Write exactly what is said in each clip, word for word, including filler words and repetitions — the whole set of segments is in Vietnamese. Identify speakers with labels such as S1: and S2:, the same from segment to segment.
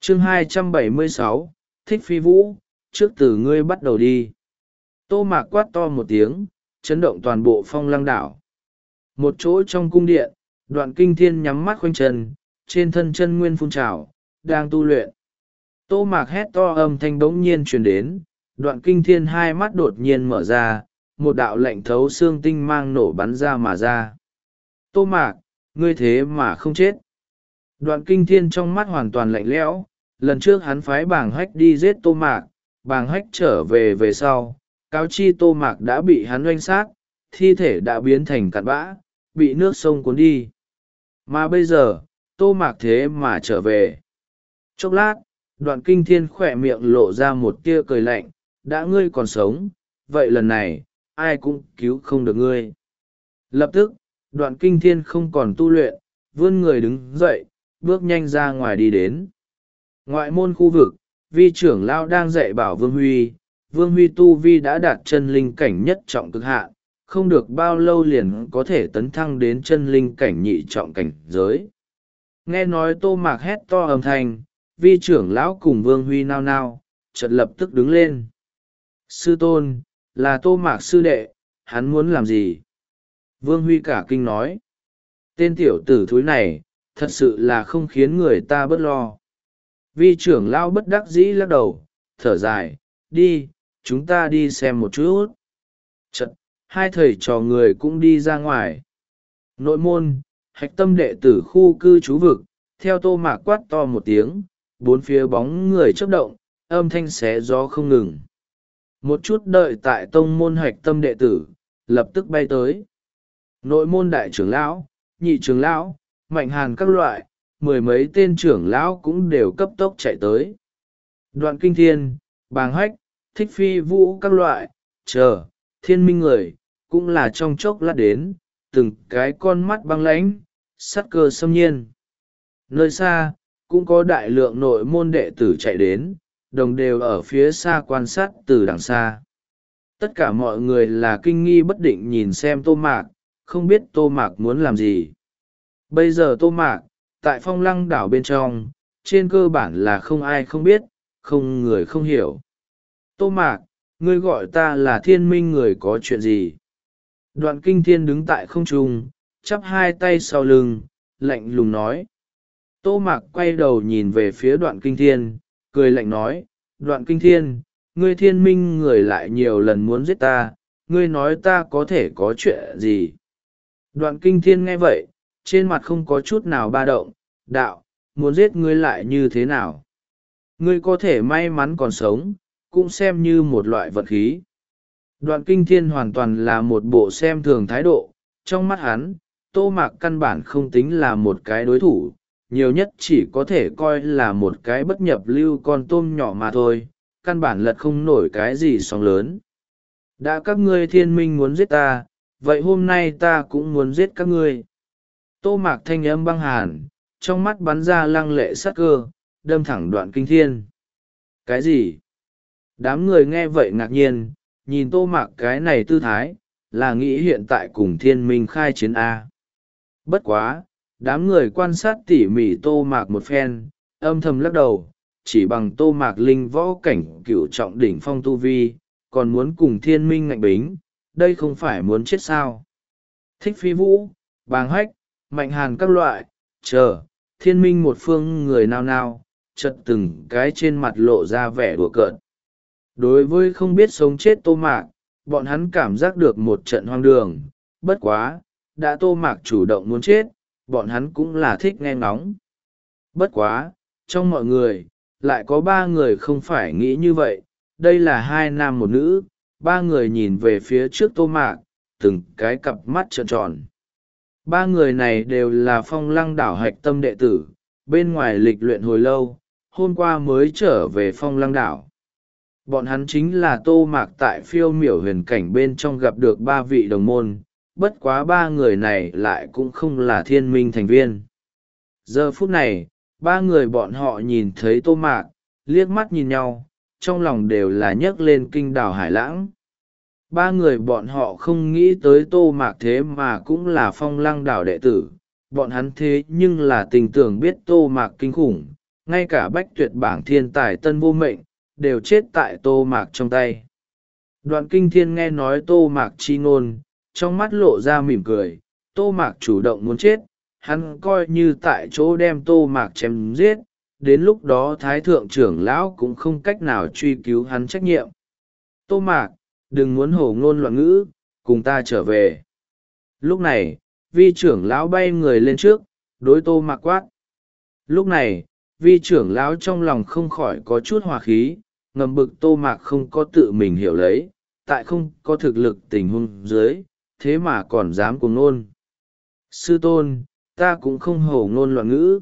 S1: chương hai trăm bảy mươi sáu, thích phi vũ, trước từ ngươi bắt đầu đi. Tô Mạc quát to một tiếng, chấn động toàn bộ Phong Lăng đảo. Một chỗ trong cung điện, Đoạn Kinh Thiên nhắm mắt khoanh chân, trên thân chân nguyên phun trào, đang tu luyện. Tô Mạc hét to, âm thanh bỗng nhiên truyền đến, Đoạn Kinh Thiên hai mắt đột nhiên mở ra, một đạo lạnh thấu xương tinh mang nổ bắn ra mà ra. Tô Mạc, ngươi thế mà không chết. Đoạn Kinh Thiên trong mắt hoàn toàn lạnh lẽo, lần trước hắn phái Bàng Hách đi giết Tô Mạc, Bàng Hách trở về về sau, cáo chi Tô Mạc đã bị hắn oanh sát, thi thể đã biến thành cặn bã, bị nước sông cuốn đi. Mà bây giờ, Tô Mạc thế mà trở về. Chốc lát, Đoạn Kinh Thiên khỏe miệng lộ ra một tia cười lạnh, đã ngươi còn sống, vậy lần này, ai cũng cứu không được ngươi. Lập tức, Đoạn Kinh Thiên không còn tu luyện, vươn người đứng dậy, bước nhanh ra ngoài đi đến. Ngoại môn khu vực, vi trưởng lão đang dạy bảo Vương Huy, Vương Huy tu vi đã đạt chân linh cảnh nhất trọng cực hạn, không được bao lâu liền có thể tấn thăng đến chân linh cảnh nhị trọng cảnh giới. Nghe nói Tô Mạc hét to âm thanh, vi trưởng lão cùng Vương Huy nao nao, chợt lập tức đứng lên. Sư tôn, là Tô Mạc sư đệ, hắn muốn làm gì? Vương Huy cả kinh nói. Tên tiểu tử thúi này, thật sự là không khiến người ta bớt lo. Vi trưởng lão bất đắc dĩ lắc đầu, thở dài, đi, chúng ta đi xem một chút. Chật, hai thầy trò người cũng đi ra ngoài. Nội môn, hạch tâm đệ tử khu cư trú vực, theo Tô Mạc quát to một tiếng, bốn phía bóng người chớp động, âm thanh xé gió không ngừng. Một chút đợi tại tông môn hạch tâm đệ tử, lập tức bay tới. Nội môn đại trưởng lão, nhị trưởng lão, mạnh hàn các loại, mười mấy tên trưởng lão cũng đều cấp tốc chạy tới. Đoạn Kinh Thiên, Bàng Hách, Thích Phi Vũ các loại, chờ, thiên minh người, cũng là trong chốc lát đến, từng cái con mắt băng lãnh, sát cơ xâm nhiên. Nơi xa, cũng có đại lượng nội môn đệ tử chạy đến, đồng đều ở phía xa quan sát từ đằng xa. Tất cả mọi người là kinh nghi bất định nhìn xem Tô Mạc, không biết Tô Mạc muốn làm gì. Bây giờ Tô Mạc, tại Phong Lăng đảo bên trong, trên cơ bản là không ai không biết, không người không hiểu. Tô Mạc, ngươi gọi ta là thiên minh người có chuyện gì? Đoạn Kinh Thiên đứng tại không trung, chắp hai tay sau lưng, lạnh lùng nói. Tô Mạc quay đầu nhìn về phía Đoạn Kinh Thiên, cười lạnh nói, Đoạn Kinh Thiên, ngươi thiên minh người lại nhiều lần muốn giết ta, ngươi nói ta có thể có chuyện gì? Đoạn Kinh Thiên nghe vậy, trên mặt không có chút nào ba động, đạo, muốn giết ngươi lại như thế nào? Ngươi có thể may mắn còn sống, cũng xem như một loại vận khí. Đoạn Kinh Thiên hoàn toàn là một bộ xem thường thái độ, trong mắt hắn, Tô Mạc căn bản không tính là một cái đối thủ, nhiều nhất chỉ có thể coi là một cái bất nhập lưu con tôm nhỏ mà thôi, căn bản lật không nổi cái gì sóng lớn. Đã các ngươi thiên minh muốn giết ta, vậy hôm nay ta cũng muốn giết các ngươi. Tô Mạc thanh âm băng hàn, trong mắt bắn ra lăng lệ sát cơ, đâm thẳng Đoạn Kinh Thiên. Cái gì? Đám người nghe vậy ngạc nhiên, nhìn Tô Mạc cái này tư thái, là nghĩ hiện tại cùng thiên minh khai chiến A. Bất quá, đám người quan sát tỉ mỉ Tô Mạc một phen, âm thầm lắc đầu, chỉ bằng Tô Mạc linh võ cảnh cửu trọng đỉnh phong tu vi, còn muốn cùng thiên minh ngạnh bính, đây không phải muốn chết sao. Thích Phi Vũ, Bàng Hách, Mạnh Hàn các loại, chờ, thiên minh một phương người nào nào, chật từng cái trên mặt lộ ra vẻ đùa cợt. Đối với không biết sống chết Tô Mạc, bọn hắn cảm giác được một trận hoang đường, bất quá, đã Tô Mạc chủ động muốn chết, bọn hắn cũng là thích nghe ngóng. Bất quá, trong mọi người, lại có ba người không phải nghĩ như vậy, đây là hai nam một nữ, ba người nhìn về phía trước Tô Mạc, từng cái cặp mắt trợn tròn. Ba người này đều là Phong Lăng đảo hạch tâm đệ tử, bên ngoài lịch luyện hồi lâu, hôm qua mới trở về Phong Lăng đảo. Bọn hắn chính là Tô Mạc tại phiêu miểu huyền cảnh bên trong gặp được ba vị đồng môn, bất quá ba người này lại cũng không là thiên minh thành viên. Giờ phút này, ba người bọn họ nhìn thấy Tô Mạc, liếc mắt nhìn nhau, trong lòng đều là nhấc lên kinh đảo hải lãng. Ba người bọn họ không nghĩ tới Tô Mạc thế mà cũng là Phong Lăng đảo đệ tử, bọn hắn thế nhưng là tình tưởng biết Tô Mạc kinh khủng, ngay cả bách tuyệt bảng thiên tài tân vô mệnh đều chết tại tô mạc trong tay. Đoạn kinh thiên nghe nói tô mạc chi ngôn, trong mắt lộ ra mỉm cười. Tô mạc chủ động muốn chết, hắn coi như tại chỗ đem tô mạc chém giết, đến lúc đó thái thượng trưởng lão cũng không cách nào truy cứu hắn trách nhiệm. Tô mạc, đừng muốn hổ ngôn loạn ngữ, cùng ta trở về. Lúc này, vi trưởng lão bay người lên trước, đối tô mạc quát. Lúc này, vi trưởng lão trong lòng không khỏi có chút hòa khí, ngầm bực tô mạc không có tự mình hiểu lấy, tại không có thực lực tình huống dưới, thế mà còn dám cuồng ngôn. Sư tôn, ta cũng không hổ ngôn loạn ngữ.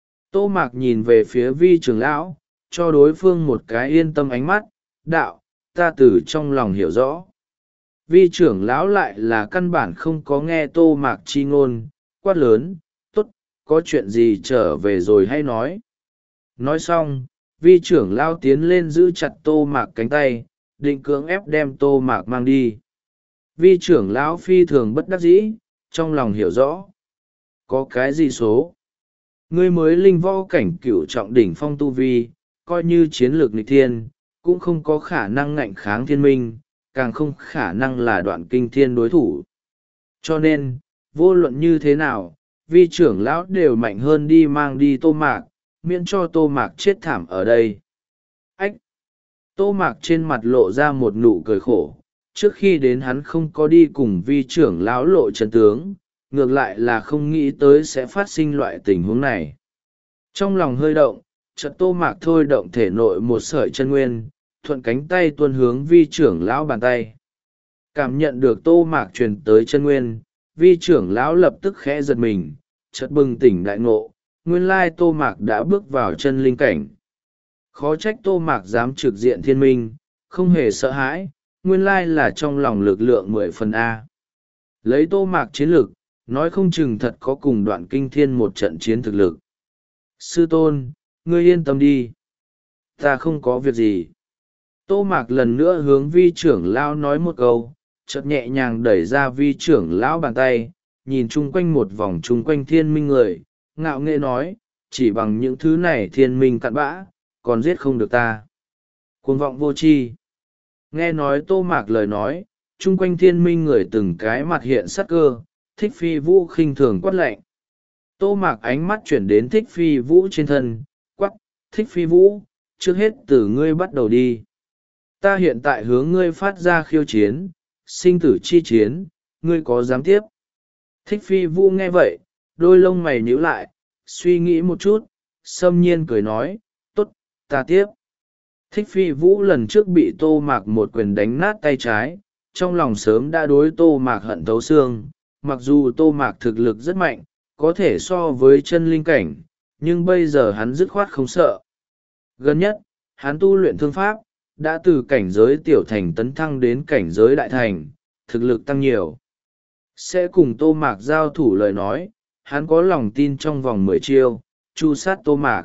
S1: Tô mạc nhìn về phía vi trưởng lão, cho đối phương một cái yên tâm ánh mắt, đạo, ta từ trong lòng hiểu rõ. Vi trưởng lão lại là căn bản không có nghe tô mạc chi ngôn, quát lớn, tốt, có chuyện gì trở về rồi hay nói. Nói xong, vi trưởng lão tiến lên giữ chặt tô mạc cánh tay, định cưỡng ép đem tô mạc mang đi. Vi trưởng lão phi thường bất đắc dĩ, trong lòng hiểu rõ. Có cái gì số? Ngươi mới linh võ cảnh cửu trọng đỉnh phong tu vi, coi như chiến lược nghịch thiên, cũng không có khả năng ngạnh kháng thiên minh, càng không khả năng là đoạn kinh thiên đối thủ. Cho nên, vô luận như thế nào, vi trưởng lão đều mạnh hơn đi mang đi tô mạc, miễn cho tô mạc chết thảm ở đây. Ách! Tô mạc trên mặt lộ ra một nụ cười khổ, trước khi đến hắn không có đi cùng vi trưởng lão lộ chân tướng, ngược lại là không nghĩ tới sẽ phát sinh loại tình huống này. Trong lòng hơi động, chợt tô mạc thôi động thể nội một sợi chân nguyên, thuận cánh tay tuôn hướng vi trưởng lão bàn tay. Cảm nhận được tô mạc truyền tới chân nguyên, vi trưởng lão lập tức khẽ giật mình, chợt bừng tỉnh đại ngộ, nguyên lai tô mạc đã bước vào chân linh cảnh. Khó trách tô mạc dám trực diện thiên minh, không hề sợ hãi, nguyên lai là trong lòng lực lượng mười phần A. Lấy tô mạc chiến lực, nói không chừng thật có cùng đoạn kinh thiên một trận chiến thực lực. Sư tôn, ngươi yên tâm đi. Ta không có việc gì. Tô mạc lần nữa hướng vi trưởng lão nói một câu, chợt nhẹ nhàng đẩy ra vi trưởng lão bàn tay, nhìn chung quanh một vòng chung quanh thiên minh người, ngạo nghễ nói, chỉ bằng những thứ này thiên minh cặn bã, còn giết không được ta. Cuồng vọng vô tri. Nghe nói tô mạc lời nói, chung quanh thiên minh người từng cái mặt hiện sắc cơ, thích phi vũ khinh thường quát lạnh. Tô mạc ánh mắt chuyển đến thích phi vũ trên thân, quắc, thích phi vũ, trước hết từ ngươi bắt đầu đi. Ta hiện tại hướng ngươi phát ra khiêu chiến, sinh tử chi chiến, ngươi có dám tiếp? Thích phi vũ nghe vậy, đôi lông mày nhíu lại, suy nghĩ một chút, xâm nhiên cười nói, tốt, ta tiếp. Thích phi vũ lần trước bị tô mạc một quyền đánh nát tay trái, trong lòng sớm đã đối tô mạc hận thấu xương, mặc dù tô mạc thực lực rất mạnh, có thể so với chân linh cảnh, nhưng bây giờ hắn dứt khoát không sợ. Gần nhất, hắn tu luyện thương pháp, đã từ cảnh giới tiểu thành tấn thăng đến cảnh giới đại thành, thực lực tăng nhiều. Sẽ cùng tô mạc giao thủ lời nói, hắn có lòng tin trong vòng mười chiêu, chu sát tô mạc.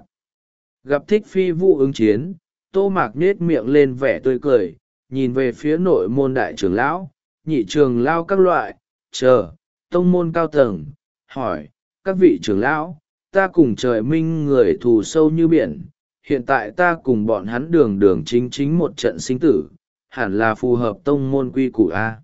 S1: Gặp thích phi vũ ứng chiến, tô mạc nết miệng lên vẻ tươi cười, nhìn về phía nội môn đại trưởng lão, nhị trường lao các loại, chờ, tông môn cao tầng, hỏi, các vị trưởng lão, ta cùng trời minh người thù sâu như biển, hiện tại ta cùng bọn hắn đường đường chính chính một trận sinh tử, hẳn là phù hợp tông môn quy củ A.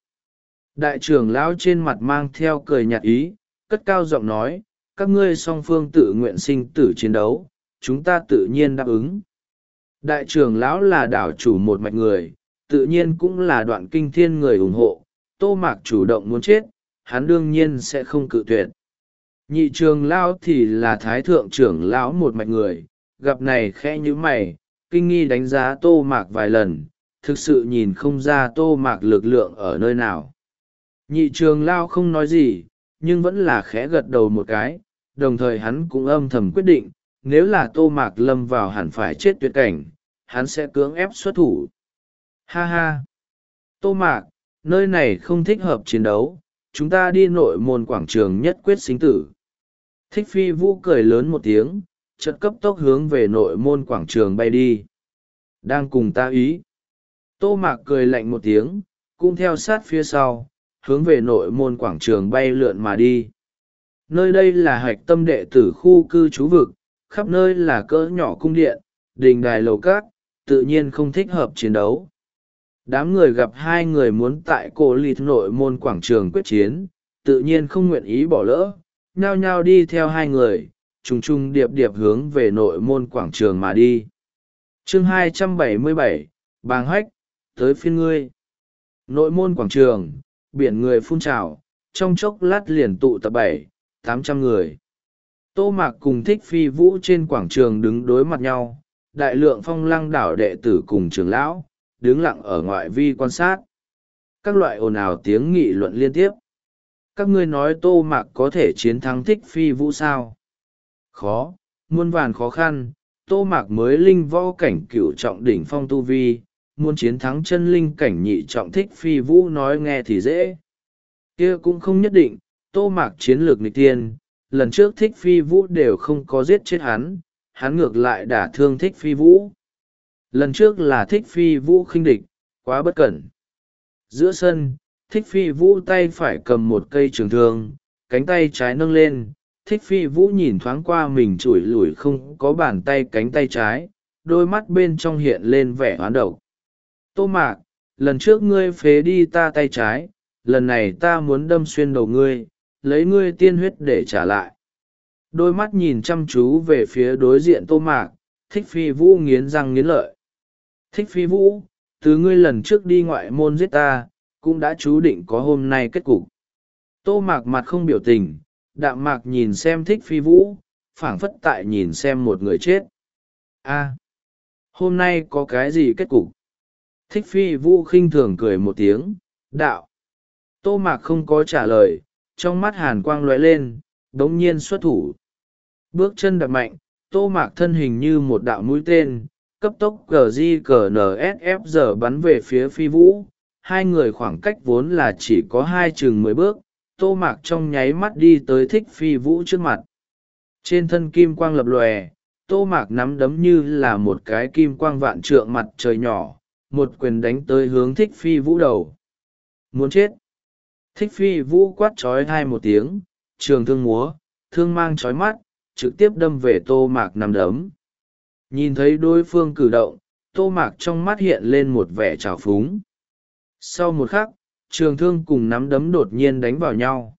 S1: Đại trưởng lão trên mặt mang theo cười nhạt ý, cất cao giọng nói, các ngươi song phương tự nguyện sinh tử chiến đấu, chúng ta tự nhiên đáp ứng. Đại trưởng lão là đảo chủ một mạch người, tự nhiên cũng là đoạn kinh thiên người ủng hộ, tô mạc chủ động muốn chết, hắn đương nhiên sẽ không cự tuyệt. Nhị trường lão thì là thái thượng trưởng lão một mạch người, gặp này khẽ như mày, kinh nghi đánh giá tô mạc vài lần, thực sự nhìn không ra tô mạc lực lượng ở nơi nào. Nhị trường lão không nói gì, nhưng vẫn là khẽ gật đầu một cái, đồng thời hắn cũng âm thầm quyết định, nếu là tô mạc lâm vào hẳn phải chết tuyệt cảnh, hắn sẽ cưỡng ép xuất thủ. Ha ha! Tô mạc, nơi này không thích hợp chiến đấu, chúng ta đi nội môn quảng trường nhất quyết sinh tử. Thích phi vũ cười lớn một tiếng, chợt cấp tốc hướng về nội môn quảng trường bay đi. Đang cùng ta ý. Tô mạc cười lạnh một tiếng, cũng theo sát phía sau, hướng về nội môn quảng trường bay lượn mà đi. Nơi đây là hạch tâm đệ tử khu cư trú vực, khắp nơi là cỡ nhỏ cung điện, đình đài lầu cát, tự nhiên không thích hợp chiến đấu. Đám người gặp hai người muốn tại cổ lịt nội môn quảng trường quyết chiến, tự nhiên không nguyện ý bỏ lỡ, nhao nhao đi theo hai người, trùng trùng điệp điệp hướng về nội môn quảng trường mà đi. Chương hai trăm bảy mươi bảy, Bàng Hách, tới phiên ngươi. Nội môn quảng trường, biển người phun trào, trong chốc lát liền tụ tập bảy, tám trăm người. Tô Mạc cùng Thích Phi Vũ trên quảng trường đứng đối mặt nhau, đại lượng Phong Lăng đảo đệ tử cùng trưởng lão, đứng lặng ở ngoại vi quan sát. Các loại ồn ào tiếng nghị luận liên tiếp. Các ngươi nói Tô Mạc có thể chiến thắng Thích Phi Vũ sao? Khó, muôn vàn khó khăn, Tô Mạc mới linh võ cảnh cửu trọng đỉnh phong tu vi, muốn chiến thắng chân linh cảnh nhị trọng Thích Phi Vũ nói nghe thì dễ. Kia cũng không nhất định, Tô Mạc chiến lược nghịch tiên, lần trước Thích Phi Vũ đều không có giết chết hắn, hắn ngược lại đả thương Thích Phi Vũ. Lần trước là Thích Phi Vũ khinh địch, quá bất cẩn. Giữa sân, Thích Phi Vũ tay phải cầm một cây trường thương, cánh tay trái nâng lên. Thích Phi Vũ nhìn thoáng qua mình chủi lủi không có bàn tay cánh tay trái, đôi mắt bên trong hiện lên vẻ hoán độc. Tô Mạc, lần trước ngươi phế đi ta tay trái, lần này ta muốn đâm xuyên đầu ngươi, lấy ngươi tiên huyết để trả lại. Đôi mắt nhìn chăm chú về phía đối diện Tô Mạc, Thích Phi Vũ nghiến răng nghiến lợi. Thích Phi Vũ, từ ngươi lần trước đi ngoại môn giết ta, cũng đã chú định có hôm nay kết cục. Tô Mạc mặt không biểu tình, đạm mạc nhìn xem Thích Phi Vũ, phảng phất tại nhìn xem một người chết. A, hôm nay có cái gì kết cục? Thích Phi Vũ khinh thường cười một tiếng, đạo. Tô Mạc không có trả lời, trong mắt hàn quang lóe lên, đống nhiên xuất thủ. Bước chân đạp mạnh, Tô Mạc thân hình như một đạo mũi tên, cấp tốc cờ gi cờ en ép giờ bắn về phía Phi Vũ. Hai người khoảng cách vốn là chỉ có hai chừng mười bước, Tô Mạc trong nháy mắt đi tới Thích Phi Vũ trước mặt. Trên thân kim quang lập lòe, Tô Mạc nắm đấm như là một cái kim quang vạn trượng mặt trời nhỏ, một quyền đánh tới hướng Thích Phi Vũ đầu. Muốn chết! Thích Phi Vũ quát trói hai một tiếng, trường thương múa, thương mang trói mắt, trực tiếp đâm về Tô Mạc nắm đấm. Nhìn thấy đối phương cử động, Tô Mạc trong mắt hiện lên một vẻ trào phúng. Sau một khắc, trường thương cùng nắm đấm đột nhiên đánh vào nhau.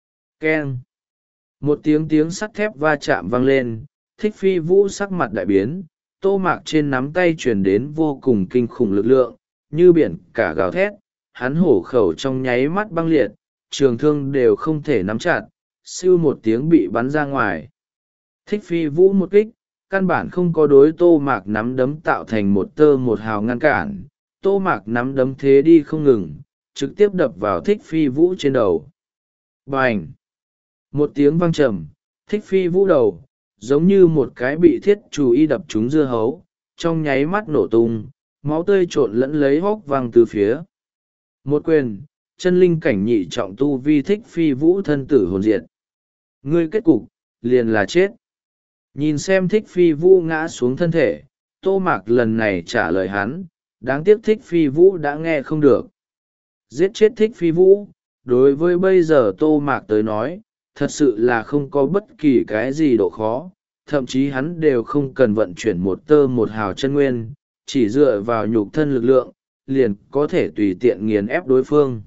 S1: Keng! Một tiếng tiếng sắt thép va chạm vang lên, Thích Phi Vũ sắc mặt đại biến, Tô Mạc trên nắm tay truyền đến vô cùng kinh khủng lực lượng, như biển cả gào thét, hắn hổ khẩu trong nháy mắt băng liệt, trường thương đều không thể nắm chặt, siêu một tiếng bị bắn ra ngoài. Thích Phi Vũ một kích, căn bản không có đối Tô Mạc nắm đấm tạo thành một tơ một hào ngăn cản, Tô Mạc nắm đấm thế đi không ngừng, trực tiếp đập vào Thích Phi Vũ trên đầu. Bành! Một tiếng vang trầm, Thích Phi Vũ đầu, giống như một cái bị thiết chù y đập trúng dưa hấu, trong nháy mắt nổ tung, máu tươi trộn lẫn lấy hốc văng từ phía. Một quyền, chân linh cảnh nhị trọng tu vi Thích Phi Vũ thân tử hồn diệt. Ngươi kết cục, liền là chết. Nhìn xem Thích Phi Vũ ngã xuống thân thể, Tô Mạc lần này trả lời hắn, đáng tiếc Thích Phi Vũ đã nghe không được. Giết chết Thích Phi Vũ, đối với bây giờ Tô Mạc tới nói, thật sự là không có bất kỳ cái gì độ khó, thậm chí hắn đều không cần vận chuyển một tơ một hào chân nguyên, chỉ dựa vào nhục thân lực lượng, liền có thể tùy tiện nghiền ép đối phương.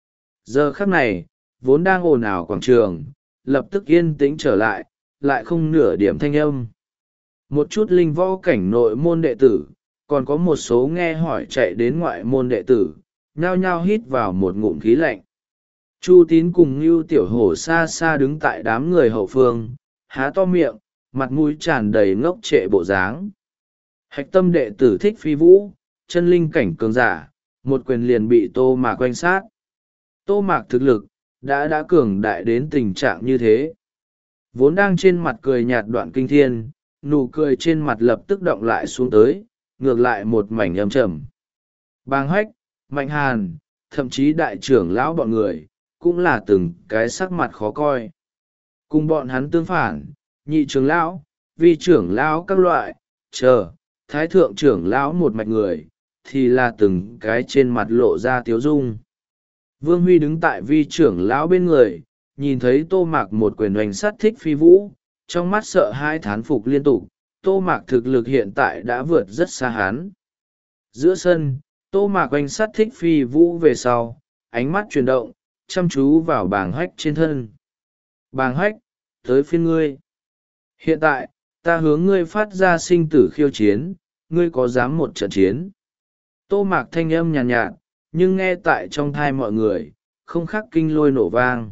S1: Giờ khắc này, vốn đang ồn ào quảng trường, lập tức yên tĩnh trở lại, lại không nửa điểm thanh âm. Một chút linh võ cảnh nội môn đệ tử, còn có một số nghe hỏi chạy đến ngoại môn đệ tử, nhao nhao hít vào một ngụm khí lạnh. Chu Tín cùng Ngưu Tiểu Hổ xa xa đứng tại đám người hậu phương, há to miệng, mặt mũi tràn đầy ngốc trệ bộ dáng. Hạch tâm đệ tử Thích Phi Vũ, chân linh cảnh cường giả, một quyền liền bị Tô Mạc quanh sát. Tô Mạc thực lực, đã đã cường đại đến tình trạng như thế. Vốn đang trên mặt cười nhạt Đoạn Kinh Thiên, nụ cười trên mặt lập tức động lại xuống tới, ngược lại một mảnh âm trầm. Bàng Hách, Mạnh Hàn, thậm chí đại trưởng lão bọn người, cũng là từng cái sắc mặt khó coi. Cùng bọn hắn tương phản, nhị trưởng lão, vi trưởng lão các loại, chờ, thái thượng trưởng lão một mạch người, thì là từng cái trên mặt lộ ra tiếu dung. Vương Huy đứng tại vi trưởng lão bên người, nhìn thấy Tô Mạc một quyền oanh sát Thích Phi Vũ, trong mắt sợ hãi thán phục liên tục. Tô Mạc thực lực hiện tại đã vượt rất xa hắn. Giữa sân, Tô Mạc quanh sát Thích Phi Vũ về sau, ánh mắt chuyển động, chăm chú vào bàng hách trên thân. Bàng hách, tới phiên ngươi. Hiện tại, ta hướng ngươi phát ra sinh tử khiêu chiến, ngươi có dám một trận chiến? Tô Mạc thanh âm nhàn nhạt, nhạt, nhưng nghe tại trong thai mọi người, không khác kinh lôi nổ vang.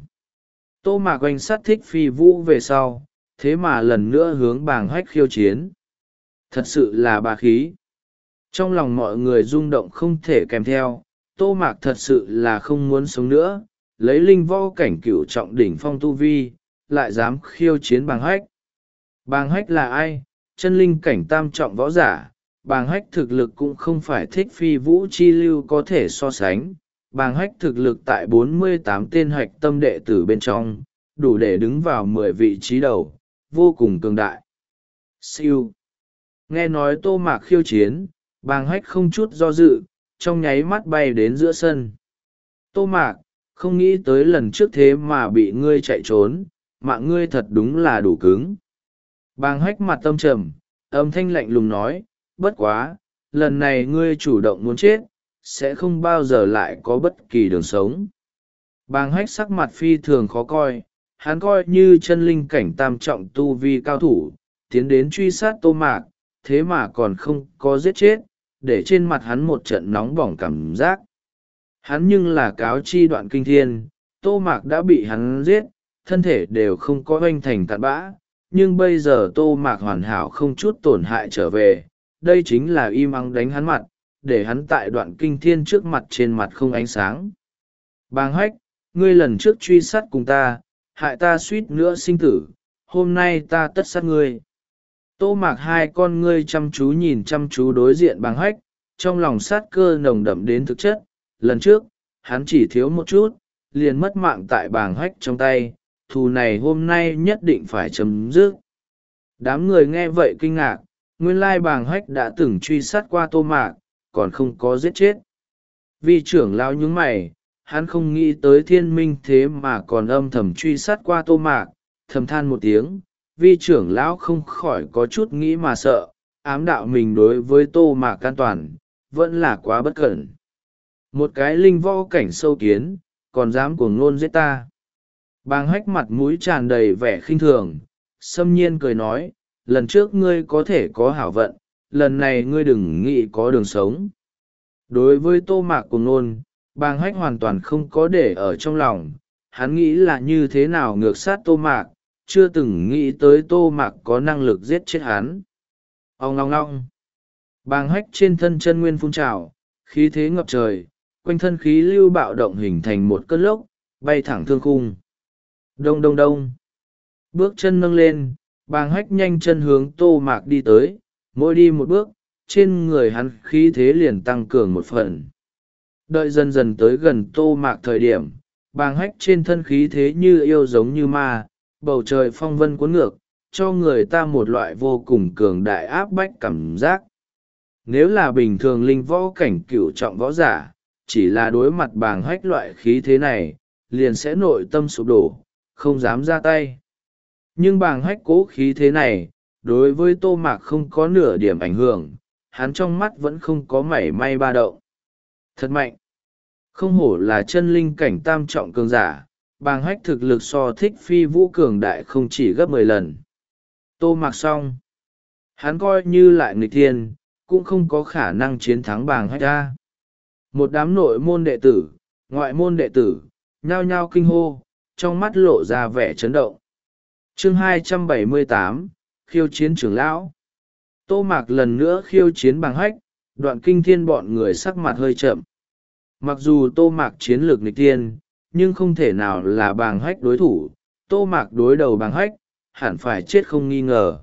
S1: Tô Mạc quanh sát Thích Phi Vũ về sau, thế mà lần nữa hướng bàng hách khiêu chiến. Thật sự là bà khí. Trong lòng mọi người rung động không thể kèm theo, Tô Mạc thật sự là không muốn sống nữa, lấy linh võ cảnh cửu trọng đỉnh phong tu vi, lại dám khiêu chiến bàng hách. Bàng hách là ai? Chân linh cảnh tam trọng võ giả, bàng hách thực lực cũng không phải Thích Phi Vũ chi lưu có thể so sánh. Bàng hách thực lực tại bốn mươi tám tên hạch tâm đệ tử bên trong, đủ để đứng vào mười vị trí đầu, vô cùng cường đại. Siêu. Nghe nói Tô Mạc khiêu chiến, bàng hách không chút do dự, trong nháy mắt bay đến giữa sân. Tô Mạc, không nghĩ tới lần trước thế mà bị ngươi chạy trốn, mạng ngươi thật đúng là đủ cứng. Bàng hách mặt tâm trầm, âm thanh lạnh lùng nói, bất quá, lần này ngươi chủ động muốn chết, sẽ không bao giờ lại có bất kỳ đường sống. Bàng hách sắc mặt phi thường khó coi, hắn coi như chân linh cảnh tam trọng tu vi cao thủ, tiến đến truy sát Tô Mạc, thế mà còn không có giết chết, để trên mặt hắn một trận nóng bỏng cảm giác. Hắn nhưng là cáo chi đoạn kinh thiên, Tô Mạc đã bị hắn giết, thân thể đều không có oanh thành cặn bã, nhưng bây giờ Tô Mạc hoàn hảo không chút tổn hại trở về, đây chính là im ắng đánh hắn mặt, để hắn tại đoạn kinh thiên trước mặt trên mặt không ánh sáng. Bàng hách, ngươi lần trước truy sát cùng ta, hại ta suýt nữa sinh tử, hôm nay ta tất sát ngươi. Tô Mạc hai con ngươi chăm chú nhìn chăm chú đối diện bàng hách, trong lòng sát cơ nồng đậm đến thực chất. Lần trước, hắn chỉ thiếu một chút, liền mất mạng tại bàng hách trong tay, thù này hôm nay nhất định phải chấm dứt. Đám người nghe vậy kinh ngạc, nguyên lai bàng hách đã từng truy sát qua Tô Mạc, còn không có giết chết. Vi trưởng lão nhướng mày, hắn không nghĩ tới thiên minh thế mà còn âm thầm truy sát qua Tô Mạc, thầm than một tiếng. Vi trưởng lão không khỏi có chút nghĩ mà sợ, ám đạo mình đối với Tô Mạc an toàn, vẫn là quá bất cẩn. Một cái linh võ cảnh sâu kiến, còn dám cuồng ngôn giết ta. Bàng hách mặt mũi tràn đầy vẻ khinh thường, xâm nhiên cười nói, lần trước ngươi có thể có hảo vận, lần này ngươi đừng nghĩ có đường sống. Đối với Tô Mạc cuồng ngôn, bàng hách hoàn toàn không có để ở trong lòng, hắn nghĩ là như thế nào ngược sát Tô Mạc, chưa từng nghĩ tới Tô Mạc có năng lực giết chết hắn. Ông ngong ngong. Bàng hách trên thân chân nguyên phun trào, khí thế ngập trời, quanh thân khí lưu bạo động hình thành một cơn lốc, bay thẳng thương khung. Đông đông đông. Bước chân nâng lên, bàng hách nhanh chân hướng Tô Mạc đi tới, mỗi đi một bước, trên người hắn khí thế liền tăng cường một phần. Đợi dần dần tới gần Tô Mạc thời điểm, bàng hách trên thân khí thế như yêu giống như ma, bầu trời phong vân cuốn ngược, cho người ta một loại vô cùng cường đại áp bách cảm giác. Nếu là bình thường linh võ cảnh cửu trọng võ giả, chỉ là đối mặt bàng hách loại khí thế này, liền sẽ nội tâm sụp đổ, không dám ra tay. Nhưng bàng hách cố khí thế này, đối với Tô Mạc không có nửa điểm ảnh hưởng, hắn trong mắt vẫn không có mảy may ba động. Thật mạnh! Không hổ là chân linh cảnh tam trọng cường giả, bàng hách thực lực so Thích Phi Vũ cường đại không chỉ gấp mười lần. Tô Mạc xong. Hắn coi như lại nghịch thiên, cũng không có khả năng chiến thắng bàng hách ra. Một đám nội môn đệ tử, ngoại môn đệ tử, nhao nhao kinh hô, trong mắt lộ ra vẻ chấn động. Chương hai trăm bảy mươi tám, khiêu chiến trưởng lão. Tô Mạc lần nữa khiêu chiến bàng hách, đoạn kinh thiên bọn người sắc mặt hơi chậm. Mặc dù Tô Mạc chiến lược nghịch thiên, nhưng không thể nào là bàng hách đối thủ, Tô Mạc đối đầu bàng hách, hẳn phải chết không nghi ngờ.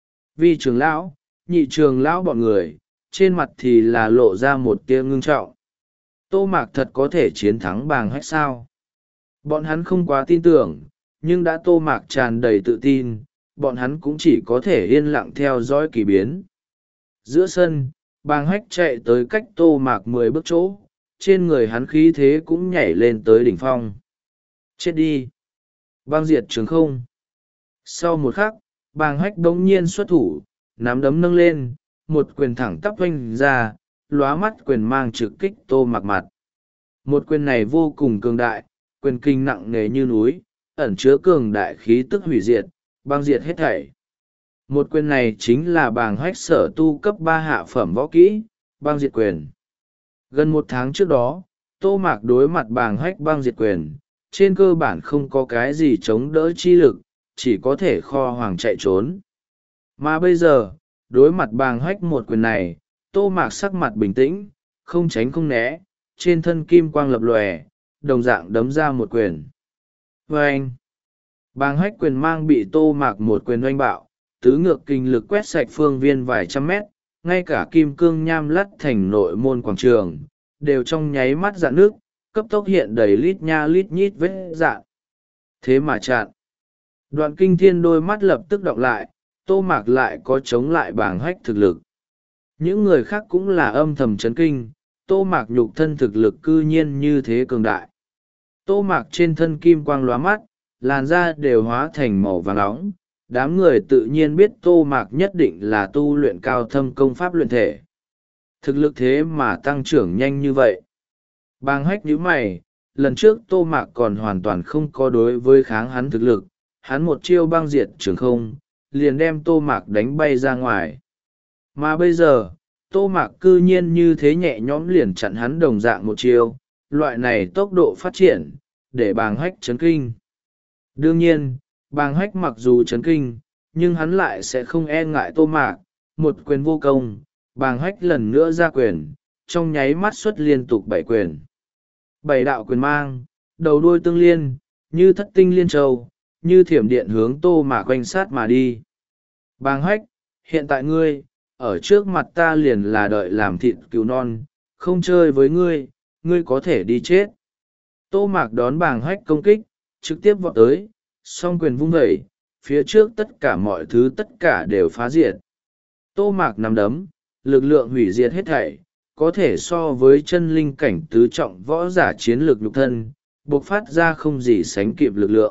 S1: Vi trưởng lão, nhị trưởng lão bọn người, trên mặt thì là lộ ra một tia ngưng trọng. Tô Mạc thật có thể chiến thắng bàng hách sao? Bọn hắn không quá tin tưởng, nhưng đã Tô Mạc tràn đầy tự tin, bọn hắn cũng chỉ có thể yên lặng theo dõi kỳ biến. Giữa sân, bàng hách chạy tới cách Tô Mạc mười bước chỗ, trên người hắn khí thế cũng nhảy lên tới đỉnh phong. Chết đi! Băng diệt trường không! Sau một khắc, Bàng hách bỗng nhiên xuất thủ, nắm đấm nâng lên, một quyền thẳng tắp oanh ra, lóa mắt quyền mang trực kích Tô Mạc mặt. Một quyền này vô cùng cường đại, quyền kinh nặng nề như núi, ẩn chứa cường đại khí tức hủy diệt, băng diệt hết thảy. Một quyền này chính là bàng hách sở tu cấp ba hạ phẩm võ kỹ, băng diệt quyền. Gần một tháng trước đó, Tô Mạc đối mặt bàng hách băng diệt quyền, trên cơ bản không có cái gì chống đỡ chi lực, chỉ có thể kho hoàng chạy trốn. Mà bây giờ, đối mặt bàng hách một quyền này, Tô Mạc sắc mặt bình tĩnh, không tránh không né, trên thân kim quang lập lòe, đồng dạng đấm ra một quyền. Và anh, bàng hách quyền mang bị Tô Mạc một quyền oanh bạo, tứ ngược kinh lực quét sạch phương viên vài trăm mét, ngay cả kim cương nham lắt thành nội môn quảng trường, đều trong nháy mắt dạn nước, cấp tốc hiện đầy lít nha lít nhít vết dạn. Thế mà chặn. Đoạn kinh thiên đôi mắt lập tức đọc lại, Tô Mạc lại có chống lại bàng hách thực lực. Những người khác cũng là âm thầm chấn kinh, Tô Mạc nhục thân thực lực cư nhiên như thế cường đại. Tô Mạc trên thân kim quang lóa mắt, làn da đều hóa thành màu vàng nóng. Đám người tự nhiên biết Tô Mạc nhất định là tu luyện cao thâm công pháp luyện thể. Thực lực thế mà tăng trưởng nhanh như vậy. Bàng hách nhíu mày, lần trước Tô Mạc còn hoàn toàn không có đối với kháng hắn thực lực, hắn một chiêu băng diệt trường không, liền đem Tô Mạc đánh bay ra ngoài. Mà bây giờ, Tô Mạc cư nhiên như thế nhẹ nhõm liền chặn hắn đồng dạng một chiêu, loại này tốc độ phát triển, để bàng hách chấn kinh. Đương nhiên, bàng hách mặc dù chấn kinh, nhưng hắn lại sẽ không e ngại Tô Mạc, một quyền vô công, bàng hách lần nữa ra quyền, trong nháy mắt xuất liên tục bảy quyền. Bảy đạo quyền mang, đầu đuôi tương liên, như thất tinh liên châu, như thiểm điện hướng Tô Mạc quanh sát mà đi. Bàng hách, hiện tại ngươi, ở trước mặt ta liền là đợi làm thịt cứu non, không chơi với ngươi, ngươi có thể đi chết. Tô Mạc đón bàng hách công kích, trực tiếp vọt tới, song quyền vung vẩy, phía trước tất cả mọi thứ tất cả đều phá diệt. Tô Mạc nắm đấm, lực lượng hủy diệt hết thảy, có thể so với chân linh cảnh tứ trọng võ giả chiến lược nhục thân, bộc phát ra không gì sánh kịp lực lượng.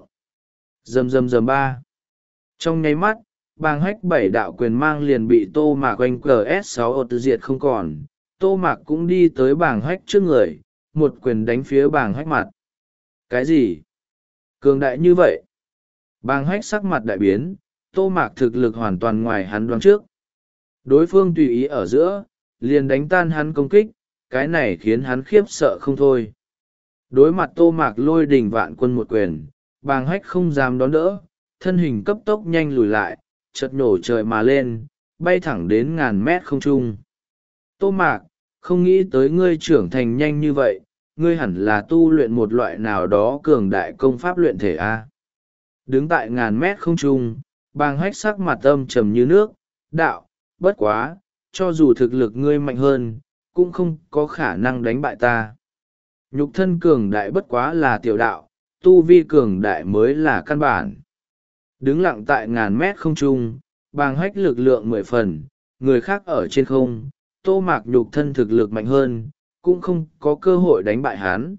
S1: Rầm rầm rầm ba. Trong nháy mắt, bàng hách bảy đạo quyền mang liền bị Tô Mạc quanh cờ S sáu ột diệt không còn. Tô Mạc cũng đi tới bàng hách trước người, một quyền đánh phía bàng hách mặt. Cái gì? Cường đại như vậy? Bàng hách sắc mặt đại biến, Tô Mạc thực lực hoàn toàn ngoài hắn đoán trước. Đối phương tùy ý ở giữa, liền đánh tan hắn công kích, cái này khiến hắn khiếp sợ không thôi. Đối mặt Tô Mạc lôi đình vạn quân một quyền, bàng hách không dám đón đỡ, thân hình cấp tốc nhanh lùi lại, chợt nổ trời mà lên, bay thẳng đến ngàn mét không trung. Tô Mạc, không nghĩ tới ngươi trưởng thành nhanh như vậy, ngươi hẳn là tu luyện một loại nào đó cường đại công pháp luyện thể A. Đứng tại ngàn mét không trung, bàng hách sắc mặt âm trầm như nước, đạo, bất quá, cho dù thực lực ngươi mạnh hơn, cũng không có khả năng đánh bại ta. Nhục thân cường đại bất quá là tiểu đạo, tu vi cường đại mới là căn bản. Đứng lặng tại ngàn mét không trung, bàng hách lực lượng mười phần, người khác ở trên không, Tô Mạc nhục thân thực lực mạnh hơn, cũng không có cơ hội đánh bại hắn.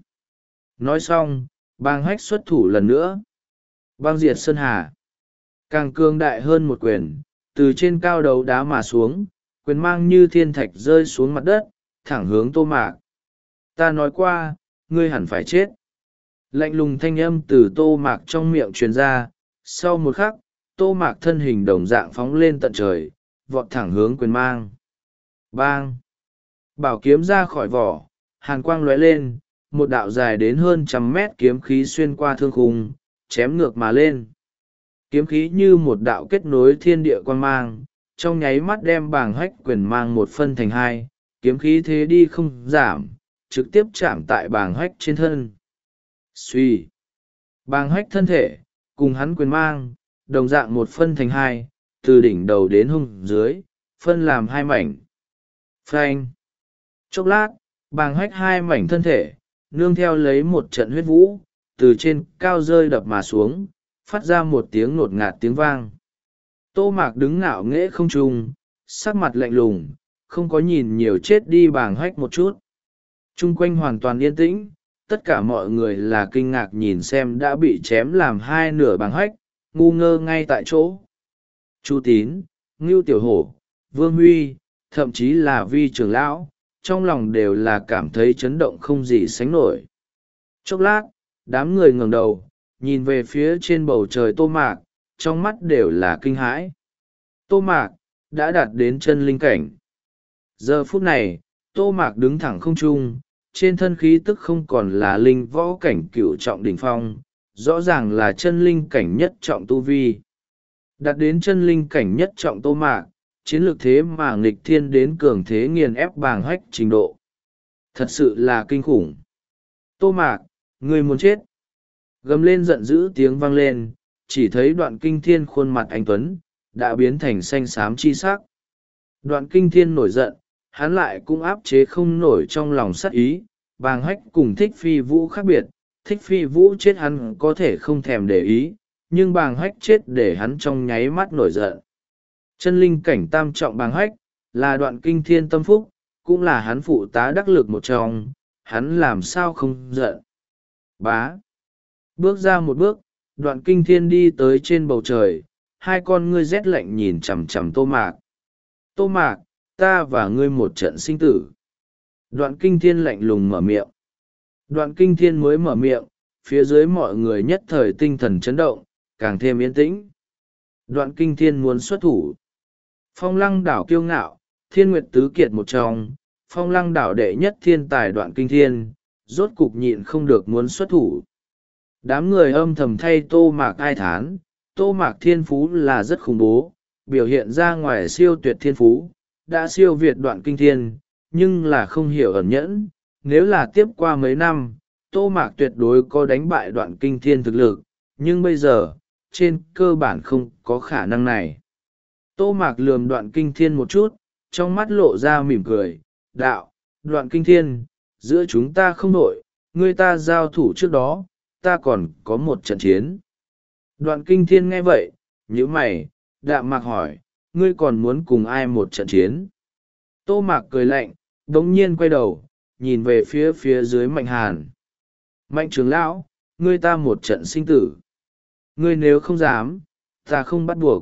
S1: Nói xong, bàng hách xuất thủ lần nữa. Băng diệt sơn hà. Càng cường đại hơn một quyền, từ trên cao đấu đá mà xuống, quyền mang như thiên thạch rơi xuống mặt đất, thẳng hướng Tô Mạc. Ta nói qua, ngươi hẳn phải chết. Lạnh lùng thanh âm từ Tô Mạc trong miệng truyền ra, sau một khắc, Tô Mạc thân hình đồng dạng phóng lên tận trời, vọt thẳng hướng quyền mang. Bang! Bảo kiếm ra khỏi vỏ, hàn quang lóe lên, một đạo dài đến hơn trăm mét kiếm khí xuyên qua thương khung, chém ngược mà lên. Kiếm khí như một đạo kết nối thiên địa quang mang, trong nháy mắt đem bàng hách quyền mang một phân thành hai, kiếm khí thế đi không giảm, trực tiếp chạm tại bàng hách trên thân. Suy! Bàng hách thân thể, cùng hắn quyền mang, đồng dạng một phân thành hai, từ đỉnh đầu đến hông dưới, phân làm hai mảnh. Phanh! Chốc lát, bàng hách hai mảnh thân thể, nương theo lấy một trận huyết vũ, từ trên cao rơi đập mà xuống, phát ra một tiếng ngột ngạt tiếng vang. Tô Mạc đứng ngạo nghễ không trung, sắc mặt lạnh lùng, không có nhìn nhiều chết đi bàng hách một chút. Trung quanh hoàn toàn yên tĩnh, tất cả mọi người là kinh ngạc nhìn xem đã bị chém làm hai nửa bàng hách, ngu ngơ ngay tại chỗ. Chu Tín, Ngưu Tiểu Hổ, Vương Huy, thậm chí là Vi trưởng lão, trong lòng đều là cảm thấy chấn động không gì sánh nổi. Chốc lát, đám người ngẩng đầu, nhìn về phía trên bầu trời Tô Mạc, trong mắt đều là kinh hãi. Tô Mạc, đã đạt đến chân linh cảnh. Giờ phút này, Tô Mạc đứng thẳng không trung, trên thân khí tức không còn là linh võ cảnh cửu trọng đỉnh phong, rõ ràng là chân linh cảnh nhất trọng tu vi. Đạt đến chân linh cảnh nhất trọng Tô Mạc, chiến lược thế mà nghịch thiên đến cường thế nghiền ép bàng hách trình độ. Thật sự là kinh khủng. Tô Mạc, người muốn chết. Gầm lên giận dữ tiếng vang lên, chỉ thấy Đoạn Kinh Thiên khuôn mặt anh tuấn đã biến thành xanh xám chi sắc. Đoạn Kinh Thiên nổi giận, hắn lại cũng áp chế không nổi trong lòng sát ý. Bàng hách cùng Thích Phi Vũ khác biệt, Thích Phi Vũ chết hắn có thể không thèm để ý, nhưng bàng hách chết để hắn trong nháy mắt nổi giận. Chân linh cảnh tam trọng bàng hách, là Đoạn Kinh Thiên tâm phúc, cũng là hắn phụ tá đắc lực một trong, hắn làm sao không giận. Bá. Bước ra một bước, Đoạn Kinh Thiên đi tới trên bầu trời, hai con ngươi rét lạnh nhìn chằm chằm Tô Mạc. Tô Mạc, ta và ngươi một trận sinh tử. Đoạn Kinh Thiên lạnh lùng mở miệng. Đoạn Kinh Thiên mới mở miệng, phía dưới mọi người nhất thời tinh thần chấn động, càng thêm yên tĩnh. Đoạn Kinh Thiên muốn xuất thủ. Phong Lăng đảo kiêu ngạo, Thiên Nguyệt tứ kiệt một trong, Phong Lăng đảo đệ nhất thiên tài Đoạn Kinh Thiên, rốt cục nhịn không được muốn xuất thủ. Đám người âm thầm thay Tô Mạc ai thán, Tô Mạc thiên phú là rất khủng bố, biểu hiện ra ngoài siêu tuyệt thiên phú, đã siêu việt Đoạn Kinh Thiên, nhưng là không hiểu ẩn nhẫn. Nếu là tiếp qua mấy năm, Tô Mạc tuyệt đối có đánh bại Đoạn Kinh Thiên thực lực, nhưng bây giờ, trên cơ bản không có khả năng này. Tô Mạc lườm Đoạn Kinh Thiên một chút, trong mắt lộ ra mỉm cười, đạo, Đoạn Kinh Thiên, giữa chúng ta không nổi, người ta giao thủ trước đó, ta còn có một trận chiến. Đoạn Kinh Thiên nghe vậy, nhíu mày, đạm mạc hỏi, ngươi còn muốn cùng ai một trận chiến? Tô Mạc cười lạnh, đống nhiên quay đầu, nhìn về phía phía dưới Mạnh Hàn. Mạnh trưởng lão, ngươi ta một trận sinh tử. Ngươi nếu không dám, ta không bắt buộc.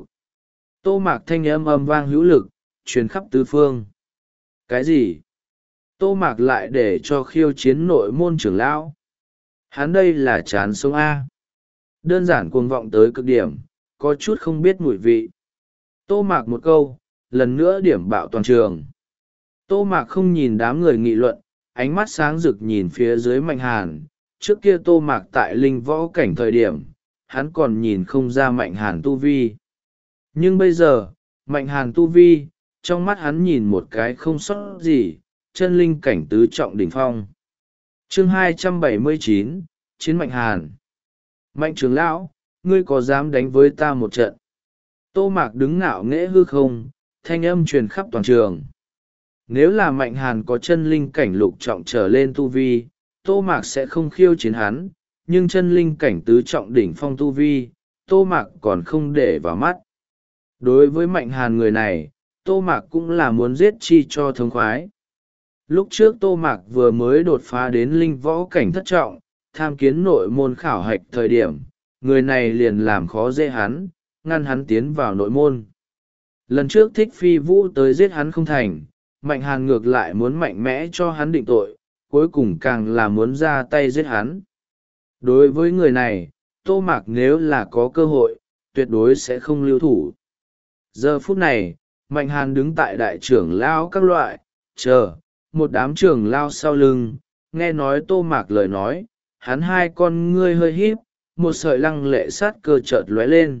S1: Tô Mạc thanh âm âm vang hữu lực, truyền khắp tứ phương. Cái gì? Tô Mạc lại để cho khiêu chiến nội môn trưởng lão. Hắn đây là chán sống A. Đơn giản cuồng vọng tới cực điểm, có chút không biết mùi vị. Tô Mạc một câu, lần nữa điểm bạo toàn trường. Tô Mạc không nhìn đám người nghị luận, ánh mắt sáng rực nhìn phía dưới Mạnh Hàn. Trước kia Tô Mạc tại linh võ cảnh thời điểm, hắn còn nhìn không ra Mạnh Hàn tu vi. Nhưng bây giờ, Mạnh Hàn tu vi, trong mắt hắn nhìn một cái không sót gì, chân linh cảnh tứ trọng đỉnh phong. Chương hai trăm bảy mươi chín, Chiến Mạnh Hàn. Mạnh trưởng lão, ngươi có dám đánh với ta một trận? Tô Mạc đứng ngạo nghễ hư không, thanh âm truyền khắp toàn trường. Nếu là Mạnh Hàn có chân linh cảnh lục trọng trở lên tu vi, Tô Mạc sẽ không khiêu chiến hắn, nhưng chân linh cảnh tứ trọng đỉnh phong tu vi, Tô Mạc còn không để vào mắt. Đối với Mạnh Hàn người này, Tô Mạc cũng là muốn giết chi cho thống khoái. Lúc trước Tô Mạc vừa mới đột phá đến linh võ cảnh thất trọng, tham kiến nội môn khảo hạch thời điểm, người này liền làm khó dễ hắn, ngăn hắn tiến vào nội môn. Lần trước Thích Phi Vũ tới giết hắn không thành, Mạnh Hàn ngược lại muốn mạnh mẽ cho hắn định tội, cuối cùng càng là muốn ra tay giết hắn. Đối với người này, Tô Mạc nếu là có cơ hội, tuyệt đối sẽ không lưu thủ. Giờ phút này, Mạnh Hàn đứng tại đại trưởng lao các loại, chờ, một đám trưởng lao sau lưng, nghe nói Tô Mạc lời nói, hắn hai con ngươi hơi híp, một sợi lăng lệ sát cơ chợt lóe lên.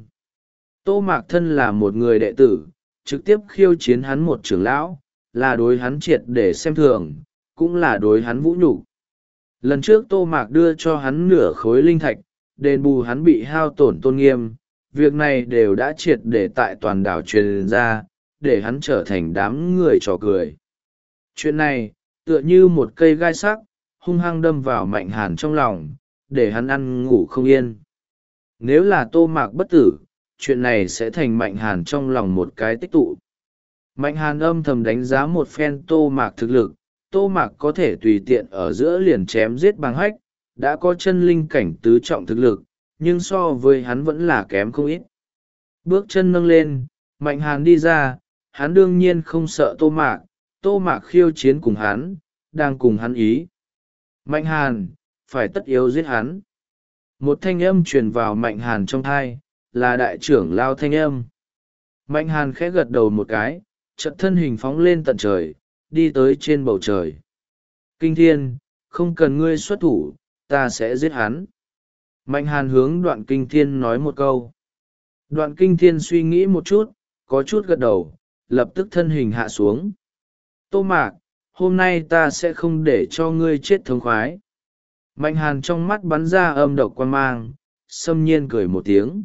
S1: Tô Mạc thân là một người đệ tử, trực tiếp khiêu chiến hắn một trưởng lão, là đối hắn triệt để xem thường, cũng là đối hắn vũ nhục. Lần trước Tô Mạc đưa cho hắn nửa khối linh thạch, đền bù hắn bị hao tổn tôn nghiêm, việc này đều đã triệt để tại toàn đảo truyền ra, để hắn trở thành đám người trò cười. Chuyện này, tựa như một cây gai sắc, hung hăng đâm vào Mạnh Hàn trong lòng, để hắn ăn ngủ không yên. Nếu là Tô Mạc bất tử, chuyện này sẽ thành Mạnh Hàn trong lòng một cái tích tụ. Mạnh Hàn âm thầm đánh giá một phen Tô Mạc thực lực, Tô Mạc có thể tùy tiện ở giữa liền chém giết Bàng Hách, đã có chân linh cảnh tứ trọng thực lực, nhưng so với hắn vẫn là kém không ít. Bước chân nâng lên, Mạnh Hàn đi ra, hắn đương nhiên không sợ Tô Mạc, Tô Mạc khiêu chiến cùng hắn, đang cùng hắn ý. Mạnh Hàn, phải tất yếu giết hắn. Một thanh âm truyền vào Mạnh Hàn trong thai, là đại trưởng lao thanh âm. Mạnh Hàn khẽ gật đầu một cái, chợt thân hình phóng lên tận trời, đi tới trên bầu trời. Kinh Thiên, không cần ngươi xuất thủ, ta sẽ giết hắn. Mạnh Hàn hướng Đoạn Kinh Thiên nói một câu. Đoạn Kinh Thiên suy nghĩ một chút, có chút gật đầu, lập tức thân hình hạ xuống. Tô Mạc, hôm nay ta sẽ không để cho ngươi chết thống khoái. Mạnh Hàn trong mắt bắn ra âm độc quan mang, xâm nhiên cười một tiếng.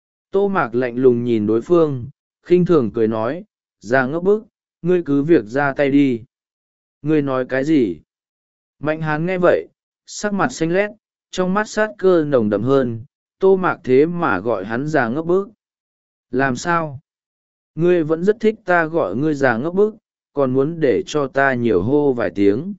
S1: Tô Mạc lạnh lùng nhìn đối phương, khinh thường cười nói, ra ngốc bức, ngươi cứ việc ra tay đi. Ngươi nói cái gì? Mạnh Hàn nghe vậy, sắc mặt xanh lét, trong mắt sát cơ nồng đậm hơn, Tô Mạc thế mà gọi hắn già ngốc bức. Làm sao? Ngươi vẫn rất thích ta gọi ngươi già ngốc bức, còn muốn để cho ta nhiều hô vài tiếng.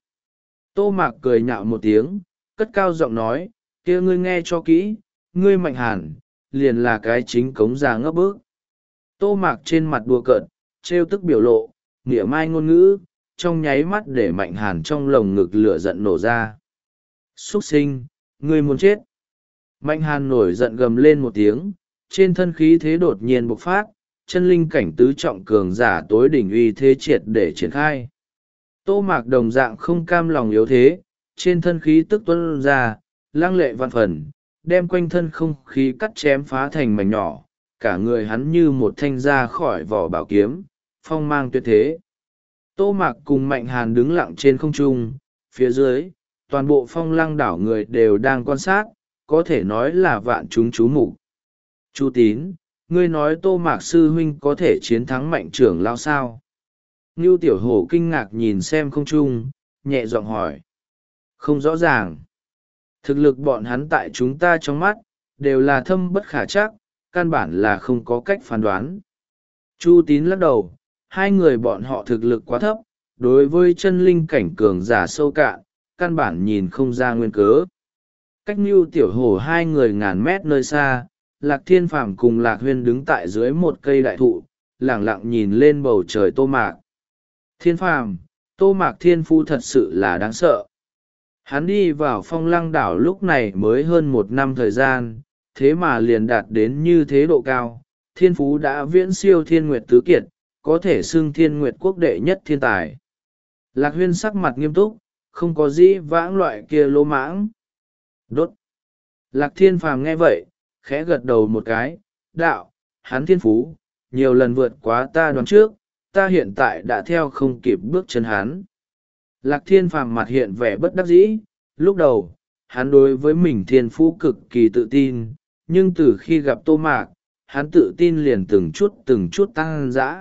S1: Tô Mạc cười nhạo một tiếng, cất cao giọng nói, kia ngươi nghe cho kỹ, ngươi Mạnh Hàn, liền là cái chính cống già ngốc bức. Tô Mạc trên mặt đùa cợt, trêu tức biểu lộ, nghĩa mai ngôn ngữ, trong nháy mắt để Mạnh Hàn trong lồng ngực lửa giận nổ ra. Xuất sinh, ngươi muốn chết. Mạnh Hàn nổi giận gầm lên một tiếng, trên thân khí thế đột nhiên bộc phát, chân linh cảnh tứ trọng cường giả tối đỉnh uy thế triệt để triển khai. Tô Mạc đồng dạng không cam lòng yếu thế, trên thân khí tức tuôn ra, lăng lệ vạn phần, đem quanh thân không khí cắt chém phá thành mảnh nhỏ, cả người hắn như một thanh ra khỏi vỏ bảo kiếm, phong mang tuyệt thế. Tô Mạc cùng Mạnh Hàn đứng lặng trên không trung, phía dưới, toàn bộ Phong Lăng đảo người đều đang quan sát, có thể nói là vạn chúng chú mục. Chu Tín, ngươi nói Tô Mạc sư huynh có thể chiến thắng Mạnh trưởng lao sao? Ngưu Tiểu Hổ kinh ngạc nhìn xem không trung, nhẹ giọng hỏi. Không rõ ràng. Thực lực bọn hắn tại chúng ta trong mắt, đều là thâm bất khả trắc, căn bản là không có cách phán đoán. Chu Tín lắc đầu, hai người bọn họ thực lực quá thấp, đối với chân linh cảnh cường giả sâu cạn, căn bản nhìn không ra nguyên cớ. Cách Ngưu Tiểu Hổ hai người ngàn mét nơi xa, Lạc Thiên Phàm cùng Lạc Huyên đứng tại dưới một cây đại thụ, lẳng lặng nhìn lên bầu trời Tô Mạc. Thiên Phàm, Tô Mạc thiên phu thật sự là đáng sợ. Hắn đi vào Phong Lăng đảo lúc này mới hơn một năm thời gian, thế mà liền đạt đến như thế độ cao, thiên phú đã viễn siêu Thiên Nguyệt tứ kiệt, có thể xưng Thiên Nguyệt quốc đệ nhất thiên tài. Lạc Huyên sắc mặt nghiêm túc, không có dĩ vãng loại kia lỗ mãng. Đốt. Lạc Thiên Phàm nghe vậy, khẽ gật đầu một cái, đạo, hắn thiên phú, nhiều lần vượt quá ta đoán trước, ta hiện tại đã theo không kịp bước chân hắn. Lạc Thiên Phàm mặt hiện vẻ bất đắc dĩ, lúc đầu, hắn đối với mình thiên phú cực kỳ tự tin, nhưng từ khi gặp Tô Mạc, hắn tự tin liền từng chút từng chút tăng dã.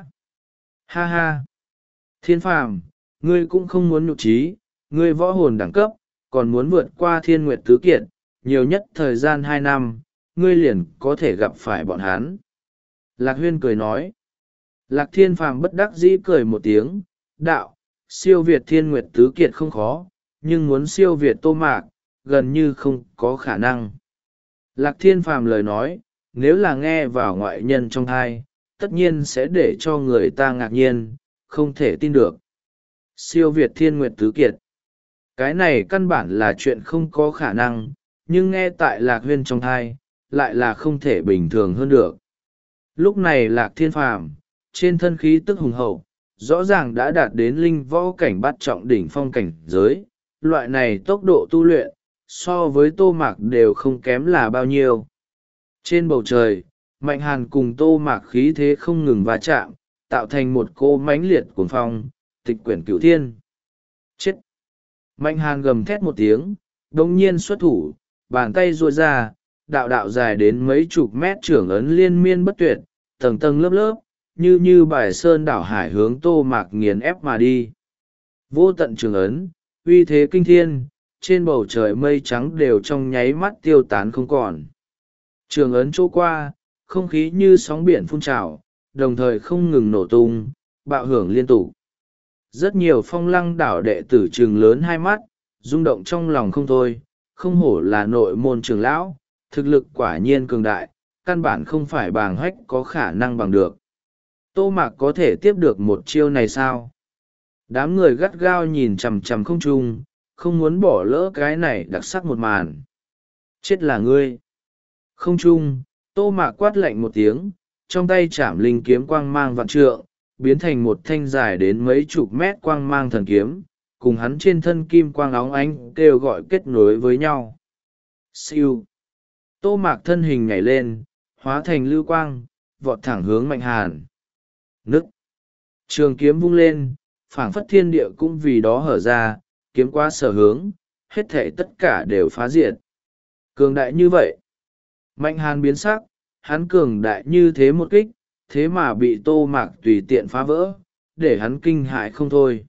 S1: Ha ha! Thiên Phàm, ngươi cũng không muốn nhục trí, ngươi võ hồn đẳng cấp, còn muốn vượt qua Thiên Nguyệt tứ kiệt, nhiều nhất thời gian hai năm, ngươi liền có thể gặp phải bọn hắn. Lạc Huyên cười nói. Lạc Thiên Phàm bất đắc dĩ cười một tiếng, đạo, siêu việt Thiên Nguyệt tứ kiệt không khó, nhưng muốn siêu việt Tô Mạc, gần như không có khả năng. Lạc Thiên Phàm lời nói, nếu là nghe vào ngoại nhân trong thai, tất nhiên sẽ để cho người ta ngạc nhiên, không thể tin được. Siêu việt Thiên Nguyệt tứ kiệt. Cái này căn bản là chuyện không có khả năng, nhưng nghe tại Lạc Huyên trong thai, lại là không thể bình thường hơn được. Lúc này Lạc Thiên Phàm trên thân khí tức hùng hậu, rõ ràng đã đạt đến linh võ cảnh bát trọng đỉnh phong cảnh giới, loại này tốc độ tu luyện, so với Tô Mạc đều không kém là bao nhiêu. Trên bầu trời, Mạnh Hàn cùng Tô Mạc khí thế không ngừng va chạm, tạo thành một cô mãnh liệt cuồng phong, tịch quyển cửu thiên. Chết! Mạnh Hàn gầm thét một tiếng, đồng nhiên xuất thủ, bàn tay ruôi ra, đạo đạo dài đến mấy chục mét trưởng ấn liên miên bất tuyệt, tầng tầng lớp lớp, như như bài sơn đảo hải hướng Tô Mạc nghiền ép mà đi. Vô tận trường ấn, uy thế kinh thiên, trên bầu trời mây trắng đều trong nháy mắt tiêu tán không còn. Trường ấn chỗ qua, không khí như sóng biển phun trào, đồng thời không ngừng nổ tung, bạo hưởng liên tục. Rất nhiều Phong Lăng đảo đệ tử trường lớn hai mắt, rung động trong lòng không thôi, không hổ là nội môn trường lão, thực lực quả nhiên cường đại, căn bản không phải bàng hách có khả năng bằng được. Tô Mạc có thể tiếp được một chiêu này sao? Đám người gắt gao nhìn chằm chằm không trung, không muốn bỏ lỡ cái này đặc sắc một màn. Chết là ngươi! Không trung, Tô Mạc quát lạnh một tiếng, trong tay chảm linh kiếm quang mang vạn trượng, biến thành một thanh dài đến mấy chục mét quang mang thần kiếm, cùng hắn trên thân kim quang óng ánh kêu gọi kết nối với nhau. Siêu! Tô Mạc thân hình nhảy lên, hóa thành lưu quang, vọt thẳng hướng Mạnh Hàn. Nức! Trường kiếm vung lên, phảng phất thiên địa cũng vì đó hở ra, kiếm qua sở hướng, hết thể tất cả đều phá diệt. Cường đại như vậy! Mạnh Hàn biến sắc, hắn cường đại như thế một kích, thế mà bị Tô Mạc tùy tiện phá vỡ, để hắn kinh hại không thôi.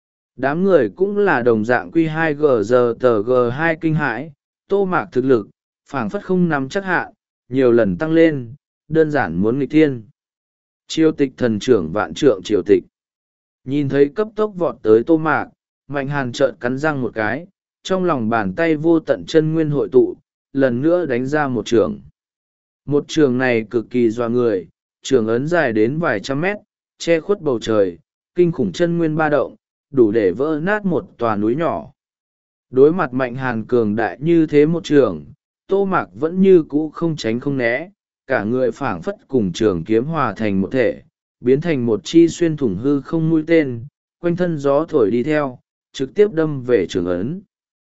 S1: Đám người cũng là đồng dạng Q hai G giờ tờ G hai kinh hãi, Tô Mạc thực lực, phảng phất không nắm chắc hạ, nhiều lần tăng lên, đơn giản muốn nghịch thiên. Triều tịch thần trưởng vạn trượng triều tịch. Nhìn thấy cấp tốc vọt tới Tô Mạc, Mạnh Hàn trợn cắn răng một cái, trong lòng bàn tay vô tận chân nguyên hội tụ, lần nữa đánh ra một trường. Một trường này cực kỳ doa người, trường ấn dài đến vài trăm mét, che khuất bầu trời, kinh khủng chân nguyên ba động, đủ để vỡ nát một tòa núi nhỏ. Đối mặt Mạnh Hàn cường đại như thế một trường, Tô Mạc vẫn như cũ không tránh không né, cả người phảng phất cùng trường kiếm hòa thành một thể, biến thành một chi xuyên thủng hư không mũi tên, quanh thân gió thổi đi theo, trực tiếp đâm về trường ấn.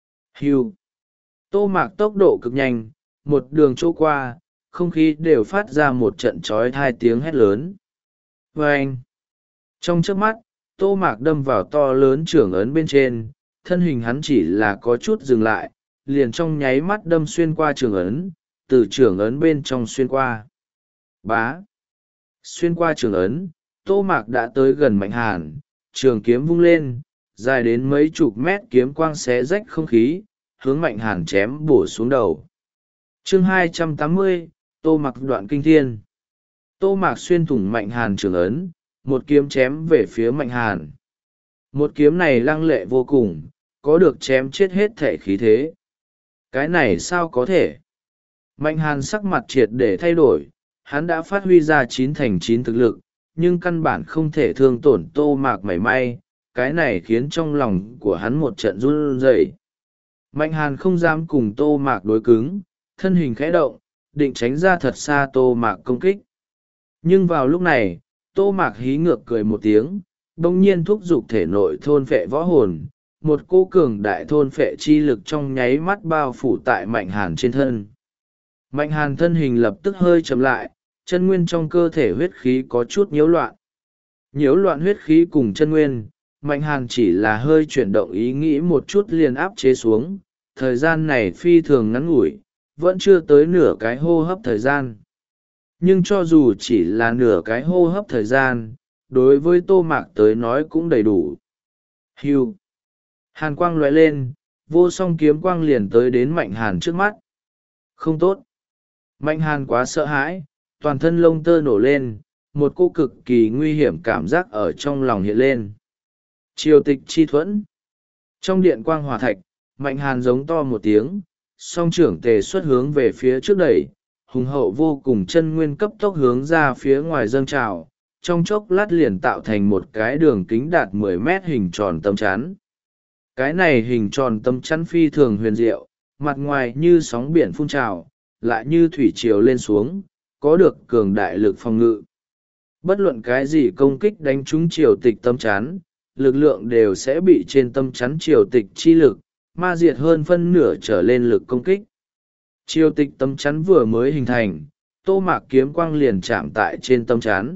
S1: Hưu! Tô Mạc tốc độ cực nhanh, một đường chỗ qua, không khí đều phát ra một trận trói thai tiếng hét lớn. Vâng! Trong chớp mắt, Tô Mạc đâm vào to lớn trường ấn bên trên, thân hình hắn chỉ là có chút dừng lại, liền trong nháy mắt đâm xuyên qua trường ấn, từ trường ấn bên trong xuyên qua. Bá! Xuyên qua trường ấn, Tô Mạc đã tới gần Mạnh Hàn, trường kiếm vung lên, dài đến mấy chục mét kiếm quang xé rách không khí, hướng Mạnh Hàn chém bổ xuống đầu. Chương hai trăm tám mươi, Tô Mạc đoạn kinh thiên. Tô Mạc xuyên thủng Mạnh Hàn trường ấn, một kiếm chém về phía Mạnh Hàn. Một kiếm này lăng lệ vô cùng, có được chém chết hết thể khí thế. Cái này sao có thể? Mạnh Hàn sắc mặt triệt để thay đổi, hắn đã phát huy ra chín thành chín thực lực, nhưng căn bản không thể thương tổn Tô Mạc mảy may, cái này khiến trong lòng của hắn một trận run rẩy. Mạnh Hàn không dám cùng Tô Mạc đối cứng, thân hình khẽ động, định tránh ra thật xa Tô Mạc công kích. Nhưng vào lúc này, Tô Mạc hí ngược cười một tiếng, bỗng nhiên thúc giục thể nội thôn phệ võ hồn, một cô cường đại thôn phệ chi lực trong nháy mắt bao phủ tại Mạnh Hàn trên thân. Mạnh Hàn thân hình lập tức hơi chậm lại, chân nguyên trong cơ thể huyết khí có chút nhiễu loạn. Nhiễu loạn huyết khí cùng chân nguyên, Mạnh Hàn chỉ là hơi chuyển động ý nghĩ một chút liền áp chế xuống, thời gian này phi thường ngắn ngủi, vẫn chưa tới nửa cái hô hấp thời gian. Nhưng cho dù chỉ là nửa cái hô hấp thời gian, đối với Tô Mạc tới nói cũng đầy đủ. Hưu! Hàn quang lóe lên, vô song kiếm quang liền tới đến Mạnh Hàn trước mắt. Không tốt! Mạnh Hàn quá sợ hãi, toàn thân lông tơ nổ lên, một cô cực kỳ nguy hiểm cảm giác ở trong lòng hiện lên. Triều tịch chi thuẫn. Trong điện quang hỏa thạch, Mạnh Hàn giống to một tiếng, song trưởng tề xuất hướng về phía trước đẩy, hùng hậu vô cùng chân nguyên cấp tốc hướng ra phía ngoài dâng trào, trong chốc lát liền tạo thành một cái đường kính đạt mười mét hình tròn tấm chắn. Cái này hình tròn tấm chắn phi thường huyền diệu, mặt ngoài như sóng biển phun trào, lại như thủy triều lên xuống, có được cường đại lực phòng ngự. Bất luận cái gì công kích đánh trúng triều tịch tấm chắn, lực lượng đều sẽ bị trên tấm chắn triều tịch chi lực, ma diệt hơn phân nửa trở lên lực công kích. Triều tịch tấm chắn vừa mới hình thành, Tô Mạc kiếm quang liền chạm tại trên tấm chắn.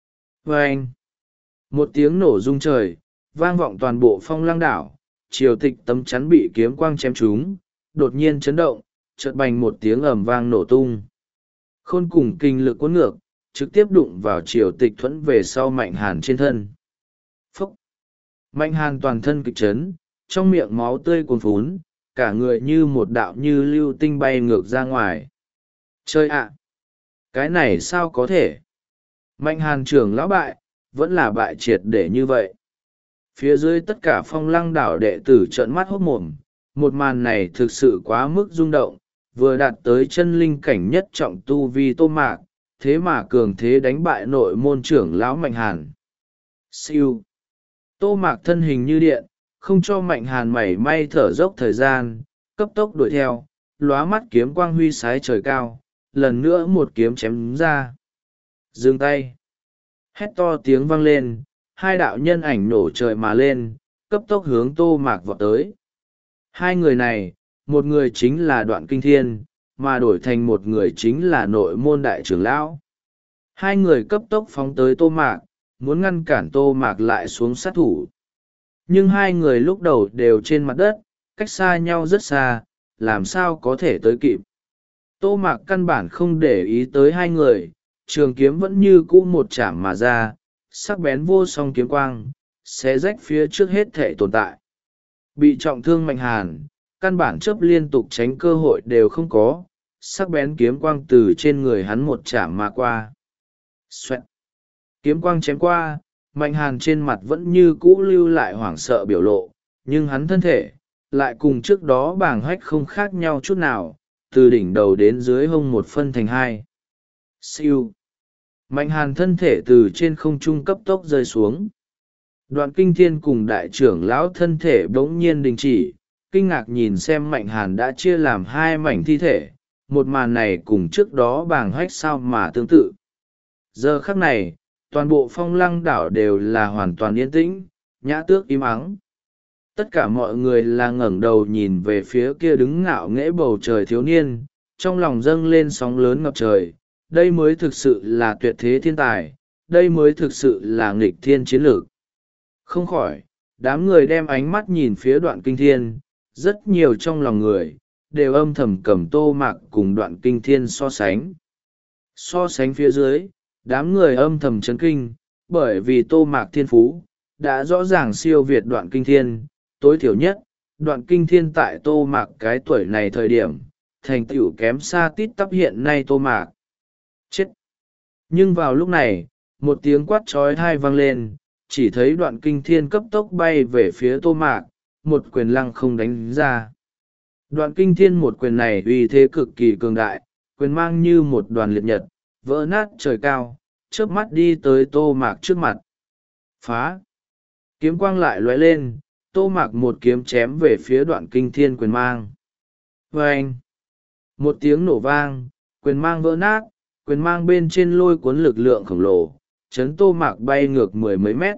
S1: Vâng! Một tiếng nổ rung trời, vang vọng toàn bộ Phong Lăng đảo, triều tịch tấm chắn bị kiếm quang chém trúng, đột nhiên chấn động, chợt bành một tiếng ầm vang nổ tung. Khôn cùng kinh lực cuốn ngược, trực tiếp đụng vào triều tịch thuẫn về sau Mạnh Hàn trên thân. Phúc! Mạnh Hàn toàn thân kịch chấn, trong miệng máu tươi cuồn phún, cả người như một đạo như lưu tinh bay ngược ra ngoài. Chơi ạ! Cái này sao có thể? Mạnh Hàn trưởng lão bại, vẫn là bại triệt để như vậy. Phía dưới tất cả Phong Lăng đảo đệ tử trợn mắt hốt mồm, một màn này thực sự quá mức rung động, vừa đạt tới chân linh cảnh nhất trọng tu vi Tô Mạc, thế mà cường thế đánh bại nội môn trưởng lão Mạnh Hàn. Siêu. Tô Mạc thân hình như điện, không cho Mạnh Hàn mảy may thở dốc thời gian, cấp tốc đuổi theo, lóa mắt kiếm quang huy sái trời cao, lần nữa một kiếm chém ra. Dừng tay. Hét to tiếng vang lên, hai đạo nhân ảnh nổ trời mà lên, cấp tốc hướng Tô Mạc vọt tới. Hai người này, một người chính là Đoạn Kinh Thiên, mà đổi thành một người chính là nội môn đại trưởng lão. Hai người cấp tốc phóng tới Tô Mạc, muốn ngăn cản Tô Mạc lại xuống sát thủ. Nhưng hai người lúc đầu đều trên mặt đất, cách xa nhau rất xa, làm sao có thể tới kịp. Tô Mạc căn bản không để ý tới hai người, trường kiếm vẫn như cũ một chạm mà ra, sắc bén vô song kiếm quang, xé rách phía trước hết thể tồn tại. Bị trọng thương Mạnh Hàn, căn bản chớp liên tục tránh cơ hội đều không có, sắc bén kiếm quang từ trên người hắn một chạm mà qua. Xoẹt. Kiếm quang chém qua, Mạnh Hàn trên mặt vẫn như cũ lưu lại hoảng sợ biểu lộ, nhưng hắn thân thể, lại cùng trước đó bàng hách không khác nhau chút nào, từ đỉnh đầu đến dưới hông một phân thành hai. Siêu. Mạnh Hàn thân thể từ trên không trung cấp tốc rơi xuống. Đoạn Kinh Thiên cùng đại trưởng lão thân thể bỗng nhiên đình chỉ, kinh ngạc nhìn xem Mạnh Hàn đã chia làm hai mảnh thi thể, một màn này cùng trước đó bàng hách sao mà tương tự. Giờ khắc này, toàn bộ Phong Lăng đảo đều là hoàn toàn yên tĩnh, nhã tước im ắng. Tất cả mọi người là ngẩng đầu nhìn về phía kia đứng ngạo nghễ bầu trời thiếu niên, trong lòng dâng lên sóng lớn ngập trời. Đây mới thực sự là tuyệt thế thiên tài, đây mới thực sự là nghịch thiên chiến lược. Không khỏi, đám người đem ánh mắt nhìn phía Đoạn Kinh Thiên, rất nhiều trong lòng người, đều âm thầm cầm Tô Mạc cùng Đoạn Kinh Thiên so sánh. So sánh phía dưới, đám người âm thầm chấn kinh, bởi vì Tô Mạc thiên phú, đã rõ ràng siêu việt Đoạn Kinh Thiên, tối thiểu nhất, Đoạn Kinh Thiên tại Tô Mạc cái tuổi này thời điểm, thành tựu kém xa tít tắp hiện nay Tô Mạc. Chết! Nhưng vào lúc này, một tiếng quát trói thai vang lên, chỉ thấy Đoạn Kinh Thiên cấp tốc bay về phía Tô Mạc, một quyền lăng không đánh ra. Đoạn Kinh Thiên một quyền này uy thế cực kỳ cường đại, quyền mang như một đoàn liệt nhật, vỡ nát trời cao, chớp mắt đi tới Tô Mạc trước mặt. Phá! Kiếm quang lại lóe lên, Tô Mạc một kiếm chém về phía Đoạn Kinh Thiên quyền mang. Vâng! Một tiếng nổ vang, quyền mang vỡ nát, quyền mang bên trên lôi cuốn lực lượng khổng lồ, chấn Tô Mạc bay ngược mười mấy mét.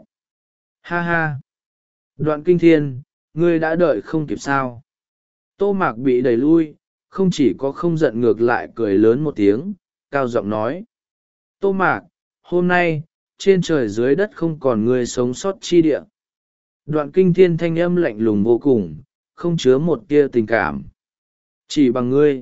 S1: Ha ha! Đoạn Kinh Thiên, ngươi đã đợi không kịp sao? Tô Mạc bị đẩy lui, không chỉ có không giận ngược lại cười lớn một tiếng, cao giọng nói. Tô Mạc, hôm nay, trên trời dưới đất không còn ngươi sống sót chi địa. Đoạn Kinh Thiên thanh âm lạnh lùng vô cùng, không chứa một tia tình cảm. Chỉ bằng ngươi.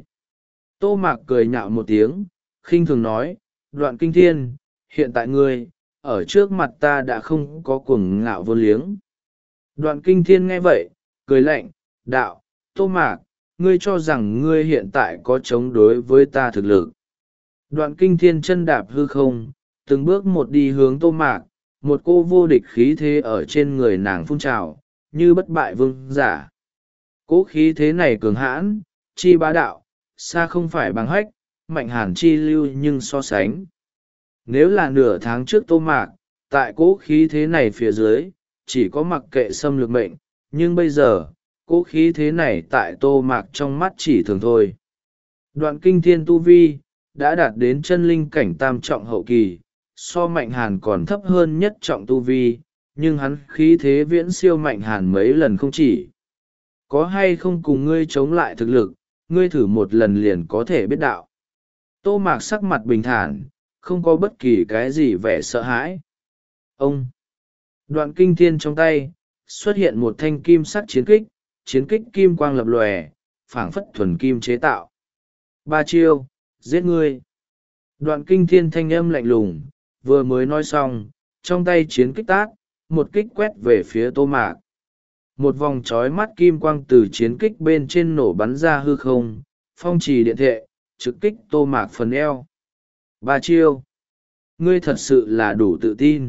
S1: Tô Mạc cười nhạo một tiếng, khinh thường nói, Đoạn Kinh Thiên, hiện tại ngươi, ở trước mặt ta đã không có cuồng ngạo vô liếng. Đoạn Kinh Thiên nghe vậy, cười lạnh, đạo, Tô Mạc, ngươi cho rằng ngươi hiện tại có chống đối với ta thực lực. Đoạn Kinh Thiên chân đạp hư không, từng bước một đi hướng Tô Mạc, một cô vô địch khí thế ở trên người nàng phun trào, như bất bại vương giả. Cố khí thế này cường hãn, chi bá đạo, xa không phải bằng hách, Mạnh Hàn chi lưu nhưng so sánh. Nếu là nửa tháng trước Tô Mạc, tại cố khí thế này phía dưới, chỉ có mặc kệ xâm lược mệnh, nhưng bây giờ, cố khí thế này tại Tô Mạc trong mắt chỉ thường thôi. Đoạn Kinh Thiên tu vi, đã đạt đến chân linh cảnh tam trọng hậu kỳ, so Mạnh Hàn còn thấp hơn nhất trọng tu vi, nhưng hắn khí thế viễn siêu Mạnh Hàn mấy lần không chỉ. Có hay không cùng ngươi chống lại thực lực, ngươi thử một lần liền có thể biết đạo. Tô Mạc sắc mặt bình thản, không có bất kỳ cái gì vẻ sợ hãi. Ông! Đoạn Kinh Thiên trong tay, xuất hiện một thanh kim sắc chiến kích, chiến kích kim quang lập lòe, phảng phất thuần kim chế tạo. Ba chiêu, giết ngươi. Đoạn Kinh Thiên thanh âm lạnh lùng, vừa mới nói xong, trong tay chiến kích tát, một kích quét về phía Tô Mạc. Một vòng trói mắt kim quang từ chiến kích bên trên nổ bắn ra hư không, phong trì điện thệ, trực kích Tô Mạc phần eo. Ba chiêu. Ngươi thật sự là đủ tự tin.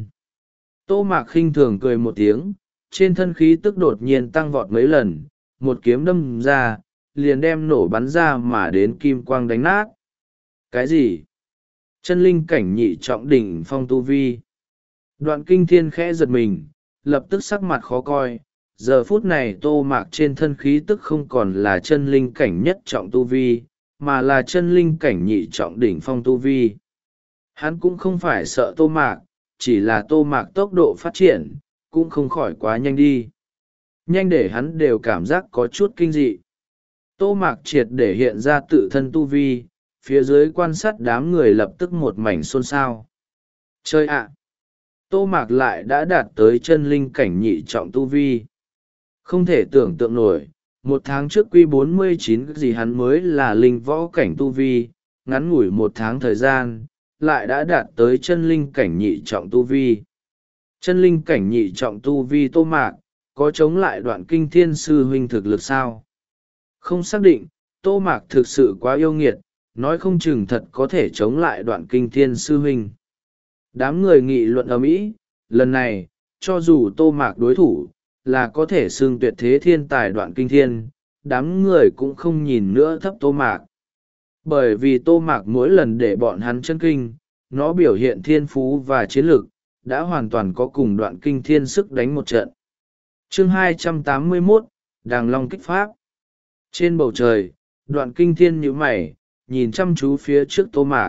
S1: Tô Mạc khinh thường cười một tiếng, trên thân khí tức đột nhiên tăng vọt mấy lần, một kiếm đâm ra, liền đem nổ bắn ra mà đến kim quang đánh nát. Cái gì? Chân linh cảnh nhị trọng đỉnh phong tu vi. Đoạn kinh thiên khẽ giật mình, lập tức sắc mặt khó coi. Giờ phút này tô mạc trên thân khí tức không còn là chân linh cảnh nhất trọng tu vi, mà là chân linh cảnh nhị trọng đỉnh phong tu vi. Hắn cũng không phải sợ tô mạc, chỉ là tô mạc tốc độ phát triển, cũng không khỏi quá nhanh đi. Nhanh để hắn đều cảm giác có chút kinh dị. Tô mạc triệt để hiện ra tự thân tu vi, phía dưới quan sát đám người lập tức một mảnh xôn xao. Chơi ạ! Tô mạc lại đã đạt tới chân linh cảnh nhị trọng tu vi. Không thể tưởng tượng nổi, một tháng trước quy bốn mươi chín gì hắn mới là linh võ cảnh tu vi, ngắn ngủi một tháng thời gian, lại đã đạt tới chân linh cảnh nhị trọng tu vi. Chân linh cảnh nhị trọng tu vi tô mạc, có chống lại đoạn kinh thiên sư huynh thực lực sao? Không xác định, tô mạc thực sự quá yêu nghiệt, nói không chừng thật có thể chống lại đoạn kinh thiên sư huynh. Đám người nghị luận ầm ĩ, lần này, cho dù tô mạc đối thủ, là có thể xưng tuyệt thế thiên tài đoạn kinh thiên, đám người cũng không nhìn nữa thấp tô mạc. Bởi vì tô mạc mỗi lần để bọn hắn chân kinh, nó biểu hiện thiên phú và chiến lược, đã hoàn toàn có cùng đoạn kinh thiên sức đánh một trận. Chương hai trăm tám mươi mốt, Đàng Long kích pháp. Trên bầu trời, đoạn kinh thiên nhíu mày, nhìn chăm chú phía trước tô mạc.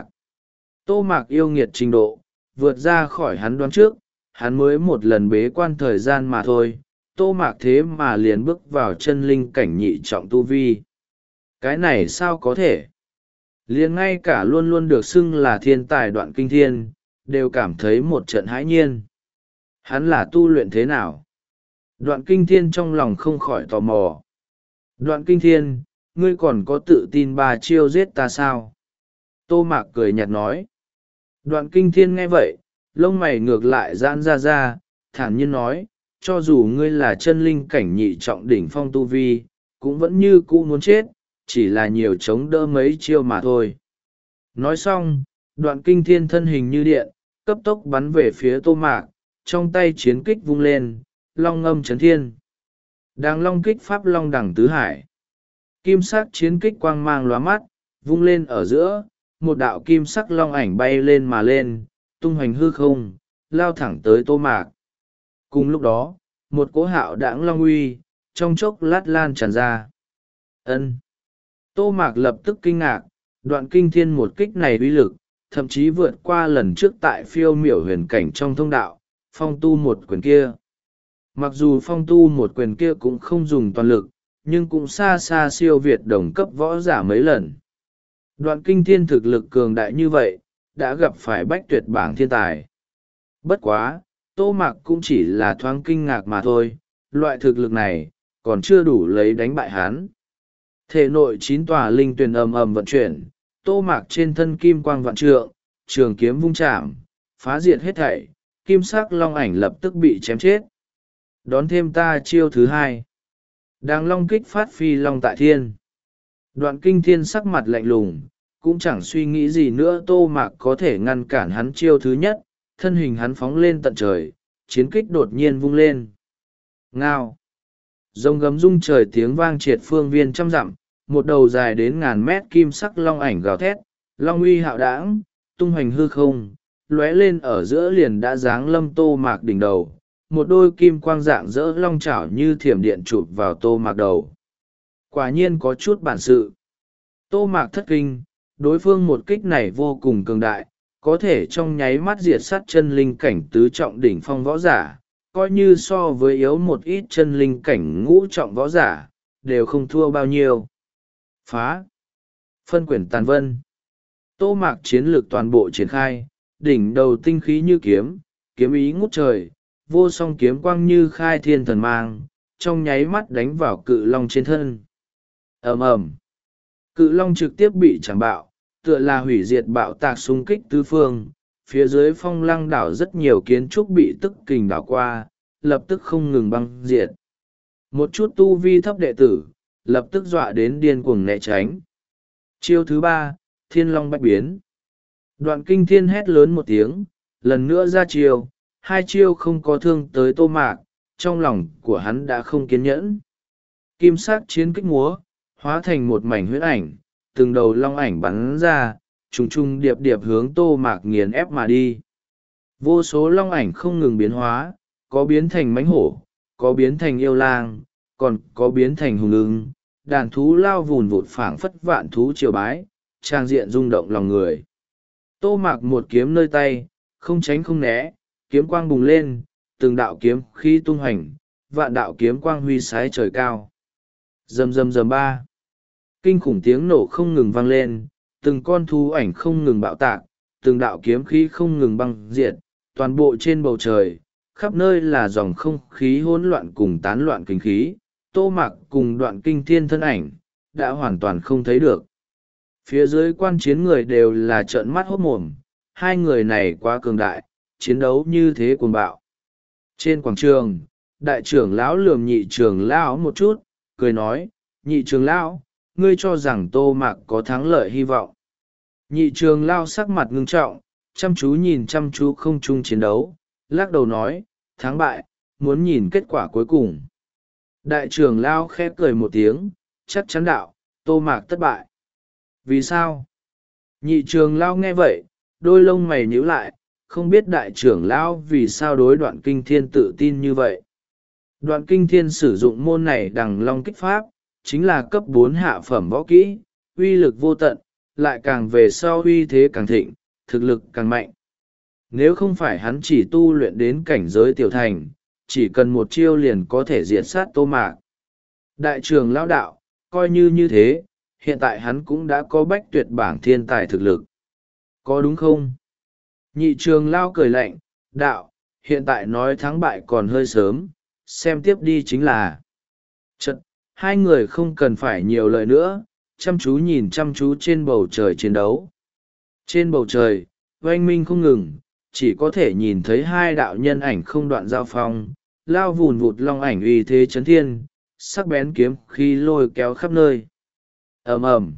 S1: Tô mạc yêu nghiệt trình độ, vượt ra khỏi hắn đoán trước, hắn mới một lần bế quan thời gian mà thôi, tô mạc thế mà liền bước vào chân linh cảnh nhị trọng tu vi. Cái này sao có thể? Liền ngay cả luôn luôn được xưng là thiên tài đoạn kinh thiên, đều cảm thấy một trận hãi nhiên. Hắn là tu luyện thế nào? Đoạn kinh thiên trong lòng không khỏi tò mò. Đoạn kinh thiên, ngươi còn có tự tin ba chiêu giết ta sao? Tô mạc cười nhạt nói. Đoạn kinh thiên nghe vậy, lông mày ngược lại giãn ra ra, thản nhiên nói, cho dù ngươi là chân linh cảnh nhị trọng đỉnh phong tu vi, cũng vẫn như cũ muốn chết, chỉ là nhiều chống đỡ mấy chiêu mà thôi. Nói xong, đoạn kinh thiên thân hình như điện, cấp tốc bắn về phía tô mạc, trong tay chiến kích vung lên, long ngâm chấn thiên. Đàng long kích pháp long đẳng tứ hải. Kim sắc chiến kích quang mang lóa mắt, vung lên ở giữa, một đạo kim sắc long ảnh bay lên mà lên, tung hoành hư không, lao thẳng tới tô mạc. Cùng lúc đó, một cỗ hạo đãng long uy, trong chốc lát lan tràn ra. Ân. Tô mạc lập tức kinh ngạc, đoạn kinh thiên một kích này uy lực, thậm chí vượt qua lần trước tại phiêu miểu huyền cảnh trong thông đạo, phong tu một quyền kia. Mặc dù phong tu một quyền kia cũng không dùng toàn lực, nhưng cũng xa xa siêu việt đồng cấp võ giả mấy lần. Đoạn kinh thiên thực lực cường đại như vậy, đã gặp phải bách tuyệt bảng thiên tài. Bất quá, tô mạc cũng chỉ là thoáng kinh ngạc mà thôi, loại thực lực này, còn chưa đủ lấy đánh bại hắn. Thể nội chín tòa linh tuyền ầm ầm vận chuyển, tô mạc trên thân kim quang vạn trượng, trường kiếm vung chạm, phá diệt hết thảy, kim sắc long ảnh lập tức bị chém chết. Đón thêm ta chiêu thứ hai. Đàng long kích phát phi long tại thiên. Đoạn kinh thiên sắc mặt lạnh lùng, cũng chẳng suy nghĩ gì nữa tô mạc có thể ngăn cản hắn chiêu thứ nhất, thân hình hắn phóng lên tận trời, chiến kích đột nhiên vung lên. Ngao! Rồng gấm rung trời tiếng vang triệt phương viên trăm dặm, một đầu dài đến ngàn mét kim sắc long ảnh gào thét, long uy hạo đãng, tung hoành hư không, lóe lên ở giữa liền đã giáng lâm tô mạc đỉnh đầu, một đôi kim quang dạng dỡ long chảo như thiểm điện chụp vào tô mạc đầu. Quả nhiên có chút bản sự. Tô mạc thất kinh, đối phương một kích này vô cùng cường đại, có thể trong nháy mắt diệt sát chân linh cảnh tứ trọng đỉnh phong võ giả, coi như so với yếu một ít chân linh cảnh ngũ trọng võ giả, đều không thua bao nhiêu. Phá! Phân quyển tàn vân. Tô mạc chiến lược toàn bộ triển khai, đỉnh đầu tinh khí như kiếm, kiếm ý ngút trời, vô song kiếm quang như khai thiên thần mang, trong nháy mắt đánh vào cự long trên thân. Ầm ầm, cự long trực tiếp bị chạm bạo, tựa là hủy diệt bạo tạc xung kích tứ phương, phía dưới phong lăng đảo rất nhiều kiến trúc bị tức kình đảo qua, lập tức không ngừng băng diệt. Một chút tu vi thấp đệ tử, lập tức dọa đến điên cuồng né tránh. Chiêu thứ ba, thiên long bách biến. Đoạn kinh thiên hét lớn một tiếng, lần nữa ra chiêu, hai chiêu không có thương tới tô mạc, trong lòng của hắn đã không kiên nhẫn. Kim sắc chiến kích múa, hóa thành một mảnh huyết ảnh, từng đầu long ảnh bắn ra, trùng trùng điệp điệp hướng Tô Mạc nghiền ép mà đi. Vô số long ảnh không ngừng biến hóa, có biến thành mãnh hổ, có biến thành yêu lang, còn có biến thành hùng ưng, đàn thú lao vùn vụt phảng phất vạn thú triều bái, trang diện rung động lòng người. Tô Mạc một kiếm nơi tay, không tránh không né, kiếm quang bùng lên, từng đạo kiếm khí tung hoành, vạn đạo kiếm quang huy sái trời cao. Rầm rầm rầm ba. Kinh khủng tiếng nổ không ngừng vang lên, từng con thú ảnh không ngừng bạo tạc, từng đạo kiếm khí không ngừng băng diệt, toàn bộ trên bầu trời, khắp nơi là dòng không khí hỗn loạn cùng tán loạn kinh khí. Tô Mạc cùng Đoạn Kinh Thiên thân ảnh đã hoàn toàn không thấy được. Phía dưới quan chiến người đều là trợn mắt hốt mồm, hai người này quá cường đại, chiến đấu như thế cuồng bạo. Trên quảng trường, đại trưởng lão lườm nhị trưởng lão một chút, cười nói, nhị trưởng lão, ngươi cho rằng Tô Mạc có thắng lợi hy vọng. Nhị trưởng lão sắc mặt ngưng trọng, chăm chú nhìn chăm chú không chung chiến đấu, lắc đầu nói, thắng bại, muốn nhìn kết quả cuối cùng. Đại trưởng lão khẽ cười một tiếng, chắc chắn đạo, Tô Mạc thất bại. Vì sao? Nhị trưởng lão nghe vậy, đôi lông mày nhíu lại, không biết đại trưởng lão vì sao đối Đoạn Kinh Thiên tự tin như vậy. Đoạn Kinh Thiên sử dụng môn này Đằng Long Kích Pháp, chính là cấp bốn hạ phẩm võ kỹ, uy lực vô tận, lại càng về sau uy thế càng thịnh, thực lực càng mạnh. Nếu không phải hắn chỉ tu luyện đến cảnh giới tiểu thành, chỉ cần một chiêu liền có thể diệt sát Tô Mạc. Đại trưởng lão đạo, coi như như thế, hiện tại hắn cũng đã có bách tuyệt bảng thiên tài thực lực. Có đúng không? Nhị trưởng lão cười lạnh, đạo, hiện tại nói thắng bại còn hơi sớm, xem tiếp đi chính là. Chật, hai người không cần phải nhiều lời nữa, chăm chú nhìn chăm chú trên bầu trời chiến đấu. Trên bầu trời, oanh minh không ngừng, chỉ có thể nhìn thấy hai đạo nhân ảnh không đoạn giao phong, lao vùn vụt long ảnh uy thế chấn thiên, sắc bén kiếm khí lôi kéo khắp nơi. Ầm ầm,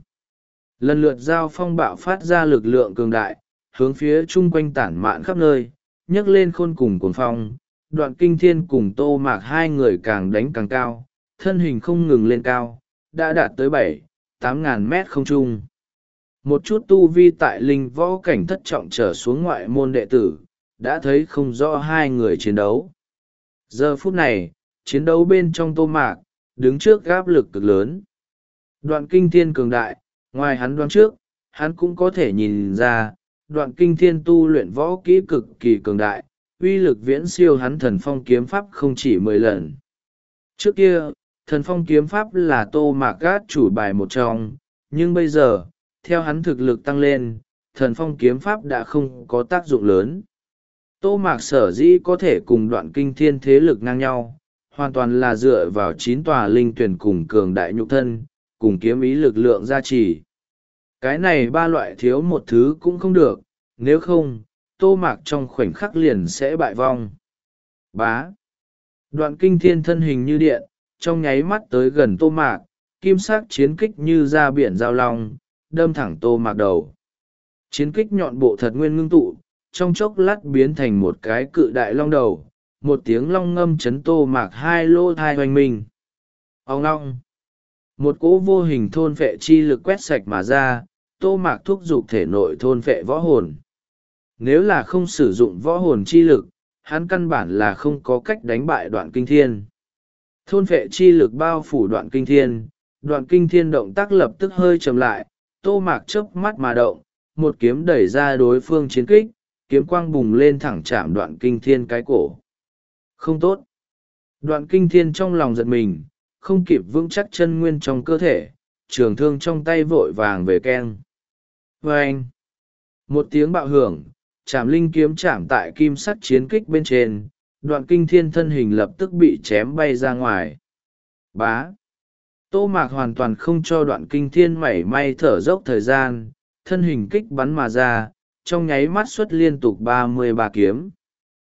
S1: lần lượt giao phong bạo phát ra lực lượng cường đại, hướng phía chung quanh tản mạn khắp nơi, nhấc lên khôn cùng cuồng phong. Đoạn Kinh Thiên cùng Tô Mạc hai người càng đánh càng cao, thân hình không ngừng lên cao, đã đạt tới bảy, tám ngàn mét không trung. Một chút tu vi tại linh võ cảnh thất trọng trở xuống ngoại môn đệ tử, đã thấy không rõ hai người chiến đấu. Giờ phút này, chiến đấu bên trong Tô Mạc, đứng trước áp lực cực lớn. Đoạn Kinh Thiên cường đại, ngoài hắn đoán trước, hắn cũng có thể nhìn ra, Đoạn Kinh Thiên tu luyện võ kỹ cực kỳ cường đại, uy lực viễn siêu hắn Thần Phong kiếm pháp không chỉ mười lần. Trước kia, Thần Phong kiếm pháp là Tô Mạc gát chủ bài một trong, nhưng bây giờ, theo hắn thực lực tăng lên, Thần Phong kiếm pháp đã không có tác dụng lớn. Tô Mạc sở dĩ có thể cùng Đoạn Kinh Thiên thế lực ngang nhau, hoàn toàn là dựa vào chín tòa linh tuyển cùng cường đại nhục thân, cùng kiếm ý lực lượng gia trì. Cái này ba loại thiếu một thứ cũng không được, nếu không, Tô Mạc trong khoảnh khắc liền sẽ bại vong. Bá. Đoạn Kinh Thiên thân hình như điện, trong nháy mắt tới gần Tô Mạc, kim sắc chiến kích như ra biển giao long, đâm thẳng Tô Mạc đầu. Chiến kích nhọn bộ thật nguyên ngưng tụ, trong chốc lát biến thành một cái cự đại long đầu, một tiếng long ngâm chấn Tô Mạc hai lô thai hoành mình. Ông long. Một cỗ vô hình thôn phệ chi lực quét sạch mà ra, Tô Mạc thúc giục thể nội thôn phệ võ hồn. Nếu là không sử dụng võ hồn chi lực, hắn căn bản là không có cách đánh bại Đoạn Kinh Thiên. Thôn phệ chi lực bao phủ Đoạn Kinh Thiên, Đoạn Kinh Thiên động tác lập tức hơi chậm lại, Tô Mạc chớp mắt mà động, một kiếm đẩy ra đối phương chiến kích, kiếm quang bùng lên thẳng chạm Đoạn Kinh Thiên cái cổ. Không tốt. Đoạn Kinh Thiên trong lòng giật mình, không kịp vững chắc chân nguyên trong cơ thể, trường thương trong tay vội vàng về keng. Vâng! Một tiếng bạo hưởng, chạm linh kiếm chạm tại kim sắt chiến kích bên trên, Đoạn Kinh Thiên thân hình lập tức bị chém bay ra ngoài. Bá! Tô Mạc hoàn toàn không cho Đoạn Kinh Thiên mảy may thở dốc thời gian, thân hình kích bắn mà ra, trong nháy mắt xuất liên tục ba mươi ba kiếm.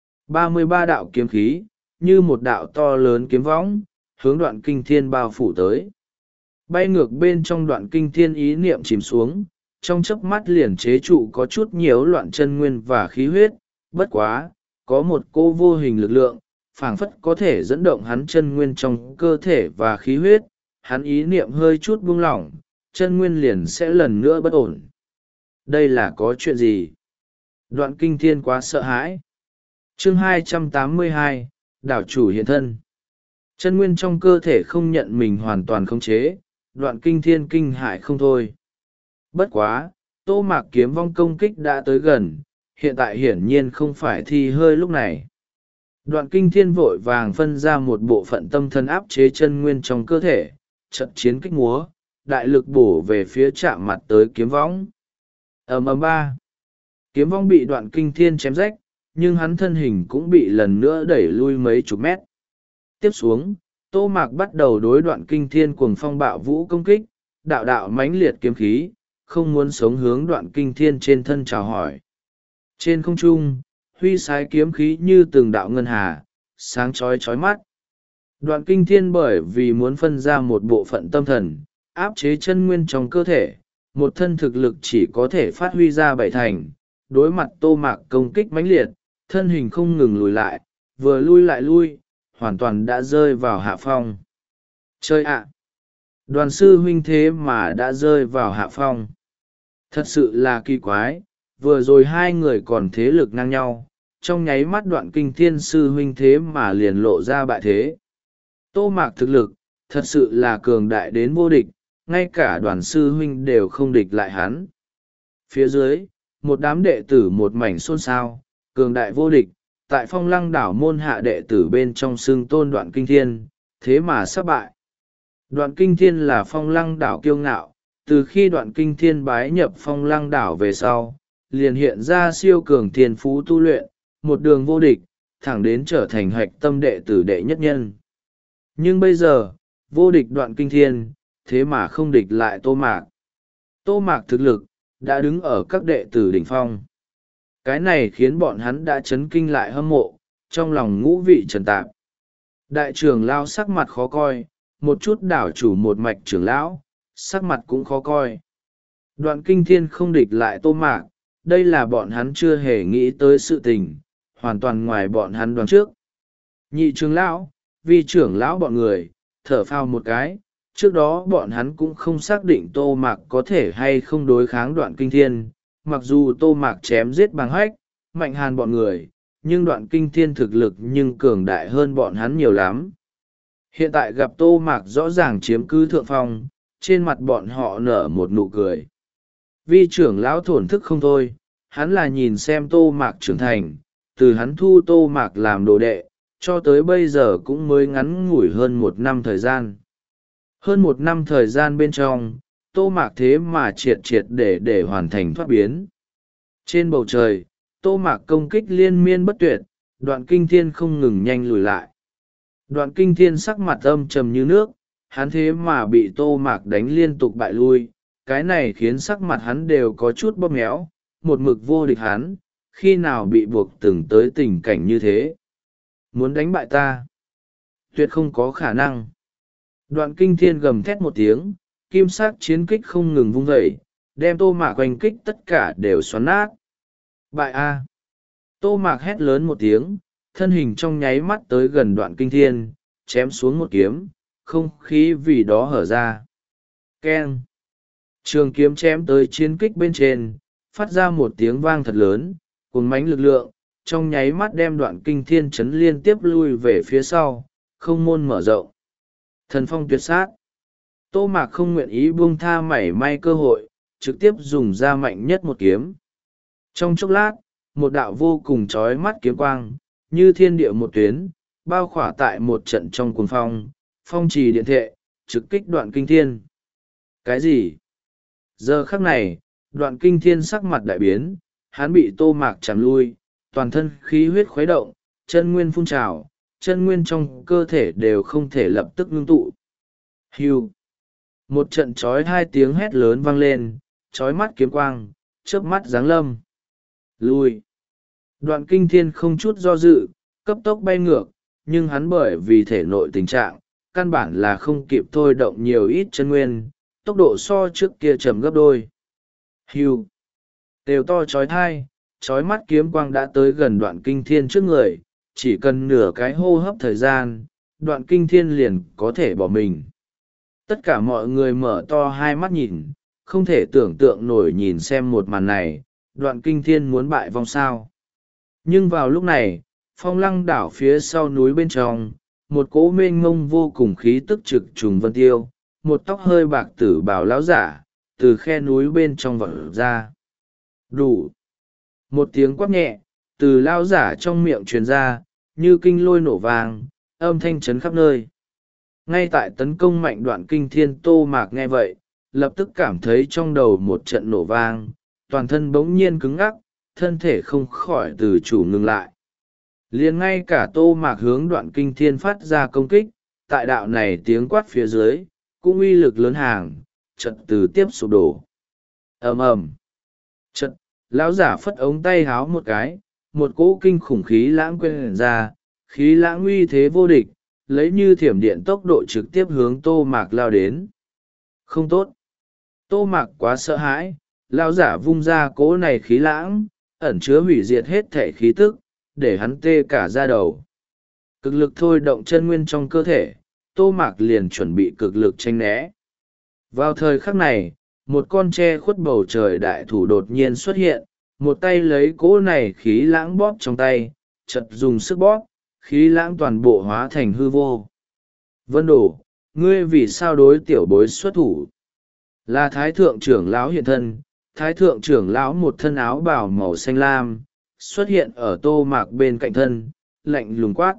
S1: ba mươi ba đạo kiếm khí, như một đạo to lớn kiếm võng, hướng Đoạn Kinh Thiên bao phủ tới. Bay ngược bên trong Đoạn Kinh Thiên ý niệm chìm xuống, trong chớp mắt liền chế trụ có chút nhiễu loạn chân nguyên và khí huyết, bất quá, có một cô vô hình lực lượng, phảng phất có thể dẫn động hắn chân nguyên trong cơ thể và khí huyết, hắn ý niệm hơi chút buông lỏng, chân nguyên liền sẽ lần nữa bất ổn. Đây là có chuyện gì? Đoạn kinh thiên quá sợ hãi. Chương hai trăm tám mươi hai, đảo chủ hiện thân. Chân nguyên trong cơ thể không nhận mình hoàn toàn khống chế, đoạn kinh thiên kinh hại không thôi. Bất quá, Tô Mạc kiếm vong công kích đã tới gần, hiện tại hiển nhiên không phải thi hơi lúc này. Đoạn kinh thiên vội vàng phân ra một bộ phận tâm thần áp chế chân nguyên trong cơ thể, trận chiến kích múa, đại lực bổ về phía chạm mặt tới kiếm võng. Ầm ầm ba. Kiếm võng bị đoạn kinh thiên chém rách, nhưng hắn thân hình cũng bị lần nữa đẩy lui mấy chục mét. Tiếp xuống, Tô Mạc bắt đầu đối đoạn kinh thiên cuồng phong bạo vũ công kích, đạo đạo mãnh liệt kiếm khí, không muốn sống hướng đoạn kinh thiên trên thân chào hỏi. Trên không trung, huy sái kiếm khí như từng đạo ngân hà, sáng chói chói mắt. Đoạn kinh thiên bởi vì muốn phân ra một bộ phận tâm thần, áp chế chân nguyên trong cơ thể, một thân thực lực chỉ có thể phát huy ra bảy thành, đối mặt Tô Mạc công kích mãnh liệt, thân hình không ngừng lùi lại, vừa lui lại lui, hoàn toàn đã rơi vào hạ phong. Chơi ạ! Đoàn sư huynh thế mà đã rơi vào hạ phong. Thật sự là kỳ quái, vừa rồi hai người còn thế lực ngang nhau, trong nháy mắt đoạn kinh thiên sư huynh thế mà liền lộ ra bại thế. Tô Mạc thực lực, thật sự là cường đại đến vô địch, ngay cả đoàn sư huynh đều không địch lại hắn. Phía dưới, một đám đệ tử một mảnh xôn xao, cường đại vô địch, tại phong lăng đảo môn hạ đệ tử bên trong xưng tôn đoạn kinh thiên, thế mà sắp bại. Đoạn kinh thiên là phong lăng đảo kiêu ngạo, từ khi đoạn kinh thiên bái nhập phong lăng đảo về sau, liền hiện ra siêu cường thiên phú tu luyện, một đường vô địch, thẳng đến trở thành hạch tâm đệ tử đệ nhất nhân. Nhưng bây giờ, vô địch đoạn kinh thiên, thế mà không địch lại Tô Mạc. Tô Mạc thực lực, đã đứng ở các đệ tử đỉnh phong. Cái này khiến bọn hắn đã chấn kinh lại hâm mộ, trong lòng ngũ vị trần tạp. Đại trưởng lão sắc mặt khó coi, một chút đảo chủ một mạch trưởng lão, sắc mặt cũng khó coi. Đoạn kinh thiên không địch lại Tô Mạc, đây là bọn hắn chưa hề nghĩ tới sự tình, hoàn toàn ngoài bọn hắn đoán trước. Nhị trưởng lão, vi trưởng lão bọn người, thở phào một cái, trước đó bọn hắn cũng không xác định Tô Mạc có thể hay không đối kháng đoạn kinh thiên, mặc dù Tô Mạc chém giết bằng hách, mạnh hàn bọn người, nhưng đoạn kinh thiên thực lực nhưng cường đại hơn bọn hắn nhiều lắm. Hiện tại gặp Tô Mạc rõ ràng chiếm cứ thượng phong, trên mặt bọn họ nở một nụ cười. Vi trưởng lão thổn thức không thôi, hắn là nhìn xem Tô Mạc trưởng thành, từ hắn thu Tô Mạc làm đồ đệ, cho tới bây giờ cũng mới ngắn ngủi hơn một năm thời gian. Hơn một năm thời gian bên trong, Tô Mạc thế mà triệt triệt để để hoàn thành thoát biến. Trên bầu trời, Tô Mạc công kích liên miên bất tuyệt, đoạn kinh thiên không ngừng nhanh lùi lại. Đoạn kinh thiên sắc mặt âm trầm như nước, hắn thế mà bị Tô Mạc đánh liên tục bại lui, cái này khiến sắc mặt hắn đều có chút bóp méo, một mực vô địch hắn, khi nào bị buộc từng tới tình cảnh như thế. Muốn đánh bại ta? Tuyệt không có khả năng. Đoạn kinh thiên gầm thét một tiếng, kim sắc chiến kích không ngừng vung dậy, đem Tô Mạc oanh kích tất cả đều xoắn nát. Bại A. Tô Mạc hét lớn một tiếng, thân hình trong nháy mắt tới gần đoạn kinh thiên, chém xuống một kiếm, không khí vì đó hở ra. Keng. Trường kiếm chém tới chiến kích bên trên, phát ra một tiếng vang thật lớn, cuồng mãnh lực lượng, trong nháy mắt đem đoạn kinh thiên chấn liên tiếp lui về phía sau, không môn mở rộng. Thần phong tuyệt sát. Tô Mạc không nguyện ý buông tha mảy may cơ hội, trực tiếp dùng ra mạnh nhất một kiếm. Trong chốc lát, một đạo vô cùng chói mắt kiếm quang, như thiên địa một tuyến, bao khỏa tại một trận trong cuồng phong, phong trì điện thệ, trực kích đoạn kinh thiên. Cái gì? Giờ khắc này, đoạn kinh thiên sắc mặt đại biến, hắn bị Tô Mạc chạm lui, toàn thân khí huyết khuấy động, chân nguyên phun trào, chân nguyên trong cơ thể đều không thể lập tức ngưng tụ. Hưu. Một trận chói hai tiếng hét lớn vang lên, chói mắt kiếm quang, chớp mắt giáng lâm. Lui. Đoạn kinh thiên không chút do dự, cấp tốc bay ngược, nhưng hắn bởi vì thể nội tình trạng, căn bản là không kịp thôi động nhiều ít chân nguyên, tốc độ so trước kia chậm gấp đôi. Hưu. Đều to chói thai, chói mắt kiếm quang đã tới gần đoạn kinh thiên trước người, chỉ cần nửa cái hô hấp thời gian, đoạn kinh thiên liền có thể bỏ mình. Tất cả mọi người mở to hai mắt nhìn, không thể tưởng tượng nổi nhìn xem một màn này, Đoạn Kinh Thiên muốn bại vong sao. Nhưng vào lúc này, phong lăng đảo phía sau núi bên trong, một cỗ mênh ngông vô cùng khí tức trực trùng vân tiêu, một tóc hơi bạc tử bào láo giả, từ khe núi bên trong vọt ra. Đủ. Một tiếng quát nhẹ, từ lao giả trong miệng truyền ra, như kinh lôi nổ vàng, âm thanh chấn khắp nơi. Ngay tại tấn công mạnh Đoạn Kinh Thiên, Tô Mạc nghe vậy, lập tức cảm thấy trong đầu một trận nổ vang, toàn thân bỗng nhiên cứng ngắc, thân thể không khỏi từ chủ ngừng lại. Liền ngay cả Tô Mạc hướng Đoạn Kinh Thiên phát ra công kích, tại đạo này tiếng quát phía dưới, cũng uy lực lớn hàng, chợt từ tiếp sụp đổ. ầm ầm, chợt, lão giả phất ống tay háo một cái, một cỗ kinh khủng khí lãng quên ra, khí lãng uy thế vô địch, lấy như thiểm điện tốc độ trực tiếp hướng Tô Mạc lao đến. Không tốt. Tô Mạc quá sợ hãi, lão giả vung ra cỗ này khí lãng, ẩn chứa hủy diệt hết thể khí tức, để hắn tê cả da đầu. Cực lực thôi động chân nguyên trong cơ thể, Tô Mạc liền chuẩn bị cực lực tranh né. Vào thời khắc này, một con tre khuất bầu trời đại thủ đột nhiên xuất hiện, một tay lấy cỗ này khí lãng bóp trong tay, chật dùng sức bóp, khí lãng toàn bộ hóa thành hư vô. Vân Đổ, ngươi vì sao đối tiểu bối xuất thủ? Là thái thượng trưởng lão hiện thân. Thái thượng trưởng lão một thân áo bào màu xanh lam, xuất hiện ở Tô Mạc bên cạnh thân, lạnh lùng quát.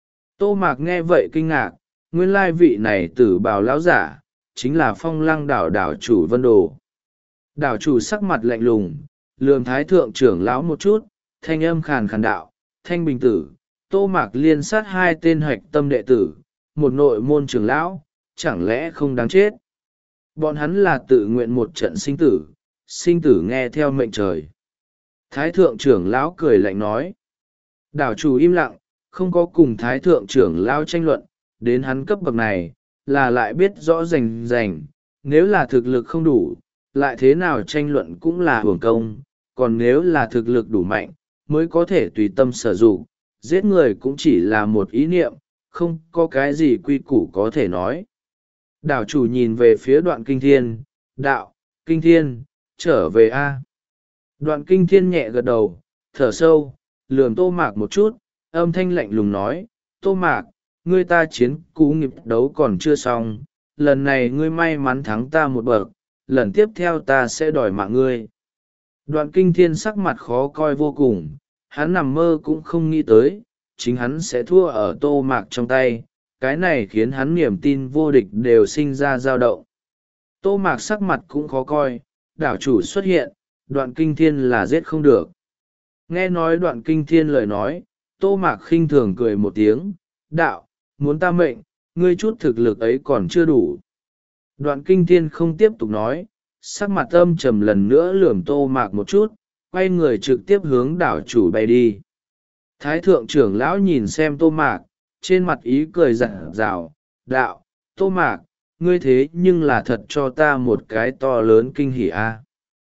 S1: Tô Mạc nghe vậy kinh ngạc, nguyên lai vị này tử bào lão giả, chính là Phong Lăng đảo đảo chủ Vân Đồ. Đảo chủ sắc mặt lạnh lùng, lườm thái thượng trưởng lão một chút, thanh âm khàn khàn đạo, thanh bình tử, Tô Mạc liên sát hai tên hạch tâm đệ tử, một nội môn trưởng lão, chẳng lẽ không đáng chết? Bọn hắn là tự nguyện một trận sinh tử, sinh tử nghe theo mệnh trời. Thái thượng trưởng lão cười lạnh nói. Đảo chủ im lặng, không có cùng thái thượng trưởng lão tranh luận, đến hắn cấp bậc này, là lại biết rõ rành rành, nếu là thực lực không đủ, lại thế nào tranh luận cũng là hưởng công, còn nếu là thực lực đủ mạnh, mới có thể tùy tâm sử dụng, giết người cũng chỉ là một ý niệm, không có cái gì quy củ có thể nói. Đảo chủ nhìn về phía Đoạn Kinh Thiên, đạo, Kinh Thiên, trở về a. Đoạn Kinh Thiên nhẹ gật đầu, thở sâu, lườm Tô Mạc một chút, âm thanh lạnh lùng nói, Tô Mạc, ngươi ta chiến cú nghiệp đấu còn chưa xong, lần này ngươi may mắn thắng ta một bậc, lần tiếp theo ta sẽ đòi mạng ngươi. Đoạn Kinh Thiên sắc mặt khó coi vô cùng, hắn nằm mơ cũng không nghĩ tới, chính hắn sẽ thua ở Tô Mạc trong tay, cái này khiến hắn niềm tin vô địch đều sinh ra dao động. Tô Mạc sắc mặt cũng khó coi, đảo chủ xuất hiện, Đoạn Kinh Thiên là giết không được. Nghe nói Đoạn Kinh Thiên lời nói, Tô Mạc khinh thường cười một tiếng, đạo, muốn ta mệnh, ngươi chút thực lực ấy còn chưa đủ. Đoạn Kinh Thiên không tiếp tục nói, sắc mặt âm trầm lần nữa lườm Tô Mạc một chút, quay người trực tiếp hướng đảo chủ bay đi. Thái thượng trưởng lão nhìn xem Tô Mạc, trên mặt ý cười rạng rào, đạo, Tô Mạc, ngươi thế nhưng là thật cho ta một cái to lớn kinh hỉ a.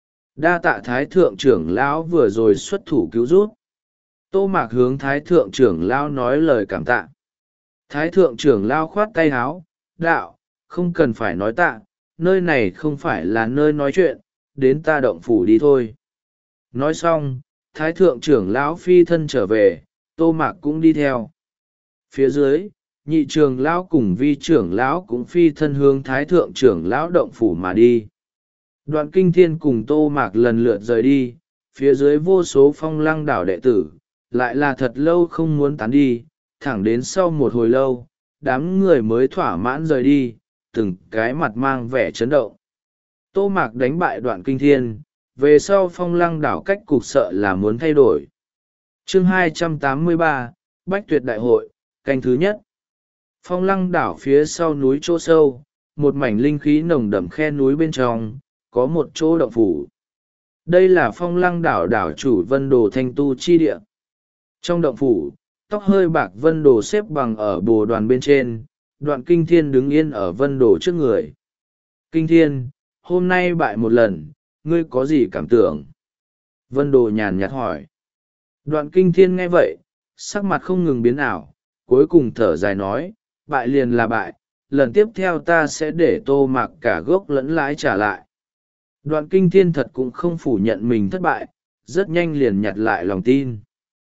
S1: Đa tạ thái thượng trưởng lão vừa rồi xuất thủ cứu giúp. Tô Mạc hướng thái thượng trưởng lão nói lời cảm tạ. Thái thượng trưởng lão khoát tay háo, đạo, không cần phải nói tạ, nơi này không phải là nơi nói chuyện, đến ta động phủ đi thôi. Nói xong, thái thượng trưởng lão phi thân trở về, Tô Mạc cũng đi theo. Phía dưới, nhị trưởng lão cùng vi trưởng lão cũng phi thân hướng thái thượng trưởng lão động phủ mà đi. Đoạn Kinh Thiên cùng Tô Mạc lần lượt rời đi, phía dưới vô số Phong Lăng đảo đệ tử, lại là thật lâu không muốn tán đi, thẳng đến sau một hồi lâu, đám người mới thỏa mãn rời đi, từng cái mặt mang vẻ chấn động. Tô Mạc đánh bại Đoạn Kinh Thiên, về sau Phong Lăng đảo cách cục sợ là muốn thay đổi. Chương hai trăm tám mươi ba, Bách Tuyệt Đại Hội, canh thứ nhất. Phong Lăng đảo phía sau núi chỗ sâu, một mảnh linh khí nồng đậm khe núi bên trong, có một chỗ động phủ. Đây là Phong Lăng đảo đảo chủ Vân Đồ thanh tu chi địa. Trong động phủ, tóc hơi bạc Vân Đồ xếp bằng ở bồ đoàn bên trên, Đoạn Kinh Thiên đứng yên ở Vân Đồ trước người. Kinh Thiên, hôm nay bại một lần, ngươi có gì cảm tưởng? Vân Đồ nhàn nhạt hỏi. Đoạn Kinh Thiên nghe vậy, sắc mặt không ngừng biến ảo, cuối cùng thở dài nói, bại liền là bại, lần tiếp theo ta sẽ để Tô Mạc cả gốc lẫn lãi trả lại. Đoạn kinh thiên thật cũng không phủ nhận mình thất bại, rất nhanh liền nhặt lại lòng tin.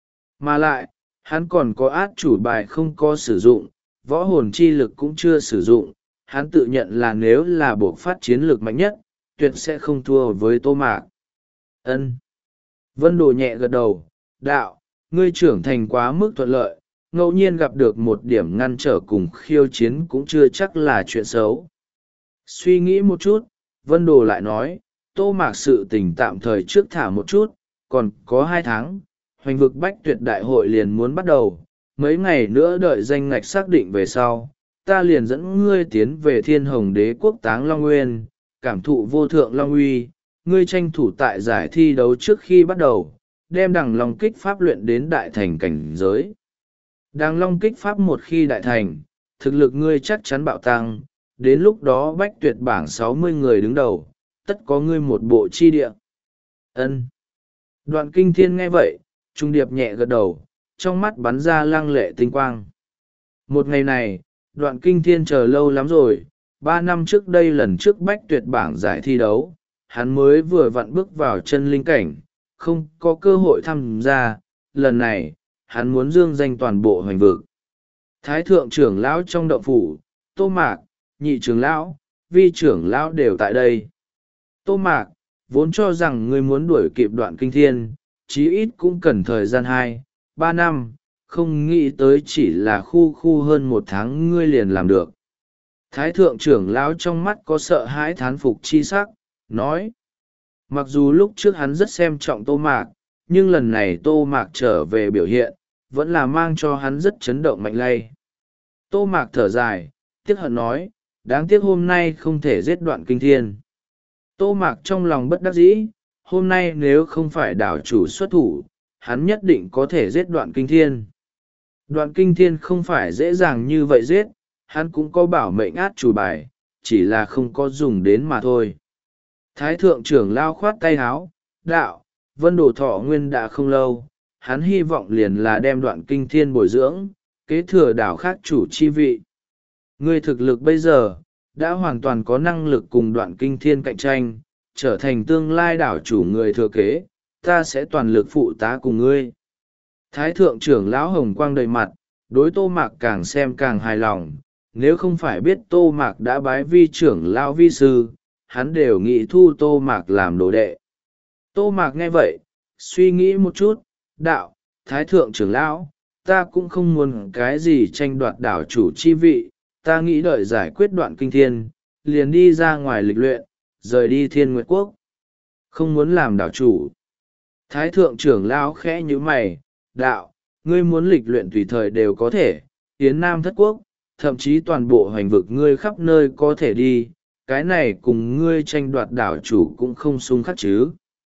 S1: Mà lại, hắn còn có át chủ bài không có sử dụng, võ hồn chi lực cũng chưa sử dụng, hắn tự nhận là nếu là buộc phát chiến lược mạnh nhất, tuyệt sẽ không thua với Tô Mạc. Ân. Vân Đồ nhẹ gật đầu, đạo, ngươi trưởng thành quá mức thuận lợi, ngẫu nhiên gặp được một điểm ngăn trở cùng khiêu chiến cũng chưa chắc là chuyện xấu. Suy nghĩ một chút, Vân Đồ lại nói, Tô Mạc sự tình tạm thời trước thả một chút, còn có hai tháng, hoành vực bách tuyệt đại hội liền muốn bắt đầu, mấy ngày nữa đợi danh ngạch xác định về sau, ta liền dẫn ngươi tiến về thiên hồng đế quốc Táng Long Nguyên, cảm thụ vô thượng Long Uy, ngươi tranh thủ tại giải thi đấu trước khi bắt đầu, đem đằng long kích pháp luyện đến đại thành cảnh giới. Đằng long kích pháp một khi đại thành, thực lực ngươi chắc chắn bạo tăng, đến lúc đó bách tuyệt bảng sáu mươi người đứng đầu, tất có ngươi một bộ chi địa. Ân. Đoạn kinh thiên nghe vậy, trung điệp nhẹ gật đầu, trong mắt bắn ra lăng lệ tinh quang. Một ngày này, đoạn kinh thiên chờ lâu lắm rồi, ba năm trước đây lần trước bách tuyệt bảng giải thi đấu, hắn mới vừa vặn bước vào chân linh cảnh, không có cơ hội tham gia, lần này, hắn muốn dương danh toàn bộ hoành vực. Thái thượng trưởng lão trong động phủ, Tô Mạc, nhị trưởng lão, vi trưởng lão đều tại đây. Tô Mạc, vốn cho rằng ngươi muốn đuổi kịp đoạn kinh thiên, chí ít cũng cần thời gian hai, ba năm, không nghĩ tới chỉ là khu khu hơn một tháng ngươi liền làm được. Thái thượng trưởng lão trong mắt có sợ hãi thán phục chi sắc, nói. Mặc dù lúc trước hắn rất xem trọng Tô Mạc, nhưng lần này Tô Mạc trở về biểu hiện, vẫn là mang cho hắn rất chấn động mạnh lay. Tô Mạc thở dài, tiếc hận nói, đáng tiếc hôm nay không thể giết đoạn kinh thiên. Tô Mạc trong lòng bất đắc dĩ, hôm nay nếu không phải đảo chủ xuất thủ, hắn nhất định có thể giết đoạn kinh thiên. Đoạn kinh thiên không phải dễ dàng như vậy giết, hắn cũng có bảo mệnh át chủ bài, chỉ là không có dùng đến mà thôi. Thái thượng trưởng lao khoát tay háo, đạo, Vân Đồ thọ nguyên đã không lâu, hắn hy vọng liền là đem đoạn kinh thiên bồi dưỡng, kế thừa đảo khác chủ chi vị. Ngươi thực lực bây giờ, đã hoàn toàn có năng lực cùng đoạn kinh thiên cạnh tranh, trở thành tương lai đảo chủ người thừa kế, ta sẽ toàn lực phụ tá cùng ngươi. Thái thượng trưởng lão hồng quang đầy mặt, đối Tô Mạc càng xem càng hài lòng, nếu không phải biết Tô Mạc đã bái vi trưởng lão vi sư, hắn đều nghĩ thu Tô Mạc làm đồ đệ. Tô Mạc nghe vậy, suy nghĩ một chút, đạo, Thái thượng trưởng lão, ta cũng không muốn cái gì tranh đoạt đảo chủ chi vị, ta nghĩ đợi giải quyết đoạn kinh thiên, liền đi ra ngoài lịch luyện, rời đi Thiên Nguyệt Quốc. Không muốn làm đảo chủ. Thái thượng trưởng lão khẽ như mày, đạo, ngươi muốn lịch luyện tùy thời đều có thể, Yến Nam thất quốc, thậm chí toàn bộ hoành vực ngươi khắp nơi có thể đi, cái này cùng ngươi tranh đoạt đảo chủ cũng không xung khắc chứ.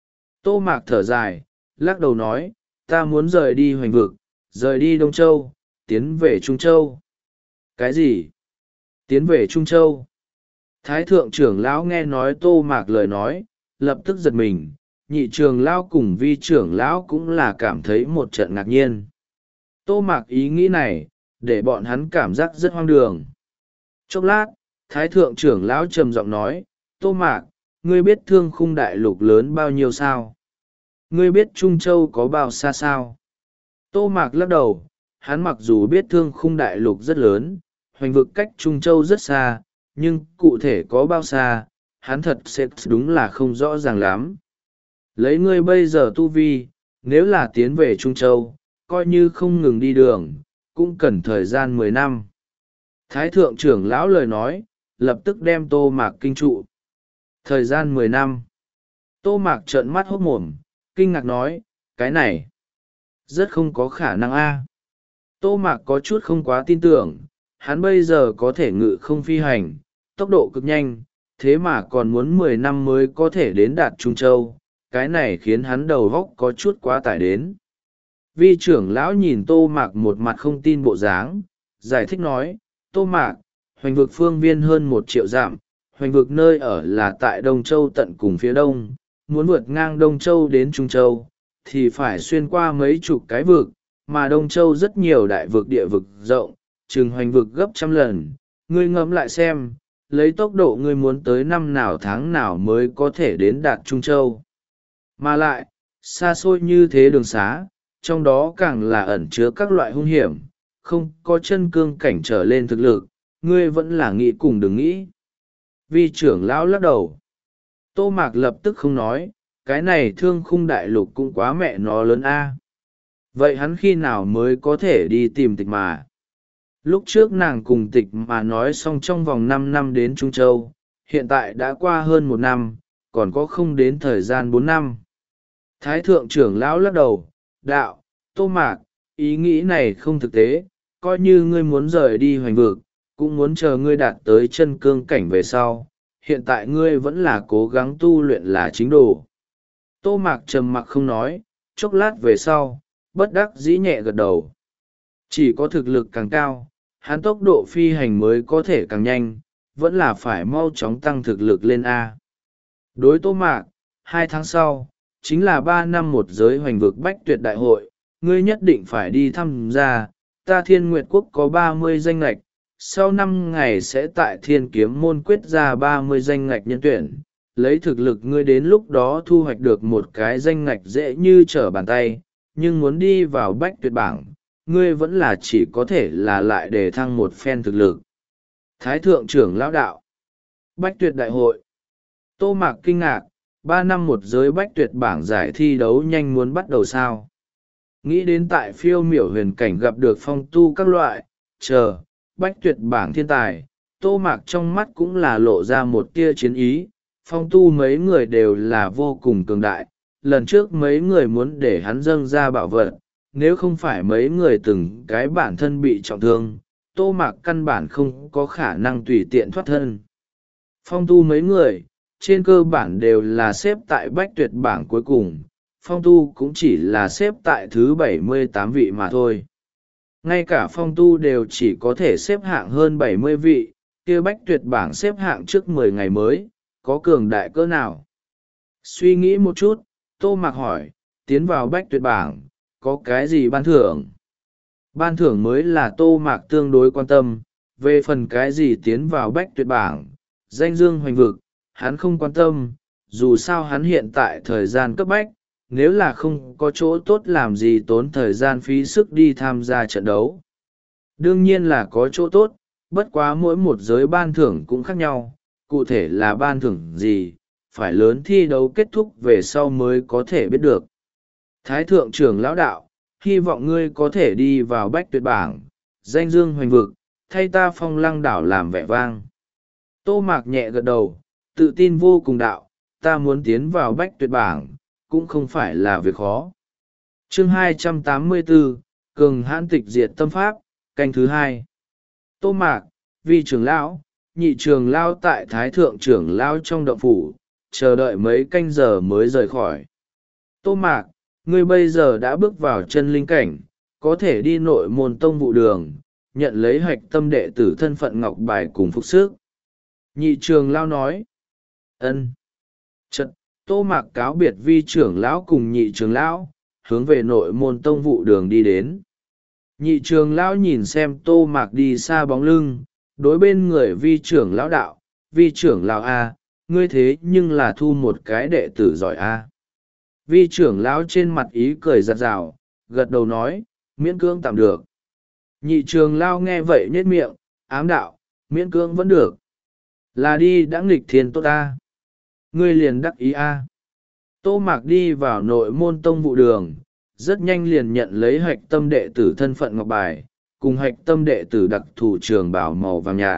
S1: Tô Mạc thở dài, lắc đầu nói, ta muốn rời đi hoành vực, rời đi Đông Châu, tiến về Trung Châu. Cái gì? Tiến về Trung Châu? Thái thượng trưởng lão nghe nói Tô Mạc lời nói, lập tức giật mình, nhị trưởng lão cùng vi trưởng lão cũng là cảm thấy một trận ngạc nhiên. Tô Mạc ý nghĩ này, để bọn hắn cảm giác rất hoang đường. Chốc lát, Thái thượng trưởng lão trầm giọng nói, Tô Mạc, ngươi biết thương khung đại lục lớn bao nhiêu sao? Ngươi biết Trung Châu có bao xa sao? Tô Mạc lắc đầu, hắn mặc dù biết thương khung đại lục rất lớn, hoành vực cách Trung Châu rất xa, nhưng cụ thể có bao xa, hắn thật sẽ đúng là không rõ ràng lắm. Lấy ngươi bây giờ tu vi, nếu là tiến về Trung Châu, coi như không ngừng đi đường, cũng cần thời gian mười năm. Thái thượng trưởng lão lời nói, lập tức đem Tô Mạc kinh trụ. Thời gian mười năm. Tô Mạc trợn mắt hốt mồm, kinh ngạc nói, cái này, rất không có khả năng a. Tô Mạc có chút không quá tin tưởng, hắn bây giờ có thể ngự không phi hành, tốc độ cực nhanh, thế mà còn muốn mười năm mới có thể đến đạt Trung Châu, cái này khiến hắn đầu góc có chút quá tải đến. Vi trưởng lão nhìn Tô Mạc một mặt không tin bộ dáng, giải thích nói, Tô Mạc, hoành vực phương viên hơn một triệu dặm, hoành vực nơi ở là tại Đông Châu tận cùng phía đông, muốn vượt ngang Đông Châu đến Trung Châu, thì phải xuyên qua mấy chục cái vực, mà Đông Châu rất nhiều đại vực địa vực rộng, chừng hoành vực gấp trăm lần, ngươi ngẫm lại xem, lấy tốc độ ngươi muốn tới năm nào tháng nào mới có thể đến đạt Trung Châu. Mà lại, xa xôi như thế đường xá, trong đó càng là ẩn chứa các loại hung hiểm, không có chân cương cảnh trở lên thực lực, ngươi vẫn là nghĩ cùng đừng nghĩ. Vi trưởng lão lắc đầu. Tô Mạc lập tức không nói, cái này Thương Khung đại lục cũng quá mẹ nó lớn a. Vậy hắn khi nào mới có thể đi tìm Tịch Mà? Lúc trước nàng cùng Tịch Mà nói xong trong vòng năm năm đến Trung Châu, hiện tại đã qua hơn một năm, còn có không đến thời gian bốn năm. Thái thượng trưởng lão lắc đầu, đạo, Tô Mạc, ý nghĩ này không thực tế, coi như ngươi muốn rời đi hoành vực, cũng muốn chờ ngươi đạt tới chân cương cảnh về sau, hiện tại ngươi vẫn là cố gắng tu luyện là chính đồ. Tô Mạc trầm mặc không nói, chốc lát về sau, bất đắc dĩ nhẹ gật đầu. Chỉ có thực lực càng cao, hắn tốc độ phi hành mới có thể càng nhanh, vẫn là phải mau chóng tăng thực lực lên A. Đối Tô Mạc, hai tháng sau, chính là ba năm một giới hoành vực bách tuyệt đại hội, ngươi nhất định phải đi tham gia, ta Thiên Nguyệt Quốc có ba mươi danh ngạch, sau năm ngày sẽ tại Thiên Kiếm Môn quyết ra ba mươi danh ngạch nhân tuyển, lấy thực lực ngươi đến lúc đó thu hoạch được một cái danh ngạch dễ như trở bàn tay, nhưng muốn đi vào bách tuyệt bảng, ngươi vẫn là chỉ có thể là lại để thăng một phen thực lực. Thái thượng trưởng lão đạo. Bách tuyệt đại hội. Tô Mạc kinh ngạc, ba năm một giới bách tuyệt bảng giải thi đấu nhanh muốn bắt đầu sao. Nghĩ đến tại phiêu miểu huyền cảnh gặp được phong tu các loại, chờ, bách tuyệt bảng thiên tài, Tô Mạc trong mắt cũng là lộ ra một tia chiến ý, phong tu mấy người đều là vô cùng cường đại, lần trước mấy người muốn để hắn dâng ra bảo vật, nếu không phải mấy người từng cái bản thân bị trọng thương, Tô Mạc căn bản không có khả năng tùy tiện thoát thân. Phong tu mấy người, trên cơ bản đều là xếp tại bách tuyệt bảng cuối cùng, phong tu cũng chỉ là xếp tại thứ bảy mươi tám vị mà thôi. Ngay cả phong tu đều chỉ có thể xếp hạng hơn bảy mươi vị, kia bách tuyệt bảng xếp hạng trước mười ngày mới, có cường đại cỡ nào? Suy nghĩ một chút, Tô Mạc hỏi, tiến vào bách tuyệt bảng, có cái gì ban thưởng? Ban thưởng mới là Tô Mạc tương đối quan tâm, về phần cái gì tiến vào bách tuyệt bảng, danh dương hoành vực, hắn không quan tâm, dù sao hắn hiện tại thời gian cấp bách, nếu là không có chỗ tốt làm gì tốn thời gian phí sức đi tham gia trận đấu. Đương nhiên là có chỗ tốt, bất quá mỗi một giới ban thưởng cũng khác nhau, cụ thể là ban thưởng gì, phải lớn thi đấu kết thúc về sau mới có thể biết được. Thái thượng trưởng lão đạo, hy vọng ngươi có thể đi vào bách tuyệt bảng, danh dương hoành vực, thay ta Phong Lăng đảo làm vẻ vang. Tô Mạc nhẹ gật đầu, tự tin vô cùng đạo, ta muốn tiến vào bách tuyệt bảng, cũng không phải là việc khó. Chương hai trăm tám mươi bốn, cường hãn tịch diệt tâm pháp, canh thứ hai. Tô Mạc, Vi trưởng lão, nhị trưởng lão tại Thái thượng trưởng lão trong động phủ, chờ đợi mấy canh giờ mới rời khỏi. Tô Mạc, ngươi bây giờ đã bước vào chân linh cảnh, có thể đi nội môn tông vụ đường, nhận lấy hạch tâm đệ tử thân phận ngọc bài cùng phục sức. Nhị trưởng lão nói. Ân. Chật, Tô Mạc cáo biệt Vi trưởng lão cùng nhị trưởng lão, hướng về nội môn tông vụ đường đi đến. Nhị trưởng lão nhìn xem Tô Mạc đi xa bóng lưng, đối bên người Vi trưởng lão đạo, Vi trưởng lão A, ngươi thế nhưng là thu một cái đệ tử giỏi A. Vi trưởng lão trên mặt ý cười giặt rào, gật đầu nói, miễn cưỡng tạm được. Nhị trưởng lão nghe vậy nhếch miệng, ám đạo, miễn cưỡng vẫn được. Là đi đã nghịch thiên tốt A. Ngươi liền đắc ý A. Tô Mạc đi vào nội môn tông vụ đường, rất nhanh liền nhận lấy hạch tâm đệ tử thân phận ngọc bài, cùng hạch tâm đệ tử đặc thù trường bảo màu vàng nhạt.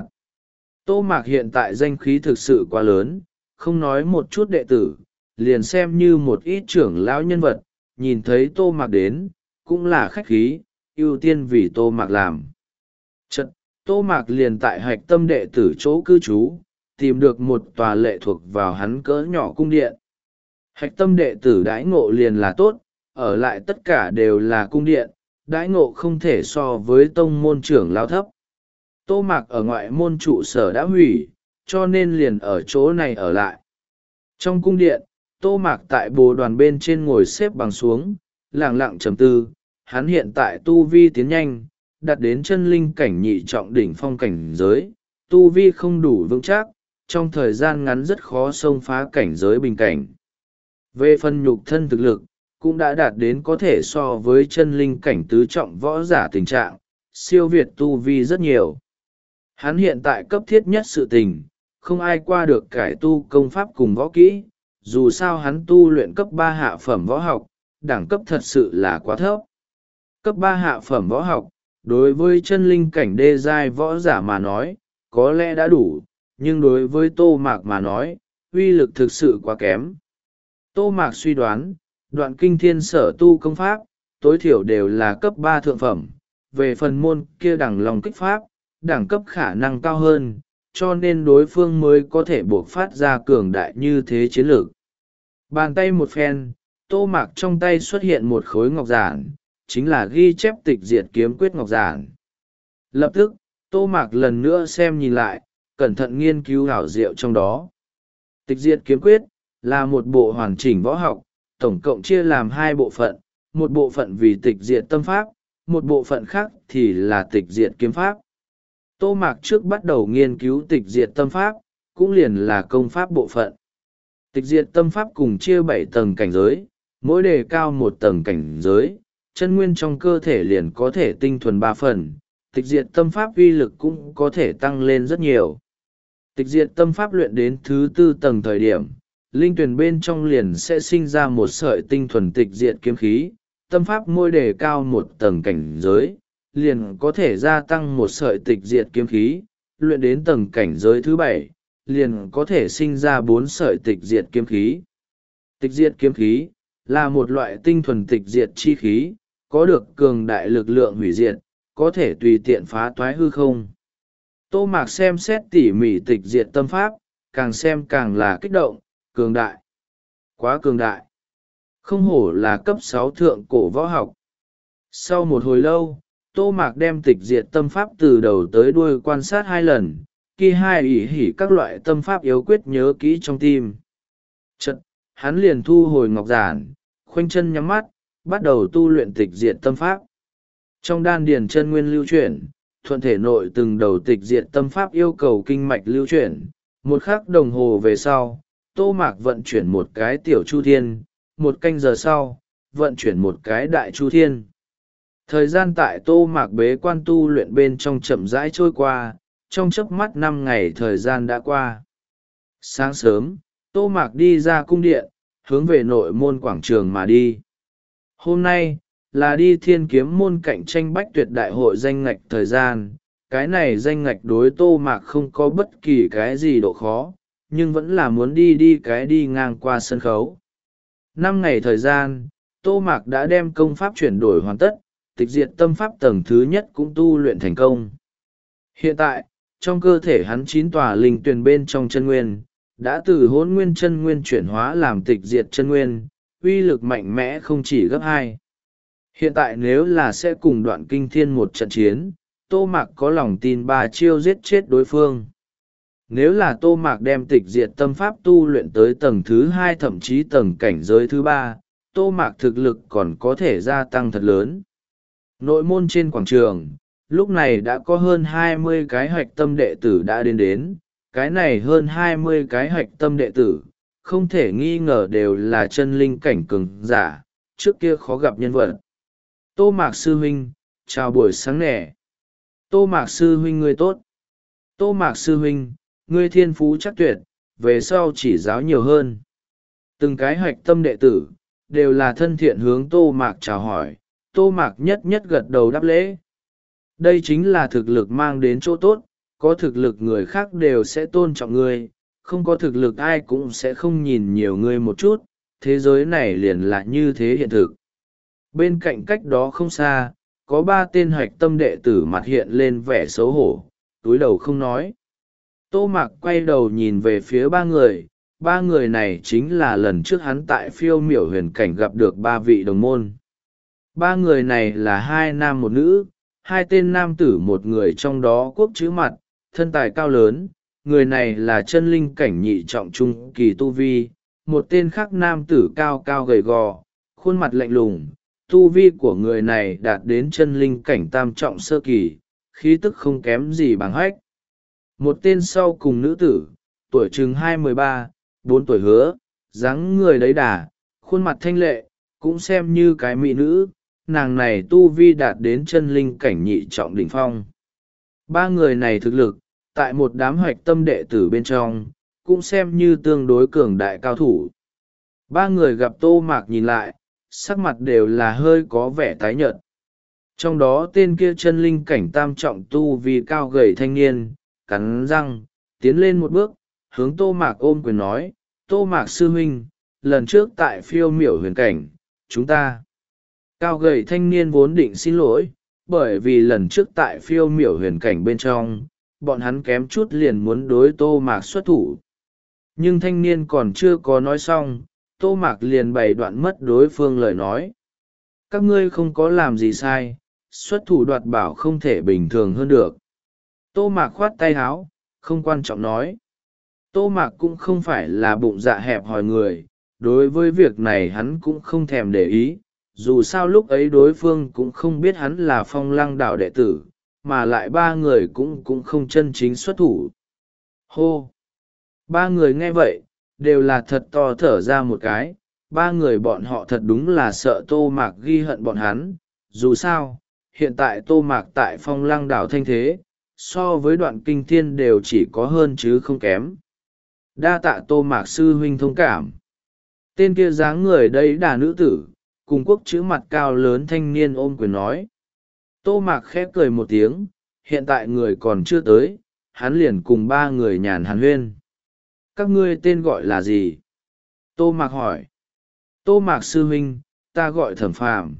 S1: Tô Mạc hiện tại danh khí thực sự quá lớn, không nói một chút đệ tử, liền xem như một ít trưởng lão nhân vật, nhìn thấy Tô Mạc đến, cũng là khách khí, ưu tiên vì Tô Mạc làm. Chật, Tô Mạc liền tại hạch tâm đệ tử chỗ cư trú, tìm được một tòa lệ thuộc vào hắn cỡ nhỏ cung điện. Hạch tâm đệ tử đãi ngộ liền là tốt, ở lại tất cả đều là cung điện, đãi ngộ không thể so với tông môn trưởng lão thấp. Tô Mạc ở ngoại môn trụ sở đã hủy, cho nên liền ở chỗ này ở lại. Trong cung điện, Tô Mạc tại bồ đoàn bên trên ngồi xếp bằng xuống, lặng lặng trầm tư, hắn hiện tại tu vi tiến nhanh, đạt đến chân linh cảnh nhị trọng đỉnh phong cảnh giới, tu vi không đủ vững chắc, trong thời gian ngắn rất khó xông phá cảnh giới bình cảnh. Về phần nhục thân thực lực, cũng đã đạt đến có thể so với chân linh cảnh tứ trọng võ giả tình trạng, siêu việt tu vi rất nhiều. Hắn hiện tại cấp thiết nhất sự tình, không ai qua được cải tu công pháp cùng võ kỹ, dù sao hắn tu luyện cấp ba hạ phẩm võ học, đẳng cấp thật sự là quá thấp. Cấp ba hạ phẩm võ học, đối với chân linh cảnh đê giai võ giả mà nói, có lẽ đã đủ, nhưng đối với Tô Mạc mà nói, uy lực thực sự quá kém. Tô Mạc suy đoán, đoạn kinh thiên sở tu công pháp, tối thiểu đều là cấp ba thượng phẩm, về phần môn kia đẳng lòng kích pháp, đẳng cấp khả năng cao hơn, cho nên đối phương mới có thể buộc phát ra cường đại như thế chiến lược. Bàn tay một phen, Tô Mạc trong tay xuất hiện một khối ngọc giản, chính là ghi chép tịch diệt kiếm quyết ngọc giản. Lập tức, Tô Mạc lần nữa xem nhìn lại, cẩn thận nghiên cứu hảo diệu trong đó. Tịch diệt kiếm quyết là một bộ hoàn chỉnh võ học, tổng cộng chia làm hai bộ phận, một bộ phận vì tịch diệt tâm pháp, một bộ phận khác thì là tịch diệt kiếm pháp. Tô Mạc trước bắt đầu nghiên cứu tịch diệt tâm pháp, cũng liền là công pháp bộ phận. Tịch diệt tâm pháp cùng chia bảy tầng cảnh giới, mỗi đề cao một tầng cảnh giới, chân nguyên trong cơ thể liền có thể tinh thuần ba phần, tịch diệt tâm pháp uy lực cũng có thể tăng lên rất nhiều. Tịch diệt tâm pháp luyện đến thứ tư tầng thời điểm, linh tuyển bên trong liền sẽ sinh ra một sợi tinh thuần tịch diệt kiếm khí, tâm pháp mỗi đề cao một tầng cảnh giới, liền có thể gia tăng một sợi tịch diệt kiếm khí, luyện đến tầng cảnh giới thứ bảy, liền có thể sinh ra bốn sợi tịch diệt kiếm khí. Tịch diệt kiếm khí là một loại tinh thuần tịch diệt chi khí, có được cường đại lực lượng hủy diệt, có thể tùy tiện phá toái hư không. Tô Mạc xem xét tỉ mỉ tịch diệt tâm pháp, càng xem càng là kích động, cường đại. Quá cường đại. Không hổ là cấp sáu thượng cổ võ học. Sau một hồi lâu, Tô Mạc đem tịch diệt tâm pháp từ đầu tới đuôi quan sát hai lần, khi hai ỷ hỉ các loại tâm pháp yếu quyết nhớ kỹ trong tim. Chật, hắn liền thu hồi ngọc giản, khoanh chân nhắm mắt, bắt đầu tu luyện tịch diệt tâm pháp. Trong đan điền chân nguyên lưu chuyển, thuận thể nội từng đầu tịch diệt tâm pháp yêu cầu kinh mạch lưu chuyển. Một khắc đồng hồ về sau, Tô Mạc vận chuyển một cái tiểu chu thiên, một canh giờ sau, vận chuyển một cái đại chu thiên. Thời gian tại Tô Mạc bế quan tu luyện bên trong chậm rãi trôi qua, trong chớp mắt năm ngày thời gian đã qua. Sáng sớm, Tô Mạc đi ra cung điện, hướng về nội môn quảng trường mà đi. Hôm nay, là đi thiên kiếm môn cạnh tranh bách tuyệt đại hội danh ngạch thời gian. Cái này danh ngạch đối Tô Mạc không có bất kỳ cái gì độ khó, nhưng vẫn là muốn đi đi cái đi ngang qua sân khấu. Năm ngày thời gian, Tô Mạc đã đem công pháp chuyển đổi hoàn tất, tịch diệt tâm pháp tầng thứ nhất cũng tu luyện thành công. Hiện tại, trong cơ thể hắn chín tòa linh tuyền bên trong chân nguyên, đã từ hỗn nguyên chân nguyên chuyển hóa làm tịch diệt chân nguyên, uy lực mạnh mẽ không chỉ gấp hai. Hiện tại nếu là sẽ cùng đoạn kinh thiên một trận chiến, Tô Mạc có lòng tin ba chiêu giết chết đối phương. Nếu là Tô Mạc đem tịch diệt tâm pháp tu luyện tới tầng thứ hai thậm chí tầng cảnh giới thứ ba, Tô Mạc thực lực còn có thể gia tăng thật lớn. Nội môn trên quảng trường, lúc này đã có hơn hai mươi cái hạch tâm đệ tử đã đến đến, cái này hơn hai mươi cái hạch tâm đệ tử, không thể nghi ngờ đều là chân linh cảnh cường giả, trước kia khó gặp nhân vật. Tô Mạc sư huynh, chào buổi sáng nè. Tô Mạc sư huynh ngươi tốt. Tô Mạc sư huynh, ngươi thiên phú chắc tuyệt, về sau chỉ giáo nhiều hơn. Từng cái hạch tâm đệ tử, đều là thân thiện hướng Tô Mạc chào hỏi, Tô Mạc nhất nhất gật đầu đáp lễ. Đây chính là thực lực mang đến chỗ tốt, có thực lực người khác đều sẽ tôn trọng ngươi, không có thực lực ai cũng sẽ không nhìn nhiều ngươi một chút, thế giới này liền là như thế hiện thực. Bên cạnh cách đó không xa, có ba tên hạch tâm đệ tử mặt hiện lên vẻ xấu hổ, túi đầu không nói. Tô Mạc quay đầu nhìn về phía ba người, ba người này chính là lần trước hắn tại phiêu miểu huyền cảnh gặp được ba vị đồng môn. Ba người này là hai nam một nữ, hai tên nam tử một người trong đó quốc chữ mặt, thân tài cao lớn, người này là chân linh cảnh nhị trọng trung kỳ tu vi, một tên khác nam tử cao cao gầy gò, khuôn mặt lạnh lùng, tu vi của người này đạt đến chân linh cảnh tam trọng sơ kỳ, khí tức không kém gì bằng hách. một tên sau cùng nữ tử, tuổi chừng hai mười ba bốn tuổi hứa, dáng người đấy đà, khuôn mặt thanh lệ, cũng xem như cái mỹ nữ, nàng này tu vi đạt đến chân linh cảnh nhị trọng đỉnh phong. Ba người này thực lực, tại một đám hoạch tâm đệ tử bên trong, cũng xem như tương đối cường đại cao thủ. Ba người gặp Tô Mạc nhìn lại, sắc mặt đều là hơi có vẻ tái nhợt. Trong đó tên kia chân linh cảnh tam trọng tu vi cao gầy thanh niên, cắn răng, tiến lên một bước, hướng Tô Mạc ôm quyền nói, Tô Mạc sư huynh, lần trước tại phiêu miểu huyền cảnh, chúng ta. Cao gầy thanh niên vốn định xin lỗi, bởi vì lần trước tại phiêu miểu huyền cảnh bên trong, bọn hắn kém chút liền muốn đối Tô Mạc xuất thủ. Nhưng thanh niên còn chưa có nói xong, Tô Mạc liền bày đoạn mất đối phương lời nói. Các ngươi không có làm gì sai, xuất thủ đoạt bảo không thể bình thường hơn được. Tô Mạc khoát tay háo, không quan trọng nói. Tô Mạc cũng không phải là bụng dạ hẹp hòi người, đối với việc này hắn cũng không thèm để ý, dù sao lúc ấy đối phương cũng không biết hắn là Phong Lăng Đảo đệ tử, mà lại ba người cũng cũng không chân chính xuất thủ. Hô! Ba người nghe vậy, đều là thật to thở ra một cái, ba người bọn họ thật đúng là sợ Tô Mạc ghi hận bọn hắn, dù sao, hiện tại Tô Mạc tại Phong Lăng Đảo thanh thế, so với Đoạn Kinh Thiên đều chỉ có hơn chứ không kém. Đa tạ Tô Mạc sư huynh thông cảm. Tên kia dáng người đấy đà nữ tử, cùng quốc chữ mặt cao lớn thanh niên ôm quyền nói. Tô Mạc khép cười một tiếng, hiện tại người còn chưa tới, hắn liền cùng ba người nhàn hàn huyên. Các ngươi tên gọi là gì? Tô Mạc hỏi. Tô Mạc sư huynh, ta gọi Thẩm Phàm.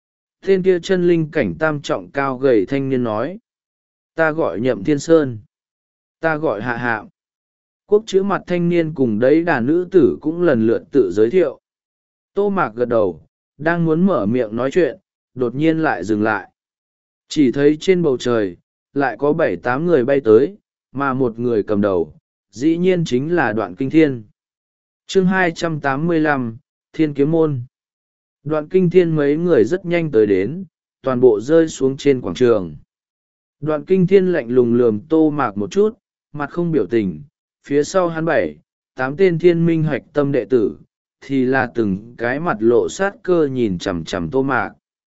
S1: Tên kia chân linh cảnh tam trọng cao gầy thanh niên nói. Ta gọi Nhậm Thiên Sơn. Ta gọi Hạ Hạo. Quốc chữ mặt thanh niên cùng đấy đàn nữ tử cũng lần lượt tự giới thiệu. Tô Mạc gật đầu, đang muốn mở miệng nói chuyện, đột nhiên lại dừng lại. Chỉ thấy trên bầu trời, lại có bảy tám người bay tới, mà một người cầm đầu, dĩ nhiên chính là Đoạn Kinh Thiên. Chương hai trăm tám mươi lăm, Thiên Kiếm Môn. Đoạn Kinh Thiên mấy người rất nhanh tới đến, toàn bộ rơi xuống trên quảng trường. Đoạn Kinh Thiên lạnh lùng lườm Tô Mạc một chút, mặt không biểu tình, phía sau hắn bảy, tám tên thiên minh hoạch tâm đệ tử, thì là từng cái mặt lộ sát cơ nhìn chằm chằm Tô Mạc.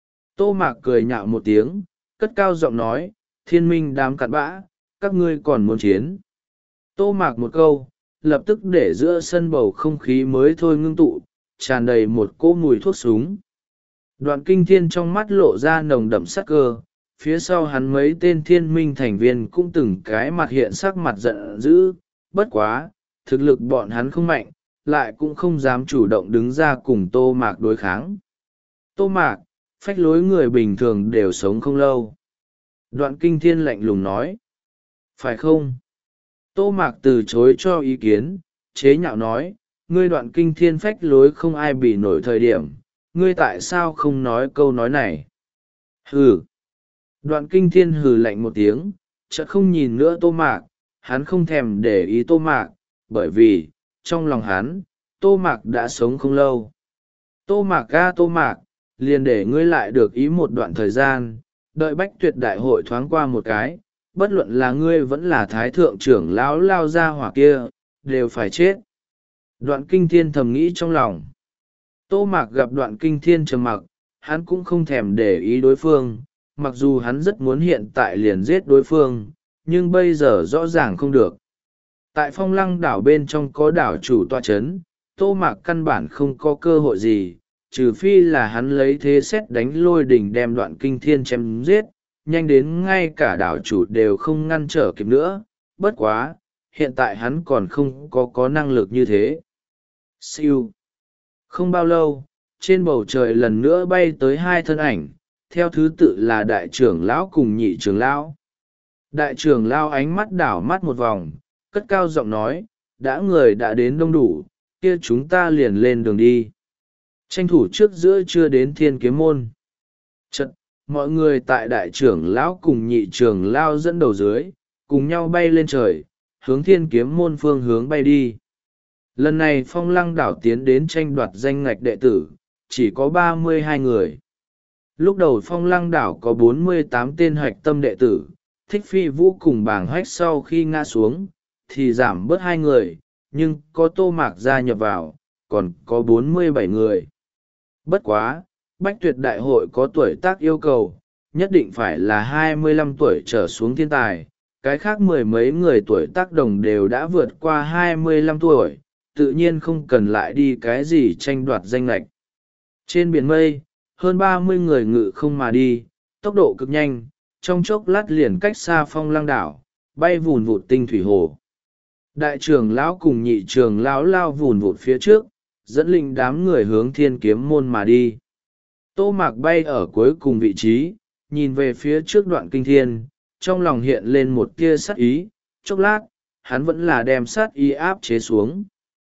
S1: Tô Mạc cười nhạo một tiếng, cất cao giọng nói, thiên minh đám cặn bã, các ngươi còn muốn chiến. Tô Mạc một câu, lập tức để giữa sân bầu không khí mới thôi ngưng tụ, tràn đầy một cỗ mùi thuốc súng. Đoạn Kinh Thiên trong mắt lộ ra nồng đậm sát cơ, phía sau hắn mấy tên thiên minh thành viên cũng từng cái mặt hiện sắc mặt giận dữ, bất quá, thực lực bọn hắn không mạnh, lại cũng không dám chủ động đứng ra cùng Tô Mạc đối kháng. Tô Mạc, phách lối người bình thường đều sống không lâu. Đoạn Kinh Thiên lạnh lùng nói. Phải không? Tô Mạc từ chối cho ý kiến, chế nhạo nói, ngươi Đoạn Kinh Thiên phách lối không ai bị nổi thời điểm, ngươi tại sao không nói câu nói này? Hừ! Đoạn Kinh Thiên hừ lạnh một tiếng, chợt không nhìn nữa Tô Mạc, hắn không thèm để ý Tô Mạc, bởi vì, trong lòng hắn, Tô Mạc đã sống không lâu. Tô Mạc ga Tô Mạc, liền để ngươi lại được ý một đoạn thời gian, đợi Bách Tuyệt đại hội thoáng qua một cái, bất luận là ngươi vẫn là thái thượng trưởng lão lao ra hỏa kia, đều phải chết. Đoạn Kinh Thiên thầm nghĩ trong lòng. Tô Mạc gặp Đoạn Kinh Thiên trầm mặc, hắn cũng không thèm để ý đối phương, mặc dù hắn rất muốn hiện tại liền giết đối phương, nhưng bây giờ rõ ràng không được. Tại Phong Lăng đảo bên trong có đảo chủ tọa chấn, Tô Mạc căn bản không có cơ hội gì, trừ phi là hắn lấy thế xét đánh lôi đỉnh đem Đoạn Kinh Thiên chém giết, nhanh đến ngay cả đảo chủ đều không ngăn trở kịp nữa, bất quá, hiện tại hắn còn không có có năng lực như thế. Siêu. Không bao lâu, trên bầu trời lần nữa bay tới hai thân ảnh, theo thứ tự là đại trưởng lão cùng nhị trưởng lão. Đại trưởng lão ánh mắt đảo mắt một vòng, cất cao giọng nói, đã người đã đến đông đủ, kia chúng ta liền lên đường đi. Tranh thủ trước giữa chưa đến Thiên Kiếm Môn. Chật, mọi người tại đại trưởng lão cùng nhị trưởng lão dẫn đầu dưới, cùng nhau bay lên trời, hướng Thiên Kiếm Môn phương hướng bay đi. Lần này Phong Lăng đảo tiến đến tranh đoạt danh ngạch đệ tử, chỉ có ba mươi hai người. Lúc đầu Phong Lăng đảo có bốn mươi tám tên hoạch tâm đệ tử, Thích Phi Vũ cùng Bàng Hách sau khi ngã xuống thì giảm bớt hai người, nhưng có Tô Mạc gia nhập vào còn có bốn mươi bảy người. Bất quá, Bách Tuyệt Đại hội có tuổi tác yêu cầu, nhất định phải là hai mươi lăm tuổi trở xuống thiên tài, cái khác mười mấy người tuổi tác đồng đều đã vượt qua hai mươi lăm tuổi, tự nhiên không cần lại đi cái gì tranh đoạt danh lệch. Trên biển mây, hơn ba mươi người ngự không mà đi, tốc độ cực nhanh, trong chốc lát liền cách xa Phong Lăng đảo, bay vùn vụt tinh thủy hồ. Đại trưởng lão cùng nhị trưởng lão lao vùn vụt phía trước, dẫn linh đám người hướng Thiên Kiếm môn mà đi. Tô Mạc bay ở cuối cùng vị trí, nhìn về phía trước Đoạn Kinh Thiên, trong lòng hiện lên một tia sát ý, chốc lát, hắn vẫn là đem sát ý áp chế xuống.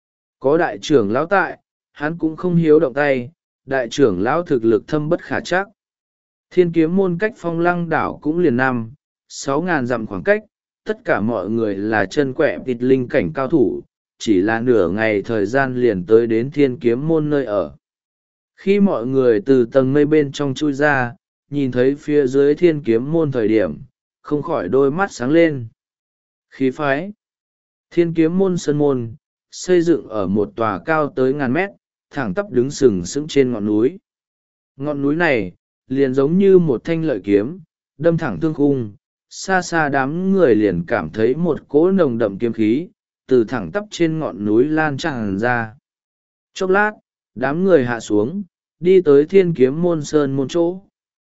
S1: Có đại trưởng lão tại, hắn cũng không hiếu động tay, đại trưởng lão thực lực thâm bất khả trắc. Thiên Kiếm môn cách Phong Lăng đảo cũng liền năm, sáu ngàn dặm khoảng cách, tất cả mọi người là chân quẹ tịt linh cảnh cao thủ, chỉ là nửa ngày thời gian liền tới đến Thiên Kiếm môn nơi ở. Khi mọi người từ tầng mây bên trong chui ra, nhìn thấy phía dưới Thiên Kiếm môn thời điểm, không khỏi đôi mắt sáng lên. Khí phái. Thiên Kiếm môn sơn môn, xây dựng ở một tòa cao tới ngàn mét, thẳng tắp đứng sừng sững trên ngọn núi. Ngọn núi này, liền giống như một thanh lợi kiếm, đâm thẳng thương khung, xa xa đám người liền cảm thấy một cỗ nồng đậm kiếm khí, từ thẳng tắp trên ngọn núi lan tràn ra. Chốc lát, đám người hạ xuống, đi tới Thiên Kiếm môn sơn môn chỗ.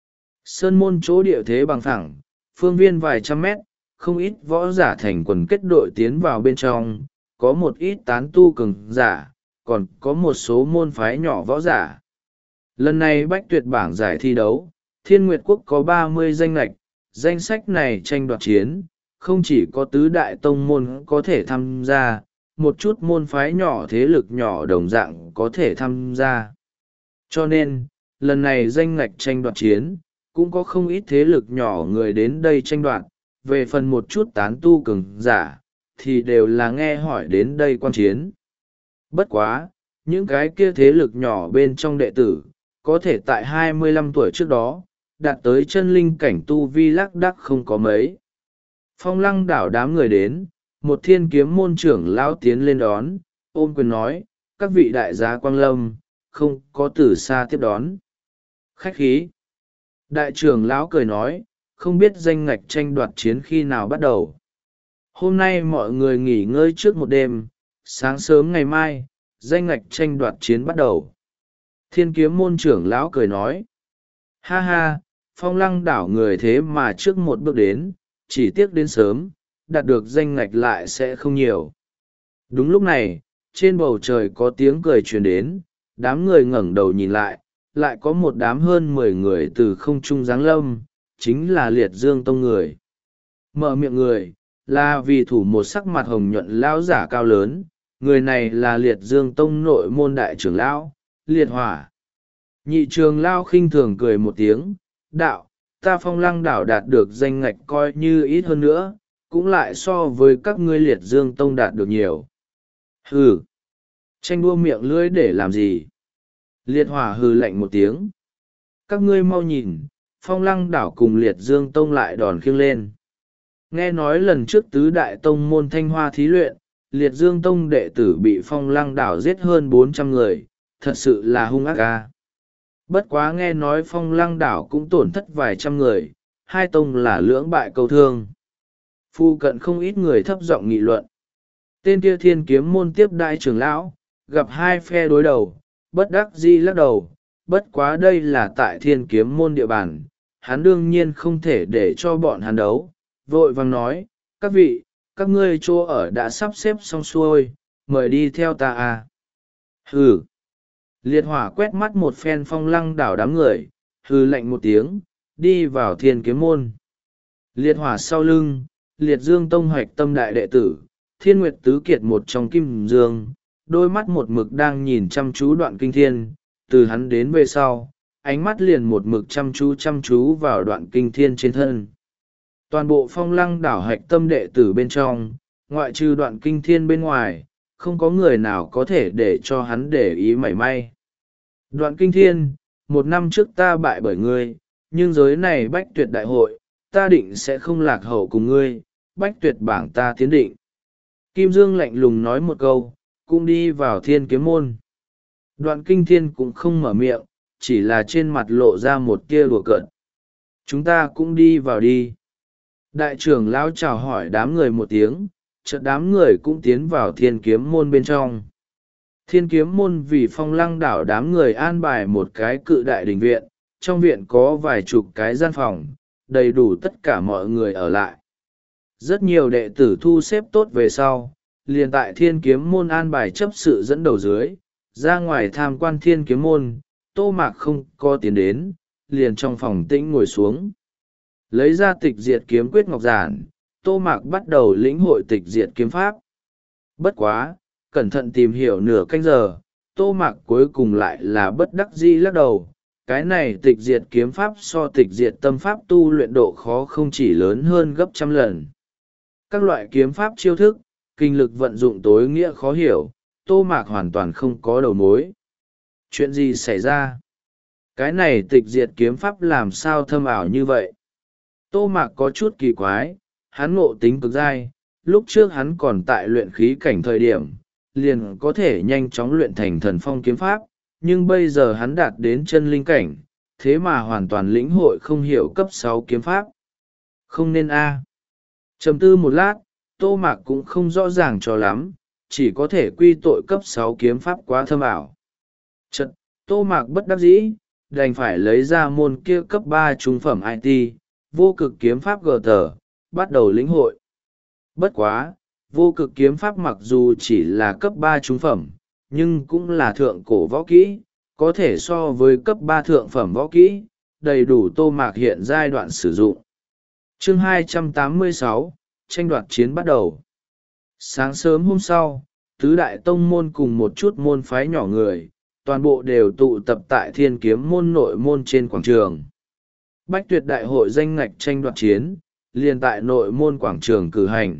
S1: Sơn môn chỗ địa thế bằng phẳng, phương viên vài trăm mét, không ít võ giả thành quần kết đội tiến vào bên trong, có một ít tán tu cường giả, còn có một số môn phái nhỏ võ giả. Lần này Bách Tuyệt bảng giải thi đấu, Thiên Nguyệt Quốc có ba mươi danh lệch, danh sách này tranh đoạt chiến, không chỉ có tứ đại tông môn có thể tham gia, một chút môn phái nhỏ thế lực nhỏ đồng dạng có thể tham gia. Cho nên, lần này danh ngạch tranh đoạt chiến, cũng có không ít thế lực nhỏ người đến đây tranh đoạt, về phần một chút tán tu cường giả, thì đều là nghe hỏi đến đây quan chiến. Bất quá, những cái kia thế lực nhỏ bên trong đệ tử, có thể tại hai mươi lăm tuổi trước đó, đạt tới chân linh cảnh tu vi lác đác không có mấy. Phong Lăng đảo đám người đến, một Thiên Kiếm môn trưởng lão tiến lên đón, ôm quyền nói, các vị đại gia quang lâm, không có từ xa tiếp đón. Khách khí. Đại trưởng lão cười nói, không biết danh ngạch tranh đoạt chiến khi nào bắt đầu. Hôm nay mọi người nghỉ ngơi trước một đêm, sáng sớm ngày mai, danh ngạch tranh đoạt chiến bắt đầu. Thiên Kiếm môn trưởng lão cười nói, ha ha, Phong Lăng đảo người thế mà trước một bước đến, chỉ tiếc đến sớm, đạt được danh ngạch lại sẽ không nhiều. Đúng lúc này, trên bầu trời có tiếng cười truyền đến, đám người ngẩng đầu nhìn lại, lại có một đám hơn mười người từ không trung giáng lâm, chính là Liệt Dương tông người. Mở miệng người, là vì thủ một sắc mặt hồng nhuận lão giả cao lớn, người này là Liệt Dương tông nội môn đại trưởng lão, Liệt Hỏa. Nhị trường lão khinh thường cười một tiếng, đạo, ta Phong Lăng đảo đạt được danh ngạch coi như ít hơn nữa, cũng lại so với các ngươi Liệt Dương tông đạt được nhiều. Hừ, tranh đua miệng lưỡi để làm gì? Liệt Hỏa hừ lạnh một tiếng. Các ngươi mau nhìn, Phong Lăng đảo cùng Liệt Dương tông lại đòn khiêng lên. Nghe nói lần trước tứ đại tông môn Thanh Hoa thí luyện, Liệt Dương tông đệ tử bị Phong Lăng đảo giết hơn bốn trăm người, thật sự là hung ác ca. Bất quá nghe nói Phong Lăng đảo cũng tổn thất vài trăm người, hai tông là lưỡng bại câu thương. Phu cận không ít người thấp giọng nghị luận. Tên kia Thiên Kiếm môn tiếp đại trưởng lão, gặp hai phe đối đầu, bất đắc dĩ lắc đầu, bất quá đây là tại Thiên Kiếm môn địa bàn, hắn đương nhiên không thể để cho bọn hắn đấu, vội vàng nói, các vị, các ngươi chỗ ở đã sắp xếp xong xuôi, mời đi theo ta à. Hừ. Liệt Hỏa quét mắt một phen Phong Lăng đảo đám người, hừ lạnh một tiếng, đi vào Thiên Kiếm môn. Liệt Hỏa sau lưng, Liệt Dương tông hoạch tâm đại đệ tử, Thiên Nguyệt tứ kiệt một trong Kim Dương, đôi mắt một mực đang nhìn chăm chú Đoạn Kinh Thiên, từ hắn đến về sau, ánh mắt liền một mực chăm chú chăm chú vào Đoạn Kinh Thiên trên thân. Toàn bộ Phong Lăng đảo hạch tâm đệ tử bên trong, ngoại trừ Đoạn Kinh Thiên bên ngoài, không có người nào có thể để cho hắn để ý mảy may. Đoạn Kinh Thiên, một năm trước ta bại bởi ngươi, nhưng giới này Bách Tuyệt đại hội, ta định sẽ không lạc hậu cùng ngươi, bách tuyệt bảng ta tiến định. Kim Dương lạnh lùng nói một câu, cũng đi vào thiên kiếm môn. Đoạn kinh thiên cũng không mở miệng, chỉ là trên mặt lộ ra một tia đùa cợt. Chúng ta cũng đi vào đi. Đại trưởng lão chào hỏi đám người một tiếng, chợt đám người cũng tiến vào thiên kiếm môn bên trong. Thiên kiếm môn vì Phong Lăng đảo đám người an bài một cái cự đại đình viện, trong viện có vài chục cái gian phòng, đầy đủ tất cả mọi người ở lại. Rất nhiều đệ tử thu xếp tốt về sau, liền tại thiên kiếm môn an bài chấp sự dẫn đầu dưới, ra ngoài tham quan thiên kiếm môn. Tô Mạc không có tiến đến, liền trong phòng tĩnh ngồi xuống. Lấy ra tịch diệt kiếm quyết ngọc giản, Tô Mạc bắt đầu lĩnh hội tịch diệt kiếm pháp. Bất quá, cẩn thận tìm hiểu nửa canh giờ, Tô Mạc cuối cùng lại là bất đắc dĩ lắc đầu. Cái này tịch diệt kiếm pháp so tịch diệt tâm pháp tu luyện độ khó không chỉ lớn hơn gấp trăm lần. Các loại kiếm pháp chiêu thức, kinh lực vận dụng tối nghĩa khó hiểu, Tô Mạc hoàn toàn không có đầu mối. Chuyện gì xảy ra? Cái này tịch diệt kiếm pháp làm sao thâm ảo như vậy? Tô Mạc có chút kỳ quái, hắn ngộ tính cực dai, lúc trước hắn còn tại luyện khí cảnh thời điểm, liền có thể nhanh chóng luyện thành thần phong kiếm pháp, nhưng bây giờ hắn đạt đến chân linh cảnh, thế mà hoàn toàn lĩnh hội không hiểu cấp sáu kiếm pháp. Không nên a. Trầm tư một lát, Tô Mạc cũng không rõ ràng cho lắm, chỉ có thể quy tội cấp sáu kiếm pháp quá thâm ảo. Chật, Tô Mạc bất đắc dĩ, đành phải lấy ra môn kia cấp ba trung phẩm i tê, vô cực kiếm pháp gờ tờ, bắt đầu lĩnh hội. Bất quá, vô cực kiếm pháp mặc dù chỉ là cấp ba trung phẩm, nhưng cũng là thượng cổ võ kỹ, có thể so với cấp ba thượng phẩm võ kỹ, đầy đủ Tô Mạc hiện giai đoạn sử dụng. Chương hai trăm tám mươi sáu, tranh đoạt chiến bắt đầu. Sáng sớm hôm sau, tứ đại tông môn cùng một chút môn phái nhỏ người, toàn bộ đều tụ tập tại thiên kiếm môn nội môn trên quảng trường. Bách tuyệt đại hội danh ngạch tranh đoạt chiến, liền tại nội môn quảng trường cử hành.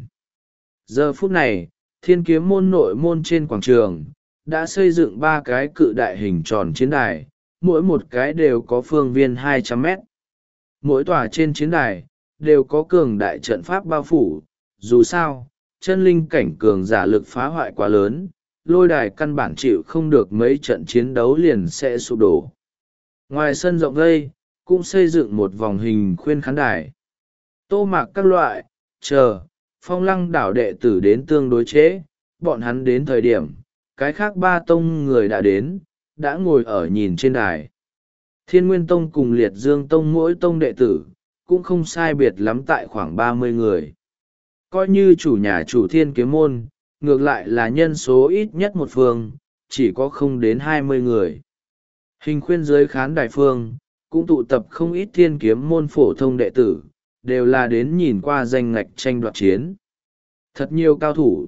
S1: Giờ phút này, thiên kiếm môn nội môn trên quảng trường, đã xây dựng ba cái cự đại hình tròn chiến đài, mỗi một cái đều có phương viên hai trăm mét. Mỗi tòa trên chiến đài, đều có cường đại trận pháp bao phủ, dù sao, chân linh cảnh cường giả lực phá hoại quá lớn, lôi đài căn bản chịu không được mấy trận chiến đấu liền sẽ sụp đổ. Ngoài sân rộng vây, cũng xây dựng một vòng hình khuyên khán đài. Tô Mạc các loại, chờ, Phong Lăng đảo đệ tử đến tương đối chế, bọn hắn đến thời điểm, cái khác ba tông người đã đến, đã ngồi ở nhìn trên đài. Thiên Nguyên Tông cùng Liệt Dương Tông mỗi tông đệ tử, cũng không sai biệt lắm tại khoảng ba mươi người. Coi như chủ nhà chủ thiên kiếm môn, ngược lại là nhân số ít nhất một phương, chỉ có không đến hai mươi người. Hình khuyên dưới khán đài phương, cũng tụ tập không ít thiên kiếm môn phổ thông đệ tử, đều là đến nhìn qua danh ngạch tranh đoạt chiến. Thật nhiều cao thủ.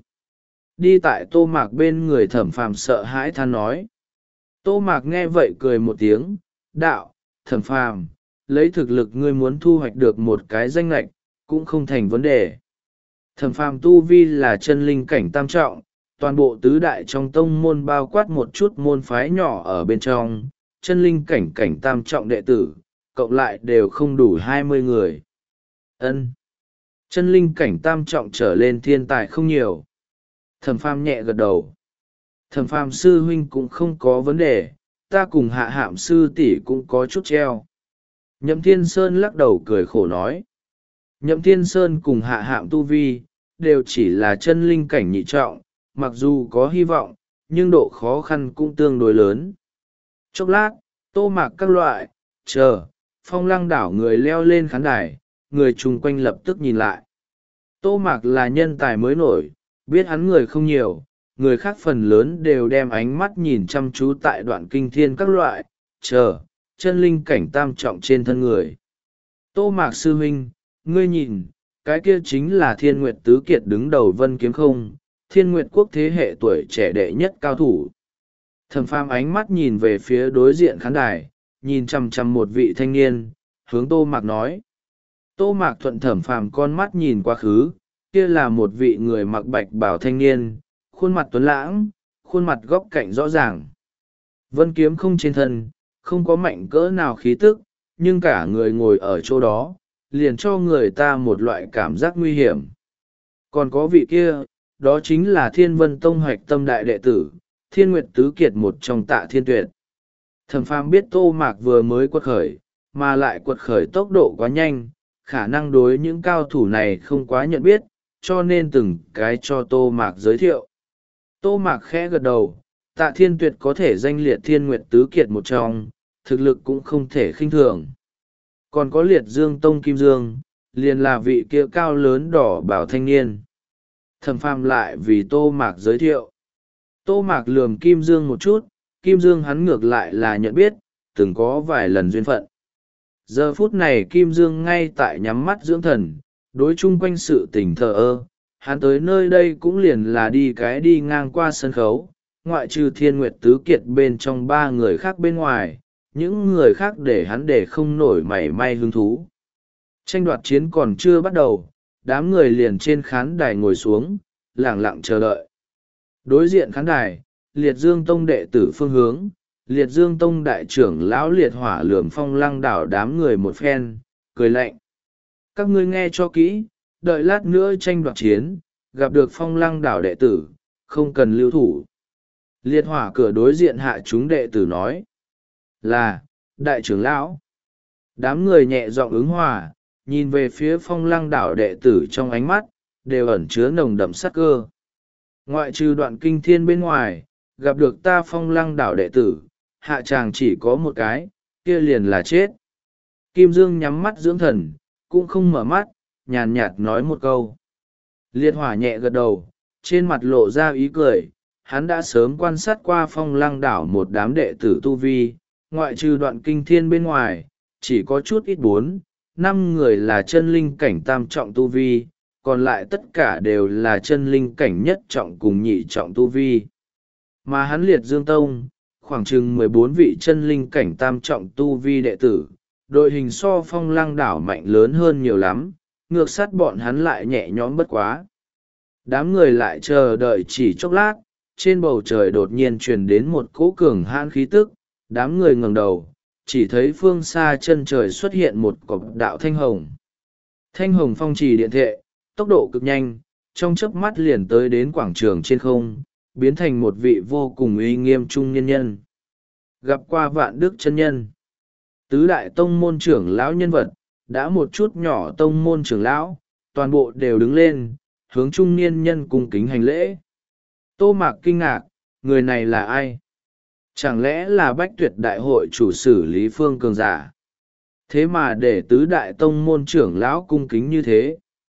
S1: Đi tại Tô Mạc bên người Thẩm Phàm sợ hãi than nói. Tô Mạc nghe vậy cười một tiếng, đạo, Thẩm Phàm, lấy thực lực ngươi muốn thu hoạch được một cái danh ngạch, cũng không thành vấn đề. Thẩm Phàm tu vi là chân linh cảnh tam trọng, toàn bộ tứ đại trong tông môn bao quát một chút môn phái nhỏ ở bên trong, chân linh cảnh cảnh tam trọng đệ tử, cộng lại đều không đủ hai mươi người. Ân, chân linh cảnh tam trọng trở lên thiên tài không nhiều. Thẩm Phàm nhẹ gật đầu. Thẩm Phàm sư huynh cũng không có vấn đề, ta cùng Hạ Hạm sư tỷ cũng có chút treo. Nhậm Thiên Sơn lắc đầu cười khổ nói. Nhậm Thiên Sơn cùng Hạ Hạm tu vi, đều chỉ là chân linh cảnh nhị trọng, mặc dù có hy vọng, nhưng độ khó khăn cũng tương đối lớn. Chốc lát, Tô Mạc các loại, chờ, Phong Lăng đảo người leo lên khán đài, người chung quanh lập tức nhìn lại. Tô Mạc là nhân tài mới nổi, biết hắn người không nhiều, người khác phần lớn đều đem ánh mắt nhìn chăm chú tại đoạn kinh thiên các loại, chờ, chân linh cảnh tam trọng trên thân người. Tô Mạc sư huynh, ngươi nhìn, cái kia chính là Thiên Nguyệt Tứ Kiệt đứng đầu Vân Kiếm không, Thiên Nguyệt quốc thế hệ tuổi trẻ đệ nhất cao thủ. Thẩm Phàm ánh mắt nhìn về phía đối diện khán đài, nhìn chằm chằm một vị thanh niên, hướng Tô Mạc nói. Tô Mạc thuận Thẩm Phàm con mắt nhìn quá khứ, kia là một vị người mặc bạch bào thanh niên, khuôn mặt tuấn lãng, khuôn mặt góc cạnh rõ ràng. Vân Kiếm không trên thân, không có mạnh cỡ nào khí tức, nhưng cả người ngồi ở chỗ đó, liền cho người ta một loại cảm giác nguy hiểm. Còn có vị kia, đó chính là Thiên Vân Tông hoạch tâm đại đệ tử, Thiên Nguyệt Tứ Kiệt, một trong Tạ Thiên Tuyệt. Thẩm Phàm biết Tô Mạc vừa mới quật khởi, mà lại quật khởi tốc độ quá nhanh, khả năng đối những cao thủ này không quá nhận biết, cho nên từng cái cho Tô Mạc giới thiệu. Tô Mạc khẽ gật đầu, Tạ Thiên Tuyệt có thể danh liệt Thiên Nguyệt Tứ Kiệt một trong, thực lực cũng không thể khinh thường. Còn có Liệt Dương Tông Kim Dương, liền là vị kia cao lớn đỏ bảo thanh niên. Thẩm Phàm lại vì Tô Mạc giới thiệu. Tô Mạc lườm Kim Dương một chút, Kim Dương hắn ngược lại là nhận biết, từng có vài lần duyên phận. Giờ phút này Kim Dương ngay tại nhắm mắt dưỡng thần, đối chung quanh sự tình thờ ơ, hắn tới nơi đây cũng liền là đi cái đi ngang qua sân khấu, ngoại trừ Thiên Nguyệt Tứ Kiệt bên trong ba người khác bên ngoài, những người khác để hắn để không nổi mảy may hứng thú. Tranh đoạt chiến còn chưa bắt đầu, đám người liền trên khán đài ngồi xuống, lẳng lặng chờ đợi. Đối diện khán đài, Liệt Dương Tông đệ tử phương hướng, Liệt Dương Tông đại trưởng lão Liệt Hỏa lườm Phong Lăng Đảo đám người một phen, cười lạnh. Các ngươi nghe cho kỹ, đợi lát nữa tranh đoạt chiến, gặp được Phong Lăng Đảo đệ tử, không cần lưu thủ. Liệt Hỏa cửa đối diện hạ chúng đệ tử nói là, đại trưởng lão. Đám người nhẹ giọng ứng hòa, nhìn về phía Phong Lăng Đảo đệ tử trong ánh mắt, đều ẩn chứa nồng đậm sát cơ. Ngoại trừ Đoạn Kinh Thiên bên ngoài, gặp được ta Phong Lăng Đảo đệ tử, hạ tràng chỉ có một cái, kia liền là chết. Kim Dương nhắm mắt dưỡng thần, cũng không mở mắt, nhàn nhạt nói một câu. Liệt Hỏa nhẹ gật đầu, trên mặt lộ ra ý cười, hắn đã sớm quan sát qua Phong Lăng Đảo một đám đệ tử tu vi, ngoại trừ Đoạn Kinh Thiên bên ngoài, chỉ có chút ít bốn, năm người là chân linh cảnh tam trọng tu vi, còn lại tất cả đều là chân linh cảnh nhất trọng cùng nhị trọng tu vi. Mà hắn Liệt Dương Tông, khoảng chừng mười bốn vị chân linh cảnh tam trọng tu vi đệ tử, đội hình so Phong Lăng Đảo mạnh lớn hơn nhiều lắm, ngược sát bọn hắn lại nhẹ nhõm bất quá. Đám người lại chờ đợi chỉ chốc lát, trên bầu trời đột nhiên truyền đến một cỗ cường hãn khí tức, đám người ngẩng đầu, chỉ thấy phương xa chân trời xuất hiện một cột đạo thanh hồng. Thanh hồng phong trì điện thệ, tốc độ cực nhanh, trong chớp mắt liền tới đến quảng trường trên không, biến thành một vị vô cùng uy nghiêm trung nhân nhân. Gặp qua Vạn Đức chân nhân, tứ đại tông môn trưởng lão nhân vật, đã một chút nhỏ tông môn trưởng lão, toàn bộ đều đứng lên, hướng trung niên nhân cung kính hành lễ. Tô Mạc kinh ngạc, người này là ai? Chẳng lẽ là Bách Tuyệt Đại hội chủ sử Lý Phương cường giả? Thế mà để tứ đại tông môn trưởng lão cung kính như thế.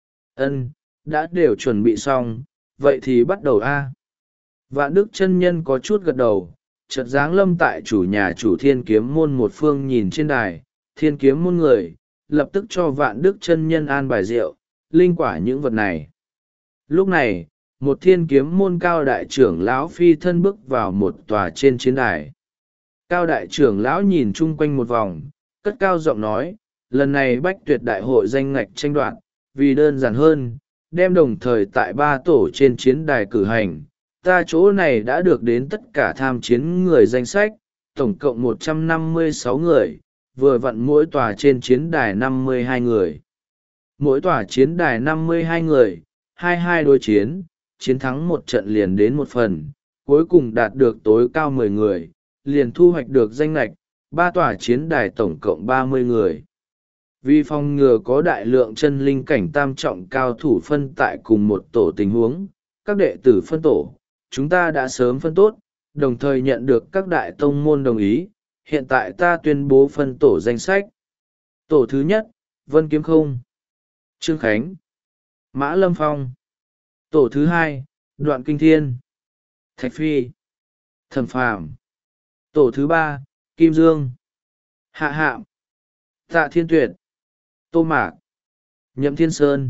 S1: Ân, đã đều chuẩn bị xong, vậy thì bắt đầu a. Vạn Đức chân nhân có chút gật đầu, chợt giáng lâm tại chủ nhà chủ Thiên Kiếm môn một phương nhìn trên đài, Thiên Kiếm môn người, lập tức cho Vạn Đức chân nhân an bài rượu, linh quả những vật này. Lúc này, một Thiên Kiếm môn cao đại trưởng lão phi thân bước vào một tòa trên chiến đài. Cao đại trưởng lão nhìn chung quanh một vòng, cất cao giọng nói, lần này Bách Tuyệt Đại hội danh ngạch tranh đoạt, vì đơn giản hơn, đem đồng thời tại ba tổ trên chiến đài cử hành. Ta chỗ này đã được đến tất cả tham chiến người danh sách, tổng cộng một trăm năm mươi sáu người, vừa vặn mỗi tòa trên chiến đài năm mươi hai người. Mỗi tòa chiến đài năm mươi hai người, hai hai đối chiến, chiến thắng một trận liền đến một phần, cuối cùng đạt được tối cao mười người, liền thu hoạch được danh lệch, ba tòa chiến đài tổng cộng ba mươi người. Vì phòng ngừa có đại lượng chân linh cảnh tam trọng cao thủ phân tại cùng một tổ tình huống, các đệ tử phân tổ, chúng ta đã sớm phân tốt, đồng thời nhận được các đại tông môn đồng ý, hiện tại ta tuyên bố phân tổ danh sách. Tổ thứ nhất, Vân Kiếm Không, Trương Khánh, Mã Lâm Phong. Tổ thứ hai, Đoạn Kinh Thiên, Thạch Phi, Thẩm Phàm. Tổ thứ ba, Kim Dương, Hạ Hạm, Tạ Thiên Tuyệt, Tô Mạc, Nhậm Thiên Sơn.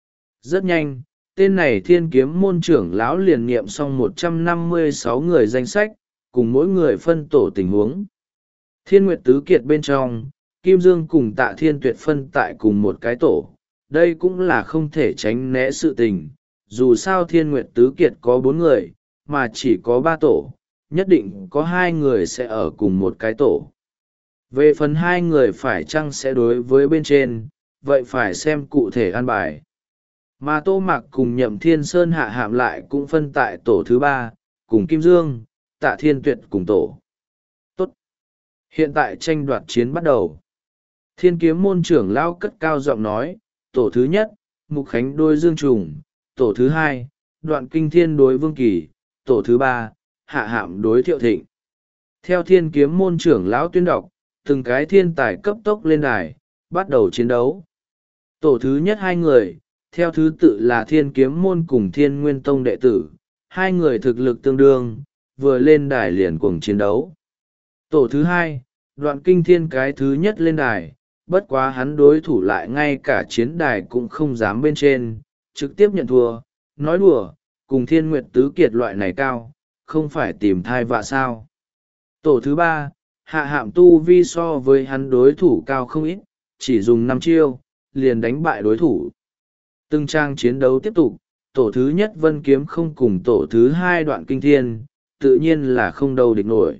S1: Rất nhanh, tên này Thiên Kiếm môn trưởng lão liền nghiệm xong một trăm năm mươi sáu người danh sách, cùng mỗi người phân tổ tình huống. Thiên Nguyệt Tứ Kiệt bên trong, Kim Dương cùng Tạ Thiên Tuyệt phân tại cùng một cái tổ, đây cũng là không thể tránh né sự tình. Dù sao Thiên Nguyệt Tứ Kiệt có bốn người, mà chỉ có ba tổ, nhất định có hai người sẽ ở cùng một cái tổ. Về phần hai người phải chăng sẽ đối với bên trên, vậy phải xem cụ thể an bài. Mà Tô Mạc cùng Nhậm Thiên Sơn hạ hạm lại cũng phân tại tổ thứ ba, cùng Kim Dương, Tạ Thiên Tuyệt cùng tổ. Tốt. Hiện tại tranh đoạt chiến bắt đầu. Thiên Kiếm môn trưởng lão cất cao giọng nói, tổ thứ nhất, Mục Khánh đối Dương Trùng, tổ thứ hai, Đoạn Kinh Thiên đối Vương Kỳ, tổ thứ ba, Hạ Hạm đối Thiệu Thịnh. Theo Thiên Kiếm môn trưởng lão tuyên đọc, từng cái thiên tài cấp tốc lên đài, bắt đầu chiến đấu. Tổ thứ nhất hai người, theo thứ tự là Thiên Kiếm môn cùng Thiên Nguyên tông đệ tử, hai người thực lực tương đương, vừa lên đài liền cuồng chiến đấu. Tổ thứ hai, Đoạn Kinh Thiên cái thứ nhất lên đài, bất quá hắn đối thủ lại ngay cả chiến đài cũng không dám bên trên, trực tiếp nhận thua, nói đùa, cùng Thiên Nguyệt tứ kiệt loại này cao, không phải tìm thai vạ sao. Tổ thứ ba, Hạ Hạm tu vi so với hắn đối thủ cao không ít, chỉ dùng năm chiêu, liền đánh bại đối thủ. Từng trang chiến đấu tiếp tục, tổ thứ nhất Vân Kiếm không cùng tổ thứ hai Đoạn Kinh Thiên, tự nhiên là không đâu địch nổi.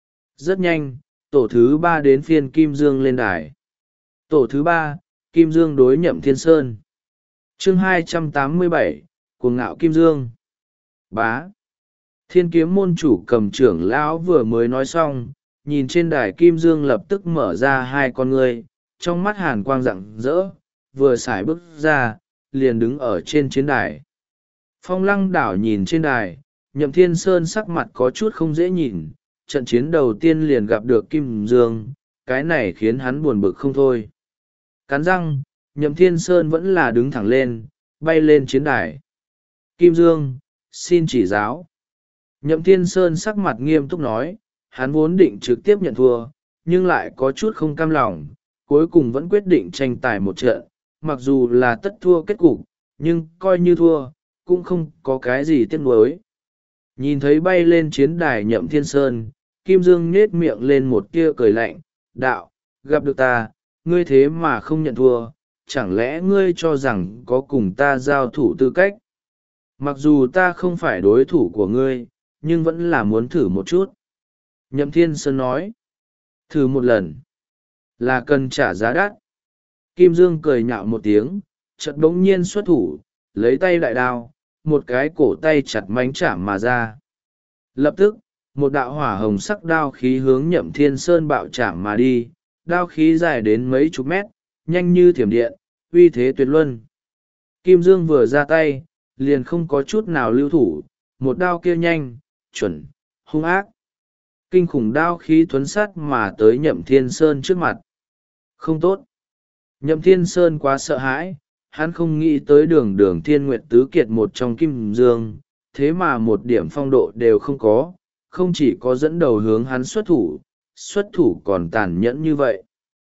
S1: Rất nhanh, tổ thứ ba đến phiên Kim Dương lên đài. Tổ thứ ba, Kim Dương đối Nhậm Thiên Sơn. Chương hai trăm tám mươi bảy, Cuồng ngạo Kim Dương. Bá. Thiên Kiếm môn chủ cầm trưởng lão vừa mới nói xong, nhìn trên đài Kim Dương lập tức mở ra hai con ngươi, trong mắt hàn quang rạng rỡ, vừa xài bước ra, liền đứng ở trên chiến đài. Phong Lăng Đảo nhìn trên đài, Nhậm Thiên Sơn sắc mặt có chút không dễ nhìn, trận chiến đầu tiên liền gặp được Kim Dương, cái này khiến hắn buồn bực không thôi. Cắn răng, Nhậm Thiên Sơn vẫn là đứng thẳng lên, bay lên chiến đài. Kim Dương, xin chỉ giáo. Nhậm Thiên Sơn sắc mặt nghiêm túc nói, hắn vốn định trực tiếp nhận thua, nhưng lại có chút không cam lòng, cuối cùng vẫn quyết định tranh tài một trận, mặc dù là tất thua kết cục, nhưng coi như thua, cũng không có cái gì tiếc nuối. Nhìn thấy bay lên chiến đài Nhậm Thiên Sơn, Kim Dương nhết miệng lên một tia cười lạnh, đạo, gặp được ta, ngươi thế mà không nhận thua, chẳng lẽ ngươi cho rằng có cùng ta giao thủ tư cách? Mặc dù ta không phải đối thủ của ngươi, nhưng vẫn là muốn thử một chút. Nhậm Thiên Sơn nói, thử một lần, là cần trả giá đắt. Kim Dương cười nhạo một tiếng, chợt bỗng nhiên xuất thủ, lấy tay đại đao, một cái cổ tay chặt mánh chạm mà ra. Lập tức, một đạo hỏa hồng sắc đao khí hướng Nhậm Thiên Sơn bạo chạm mà đi, đao khí dài đến mấy chục mét, nhanh như thiểm điện, uy thế tuyệt luân. Kim Dương vừa ra tay, liền không có chút nào lưu thủ, một đao kia nhanh, chuẩn, hung ác. Kinh khủng đao khí thuấn sát mà tới Nhậm Thiên Sơn trước mặt. Không tốt. Nhậm Thiên Sơn quá sợ hãi, hắn không nghĩ tới đường đường Thiên Nguyệt tứ kiệt một trong Kim Dương, thế mà một điểm phong độ đều không có, không chỉ có dẫn đầu hướng hắn xuất thủ, xuất thủ còn tàn nhẫn như vậy.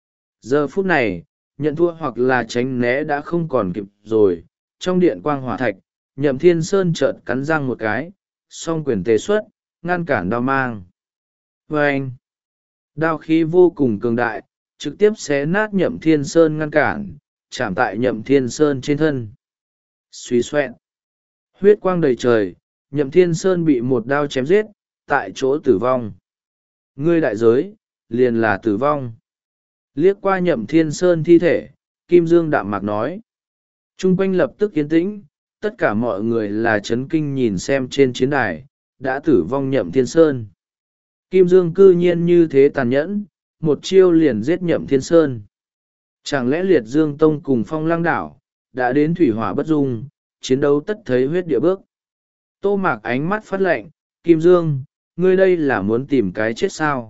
S1: Giờ phút này, nhận thua hoặc là tránh né đã không còn kịp rồi, trong điện quang hỏa thạch, Nhậm Thiên Sơn chợt cắn răng một cái, song quyền tề xuất, ngăn cản đao mang. Và anh, đao khí vô cùng cường đại, trực tiếp xé nát Nhậm Thiên Sơn ngăn cản, chạm tại Nhậm Thiên Sơn trên thân. Suy xoẹn, huyết quang đầy trời, Nhậm Thiên Sơn bị một đao chém giết, tại chỗ tử vong. Ngươi đại giới, liền là tử vong. Liếc qua Nhậm Thiên Sơn thi thể, Kim Dương đạm mạc nói. Trung quanh lập tức yên tĩnh, tất cả mọi người là chấn kinh nhìn xem trên chiến đài, đã tử vong Nhậm Thiên Sơn. Kim Dương cư nhiên như thế tàn nhẫn, một chiêu liền giết Nhậm Thiên Sơn. Chẳng lẽ Liệt Dương Tông cùng Phong Lăng Đảo, đã đến thủy hỏa bất dung, chiến đấu tất thấy huyết địa bước. Tô Mạc ánh mắt phát lạnh, Kim Dương, ngươi đây là muốn tìm cái chết sao?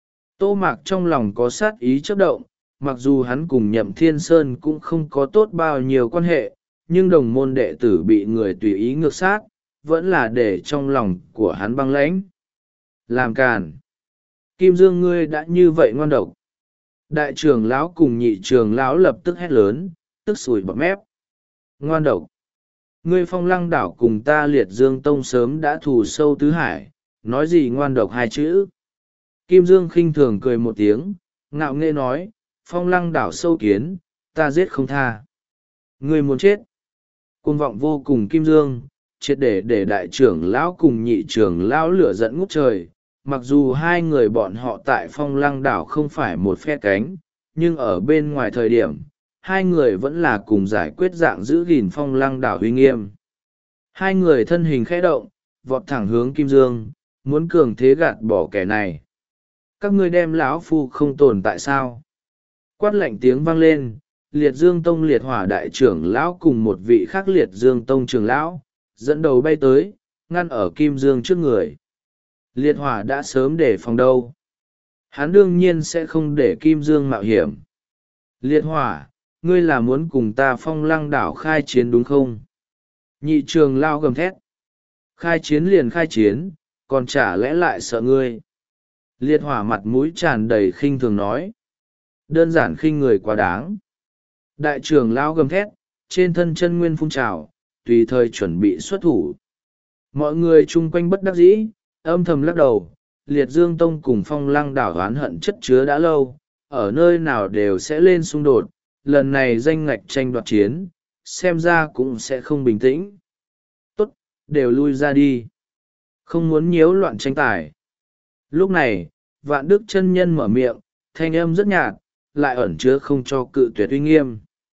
S1: Tô Mạc trong lòng có sát ý chớp động, mặc dù hắn cùng Nhậm Thiên Sơn cũng không có tốt bao nhiêu quan hệ, nhưng đồng môn đệ tử bị người tùy ý ngược sát, vẫn là để trong lòng của hắn băng lãnh. Làm càn. Kim Dương ngươi đã như vậy ngoan độc. Đại trưởng lão cùng nhị trưởng lão lập tức hét lớn, tức sùi bọt mép. Ngoan độc. Ngươi Phong Lăng Đảo cùng ta Liệt Dương Tông sớm đã thù sâu tứ hải, nói gì ngoan độc hai chữ. Kim Dương khinh thường cười một tiếng, ngạo nghễ nói, Phong Lăng Đảo sâu kiến, ta giết không tha. Ngươi muốn chết. Cuồng vọng vô cùng Kim Dương, triệt để để đại trưởng lão cùng nhị trưởng lão lửa giận ngút trời. Mặc dù hai người bọn họ tại Phong Lăng Đảo không phải một phe cánh, nhưng ở bên ngoài thời điểm, hai người vẫn là cùng giải quyết dạng giữ gìn phong lăng đảo uy nghiêm. Hai người thân hình khẽ động, vọt thẳng hướng Kim Dương, muốn cường thế gạt bỏ kẻ này. Các ngươi đem lão phu không tồn tại sao? Quát lạnh tiếng vang lên, Liệt Dương Tông Liệt Hỏa đại trưởng lão cùng một vị khác Liệt Dương Tông trưởng lão, dẫn đầu bay tới, ngăn ở Kim Dương trước người. Liệt Hỏa đã sớm để phòng đâu. Hắn đương nhiên sẽ không để Kim Dương mạo hiểm. Liệt Hỏa, ngươi là muốn cùng ta phong lăng đảo khai chiến đúng không? Nhị trường lao gầm thét. Khai chiến liền khai chiến, còn chả lẽ lại sợ ngươi? Liệt Hỏa mặt mũi tràn đầy khinh thường nói. Đơn giản khinh người quá đáng. Đại trưởng lao gầm thét, trên thân chân nguyên phun trào, tùy thời chuẩn bị xuất thủ. Mọi người chung quanh bất đắc dĩ, âm thầm lắc đầu. Liệt Dương Tông cùng phong lăng đảo oán hận chất chứa đã lâu, ở nơi nào đều sẽ lên xung đột, lần này danh ngạch tranh đoạt chiến, xem ra cũng sẽ không bình tĩnh. Tốt, đều lui ra đi. Không muốn nhiễu loạn tranh tài. Lúc này, Vạn Đức chân nhân mở miệng, thanh âm rất nhạt, lại ẩn chứa không cho cự tuyệt uy nghiêm.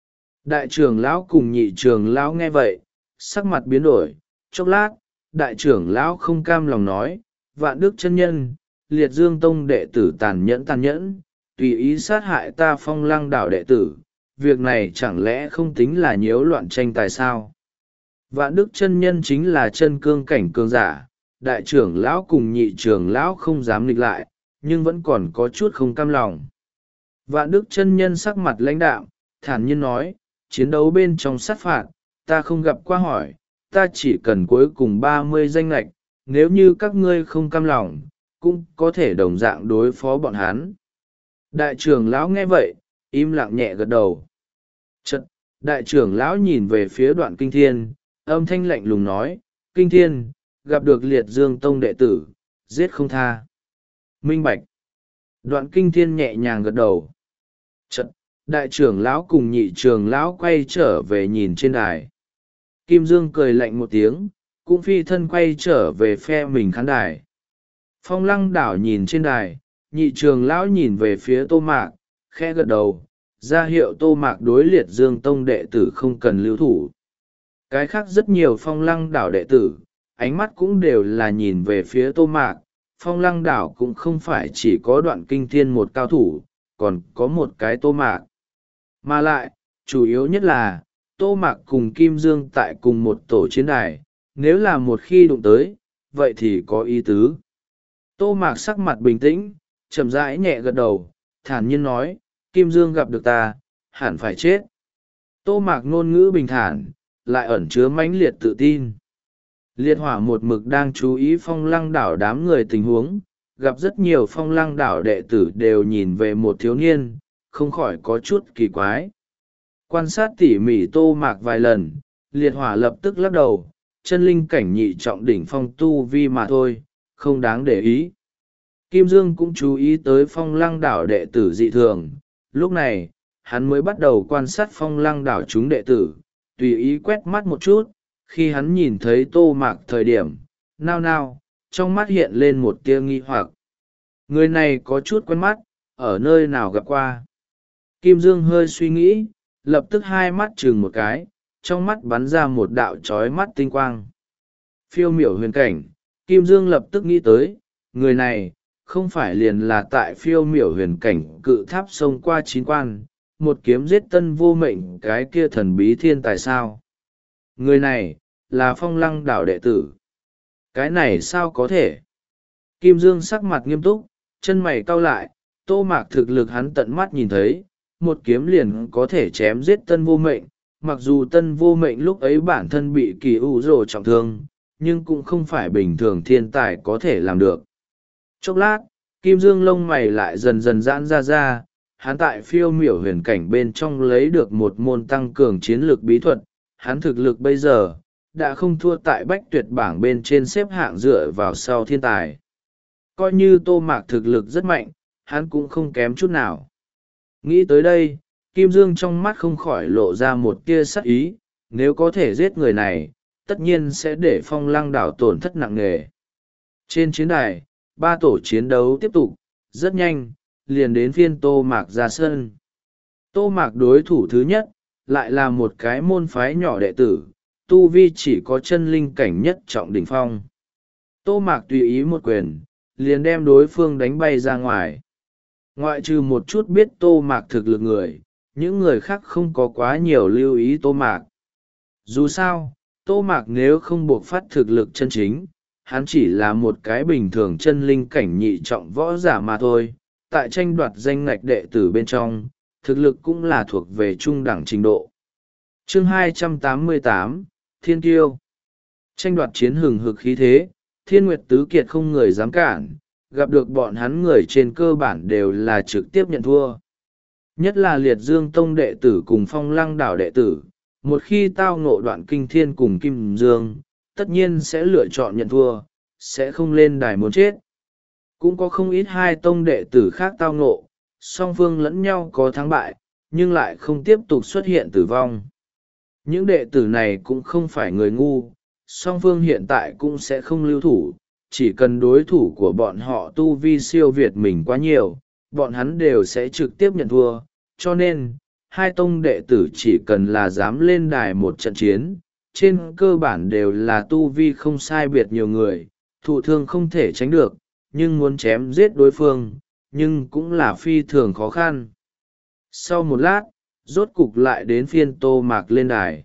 S1: Đại trưởng lão cùng nhị trưởng lão nghe vậy, sắc mặt biến đổi, chốc lát, đại trưởng lão không cam lòng nói, Vạn Đức chân nhân, Liệt Dương Tông đệ tử tàn nhẫn tàn nhẫn, tùy ý sát hại ta phong lăng đảo đệ tử, việc này chẳng lẽ không tính là nhiễu loạn tranh tài sao? Vạn Đức chân nhân chính là chân cương cảnh cương giả, đại trưởng lão cùng nhị trưởng lão không dám nghịch lại, nhưng vẫn còn có chút không cam lòng. Vạn Đức chân nhân sắc mặt lãnh đạm, thản nhiên nói, chiến đấu bên trong sát phạt, ta không gặp qua hỏi, ta chỉ cần cuối cùng ba mươi danh lệch, nếu như các ngươi không cam lòng, cũng có thể đồng dạng đối phó bọn hắn. Đại trưởng lão nghe vậy, im lặng nhẹ gật đầu. Chật, đại trưởng lão nhìn về phía Đoạn Kinh Thiên, âm thanh lạnh lùng nói, Kinh Thiên, gặp được Liệt Dương Tông đệ tử, giết không tha. Minh bạch. Đoạn Kinh Thiên nhẹ nhàng gật đầu. Chật, đại trưởng lão cùng nhị trưởng lão quay trở về nhìn trên đài. Kim Dương cười lạnh một tiếng, cũng phi thân quay trở về phe mình khán đài. Phong lăng đảo nhìn trên đài, nhị trưởng lão nhìn về phía Tô Mạc, khẽ gật đầu, ra hiệu Tô Mạc đối Liệt Dương Tông đệ tử không cần lưu thủ. Cái khác rất nhiều phong lăng đảo đệ tử, ánh mắt cũng đều là nhìn về phía Tô Mạc. Phong lăng đảo cũng không phải chỉ có Đoạn Kinh Thiên một cao thủ, còn có một cái Tô Mạc. Mà lại, chủ yếu nhất là, Tô Mạc cùng Kim Dương tại cùng một tổ chiến đài, nếu là một khi đụng tới, vậy thì có ý tứ. Tô Mạc sắc mặt bình tĩnh, chậm rãi nhẹ gật đầu, thản nhiên nói, Kim Dương gặp được ta, hẳn phải chết. Tô Mạc ngôn ngữ bình thản, lại ẩn chứa mãnh liệt tự tin. Liệt Hỏa một mực đang chú ý phong lăng đảo đám người tình huống, gặp rất nhiều phong lăng đảo đệ tử đều nhìn về một thiếu niên, không khỏi có chút kỳ quái. Quan sát tỉ mỉ Tô Mạc vài lần, Liệt Hỏa lập tức lắc đầu, chân linh cảnh nhị trọng đỉnh phong tu vi mà thôi, không đáng để ý. Kim Dương cũng chú ý tới phong lăng đảo đệ tử dị thường, lúc này, hắn mới bắt đầu quan sát phong lăng đảo chúng đệ tử, tùy ý quét mắt một chút, khi hắn nhìn thấy Tô Mạc thời điểm, nao nao, trong mắt hiện lên một tia nghi hoặc. Người này có chút quen mắt, ở nơi nào gặp qua. Kim Dương hơi suy nghĩ, lập tức hai mắt chừng một cái, trong mắt bắn ra một đạo trói mắt tinh quang. Phiêu miểu huyền cảnh, Kim Dương lập tức nghĩ tới, người này, không phải liền là tại phiêu miểu huyền cảnh cự tháp sông qua chín quan, một kiếm giết tân vô mệnh cái kia thần bí thiên tài sao. Người này, là phong lăng đảo đệ tử. Cái này sao có thể? Kim Dương sắc mặt nghiêm túc, chân mày cau lại, Tô Mạc thực lực hắn tận mắt nhìn thấy, một kiếm liền có thể chém giết tân vô mệnh, mặc dù tân vô mệnh lúc ấy bản thân bị kỳ u rồ trọng thương, nhưng cũng không phải bình thường thiên tài có thể làm được. Chốc lát, Kim Dương lông mày lại dần dần giãn ra ra, hắn tại phiêu miểu huyền cảnh bên trong lấy được một môn tăng cường chiến lược bí thuật, hắn thực lực bây giờ, đã không thua tại bách tuyệt bảng bên trên xếp hạng dựa vào sau thiên tài. Coi như Tô Mạc thực lực rất mạnh, hắn cũng không kém chút nào. Nghĩ tới đây, Kim Dương trong mắt không khỏi lộ ra một tia sắc ý, nếu có thể giết người này, tất nhiên sẽ để phong lăng đảo tổn thất nặng nề. Trên chiến đài, ba tổ chiến đấu tiếp tục, rất nhanh, liền đến phiên Tô Mạc ra sân. Tô Mạc đối thủ thứ nhất, lại là một cái môn phái nhỏ đệ tử, tu vi chỉ có chân linh cảnh nhất trọng đỉnh phong. Tô Mạc tùy ý một quyền, liền đem đối phương đánh bay ra ngoài. Ngoại trừ một chút biết Tô Mạc thực lực người, những người khác không có quá nhiều lưu ý Tô Mạc. Dù sao, Tô Mạc nếu không buộc phát thực lực chân chính, hắn chỉ là một cái bình thường chân linh cảnh nhị trọng võ giả mà thôi. Tại tranh đoạt danh ngạch đệ tử bên trong, thực lực cũng là thuộc về trung đẳng trình độ. Chương hai trăm tám mươi tám, Thiên Kiêu. Tranh đoạt chiến hừng hực khí thế, Thiên Nguyệt Tứ Kiệt không người dám cản, gặp được bọn hắn người trên cơ bản đều là trực tiếp nhận thua. Nhất là Liệt Dương Tông đệ tử cùng Phong Lăng Đảo đệ tử, một khi tao ngộ Đoạn Kinh Thiên cùng Kim Dương, tất nhiên sẽ lựa chọn nhận thua, sẽ không lên đài muốn chết. Cũng có không ít hai tông đệ tử khác tao ngộ, song phương lẫn nhau có thắng bại, nhưng lại không tiếp tục xuất hiện tử vong. Những đệ tử này cũng không phải người ngu, song phương hiện tại cũng sẽ không lưu thủ, chỉ cần đối thủ của bọn họ tu vi siêu việt mình quá nhiều, bọn hắn đều sẽ trực tiếp nhận thua, cho nên, hai tông đệ tử chỉ cần là dám lên đài một trận chiến, trên cơ bản đều là tu vi không sai biệt nhiều người, thụ thương không thể tránh được, nhưng muốn chém giết đối phương, nhưng cũng là phi thường khó khăn. Sau một lát, rốt cục lại đến phiên Tô Mạc lên đài.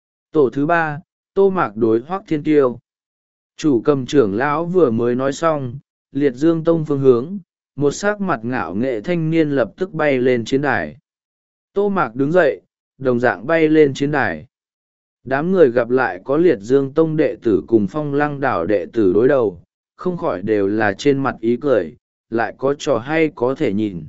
S1: Tổ thứ ba, Tô Mạc đối Hoắc Thiên Kiêu. Chủ cầm trưởng lão vừa mới nói xong, Liệt Dương Tông phương hướng, một sắc mặt ngạo nghệ thanh niên lập tức bay lên chiến đài. Tô Mạc đứng dậy, đồng dạng bay lên chiến đài. Đám người gặp lại có Liệt Dương Tông đệ tử cùng Phong Lăng Đảo đệ tử đối đầu, không khỏi đều là trên mặt ý cười, lại có trò hay có thể nhìn.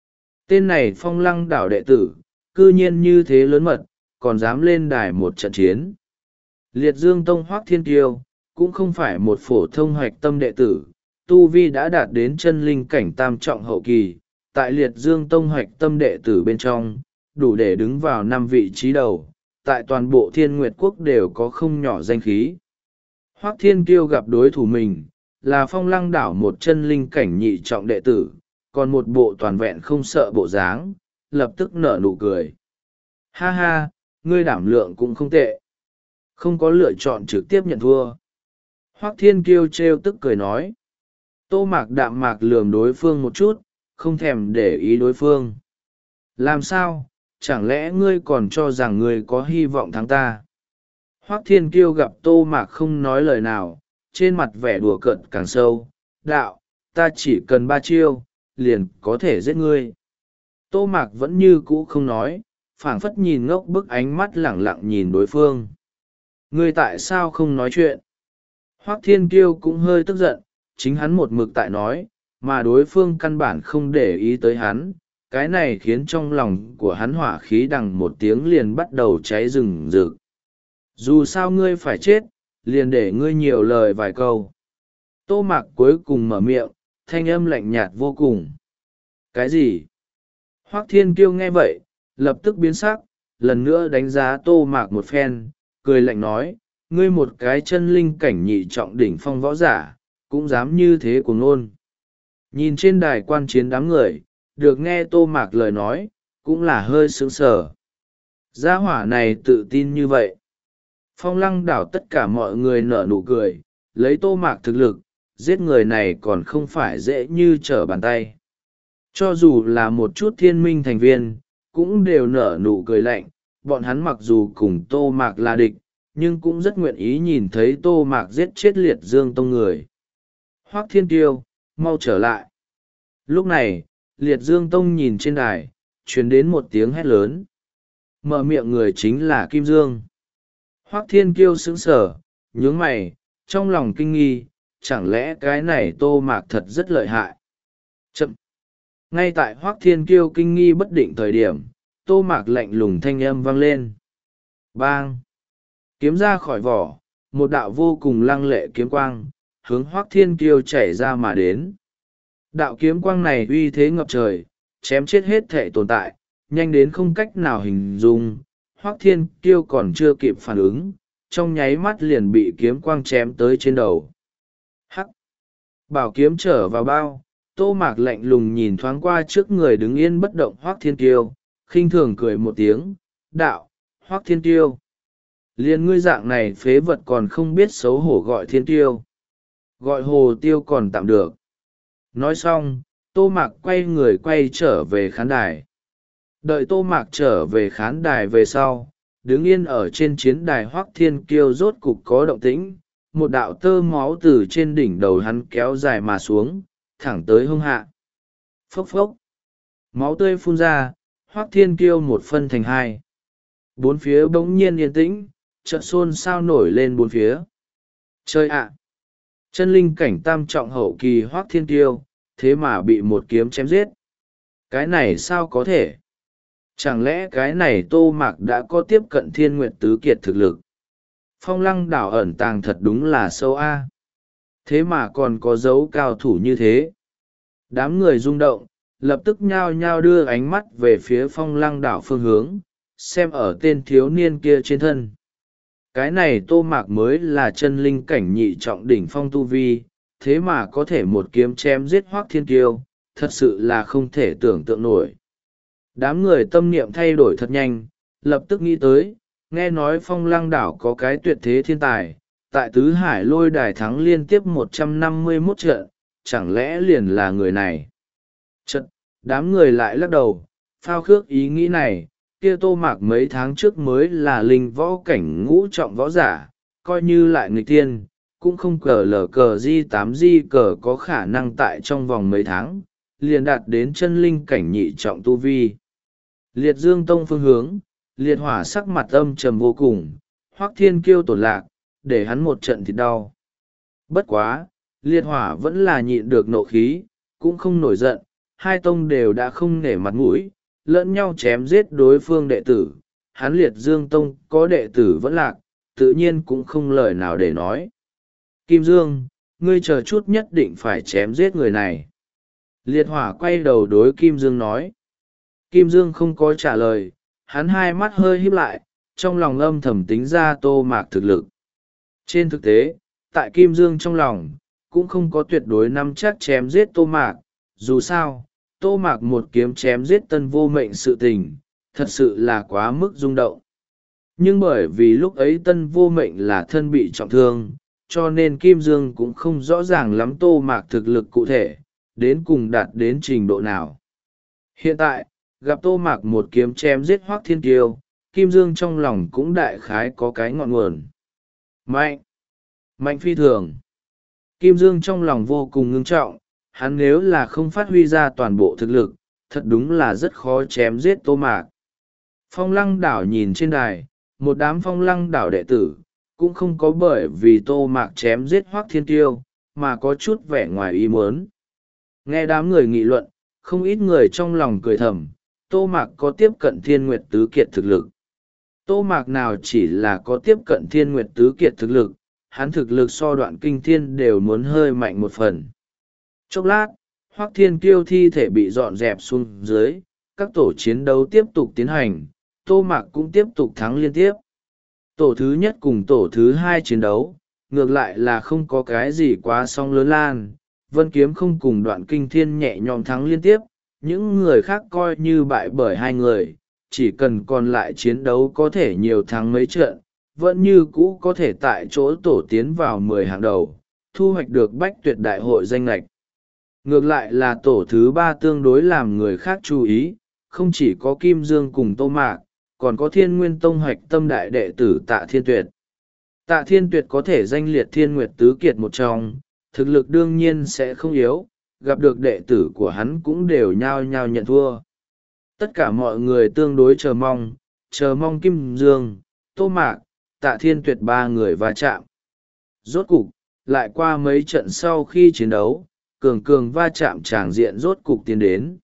S1: Tên này Phong Lăng Đảo đệ tử, cư nhiên như thế lớn mật, còn dám lên đài một trận chiến. Liệt Dương Tông Hoắc Thiên Kiêu, cũng không phải một phổ thông hoạch tâm đệ tử, tu vi đã đạt đến chân linh cảnh tam trọng hậu kỳ, tại Liệt Dương Tông hoạch tâm đệ tử bên trong, đủ để đứng vào năm vị trí đầu, tại toàn bộ Thiên Nguyệt Quốc đều có không nhỏ danh khí. Hoắc Thiên Kiêu gặp đối thủ mình, là Phong Lăng Đảo một chân linh cảnh nhị trọng đệ tử, còn một bộ toàn vẹn không sợ bộ dáng, lập tức nở nụ cười. Ha ha, ngươi đảm lượng cũng không tệ. Không có lựa chọn trực tiếp nhận thua. Hoắc Thiên Kiêu trêu tức cười nói. Tô Mạc đạm mạc lườm đối phương một chút, không thèm để ý đối phương. Làm sao, chẳng lẽ ngươi còn cho rằng ngươi có hy vọng thắng ta? Hoắc Thiên Kiêu gặp Tô Mạc không nói lời nào, trên mặt vẻ đùa cợt càng sâu. Đạo, ta chỉ cần ba chiêu, liền có thể giết ngươi. Tô Mạc vẫn như cũ không nói, phảng phất nhìn ngốc bức ánh mắt lẳng lặng nhìn đối phương. Ngươi tại sao không nói chuyện? Hoắc Thiên Kiêu cũng hơi tức giận, chính hắn một mực tại nói, mà đối phương căn bản không để ý tới hắn. Cái này khiến trong lòng của hắn hỏa khí đằng một tiếng liền bắt đầu cháy rừng rực. Dù sao ngươi phải chết, liền để ngươi nhiều lời vài câu. Tô Mạc cuối cùng mở miệng, thanh âm lạnh nhạt vô cùng. Cái gì? Hoắc Thiên Kiêu nghe vậy, lập tức biến sắc, lần nữa đánh giá Tô Mạc một phen, cười lạnh nói, ngươi một cái chân linh cảnh nhị trọng đỉnh phong võ giả, cũng dám như thế của ngôn. Nhìn trên đài quan chiến đám người, được nghe Tô Mạc lời nói, cũng là hơi sướng sờ. Gia hỏa này tự tin như vậy. Phong Lăng Đảo tất cả mọi người nở nụ cười, lấy Tô Mạc thực lực, giết người này còn không phải dễ như trở bàn tay. Cho dù là một chút thiên minh thành viên, cũng đều nở nụ cười lạnh, bọn hắn mặc dù cùng Tô Mạc là địch, nhưng cũng rất nguyện ý nhìn thấy Tô Mạc giết chết Liệt Dương Tông người. Hoắc Thiên Kiêu, mau trở lại. Lúc này, Liệt Dương Tông nhìn trên đài, truyền đến một tiếng hét lớn. Mở miệng người chính là Kim Dương. Hoắc Thiên Kiêu sững sờ, nhướng mày, trong lòng kinh nghi, chẳng lẽ cái này Tô Mạc thật rất lợi hại. Chậm. Ngay tại Hoắc Thiên Kiêu kinh nghi bất định thời điểm, Tô Mạc lạnh lùng thanh âm vang lên. Bang! Kiếm ra khỏi vỏ, một đạo vô cùng lăng lệ kiếm quang, hướng Hoắc Thiên Kiêu chảy ra mà đến. Đạo kiếm quang này uy thế ngập trời, chém chết hết thể tồn tại, nhanh đến không cách nào hình dung. Hoắc Thiên Kiêu còn chưa kịp phản ứng, trong nháy mắt liền bị kiếm quang chém tới trên đầu. Hắc! Bảo kiếm trở vào bao, Tô Mạc lạnh lùng nhìn thoáng qua trước người đứng yên bất động Hoắc Thiên Kiêu, khinh thường cười một tiếng, đạo, Hoắc Thiên Tiêu. Liền ngươi dạng này phế vật còn không biết xấu hổ gọi Thiên Tiêu. Gọi Hồ Tiêu còn tạm được. Nói xong, Tô Mạc quay người quay trở về khán đài. Đợi Tô Mạc trở về khán đài về sau, đứng yên ở trên chiến đài Hoắc Thiên Kiêu rốt cục có động tĩnh, một đạo tơ máu từ trên đỉnh đầu hắn kéo dài mà xuống, thẳng tới hông hạ. Phốc phốc. Máu tươi phun ra, Hoắc Thiên Kiêu một phân thành hai. Bốn phía bỗng nhiên yên tĩnh, chợt xôn xao nổi lên bốn phía. Chơi ạ! Chân linh cảnh tam trọng hậu kỳ Hoắc Thiên Kiêu, thế mà bị một kiếm chém giết. Cái này sao có thể? Chẳng lẽ cái này Tô Mạc đã có tiếp cận Thiên Nguyệt Tứ Kiệt thực lực? Phong Lăng đảo ẩn tàng thật đúng là sâu a. Thế mà còn có dấu cao thủ như thế. Đám người rung động, lập tức nhao nhao đưa ánh mắt về phía Phong Lăng đảo phương hướng, xem ở tên thiếu niên kia trên thân. Cái này Tô Mạc mới là chân linh cảnh nhị trọng đỉnh phong tu vi, thế mà có thể một kiếm chém giết Hoắc Thiên Kiêu, thật sự là không thể tưởng tượng nổi. Đám người tâm niệm thay đổi thật nhanh, lập tức nghĩ tới, nghe nói Phong Lăng đảo có cái tuyệt thế thiên tài, tại Tứ Hải lôi đài thắng liên tiếp một trăm năm mươi mốt trận, chẳng lẽ liền là người này? Trận, đám người lại lắc đầu, phao khước ý nghĩ này, kia Tô Mạc mấy tháng trước mới là linh võ cảnh ngũ trọng võ giả, coi như lại nghịch tiên, cũng không cờ lờ cờ di tám di cờ có khả năng tại trong vòng mấy tháng, liền đạt đến chân linh cảnh nhị trọng tu vi. Liệt Dương Tông phương hướng, liệt hỏa sắc mặt âm trầm vô cùng, Hoắc Thiên Kiêu tổn lạc, để hắn một trận thịt đau. Bất quá, liệt hỏa vẫn là nhịn được nộ khí, cũng không nổi giận, hai tông đều đã không nể mặt mũi, lẫn nhau chém giết đối phương đệ tử. Hắn Liệt Dương Tông có đệ tử vẫn lạc, tự nhiên cũng không lời nào để nói. Kim Dương, ngươi chờ chút nhất định phải chém giết người này. Liệt hỏa quay đầu đối Kim Dương nói. Kim Dương không có trả lời, hắn hai mắt hơi híp lại, trong lòng âm thầm tính ra Tô Mạc thực lực. Trên thực tế, tại Kim Dương trong lòng, cũng không có tuyệt đối nắm chắc chém giết Tô Mạc, dù sao, Tô Mạc một kiếm chém giết Tân Vô Mệnh sự tình, thật sự là quá mức rung động. Nhưng bởi vì lúc ấy Tân Vô Mệnh là thân bị trọng thương, cho nên Kim Dương cũng không rõ ràng lắm Tô Mạc thực lực cụ thể, đến cùng đạt đến trình độ nào. Hiện tại, gặp Tô Mạc một kiếm chém giết Hoắc Thiên Kiêu, Kim Dương trong lòng cũng đại khái có cái ngọn nguồn. Mạnh! Mạnh phi thường! Kim Dương trong lòng vô cùng ngưng trọng, hắn nếu là không phát huy ra toàn bộ thực lực, thật đúng là rất khó chém giết Tô Mạc. Phong Lăng đảo nhìn trên đài, một đám Phong Lăng đảo đệ tử, cũng không có bởi vì Tô Mạc chém giết Hoắc Thiên Kiêu, mà có chút vẻ ngoài ý muốn. Nghe đám người nghị luận, không ít người trong lòng cười thầm, Tô Mạc có tiếp cận Thiên Nguyệt Tứ Kiệt thực lực. Tô Mạc nào chỉ là có tiếp cận Thiên Nguyệt Tứ Kiệt thực lực, hắn thực lực so Đoạn Kinh Thiên đều muốn hơi mạnh một phần. Chốc lát, Hoắc Thiên Kiêu thi thể bị dọn dẹp xuống dưới, các tổ chiến đấu tiếp tục tiến hành, Tô Mạc cũng tiếp tục thắng liên tiếp. Tổ thứ nhất cùng tổ thứ hai chiến đấu, ngược lại là không có cái gì quá song lớn lan, Vân Kiếm không cùng Đoạn Kinh Thiên nhẹ nhõm thắng liên tiếp, những người khác coi như bại bởi hai người, chỉ cần còn lại chiến đấu có thể nhiều thắng mấy trận, vẫn như cũ có thể tại chỗ tổ tiến vào mười hàng đầu, thu hoạch được bách tuyệt đại hội danh lệch. Ngược lại là tổ thứ ba tương đối làm người khác chú ý, không chỉ có Kim Dương cùng Tô Mạc, còn có Thiên Nguyên Tông hoạch tâm đại đệ tử Tạ Thiên Tuyệt. Tạ Thiên Tuyệt có thể danh liệt Thiên Nguyệt Tứ Kiệt một trong, thực lực đương nhiên sẽ không yếu, gặp được đệ tử của hắn cũng đều nhao nhao nhận thua. Tất cả mọi người tương đối chờ mong, chờ mong Kim Dương, Tô Mạc, Tạ Thiên Tuyệt ba người va chạm. Rốt cục, lại qua mấy trận sau khi chiến đấu, cường cường va chạm tràng diện rốt cục tiến đến.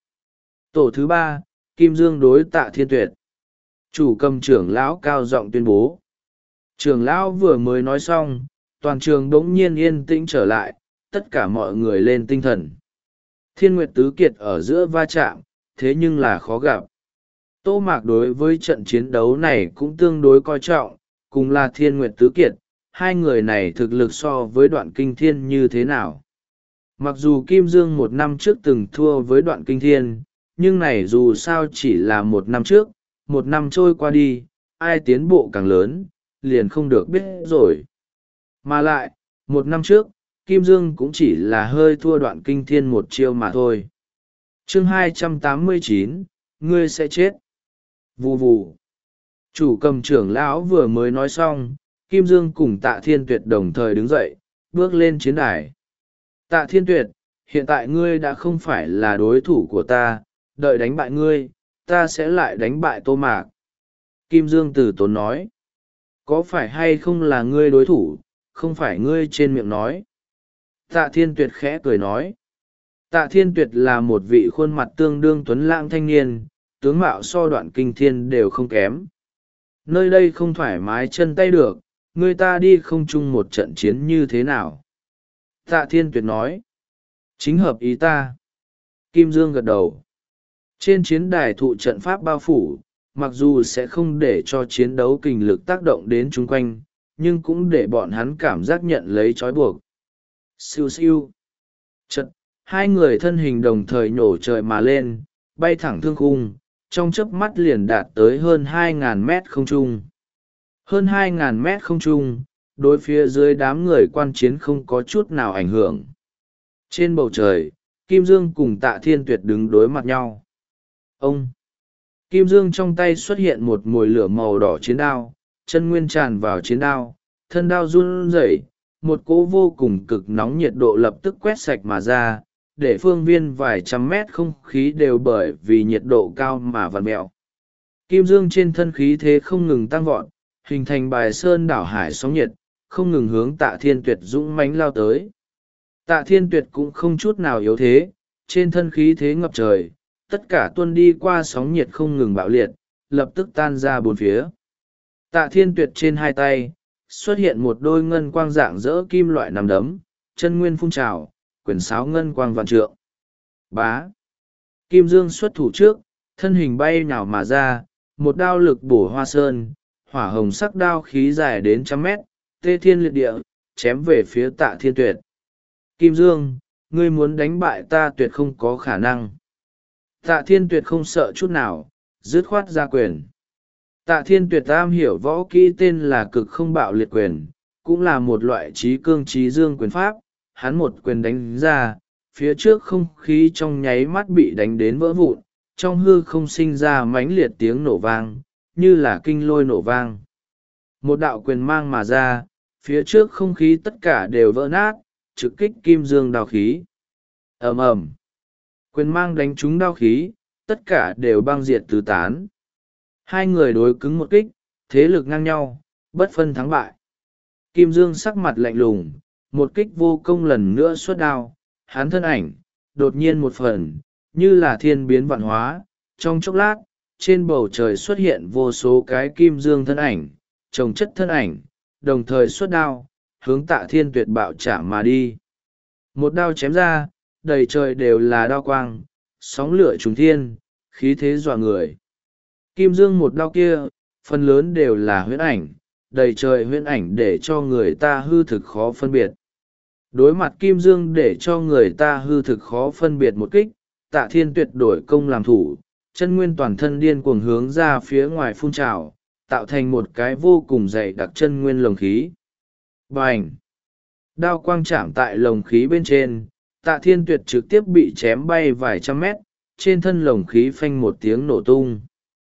S1: Tổ thứ ba, Kim Dương đối Tạ Thiên Tuyệt. Chủ cầm trưởng lão cao giọng tuyên bố. Trưởng lão vừa mới nói xong, toàn trường đống nhiên yên tĩnh trở lại, tất cả mọi người lên tinh thần. Thiên Nguyệt Tứ Kiệt ở giữa va chạm, thế nhưng là khó gặp. Tô Mạc đối với trận chiến đấu này cũng tương đối coi trọng, cùng là Thiên Nguyệt Tứ Kiệt, hai người này thực lực so với Đoạn Kinh Thiên như thế nào. Mặc dù Kim Dương một năm trước từng thua với Đoạn Kinh Thiên, nhưng này dù sao chỉ là một năm trước, một năm trôi qua đi, ai tiến bộ càng lớn, liền không được biết rồi. Mà lại, một năm trước, Kim Dương cũng chỉ là hơi thua Đoạn Kinh Thiên một chiêu mà thôi. Chương hai trăm tám mươi chín, ngươi sẽ chết. Vù vù. Chủ Cầm trưởng lão vừa mới nói xong, Kim Dương cùng Tạ Thiên Tuyệt đồng thời đứng dậy, bước lên chiến đài. Tạ Thiên Tuyệt, hiện tại ngươi đã không phải là đối thủ của ta, đợi đánh bại ngươi, ta sẽ lại đánh bại Tô Mạc. Kim Dương từ tốn nói. Có phải hay không là ngươi đối thủ, không phải ngươi trên miệng nói. Tạ Thiên Tuyệt khẽ cười nói. Tạ Thiên Tuyệt là một vị khuôn mặt tương đương tuấn lãng thanh niên, tướng mạo so Đoạn Kinh Thiên đều không kém. Nơi đây không thoải mái chân tay được, người ta đi không chung một trận chiến như thế nào. Tạ Thiên Tuyệt nói. Chính hợp ý ta. Kim Dương gật đầu. Trên chiến đài thụ trận pháp bao phủ, mặc dù sẽ không để cho chiến đấu kình lực tác động đến chung quanh, nhưng cũng để bọn hắn cảm giác nhận lấy trói buộc. Siêu siêu. Trận, hai người thân hình đồng thời nổ trời mà lên, bay thẳng thương khung, trong chớp mắt liền đạt tới hơn hai ngàn mét không trung. Hơn hai ngàn mét không trung, đối phía dưới đám người quan chiến không có chút nào ảnh hưởng. Trên bầu trời, Kim Dương cùng Tạ Thiên Tuyệt đứng đối mặt nhau. Ông! Kim Dương trong tay xuất hiện một mồi lửa màu đỏ chiến đao, chân nguyên tràn vào chiến đao, thân đao run rẩy, một cỗ vô cùng cực nóng nhiệt độ lập tức quét sạch mà ra, để phương viên vài trăm mét không khí đều bởi vì nhiệt độ cao mà vặn mẹo. Kim Dương trên thân khí thế không ngừng tăng vọt, hình thành bài sơn đảo hải sóng nhiệt, không ngừng hướng Tạ Thiên Tuyệt dũng mãnh lao tới. Tạ Thiên Tuyệt cũng không chút nào yếu thế, trên thân khí thế ngập trời, tất cả tuôn đi qua sóng nhiệt không ngừng bạo liệt, lập tức tan ra bốn phía. Tạ Thiên Tuyệt trên hai tay, xuất hiện một đôi ngân quang dạng dỡ kim loại nằm đấm, chân nguyên phun trào, quyển sáo ngân quang vạn trượng. Bá! Kim Dương xuất thủ trước, thân hình bay nhào mà ra, một đao lực bổ hoa sơn, hỏa hồng sắc đao khí dài đến trăm mét, tê thiên liệt địa, chém về phía Tạ Thiên Tuyệt. Kim Dương, ngươi muốn đánh bại ta tuyệt không có khả năng. Tạ Thiên Tuyệt không sợ chút nào, dứt khoát ra quyền. Tạ Thiên Tuyệt am hiểu võ kỹ tên là cực không bạo liệt quyền, cũng là một loại trí cương trí dương quyền pháp. Hắn một quyền đánh ra, phía trước không khí trong nháy mắt bị đánh đến vỡ vụn, trong hư không sinh ra mãnh liệt tiếng nổ vang, như là kinh lôi nổ vang. Một đạo quyền mang mà ra, phía trước không khí tất cả đều vỡ nát, trực kích Kim Dương đao khí. Ầm ầm. Quyền mang đánh trúng đao khí, tất cả đều băng diệt tứ tán. Hai người đối cứng một kích, thế lực ngang nhau, bất phân thắng bại. Kim Dương sắc mặt lạnh lùng, một kích vô công lần nữa xuất đao, hắn thân ảnh, đột nhiên một phần, như là thiên biến vạn hóa. Trong chốc lát, trên bầu trời xuất hiện vô số cái Kim Dương thân ảnh, chồng chất thân ảnh, đồng thời xuất đao, hướng Tạ Thiên Tuyệt bạo chạm mà đi. Một đao chém ra, đầy trời đều là đao quang, sóng lửa trùng thiên, khí thế dọa người. Kim Dương một đao kia, phần lớn đều là huyễn ảnh, đầy trời huyễn ảnh để cho người ta hư thực khó phân biệt. Đối mặt Kim Dương để cho người ta hư thực khó phân biệt một kích, Tạ Thiên Tuyệt đổi công làm thủ, chân nguyên toàn thân điên cuồng hướng ra phía ngoài phun trào, tạo thành một cái vô cùng dày đặc chân nguyên lồng khí. Bành! Đao quang chạm tại lồng khí bên trên, Tạ Thiên Tuyệt trực tiếp bị chém bay vài trăm mét, trên thân lồng khí phanh một tiếng nổ tung.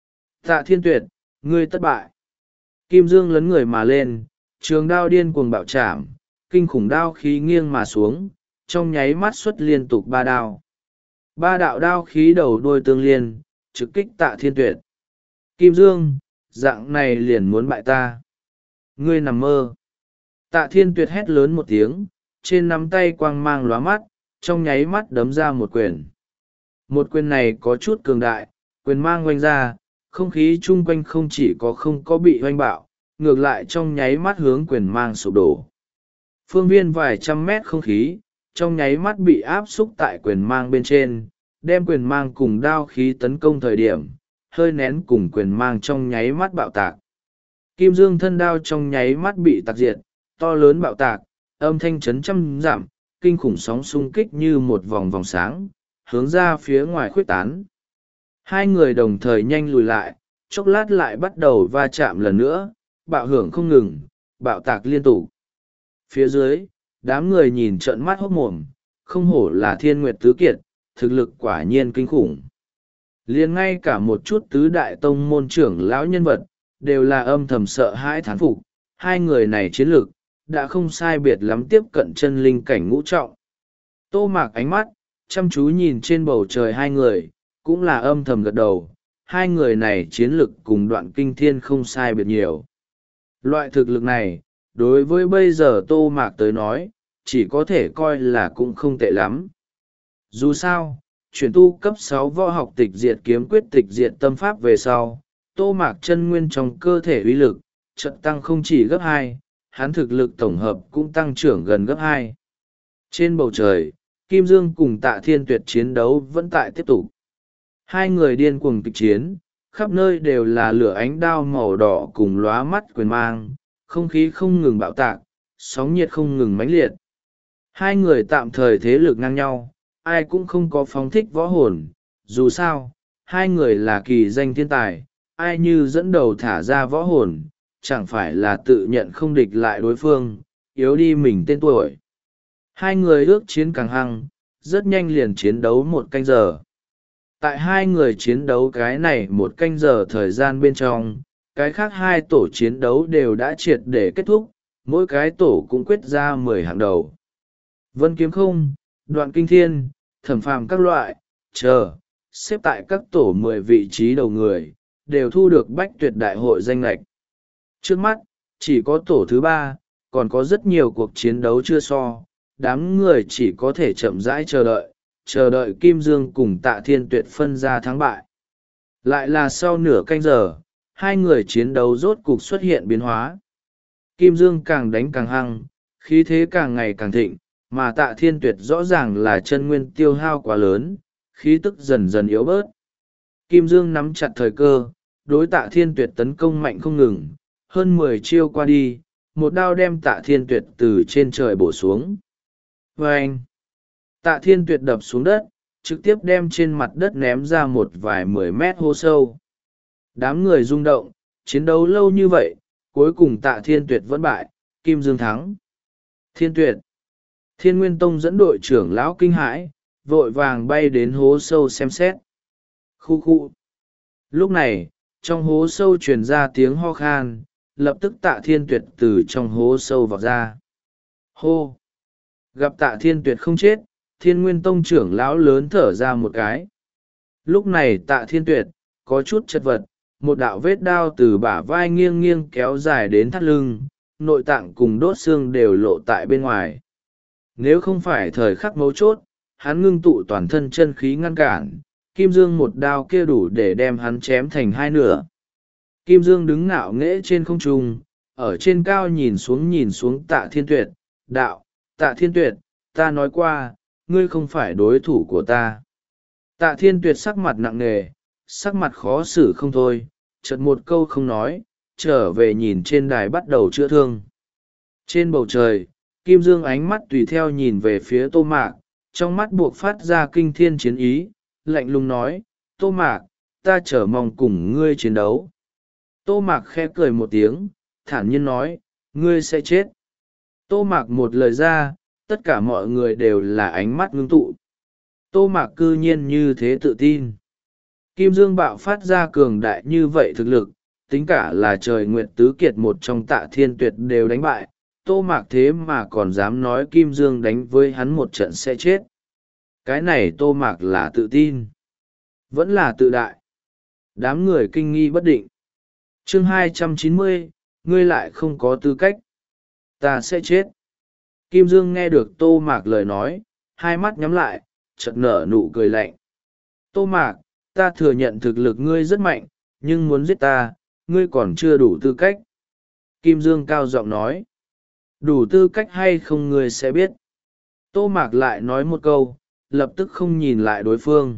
S1: Tạ Thiên Tuyệt, ngươi thất bại. Kim Dương lấn người mà lên, trường đao điên cuồng bạo chạm, kinh khủng đao khí nghiêng mà xuống, trong nháy mắt xuất liên tục ba đao. Ba đạo đao khí đầu đuôi tương liên, trực kích Tạ Thiên Tuyệt. Kim Dương, dạng này liền muốn bại ta. Ngươi nằm mơ. Tạ Thiên Tuyệt hét lớn một tiếng, trên nắm tay quang mang lóa mắt, trong nháy mắt đấm ra một quyền. Một quyền này có chút cường đại, quyền mang oanh ra, không khí chung quanh không chỉ có không có bị oanh bạo, ngược lại trong nháy mắt hướng quyền mang sụp đổ. Phương viên vài trăm mét không khí, trong nháy mắt bị áp xúc tại quyền mang bên trên, đem quyền mang cùng đao khí tấn công thời điểm, hơi nén cùng quyền mang trong nháy mắt bạo tạc. Kim Dương thân đao trong nháy mắt bị tạc diệt, to lớn bạo tạc, âm thanh chấn trăm giảm, kinh khủng sóng xung kích như một vòng vòng sáng, hướng ra phía ngoài khuếch tán. Hai người đồng thời nhanh lùi lại, chốc lát lại bắt đầu va chạm lần nữa, bạo hưởng không ngừng, bạo tạc liên tục. Phía dưới, đám người nhìn trợn mắt hốt mồm, không hổ là Thiên Nguyệt Tứ Kiệt, thực lực quả nhiên kinh khủng. Liền ngay cả một chút tứ đại tông môn trưởng lão nhân vật, đều là âm thầm sợ hãi thán phục, hai người này chiến lược, đã không sai biệt lắm tiếp cận chân linh cảnh ngũ trọng. Tô Mạc ánh mắt, chăm chú nhìn trên bầu trời hai người, cũng là âm thầm gật đầu, hai người này chiến lực cùng Đoạn Kinh Thiên không sai biệt nhiều. Loại thực lực này, đối với bây giờ Tô Mạc tới nói, chỉ có thể coi là cũng không tệ lắm. Dù sao, chuyển tu cấp sáu võ học tịch diệt kiếm quyết tịch diệt tâm pháp về sau, Tô Mạc chân nguyên trong cơ thể uy lực, chợt tăng không chỉ gấp hai, hắn thực lực tổng hợp cũng tăng trưởng gần gấp hai. Trên bầu trời, Kim Dương cùng Tạ Thiên Tuyệt chiến đấu vẫn tại tiếp tục. Hai người điên cuồng kịch chiến, khắp nơi đều là lửa ánh đao màu đỏ cùng lóa mắt quyền mang, không khí không ngừng bạo tạc, sóng nhiệt không ngừng mãnh liệt. Hai người tạm thời thế lực ngang nhau, ai cũng không có phóng thích võ hồn, dù sao, hai người là kỳ danh thiên tài, ai như dẫn đầu thả ra võ hồn, chẳng phải là tự nhận không địch lại đối phương, yếu đi mình tên tuổi. Hai người ước chiến càng hăng, rất nhanh liền chiến đấu một canh giờ. Tại hai người chiến đấu cái này một canh giờ thời gian bên trong, cái khác hai tổ chiến đấu đều đã triệt để kết thúc, mỗi cái tổ cũng quyết ra mười hạng đầu. Vân Kiếm Không, Đoạn Kinh Thiên, Thẩm Phàm các loại, chờ, xếp tại các tổ mười vị trí đầu người, đều thu được bách tuyệt đại hội danh lệch. Trước mắt, chỉ có tổ thứ ba, còn có rất nhiều cuộc chiến đấu chưa so, đám người chỉ có thể chậm rãi chờ đợi, chờ đợi Kim Dương cùng Tạ Thiên Tuyệt phân ra thắng bại. Lại là sau nửa canh giờ, hai người chiến đấu rốt cục xuất hiện biến hóa. Kim Dương càng đánh càng hăng, khí thế càng ngày càng thịnh, mà Tạ Thiên Tuyệt rõ ràng là chân nguyên tiêu hao quá lớn, khí tức dần dần yếu bớt. Kim Dương nắm chặt thời cơ, đối Tạ Thiên Tuyệt tấn công mạnh không ngừng, hơn mười chiêu qua đi, một đao đem Tạ Thiên Tuyệt từ trên trời bổ xuống. Vâng! Tạ Thiên Tuyệt đập xuống đất, trực tiếp đem trên mặt đất ném ra một vài mười mét hố sâu. Đám người rung động, chiến đấu lâu như vậy, cuối cùng Tạ Thiên Tuyệt vẫn bại, Kim Dương thắng. Thiên Tuyệt! Thiên Nguyên Tông dẫn đội trưởng lão kinh hãi, vội vàng bay đến hố sâu xem xét. Khu khu! Lúc này, trong hố sâu truyền ra tiếng ho khan, lập tức Tạ Thiên Tuyệt từ trong hố sâu vọt ra. Hô! Gặp Tạ Thiên Tuyệt không chết, Thiên Nguyên Tông trưởng lão lớn thở ra một cái. Lúc này Tạ Thiên Tuyệt, có chút chật vật, một đạo vết đao từ bả vai nghiêng nghiêng kéo dài đến thắt lưng, nội tạng cùng đốt xương đều lộ tại bên ngoài. Nếu không phải thời khắc mấu chốt, hắn ngưng tụ toàn thân chân khí ngăn cản, Kim Dương một đao kia đủ để đem hắn chém thành hai nửa. Kim Dương đứng ngạo nghễ trên không trung, ở trên cao nhìn xuống nhìn xuống Tạ Thiên Tuyệt, đạo, Tạ Thiên Tuyệt, ta nói qua, ngươi không phải đối thủ của ta. Tạ Thiên Tuyệt sắc mặt nặng nề, sắc mặt khó xử không thôi, chợt một câu không nói, trở về nhìn trên đài bắt đầu chữa thương. Trên bầu trời, Kim Dương ánh mắt tùy theo nhìn về phía Tô Mạc, trong mắt buộc phát ra kinh thiên chiến ý, lạnh lùng nói, Tô Mạc, ta chờ mong cùng ngươi chiến đấu. Tô Mạc khẽ cười một tiếng, thản nhiên nói, ngươi sẽ chết. Tô Mạc một lời ra, tất cả mọi người đều là ánh mắt ngưng tụ. Tô Mạc cư nhiên như thế tự tin. Kim Dương bạo phát ra cường đại như vậy thực lực, tính cả là trời nguyện tứ kiệt một trong Tạ Thiên Tuyệt đều đánh bại. Tô Mạc thế mà còn dám nói Kim Dương đánh với hắn một trận sẽ chết. Cái này Tô Mạc là tự tin, vẫn là tự đại. Đám người kinh nghi bất định. Chương hai trăm chín mươi, ngươi lại không có tư cách. Ta sẽ chết. Kim Dương nghe được Tô Mạc lời nói, hai mắt nhắm lại, chợt nở nụ cười lạnh. Tô Mạc, ta thừa nhận thực lực ngươi rất mạnh, nhưng muốn giết ta, ngươi còn chưa đủ tư cách. Kim Dương cao giọng nói. Đủ tư cách hay không ngươi sẽ biết. Tô Mạc lại nói một câu, lập tức không nhìn lại đối phương.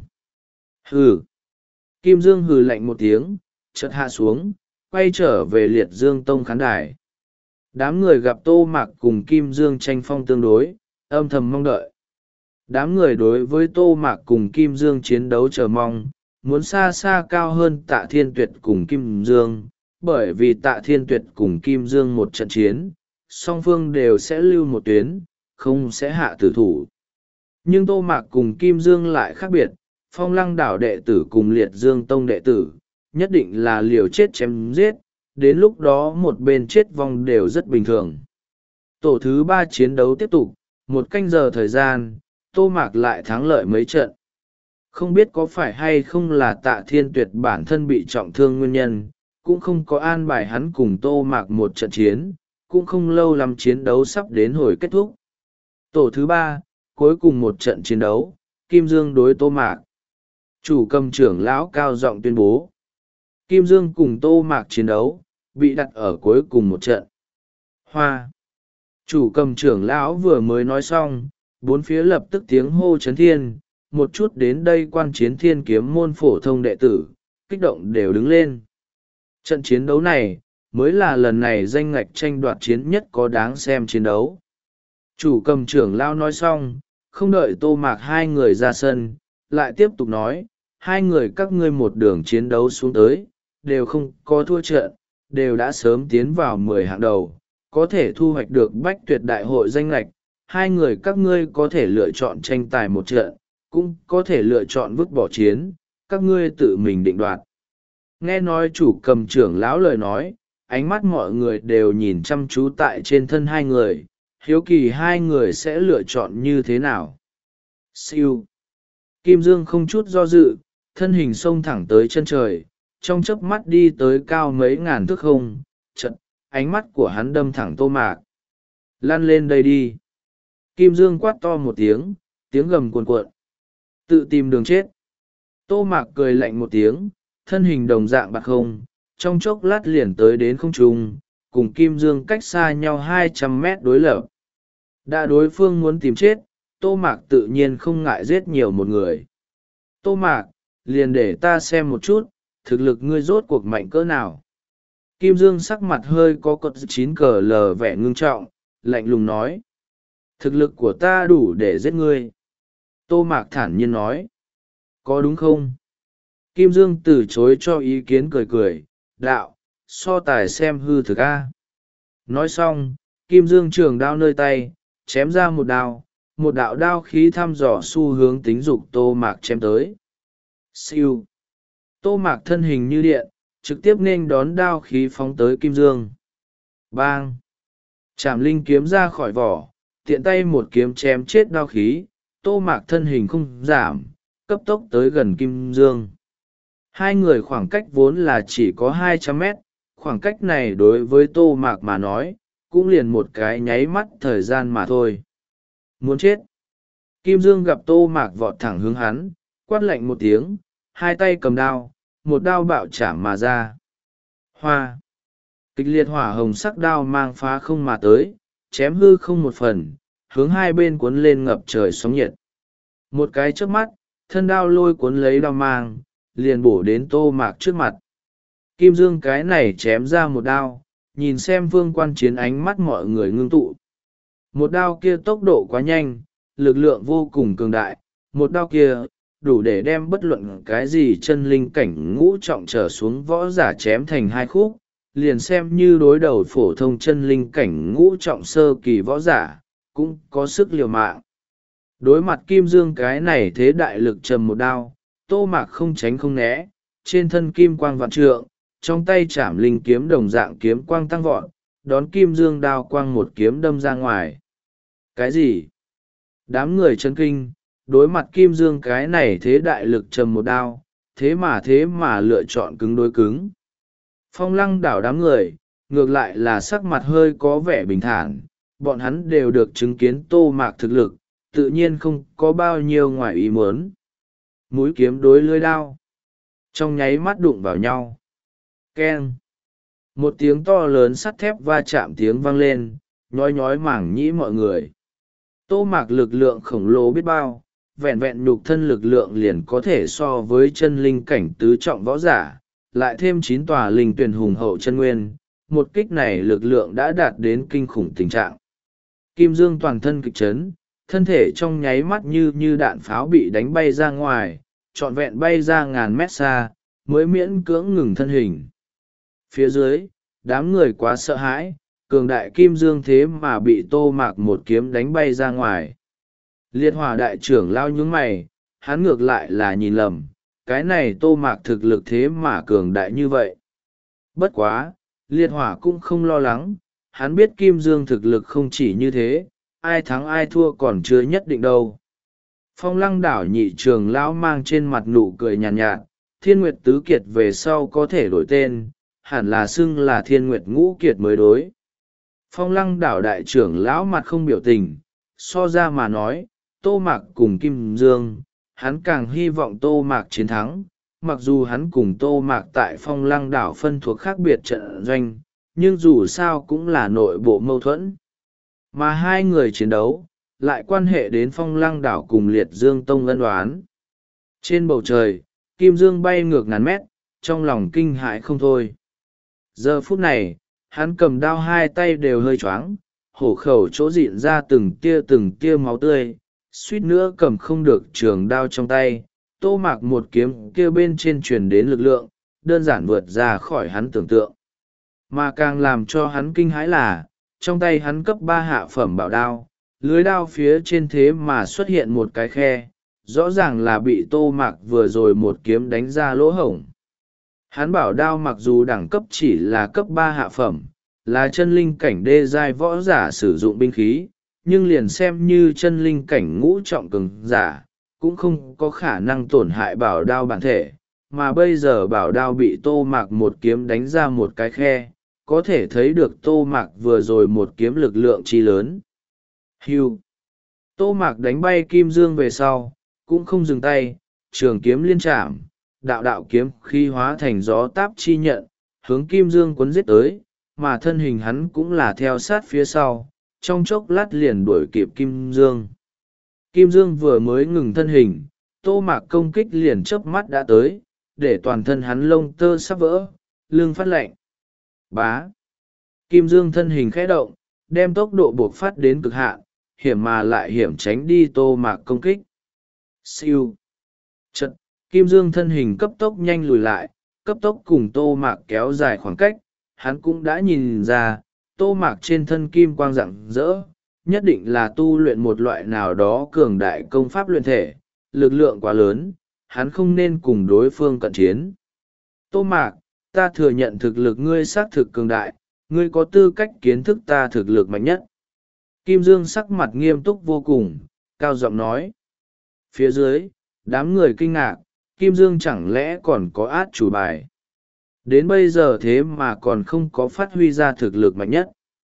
S1: Hừ. Kim Dương hừ lạnh một tiếng, chợt hạ xuống, quay trở về Liệt Dương Tông khán đài. Đám người gặp Tô Mạc cùng Kim Dương tranh phong tương đối, âm thầm mong đợi. Đám người đối với Tô Mạc cùng Kim Dương chiến đấu chờ mong, muốn xa xa cao hơn Tạ Thiên Tuyệt cùng Kim Dương, bởi vì Tạ Thiên Tuyệt cùng Kim Dương một trận chiến, song phương đều sẽ lưu một tuyến, không sẽ hạ tử thủ. Nhưng Tô Mạc cùng Kim Dương lại khác biệt, Phong Lăng Đảo đệ tử cùng Liệt Dương Tông đệ tử, nhất định là liều chết chém giết, đến lúc đó một bên chết vong đều rất bình thường. Tổ thứ ba chiến đấu tiếp tục, một canh giờ thời gian, Tô Mạc lại thắng lợi mấy trận. Không biết có phải hay không là Tạ Thiên Tuyệt bản thân bị trọng thương nguyên nhân, cũng không có an bài hắn cùng Tô Mạc một trận chiến, cũng không lâu lắm chiến đấu sắp đến hồi kết thúc. Tổ thứ ba, cuối cùng một trận chiến đấu, Kim Dương đối Tô Mạc. Chủ Cầm trưởng lão cao giọng tuyên bố. Kim Dương cùng Tô Mạc chiến đấu, bị đặt ở cuối cùng một trận. Hoa. Chủ Cầm trưởng lão vừa mới nói xong, bốn phía lập tức tiếng hô chấn thiên, một chút đến đây quan chiến thiên kiếm môn phổ thông đệ tử, kích động đều đứng lên. Trận chiến đấu này, mới là lần này danh ngạch tranh đoạt chiến nhất có đáng xem chiến đấu. Chủ Cầm trưởng lão nói xong, không đợi Tô Mạc hai người ra sân, lại tiếp tục nói, hai người các ngươi một đường chiến đấu xuống tới, đều không có thua trận, đều đã sớm tiến vào mười hạng đầu, có thể thu hoạch được bách tuyệt đại hội danh lạch. Hai người các ngươi có thể lựa chọn tranh tài một trận, cũng có thể lựa chọn vứt bỏ chiến, các ngươi tự mình định đoạt. Nghe nói Chủ Cầm trưởng lão lời nói, ánh mắt mọi người đều nhìn chăm chú tại trên thân hai người, hiếu kỳ hai người sẽ lựa chọn như thế nào. Siêu. Kim Dương không chút do dự, thân hình xông thẳng tới chân trời, trong chớp mắt đi tới cao mấy ngàn thước không, chật, ánh mắt của hắn đâm thẳng Tô Mạc. Lăn lên đây đi. Kim Dương quát to một tiếng, tiếng gầm cuồn cuộn. Tự tìm đường chết. Tô Mạc cười lạnh một tiếng, thân hình đồng dạng bạc không, trong chốc lát liền tới đến không trung, cùng Kim Dương cách xa nhau hai trăm mét đối lập. Đã đối phương muốn tìm chết, Tô Mạc tự nhiên không ngại giết nhiều một người. Tô Mạc, liền để ta xem một chút, thực lực ngươi rốt cuộc mạnh cỡ nào. Kim Dương sắc mặt hơi có cột chín cờ lờ vẻ ngưng trọng, lạnh lùng nói. Thực lực của ta đủ để giết ngươi. Tô Mạc thản nhiên nói. Có đúng không? Kim Dương từ chối cho ý kiến cười cười, đạo, so tài xem hư thực a. Nói xong, Kim Dương trường đao nơi tay, chém ra một đao, một đạo đao khí thăm dò xu hướng tính dục Tô Mạc chém tới. Siêu. Tô Mạc thân hình như điện, trực tiếp nên đón đao khí phóng tới Kim Dương. Bang! Trảm linh kiếm ra khỏi vỏ, tiện tay một kiếm chém chết đao khí, Tô Mạc thân hình không giảm, cấp tốc tới gần Kim Dương. Hai người khoảng cách vốn là chỉ có hai trăm mét, khoảng cách này đối với Tô Mạc mà nói, cũng liền một cái nháy mắt thời gian mà thôi. Muốn chết! Kim Dương gặp Tô Mạc vọt thẳng hướng hắn, quát lạnh một tiếng, hai tay cầm đao, một đao bạo chạm mà ra. Hoa! Kịch liệt hỏa hồng sắc đao mang phá không mà tới, chém hư không một phần, hướng hai bên cuốn lên ngập trời sóng nhiệt. Một cái trước mắt, thân đao lôi cuốn lấy đao mang, liền bổ đến Tô Mạc trước mặt. Kim Dương cái này chém ra một đao, nhìn xem phương quan chiến ánh mắt mọi người ngưng tụ. Một đao kia tốc độ quá nhanh, lực lượng vô cùng cường đại, một đao kia, đủ để đem bất luận cái gì chân linh cảnh ngũ trọng trở xuống võ giả chém thành hai khúc, liền xem như đối đầu phổ thông chân linh cảnh ngũ trọng sơ kỳ võ giả, cũng có sức liều mạng. Đối mặt Kim Dương cái này thế đại lực trầm một đao, Tô Mạc không tránh không né, trên thân kim quang vạn trượng, trong tay chảm linh kiếm đồng dạng kiếm quang tăng vọt, đón Kim Dương đao quang một kiếm đâm ra ngoài. Cái gì? Đám người chấn kinh, đối mặt Kim Dương cái này thế đại lực trầm một đao, thế mà thế mà lựa chọn cứng đối cứng. Phong Lăng Đảo đám người, ngược lại là sắc mặt hơi có vẻ bình thản, bọn hắn đều được chứng kiến Tô Mạc thực lực, tự nhiên không có bao nhiêu ngoài ý muốn. Mũi kiếm đối lưỡi đao, trong nháy mắt đụng vào nhau. Keng! Một tiếng to lớn sắt thép va chạm tiếng vang lên, nhói nhói mảng nhĩ mọi người. Tô Mạc lực lượng khổng lồ biết bao, vẹn vẹn nhục thân lực lượng liền có thể so với chân linh cảnh tứ trọng võ giả, lại thêm chín tòa linh tuyển hùng hậu chân nguyên, một kích này lực lượng đã đạt đến kinh khủng tình trạng. Kim Dương toàn thân kịch chấn, thân thể trong nháy mắt như như đạn pháo bị đánh bay ra ngoài, trọn vẹn bay ra ngàn mét xa mới miễn cưỡng ngừng thân hình. Phía dưới đám người quá sợ hãi, cường đại kim dương thế mà bị Tô Mạc một kiếm đánh bay ra ngoài. Liệt hỏa đại trưởng lao nhướng mày, hắn ngược lại là nhìn lầm, cái này Tô Mạc thực lực thế mà cường đại như vậy. Bất quá, liệt hỏa cũng không lo lắng, hắn biết kim dương thực lực không chỉ như thế, ai thắng ai thua còn chưa nhất định đâu. Phong lăng đảo nhị trường lão mang trên mặt nụ cười nhàn nhạt, nhạt, thiên nguyệt tứ kiệt về sau có thể đổi tên, hẳn là xưng là thiên nguyệt ngũ kiệt mới đối. Phong lăng đảo đại trưởng lão mặt không biểu tình, so ra mà nói, Tô Mạc cùng Kim Dương, hắn càng hy vọng Tô Mạc chiến thắng, mặc dù hắn cùng Tô Mạc tại phong lăng đảo phân thuộc khác biệt trận doanh, nhưng dù sao cũng là nội bộ mâu thuẫn. Mà hai người chiến đấu, lại quan hệ đến phong lăng đảo cùng liệt dương tông ân đoán. Trên bầu trời, Kim Dương bay ngược ngàn mét, trong lòng kinh hãi không thôi. Giờ phút này, hắn cầm đao hai tay đều hơi choáng, hổ khẩu chỗ dịn ra từng tia từng tia máu tươi, suýt nữa cầm không được trường đao trong tay. Tô Mạc một kiếm kia bên trên truyền đến lực lượng, đơn giản vượt ra khỏi hắn tưởng tượng. Mà càng làm cho hắn kinh hãi là, trong tay hắn cấp ba hạ phẩm bảo đao, lưới đao phía trên thế mà xuất hiện một cái khe, rõ ràng là bị Tô Mạc vừa rồi một kiếm đánh ra lỗ hổng. Hắn bảo đao mặc dù đẳng cấp chỉ là cấp ba hạ phẩm, là chân linh cảnh đê giai võ giả sử dụng binh khí, nhưng liền xem như chân linh cảnh ngũ trọng cường giả, cũng không có khả năng tổn hại bảo đao bản thể, mà bây giờ bảo đao bị Tô Mạc một kiếm đánh ra một cái khe, có thể thấy được Tô Mạc vừa rồi một kiếm lực lượng chi lớn. Hưu! Tô Mạc đánh bay Kim Dương về sau, cũng không dừng tay, trường kiếm liên trảm, đạo đạo kiếm khi hóa thành gió táp chi nhận, hướng Kim Dương cuốn giết tới, mà thân hình hắn cũng là theo sát phía sau, trong chốc lát liền đuổi kịp Kim Dương. Kim Dương vừa mới ngừng thân hình, Tô Mạc công kích liền chớp mắt đã tới, để toàn thân hắn lông tơ sắp vỡ, lưng phát lạnh. Bá! Kim Dương thân hình khẽ động, đem tốc độ buộc phát đến cực hạn, hiểm mà lại hiểm tránh đi Tô Mạc công kích. Siêu! Chật! Kim Dương thân hình cấp tốc nhanh lùi lại, cấp tốc cùng Tô Mạc kéo dài khoảng cách, hắn cũng đã nhìn ra, Tô Mạc trên thân kim quang rạng rỡ, nhất định là tu luyện một loại nào đó cường đại công pháp luyện thể, lực lượng quá lớn, hắn không nên cùng đối phương cận chiến. Tô Mạc, ta thừa nhận thực lực ngươi xác thực cường đại, ngươi có tư cách kiến thức ta thực lực mạnh nhất. Kim Dương sắc mặt nghiêm túc vô cùng, cao giọng nói. Phía dưới, đám người kinh ngạc, Kim Dương chẳng lẽ còn có át chủ bài. Đến bây giờ thế mà còn không có phát huy ra thực lực mạnh nhất.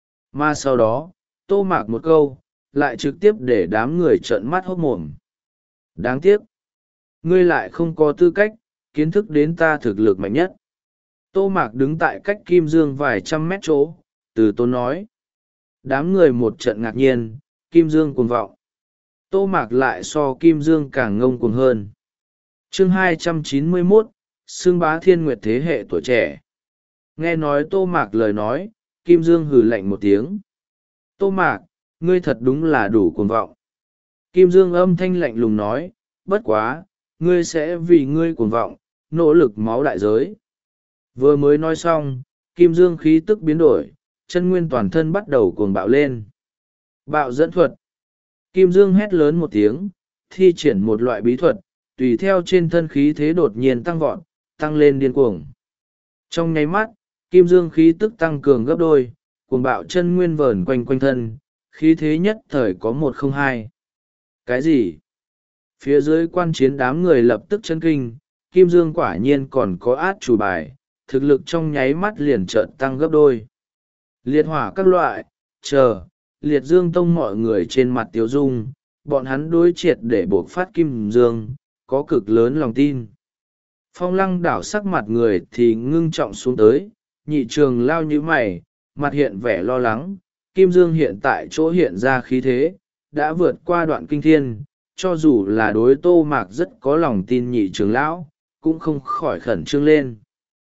S1: Mà sau đó, Tô Mạc một câu, lại trực tiếp để đám người trợn mắt hốt mồm. Đáng tiếc, ngươi lại không có tư cách, kiến thức đến ta thực lực mạnh nhất. Tô Mạc đứng tại cách Kim Dương vài trăm mét chỗ, từ tốn nói. Đám người một trận ngạc nhiên, Kim Dương cuồng vọng. Tô Mạc lại so Kim Dương càng ngông cuồng hơn. Chương hai trăm chín mươi mốt, xưng bá thiên nguyệt thế hệ tuổi trẻ. Nghe nói Tô Mạc lời nói, Kim Dương hừ lạnh một tiếng. Tô Mạc, ngươi thật đúng là đủ cuồng vọng. Kim Dương âm thanh lạnh lùng nói, bất quá, ngươi sẽ vì ngươi cuồng vọng, nỗ lực máu đại giới. Vừa mới nói xong, Kim Dương khí tức biến đổi, chân nguyên toàn thân bắt đầu cuồng bạo lên. Bạo dẫn thuật. Kim Dương hét lớn một tiếng, thi triển một loại bí thuật, tùy theo trên thân khí thế đột nhiên tăng vọt, tăng lên điên cuồng. Trong nháy mắt, Kim Dương khí tức tăng cường gấp đôi, cuồng bạo chân nguyên vờn quanh quanh thân, khí thế nhất thời có một không hai. Cái gì? Phía dưới quan chiến đám người lập tức chấn kinh, Kim Dương quả nhiên còn có át chủ bài, thực lực trong nháy mắt liền trợn tăng gấp đôi. Liệt hỏa các loại, chờ, liệt dương tông mọi người trên mặt tiếu dung, bọn hắn đối triệt để buộc phát Kim Dương, có cực lớn lòng tin. Phong lăng đảo sắc mặt người thì ngưng trọng xuống tới, nhị trường lao như mày, mặt hiện vẻ lo lắng, Kim Dương hiện tại chỗ hiện ra khí thế, đã vượt qua đoạn kinh thiên, cho dù là đối Tô Mạc rất có lòng tin nhị trường lão, cũng không khỏi khẩn trương lên.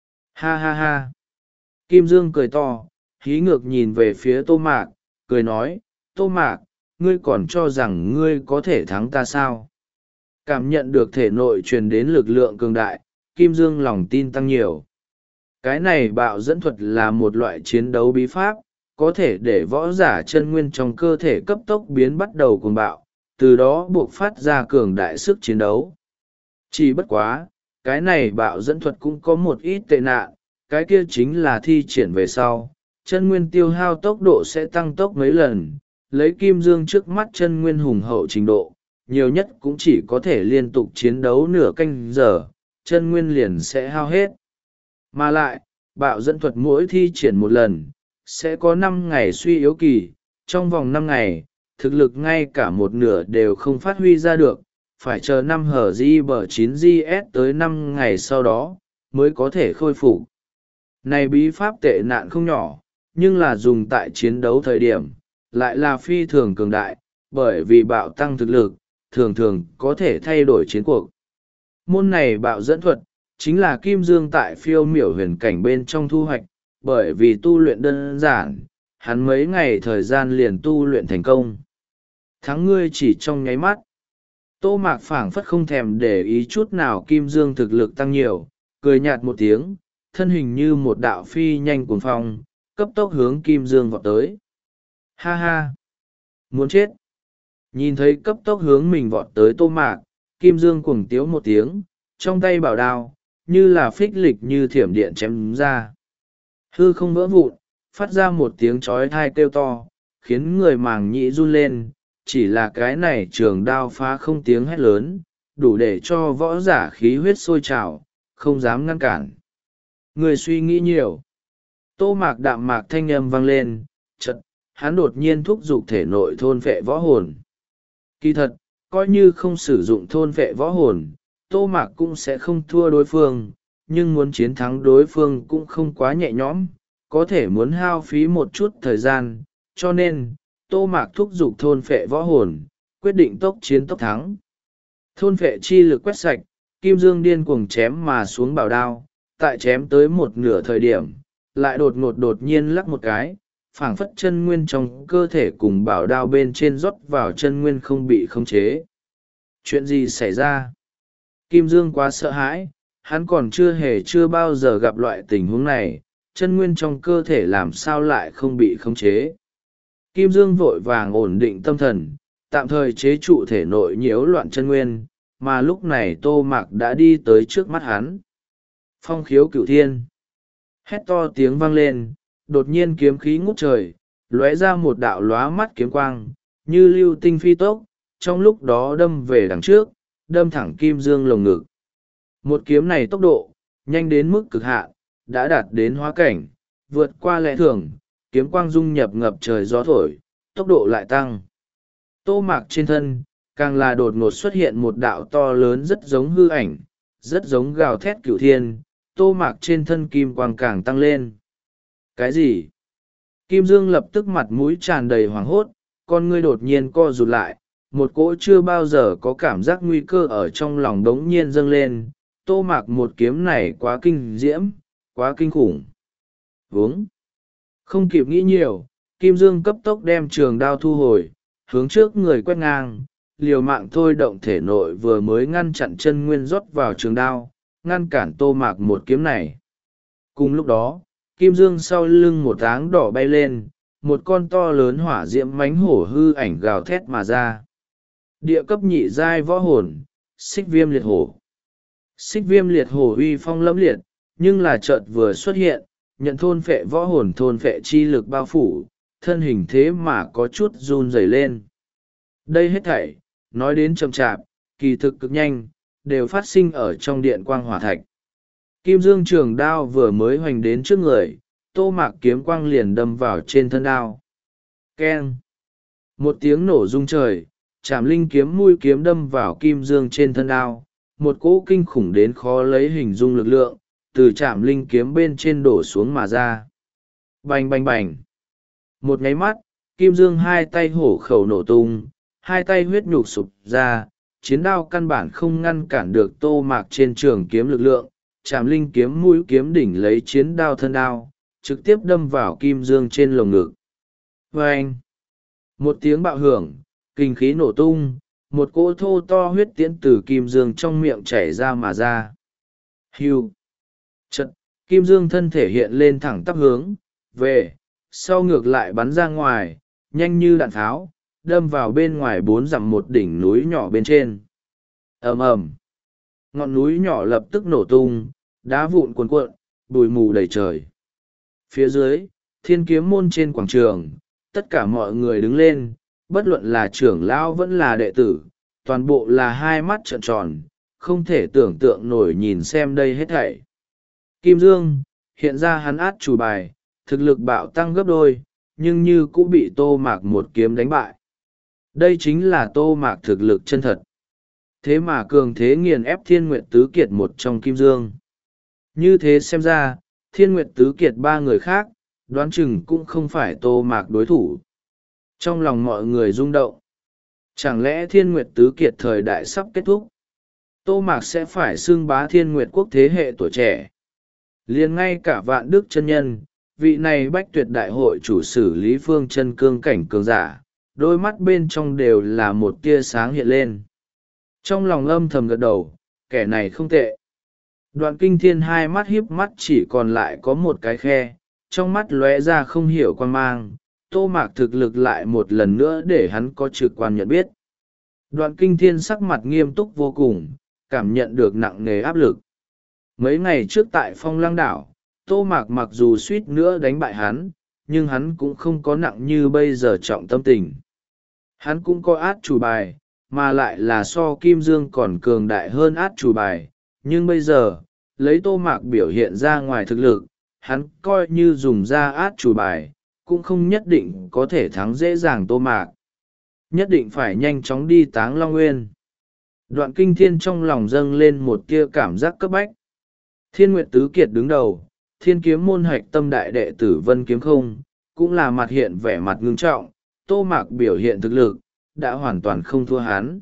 S1: Ha ha ha! Kim Dương cười to, hí ngược nhìn về phía Tô Mạc, cười nói, Tô Mạc, ngươi còn cho rằng ngươi có thể thắng ta sao? Cảm nhận được thể nội truyền đến lực lượng cường đại, Kim Dương lòng tin tăng nhiều. Cái này bạo dẫn thuật là một loại chiến đấu bí pháp, có thể để võ giả chân nguyên trong cơ thể cấp tốc biến bắt đầu cuồng bạo, từ đó buộc phát ra cường đại sức chiến đấu. Chỉ bất quá, cái này bạo dẫn thuật cũng có một ít tệ nạn, cái kia chính là thi triển về sau, chân nguyên tiêu hao tốc độ sẽ tăng tốc mấy lần, lấy Kim Dương trước mắt chân nguyên hùng hậu trình độ, nhiều nhất cũng chỉ có thể liên tục chiến đấu nửa canh giờ, chân nguyên liền sẽ hao hết. Mà lại, bạo dẫn thuật mỗi thi triển một lần, sẽ có năm ngày suy yếu kỳ, trong vòng năm ngày, thực lực ngay cả một nửa đều không phát huy ra được, phải chờ năm hở gi bờ chín gi ét tới năm ngày sau đó, mới có thể khôi phục. Này bí pháp tệ nạn không nhỏ, nhưng là dùng tại chiến đấu thời điểm, lại là phi thường cường đại, bởi vì bạo tăng thực lực, thường thường có thể thay đổi chiến cuộc. Môn này bạo dẫn thuật, chính là Kim Dương tại phiêu miểu huyền cảnh bên trong thu hoạch, bởi vì tu luyện đơn giản, hắn mấy ngày thời gian liền tu luyện thành công. Thắng ngươi chỉ trong nháy mắt. Tô Mạc phảng phất không thèm để ý chút nào Kim Dương thực lực tăng nhiều, cười nhạt một tiếng, thân hình như một đạo phi nhanh cuồng phong, cấp tốc hướng Kim Dương vọt tới. Ha ha! Muốn chết! Nhìn thấy cấp tốc hướng mình vọt tới Tô Mạc, Kim Dương cuồng tiếu một tiếng, trong tay bảo đao, như là phích lịch như thiểm điện chém ra. Hư không vỡ vụn, phát ra một tiếng chói tai kêu to, khiến người màng nhĩ run lên, chỉ là cái này trường đao phá không tiếng hét lớn, đủ để cho võ giả khí huyết sôi trào, không dám ngăn cản. Người suy nghĩ nhiều. Tô Mạc đạm mạc thanh âm vang lên, chật, hắn đột nhiên thúc giục thể nội thôn phệ võ hồn. Kỳ thật, coi như không sử dụng thôn phệ võ hồn, Tô Mạc cũng sẽ không thua đối phương, nhưng muốn chiến thắng đối phương cũng không quá nhẹ nhõm, có thể muốn hao phí một chút thời gian, cho nên, Tô Mạc thúc giục thôn phệ võ hồn, quyết định tốc chiến tốc thắng. Thôn phệ chi lực quét sạch, Kim Dương điên cuồng chém mà xuống bảo đao, tại chém tới một nửa thời điểm, lại đột ngột đột nhiên lắc một cái, phảng phất chân nguyên trong cơ thể cùng bảo đao bên trên rót vào chân nguyên không bị khống chế. Chuyện gì xảy ra? Kim Dương quá sợ hãi, hắn còn chưa hề chưa bao giờ gặp loại tình huống này, chân nguyên trong cơ thể làm sao lại không bị khống chế. Kim Dương vội vàng ổn định tâm thần, tạm thời chế trụ thể nội nhiễu loạn chân nguyên, mà lúc này Tô Mạc đã đi tới trước mắt hắn. Phong khiếu cửu thiên. Hét to tiếng vang lên, đột nhiên kiếm khí ngút trời, lóe ra một đạo lóa mắt kiếm quang, như lưu tinh phi tốc, trong lúc đó đâm về đằng trước, đâm thẳng Kim Dương lồng ngực. Một kiếm này tốc độ, nhanh đến mức cực hạn, đã đạt đến hóa cảnh, vượt qua lẽ thường, kiếm quang dung nhập ngập trời gió thổi, tốc độ lại tăng. Tô Mạc trên thân, càng là đột ngột xuất hiện một đạo to lớn rất giống hư ảnh, rất giống gào thét cửu thiên, Tô Mạc trên thân kim quang càng tăng lên. Cái gì? Kim Dương lập tức mặt mũi tràn đầy hoảng hốt, con ngươi đột nhiên co rụt lại, một cỗ chưa bao giờ có cảm giác nguy cơ ở trong lòng đống nhiên dâng lên. Tô Mạc một kiếm này quá kinh diễm, quá kinh khủng. Vướng. Không kịp nghĩ nhiều, Kim Dương cấp tốc đem trường đao thu hồi, hướng trước người quét ngang, liều mạng thôi động thể nội vừa mới ngăn chặn chân nguyên rót vào trường đao, ngăn cản Tô Mạc một kiếm này. Cùng lúc đó, Kim Dương sau lưng một áng đỏ bay lên, một con to lớn hỏa diễm mánh hổ hư ảnh gào thét mà ra. Địa cấp nhị giai võ hồn, xích viêm liệt hổ. Xích viêm liệt hổ uy phong lẫm liệt, nhưng là chợt vừa xuất hiện, nhận thôn phệ võ hồn thôn phệ chi lực bao phủ, thân hình thế mà có chút run rẩy lên. Đây hết thảy, nói đến chậm chạp, kỳ thực cực nhanh, đều phát sinh ở trong điện quang hỏa thạch. Kim Dương trường đao vừa mới hoành đến trước người, Tô Mạc kiếm quang liền đâm vào trên thân đao. Keng! Một tiếng nổ rung trời, Trảm Linh kiếm mũi kiếm đâm vào Kim Dương trên thân đao, một cỗ kinh khủng đến khó lấy hình dung lực lượng, từ Trảm Linh kiếm bên trên đổ xuống mà ra. Bành bành bành! Một nháy mắt, Kim Dương hai tay hổ khẩu nổ tung, hai tay huyết nhục sụp ra, chiến đao căn bản không ngăn cản được Tô Mạc trên trường kiếm lực lượng. Trảm Linh kiếm mũi kiếm đỉnh lấy chiến đao thân đao, trực tiếp đâm vào Kim Dương trên lồng ngực. Vâng! Một tiếng bạo hưởng, kinh khí nổ tung, một cỗ thô to huyết tiễn từ kim dương trong miệng chảy ra mà ra. Hiu! Chật, kim dương thân thể hiện lên thẳng tắp hướng về sau, ngược lại bắn ra ngoài, nhanh như đạn tháo, đâm vào bên ngoài bốn dặm một đỉnh núi nhỏ bên trên. Ầm ầm! Ngọn núi nhỏ lập tức nổ tung, đá vụn cuồn cuộn, bụi mù đầy trời. Phía dưới, Thiên Kiếm môn trên quảng trường, tất cả mọi người đứng lên, bất luận là trưởng lão vẫn là đệ tử, toàn bộ là hai mắt trợn tròn, không thể tưởng tượng nổi nhìn xem đây hết thảy. Kim Dương, hiện ra hắn át chủ bài, thực lực bạo tăng gấp đôi, nhưng như cũng bị Tô Mạc một kiếm đánh bại. Đây chính là Tô Mạc thực lực chân thật. Thế mà cường thế nghiền ép Thiên Nguyệt Tứ Kiệt một trong Kim Dương. Như thế xem ra, Thiên Nguyệt Tứ Kiệt ba người khác, đoán chừng cũng không phải Tô Mạc đối thủ. Trong lòng mọi người rung động. Chẳng lẽ Thiên Nguyệt Tứ Kiệt thời đại sắp kết thúc? Tô Mạc sẽ phải xưng bá Thiên Nguyệt quốc thế hệ tuổi trẻ. Liền ngay cả Vạn Đức chân nhân, vị này Bách Tuyệt đại hội chủ sử Lý Phương chân cương cảnh cường giả, đôi mắt bên trong đều là một tia sáng hiện lên. Trong lòng âm thầm gật đầu, kẻ này không tệ. Đoạn Kinh Thiên hai mắt híp mắt chỉ còn lại có một cái khe, trong mắt lóe ra không hiểu quan mang. Tô Mạc thực lực lại một lần nữa để hắn có trực quan nhận biết. Đoạn Kinh Thiên sắc mặt nghiêm túc vô cùng, cảm nhận được nặng nề áp lực. Mấy ngày trước tại Phong Lăng Đảo, Tô Mạc mặc dù suýt nữa đánh bại hắn, nhưng hắn cũng không có nặng như bây giờ trọng tâm tình. Hắn cũng có át chủ bài, mà lại là so Kim Dương còn cường đại hơn át chủ bài. Nhưng bây giờ, lấy Tô Mạc biểu hiện ra ngoài thực lực, hắn coi như dùng ra át chủ bài, cũng không nhất định có thể thắng dễ dàng Tô Mạc. Nhất định phải nhanh chóng đi Táng Long Nguyên. Đoạn Kinh Thiên trong lòng dâng lên một tia cảm giác cấp bách. Thiên Nguyệt Tứ Kiệt đứng đầu, Thiên Kiếm môn hạch tâm đại đệ tử Vân Kiếm Không, cũng là mặt hiện vẻ mặt ngưng trọng. Tô Mạc biểu hiện thực lực, đã hoàn toàn không thua hắn.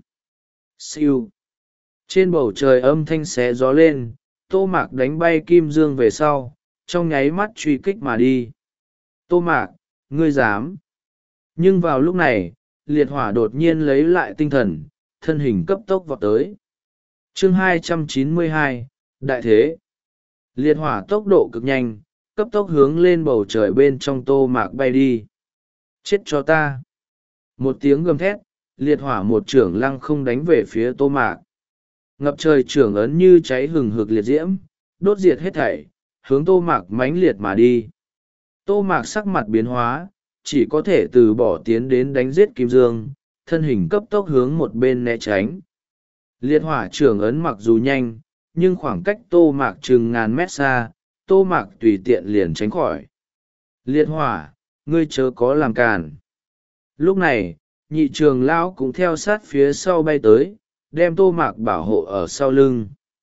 S1: Siêu. Trên bầu trời âm thanh xé gió lên, Tô Mạc đánh bay Kim Dương về sau, trong nháy mắt truy kích mà đi. Tô Mạc, ngươi dám. Nhưng vào lúc này, liệt hỏa đột nhiên lấy lại tinh thần, thân hình cấp tốc vọt tới. Chương hai trăm chín mươi hai, Đại Thế. Liệt hỏa tốc độ cực nhanh, cấp tốc hướng lên bầu trời bên trong Tô Mạc bay đi. Chết cho ta. Một tiếng gầm thét, liệt hỏa một trưởng lăng không đánh về phía Tô Mạc. Ngập trời trưởng ấn như cháy hừng hực liệt diễm, đốt diệt hết thảy, hướng Tô Mạc mãnh liệt mà đi. Tô Mạc sắc mặt biến hóa, chỉ có thể từ bỏ tiến đến đánh giết Kim Dương, thân hình cấp tốc hướng một bên né tránh. Liệt hỏa trưởng ấn mặc dù nhanh, nhưng khoảng cách Tô Mạc chừng ngàn mét xa, Tô Mạc tùy tiện liền tránh khỏi. Liệt hỏa, ngươi chớ có làm càn. Lúc này, nhị trường lão cũng theo sát phía sau bay tới, đem Tô Mạc bảo hộ ở sau lưng.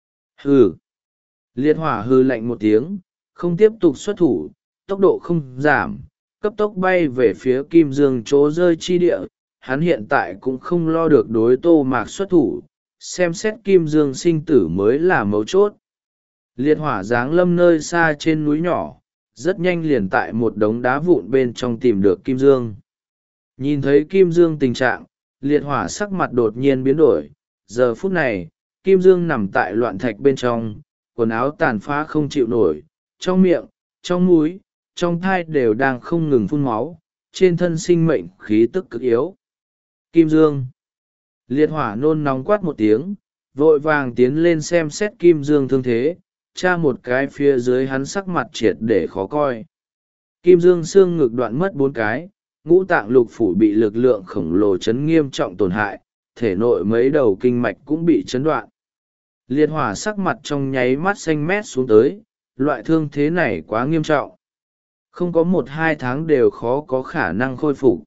S1: Hừ. Liệt hỏa hừ lạnh một tiếng, không tiếp tục xuất thủ, tốc độ không giảm, cấp tốc bay về phía Kim Dương chỗ rơi chi địa. Hắn hiện tại cũng không lo được đối Tô Mạc xuất thủ, xem xét Kim Dương sinh tử mới là mấu chốt. Liệt hỏa giáng lâm nơi xa trên núi nhỏ, rất nhanh liền tại một đống đá vụn bên trong tìm được Kim Dương. Nhìn thấy Kim Dương tình trạng, liệt hỏa sắc mặt đột nhiên biến đổi. Giờ phút này, Kim Dương nằm tại loạn thạch bên trong, quần áo tàn phá không chịu nổi, trong miệng, trong mũi, trong thai đều đang không ngừng phun máu, trên thân sinh mệnh khí tức cực yếu. Kim Dương. Liệt hỏa nôn nóng quát một tiếng, vội vàng tiến lên xem xét Kim Dương thương thế, tra một cái phía dưới hắn sắc mặt triệt để khó coi. Kim Dương xương ngực đoạn mất bốn cái, ngũ tạng lục phủ bị lực lượng khổng lồ chấn nghiêm trọng tổn hại, thể nội mấy đầu kinh mạch cũng bị chấn đoạn. Liệt hỏa sắc mặt trong nháy mắt xanh mét xuống tới, loại thương thế này quá nghiêm trọng. Không có một hai tháng đều khó có khả năng khôi phục.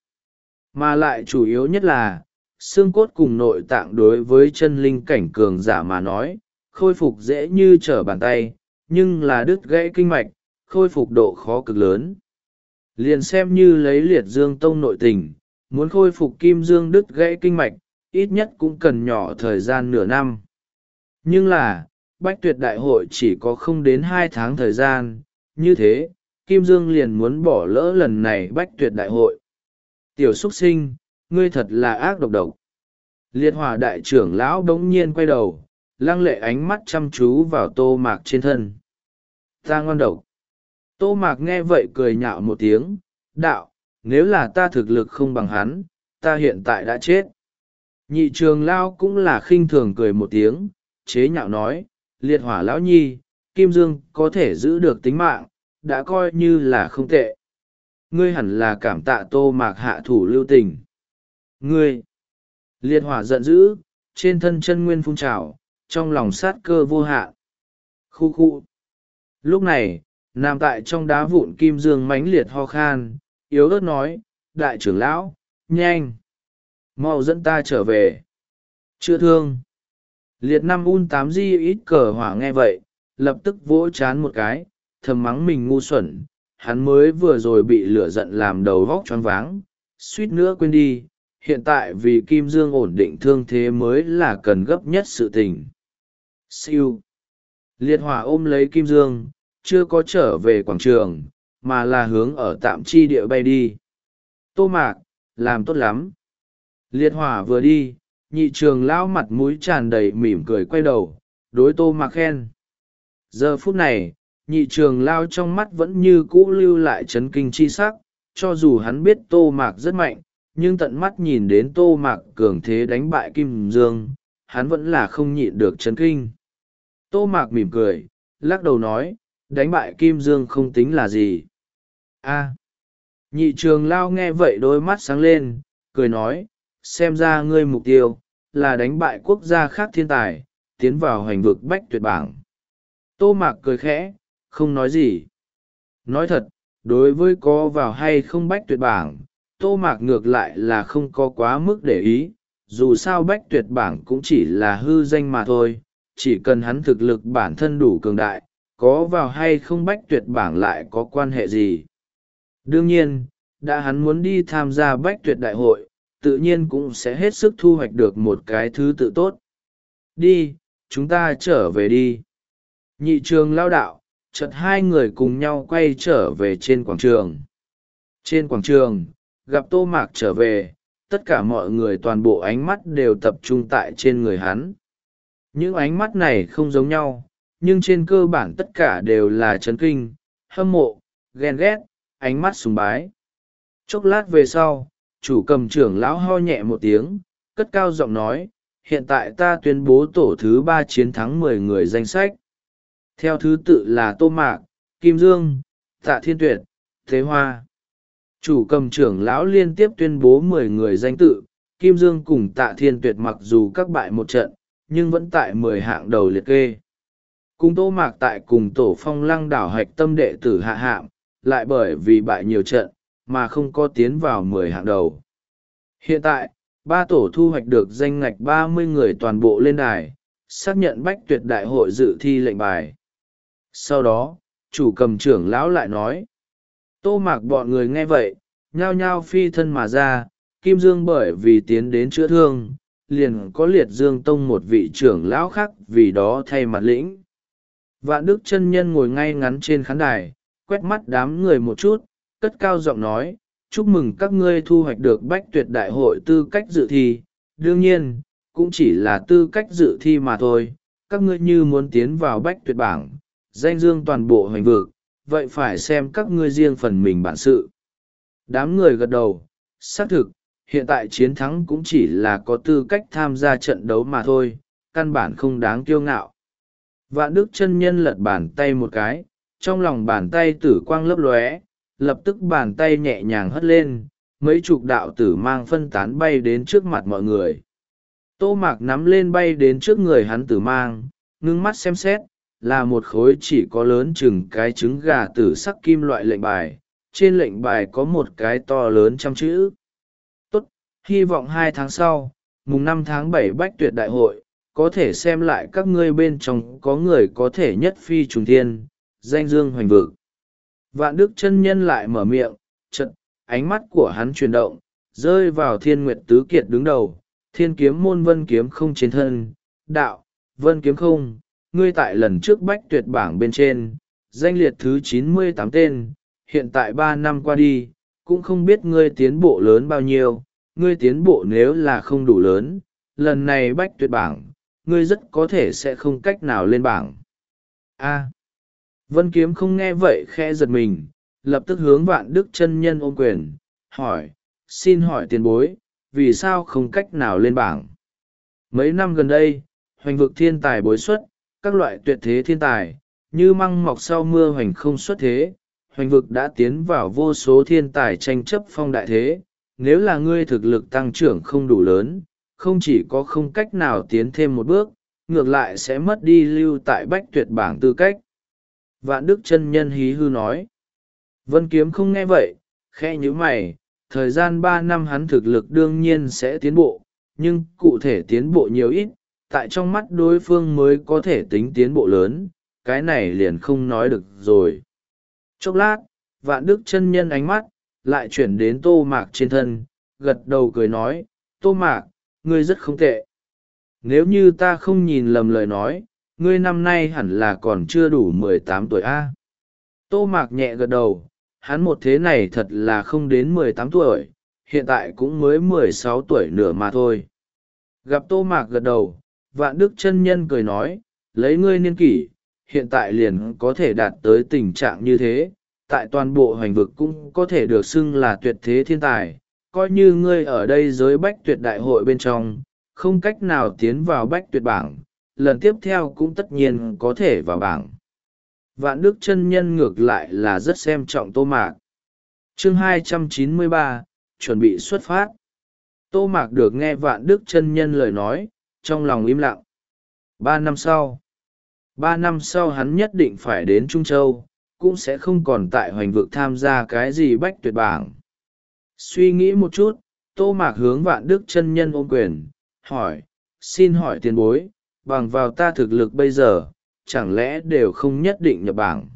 S1: Mà lại chủ yếu nhất là, xương cốt cùng nội tạng đối với chân linh cảnh cường giả mà nói, khôi phục dễ như trở bàn tay, nhưng là đứt gãy kinh mạch, khôi phục độ khó cực lớn. Liền xem như lấy liệt dương tông nội tình, muốn khôi phục kim dương đứt gãy kinh mạch, ít nhất cũng cần nhỏ thời gian nửa năm. Nhưng là, Bách Tuyệt Đại hội chỉ có không đến hai tháng thời gian, như thế, Kim Dương liền muốn bỏ lỡ lần này Bách Tuyệt Đại hội. Tiểu xuất sinh, ngươi thật là ác độc độc. Liệt hỏa đại trưởng lão bỗng nhiên quay đầu, lăng lệ ánh mắt chăm chú vào tô mạc trên thân. Ta ngon độc. Tô mạc nghe vậy cười nhạo một tiếng, đạo, nếu là ta thực lực không bằng hắn, ta hiện tại đã chết. Nhị trường lão cũng là khinh thường cười một tiếng, chế nhạo nói, liệt hỏa lão nhi, Kim Dương có thể giữ được tính mạng, đã coi như là không tệ. Ngươi hẳn là cảm tạ tô mạc hạ thủ lưu tình. Ngươi! Liệt hỏa giận dữ, trên thân chân nguyên phun trào, trong lòng sát cơ vô hạn. Khu khu! Lúc này, nằm tại trong đá vụn Kim Dương mãnh liệt ho khan, yếu ớt nói, đại trưởng lão, nhanh! Mau dẫn ta trở về. Chưa thương. Liệt năm un tám di ít cờ hỏa nghe vậy, lập tức vỗ chán một cái, thầm mắng mình ngu xuẩn. Hắn mới vừa rồi bị lửa giận làm đầu vóc choáng váng, suýt nữa quên đi, hiện tại vì Kim Dương ổn định thương thế mới là cần gấp nhất sự tình. Siêu. Liệt hỏa ôm lấy Kim Dương, chưa có trở về quảng trường, mà là hướng ở tạm chi địa bay đi. Tô Mạc, làm tốt lắm. Liệt hỏa vừa đi, nhị trường lão mặt mũi tràn đầy mỉm cười quay đầu, đối Tô Mạc khen. Giờ phút này, nhị trường lao trong mắt vẫn như cũ lưu lại chấn kinh chi sắc, cho dù hắn biết Tô Mạc rất mạnh, nhưng tận mắt nhìn đến Tô Mạc cường thế đánh bại Kim Dương, hắn vẫn là không nhịn được chấn kinh. Tô Mạc mỉm cười, lắc đầu nói, đánh bại Kim Dương không tính là gì. A. Nhị trường lao nghe vậy đôi mắt sáng lên, cười nói, xem ra ngươi mục tiêu là đánh bại quốc gia khác thiên tài, tiến vào hành vực bách tuyệt bảng. Tô Mạc cười khẽ, không nói gì. Nói thật, đối với có vào hay không bách tuyệt bảng, Tô Mạc ngược lại là không có quá mức để ý, dù sao bách tuyệt bảng cũng chỉ là hư danh mà thôi, chỉ cần hắn thực lực bản thân đủ cường đại, có vào hay không bách tuyệt bảng lại có quan hệ gì. Đương nhiên, đã hắn muốn đi tham gia bách tuyệt đại hội, tự nhiên cũng sẽ hết sức thu hoạch được một cái thứ tự tốt. Đi, chúng ta trở về đi. Nhị trường lao đạo, chợt hai người cùng nhau quay trở về trên quảng trường. Trên quảng trường, gặp Tô Mạc trở về, tất cả mọi người toàn bộ ánh mắt đều tập trung tại trên người hắn. Những ánh mắt này không giống nhau, nhưng trên cơ bản tất cả đều là chấn kinh, hâm mộ, ghen ghét, ánh mắt sùng bái. Chốc lát về sau, chủ cầm trưởng lão ho nhẹ một tiếng, cất cao giọng nói, hiện tại ta tuyên bố tổ thứ ba chiến thắng mười người danh sách. Theo thứ tự là Tô Mạc, Kim Dương, Tạ Thiên Tuyệt, Thế Hoa. Chủ cầm trưởng lão liên tiếp tuyên bố mười người danh tự, Kim Dương cùng Tạ Thiên Tuyệt mặc dù các bại một trận, nhưng vẫn tại mười hạng đầu liệt kê. Cùng Tô Mạc tại cùng tổ phong lăng đảo hạch tâm đệ tử hạ hạng, lại bởi vì bại nhiều trận, mà không có tiến vào mười hạng đầu. Hiện tại, ba tổ thu hoạch được danh ngạch ba mươi người toàn bộ lên đài, xác nhận bách tuyệt đại hội dự thi lệnh bài. Sau đó, chủ cầm trưởng lão lại nói, Tô Mạc bọn người nghe vậy, nhao nhao phi thân mà ra, Kim Dương bởi vì tiến đến chữa thương, liền có liệt dương tông một vị trưởng lão khác vì đó thay mặt lĩnh. Vạn Đức chân nhân ngồi ngay ngắn trên khán đài, quét mắt đám người một chút, cất cao giọng nói, chúc mừng các ngươi thu hoạch được bách tuyệt đại hội tư cách dự thi, đương nhiên, cũng chỉ là tư cách dự thi mà thôi, các ngươi như muốn tiến vào bách tuyệt bảng, danh dương toàn bộ hoành vực, vậy phải xem các ngươi riêng phần mình bản sự. Đám người gật đầu, xác thực, hiện tại chiến thắng cũng chỉ là có tư cách tham gia trận đấu mà thôi, căn bản không đáng kiêu ngạo. Vạn Đức chân nhân lật bàn tay một cái, trong lòng bàn tay tử quang lấp lóe, lập tức bàn tay nhẹ nhàng hất lên, mấy chục đạo tử mang phân tán bay đến trước mặt mọi người. Tô Mạc nắm lên bay đến trước người hắn tử mang, ngưng mắt xem xét, là một khối chỉ có lớn chừng cái trứng gà tử sắc kim loại lệnh bài, trên lệnh bài có một cái to lớn trăm chữ. Tốt, hy vọng hai tháng sau, mùng năm tháng bảy bách tuyệt đại hội, có thể xem lại các ngươi bên trong có người có thể nhất phi trùng thiên, danh dương hoành vực. Vạn Đức chân nhân lại mở miệng, chợt ánh mắt của hắn chuyển động, rơi vào Thiên Nguyệt Tứ Kiệt đứng đầu, thiên kiếm môn Vân Kiếm Không trên thân, đạo, Vân Kiếm Không, ngươi tại lần trước bách tuyệt bảng bên trên, danh liệt thứ chín mươi tám tên, hiện tại ba năm qua đi, cũng không biết ngươi tiến bộ lớn bao nhiêu, ngươi tiến bộ nếu là không đủ lớn, lần này bách tuyệt bảng ngươi rất có thể sẽ không cách nào lên bảng. A. Vân Kiếm không nghe vậy khẽ giật mình, lập tức hướng Vạn Đức chân nhân ôm quyền, hỏi, xin hỏi tiền bối, vì sao không cách nào lên bảng? Mấy năm gần đây, hoành vực thiên tài bối xuất, các loại tuyệt thế thiên tài, như măng mọc sau mưa hoành không xuất thế, hoành vực đã tiến vào vô số thiên tài tranh chấp phong đại thế. Nếu là ngươi thực lực tăng trưởng không đủ lớn, không chỉ có không cách nào tiến thêm một bước, ngược lại sẽ mất đi lưu tại bách tuyệt bảng tư cách. Vạn Đức chân nhân hí hư nói. Vân Kiếm không nghe vậy, khẽ nhíu mày, thời gian ba năm hắn thực lực đương nhiên sẽ tiến bộ, nhưng cụ thể tiến bộ nhiều ít, tại trong mắt đối phương mới có thể tính tiến bộ lớn, cái này liền không nói được rồi. Chốc lát, Vạn Đức chân nhân ánh mắt lại chuyển đến Tô Mạc trên thân, gật đầu cười nói, Tô Mạc, ngươi rất không tệ. Nếu như ta không nhìn lầm lời nói, ngươi năm nay hẳn là còn chưa đủ mười tám tuổi a. Tô Mạc nhẹ gật đầu, hắn một thế này thật là không đến mười tám tuổi, hiện tại cũng mới mười sáu tuổi nửa mà thôi. Gặp Tô Mạc gật đầu, Vạn Đức chân nhân cười nói, lấy ngươi niên kỷ, hiện tại liền có thể đạt tới tình trạng như thế, tại toàn bộ hoành vực cũng có thể được xưng là tuyệt thế thiên tài, coi như ngươi ở đây giới bách tuyệt đại hội bên trong, không cách nào tiến vào bách tuyệt bảng, lần tiếp theo cũng tất nhiên có thể vào bảng. Vạn Đức chân nhân ngược lại là rất xem trọng Tô Mạc. Chương hai trăm chín mươi ba, chuẩn bị xuất phát. Tô Mạc được nghe Vạn Đức chân nhân lời nói, trong lòng im lặng. Ba năm sau, ba năm sau hắn nhất định phải đến Trung Châu, cũng sẽ không còn tại hoành vực tham gia cái gì bách tuyệt bảng. Suy nghĩ một chút, Tô Mạc hướng Vạn Đức chân nhân ôm quyền, hỏi, xin hỏi tiền bối, bằng vào ta thực lực bây giờ, chẳng lẽ đều không nhất định nhập bảng?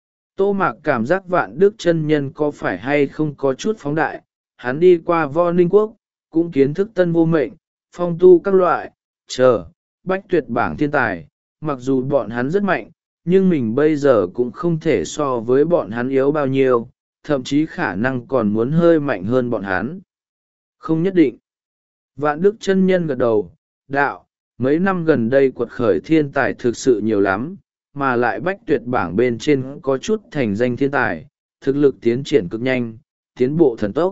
S1: Tô Mạc cảm giác Vạn Đức chân nhân có phải hay không có chút phóng đại, hắn đi qua Vo Ninh Quốc, cũng kiến thức tân vô mệnh, phong tu các loại, chờ, bách tuyệt bảng thiên tài, mặc dù bọn hắn rất mạnh, nhưng mình bây giờ cũng không thể so với bọn hắn yếu bao nhiêu, thậm chí khả năng còn muốn hơi mạnh hơn bọn hắn. Không nhất định. Vạn Đức chân nhân gật đầu, đạo, mấy năm gần đây quật khởi thiên tài thực sự nhiều lắm, mà lại bách tuyệt bảng bên trên có chút thành danh thiên tài, thực lực tiến triển cực nhanh, tiến bộ thần tốc.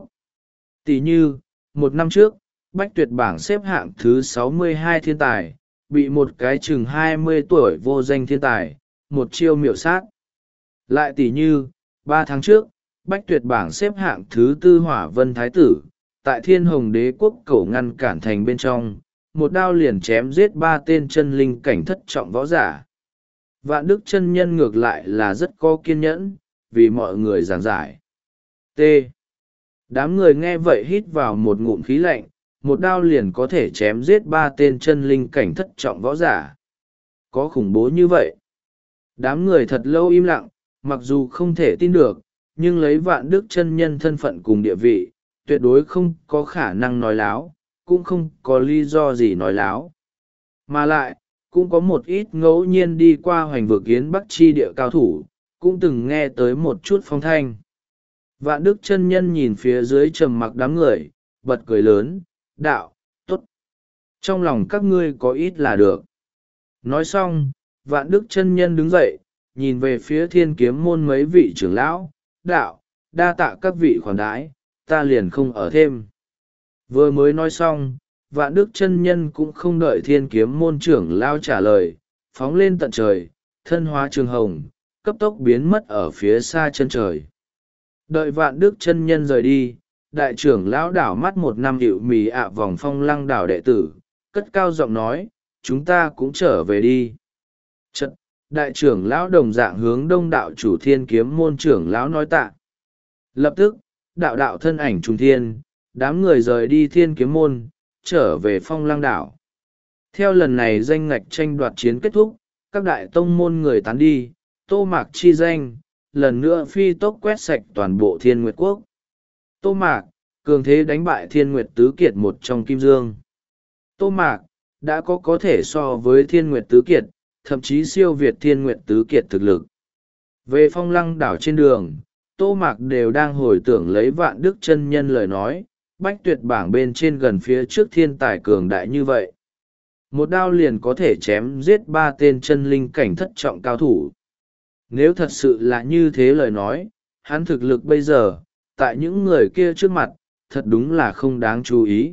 S1: Tỷ như, một năm trước, bách tuyệt bảng xếp hạng thứ sáu mươi hai thiên tài, bị một cái chừng hai mươi tuổi vô danh thiên tài, một chiêu miểu sát. Lại tỷ như, ba tháng trước, bách tuyệt bảng xếp hạng thứ tư Hỏa Vân Thái Tử, tại Thiên Hồng Đế quốc cổ ngăn cản thành bên trong, một đao liền chém giết ba tên chân linh cảnh thất trọng võ giả. Vạn Đức chân nhân ngược lại là rất có kiên nhẫn, vì mọi người giảng giải. T. Đám người nghe vậy hít vào một ngụm khí lạnh, một đao liền có thể chém giết ba tên chân linh cảnh thất trọng võ giả. Có khủng bố như vậy. Đám người thật lâu im lặng, mặc dù không thể tin được, nhưng lấy Vạn Đức chân nhân thân phận cùng địa vị, tuyệt đối không có khả năng nói láo, cũng không có lý do gì nói láo. Mà lại, cũng có một ít ngẫu nhiên đi qua hoành vực yến bắc chi địa cao thủ, cũng từng nghe tới một chút phong thanh. Vạn Đức chân nhân nhìn phía dưới trầm mặc đám người, bật cười lớn, đạo, tốt. Trong lòng các ngươi có ít là được. Nói xong, Vạn Đức chân nhân đứng dậy, nhìn về phía Thiên Kiếm môn mấy vị trưởng lão, đạo, đa tạ các vị khoản đãi, ta liền không ở thêm. Vừa mới nói xong, Vạn Đức chân nhân cũng không đợi Thiên Kiếm môn trưởng lão trả lời, phóng lên tận trời, thân hóa trường hồng, cấp tốc biến mất ở phía xa chân trời. Đợi Vạn Đức chân nhân rời đi, đại trưởng lão đảo mắt một năm hiệu mì ạ vòng phong lăng đảo đệ tử, cất cao giọng nói, chúng ta cũng trở về đi. Chật, đại trưởng lão đồng dạng hướng đông đạo chủ Thiên Kiếm môn trưởng lão nói tạ. Lập tức, đạo đạo thân ảnh trùng thiên, đám người rời đi Thiên Kiếm môn, trở về phong lăng đảo. Theo lần này danh ngạch tranh đoạt chiến kết thúc, các đại tông môn người tán đi, Tô Mạc chi danh, lần nữa phi tốc quét sạch toàn bộ Thiên Nguyệt Quốc. Tô Mạc, cường thế đánh bại Thiên Nguyệt Tứ Kiệt một trong Kim Dương. Tô Mạc, đã có có thể so với Thiên Nguyệt Tứ Kiệt, thậm chí siêu việt Thiên Nguyệt Tứ Kiệt thực lực. Về phong lăng đảo trên đường, Tô Mạc đều đang hồi tưởng lấy Vạn Đức chân nhân lời nói, bách tuyệt bảng bên trên gần phía trước thiên tài cường đại như vậy. một đao liền có thể chém giết ba tên chân linh cảnh thất trọng cao thủ. Nếu thật sự là như thế lời nói, hắn thực lực bây giờ, tại những người kia trước mặt, thật đúng là không đáng chú ý.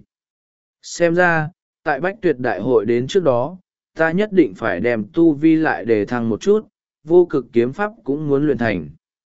S1: Xem ra, tại Bách Tuyệt Đại hội đến trước đó, ta nhất định phải đem tu vi lại để thăng một chút, vô cực kiếm pháp cũng muốn luyện thành.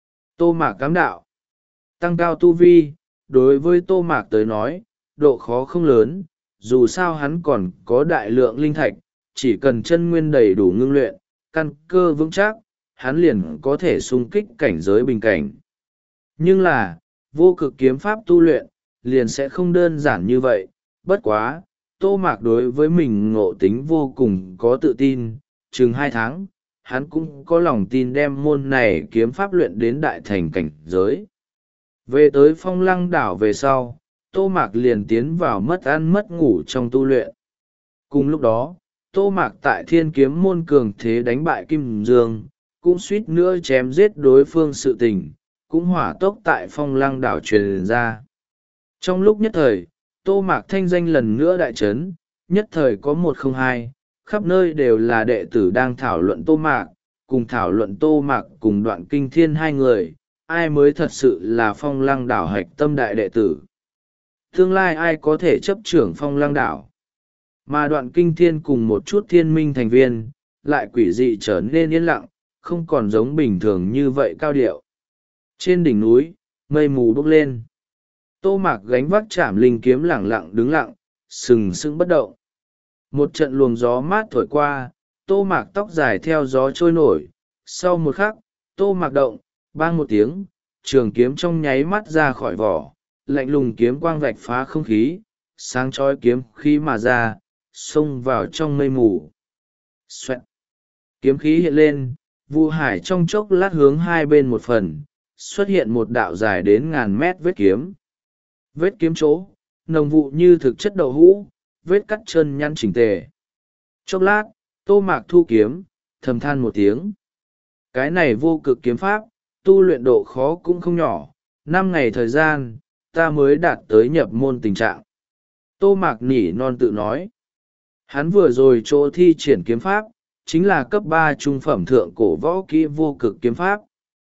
S1: Tô Mạc cám đạo. Tăng cao tu vi, đối với Tô Mạc tới nói, độ khó không lớn, dù sao hắn còn có đại lượng linh thạch, chỉ cần chân nguyên đầy đủ ngưng luyện, căn cơ vững chắc, hắn liền có thể xung kích cảnh giới bình cảnh. Nhưng là, vô cực kiếm pháp tu luyện, liền sẽ không đơn giản như vậy, bất quá, Tô Mạc đối với mình ngộ tính vô cùng có tự tin, chừng hai tháng, hắn cũng có lòng tin đem môn này kiếm pháp luyện đến đại thành cảnh giới. Về tới Phong Lăng đảo về sau, Tô Mạc liền tiến vào mất ăn mất ngủ trong tu luyện. Cùng lúc đó, Tô Mạc tại Thiên Kiếm môn cường thế đánh bại Kim Dương, cũng suýt nữa chém giết đối phương sự tình, cũng hỏa tốc tại Phong Lăng đảo truyền ra. Trong lúc nhất thời, Tô Mạc thanh danh lần nữa đại trấn, nhất thời có một không hai, khắp nơi đều là đệ tử đang thảo luận Tô Mạc, cùng thảo luận Tô Mạc cùng Đoạn Kinh Thiên hai người, ai mới thật sự là Phong Lăng đảo hạch tâm đại đệ tử. Tương lai ai có thể chấp trưởng Phong Lăng đảo. Mà Đoạn Kinh Thiên cùng một chút thiên minh thành viên, lại quỷ dị trở nên yên lặng, không còn giống bình thường như vậy cao điệu. Trên đỉnh núi, mây mù bốc lên. Tô Mạc gánh vác trảm linh kiếm lẳng lặng đứng lặng, sừng sững bất động. Một trận luồng gió mát thổi qua, Tô Mạc tóc dài theo gió trôi nổi. Sau một khắc, Tô Mạc động, bang một tiếng, trường kiếm trong nháy mắt ra khỏi vỏ, lạnh lùng kiếm quang vạch phá không khí, sáng chói kiếm khí mà ra, xông vào trong mây mù. Xoẹt! Kiếm khí hiện lên, Vu Hải trong chốc lát hướng hai bên một phần, xuất hiện một đạo dài đến ngàn mét vết kiếm. Vết kiếm chỗ, nồng vụ như thực chất đậu hũ, vết cắt chân nhăn chỉnh tề. Chốc lát, Tô Mạc thu kiếm, thầm than một tiếng. Cái này vô cực kiếm pháp, tu luyện độ khó cũng không nhỏ, năm ngày thời gian, ta mới đạt tới nhập môn tình trạng. Tô Mạc nỉ non tự nói. Hắn vừa rồi chỗ thi triển kiếm pháp, chính là cấp ba trung phẩm thượng cổ võ kỹ vô cực kiếm pháp.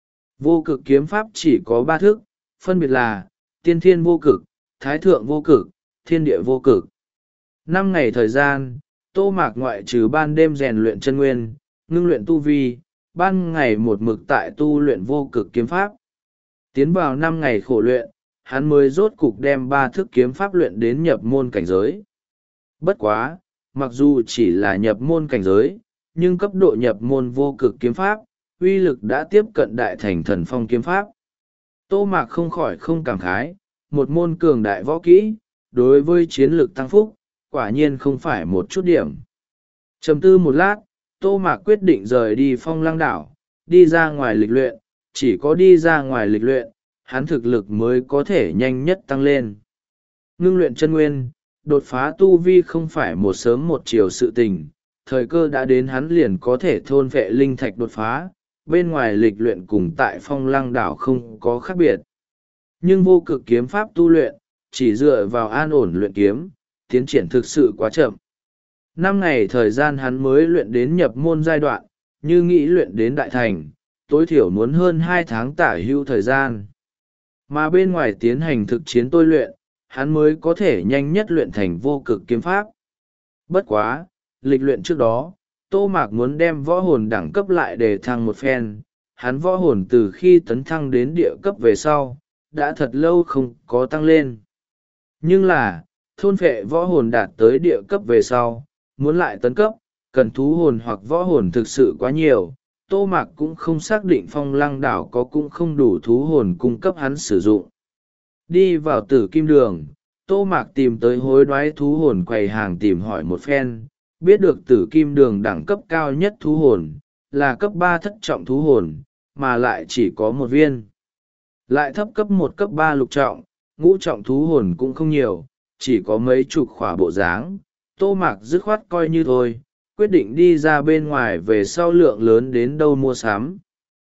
S1: Vô cực kiếm pháp chỉ có ba thức, phân biệt là tiên thiên vô cực, thái thượng vô cực, thiên địa vô cực. Năm ngày thời gian, Tô Mạc ngoại trừ ban đêm rèn luyện chân nguyên, ngưng luyện tu vi, ban ngày một mực tại tu luyện vô cực kiếm pháp. Tiến vào năm ngày khổ luyện, hắn mới rốt cục đem ba thức kiếm pháp luyện đến nhập môn cảnh giới. Bất quá, mặc dù chỉ là nhập môn cảnh giới, nhưng cấp độ nhập môn vô cực kiếm pháp, uy lực đã tiếp cận đại thành thần phong kiếm pháp. Tô Mạc không khỏi không cảm khái, một môn cường đại võ kỹ, đối với chiến lược tăng phúc, quả nhiên không phải một chút điểm. Trầm tư một lát, Tô Mạc quyết định rời đi Phong Lăng đảo, đi ra ngoài lịch luyện, chỉ có đi ra ngoài lịch luyện, hắn thực lực mới có thể nhanh nhất tăng lên. Ngưng luyện chân nguyên, đột phá tu vi không phải một sớm một chiều sự tình, thời cơ đã đến hắn liền có thể thôn vệ linh thạch đột phá, bên ngoài lịch luyện cùng tại Phong Lăng đảo không có khác biệt. Nhưng vô cực kiếm pháp tu luyện, chỉ dựa vào an ổn luyện kiếm, tiến triển thực sự quá chậm. Năm ngày thời gian hắn mới luyện đến nhập môn giai đoạn, như nghĩ luyện đến đại thành, tối thiểu muốn hơn hai tháng tả hữu thời gian. Mà bên ngoài tiến hành thực chiến tôi luyện, hắn mới có thể nhanh nhất luyện thành vô cực kiếm pháp. Bất quá, lịch luyện trước đó, Tô Mạc muốn đem võ hồn đẳng cấp lại để thăng một phen, hắn võ hồn từ khi tấn thăng đến địa cấp về sau, đã thật lâu không có tăng lên. Nhưng là, thôn phệ võ hồn đạt tới địa cấp về sau, muốn lại tấn cấp, cần thú hồn hoặc võ hồn thực sự quá nhiều, Tô Mạc cũng không xác định Phong Lăng đảo có cũng không đủ thú hồn cung cấp hắn sử dụng. Đi vào Tử Kim Đường, Tô Mạc tìm tới hối đoái thú hồn quầy hàng tìm hỏi một phen, biết được Tử Kim Đường đẳng cấp cao nhất thú hồn, là cấp ba thất trọng thú hồn, mà lại chỉ có một viên. Lại thấp cấp một cấp ba lục trọng, ngũ trọng thú hồn cũng không nhiều, chỉ có mấy chục khỏa bộ dáng. Tô Mạc dứt khoát coi như thôi, quyết định đi ra bên ngoài về sau lượng lớn đến đâu mua sắm.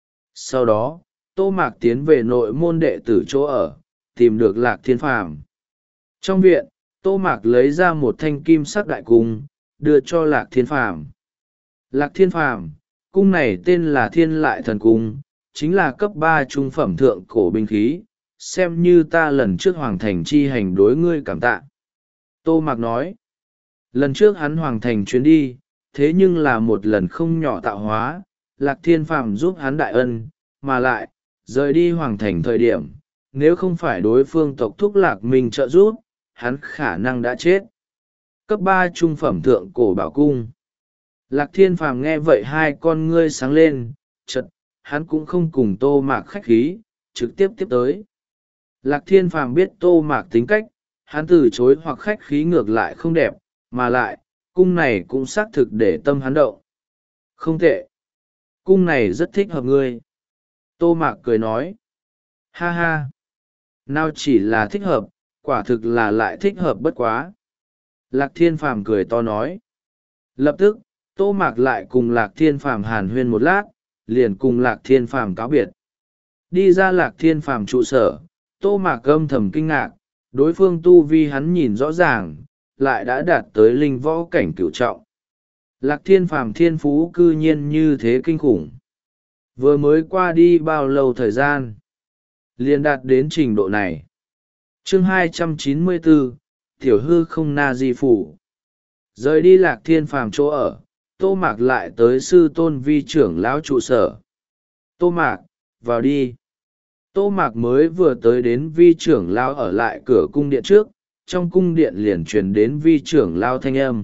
S1: Sau đó, Tô Mạc tiến về nội môn đệ tử chỗ ở, tìm được Lạc Thiên Phàm. Trong viện, Tô Mạc lấy ra một thanh kim sắc đại cung, đưa cho Lạc Thiên Phàm. Lạc Thiên Phàm, cung này tên là Thiên Lại Thần Cung, chính là cấp ba trung phẩm thượng cổ binh khí, xem như ta lần trước hoàng thành chi hành đối ngươi cảm tạ. Tô Mạc nói, lần trước hắn hoàng thành chuyến đi, thế nhưng là một lần không nhỏ tạo hóa, Lạc Thiên Phàm giúp hắn đại ân, mà lại, rời đi hoàng thành thời điểm, nếu không phải đối phương tộc thúc Lạc Minh trợ giúp, hắn khả năng đã chết. Cấp ba trung phẩm thượng cổ bảo cung. Lạc Thiên Phàm nghe vậy hai con ngươi sáng lên, chật, hắn cũng không cùng Tô Mạc khách khí, trực tiếp tiếp tới. Lạc Thiên Phàm biết Tô Mạc tính cách, hắn từ chối hoặc khách khí ngược lại không đẹp, mà lại, cung này cũng xác thực để tâm hắn động. Không tệ. Cung này rất thích hợp ngươi. Tô Mạc cười nói. Ha ha. Nào chỉ là thích hợp, quả thực là lại thích hợp bất quá. Lạc Thiên Phàm cười to nói. Lập tức, Tô Mạc lại cùng Lạc Thiên Phàm hàn huyên một lát, liền cùng Lạc Thiên Phàm cáo biệt. Đi ra Lạc Thiên Phàm trụ sở, Tô Mạc âm thầm kinh ngạc, đối phương tu vi hắn nhìn rõ ràng, lại đã đạt tới linh võ cảnh cửu trọng. Lạc Thiên Phàm thiên phú cư nhiên như thế kinh khủng. Vừa mới qua đi bao lâu thời gian, liền đạt đến trình độ này. Chương hai trăm chín mươi bốn, Tiểu Hư Không Na Di Phủ. Rời đi Lạc Thiên Phàm chỗ ở, Tô Mạc lại tới sư tôn vi trưởng lão trụ sở. Tô Mạc, vào đi. Tô Mạc mới vừa tới đến vi trưởng lão ở lại cửa cung điện trước, trong cung điện liền truyền đến vi trưởng lão thanh âm.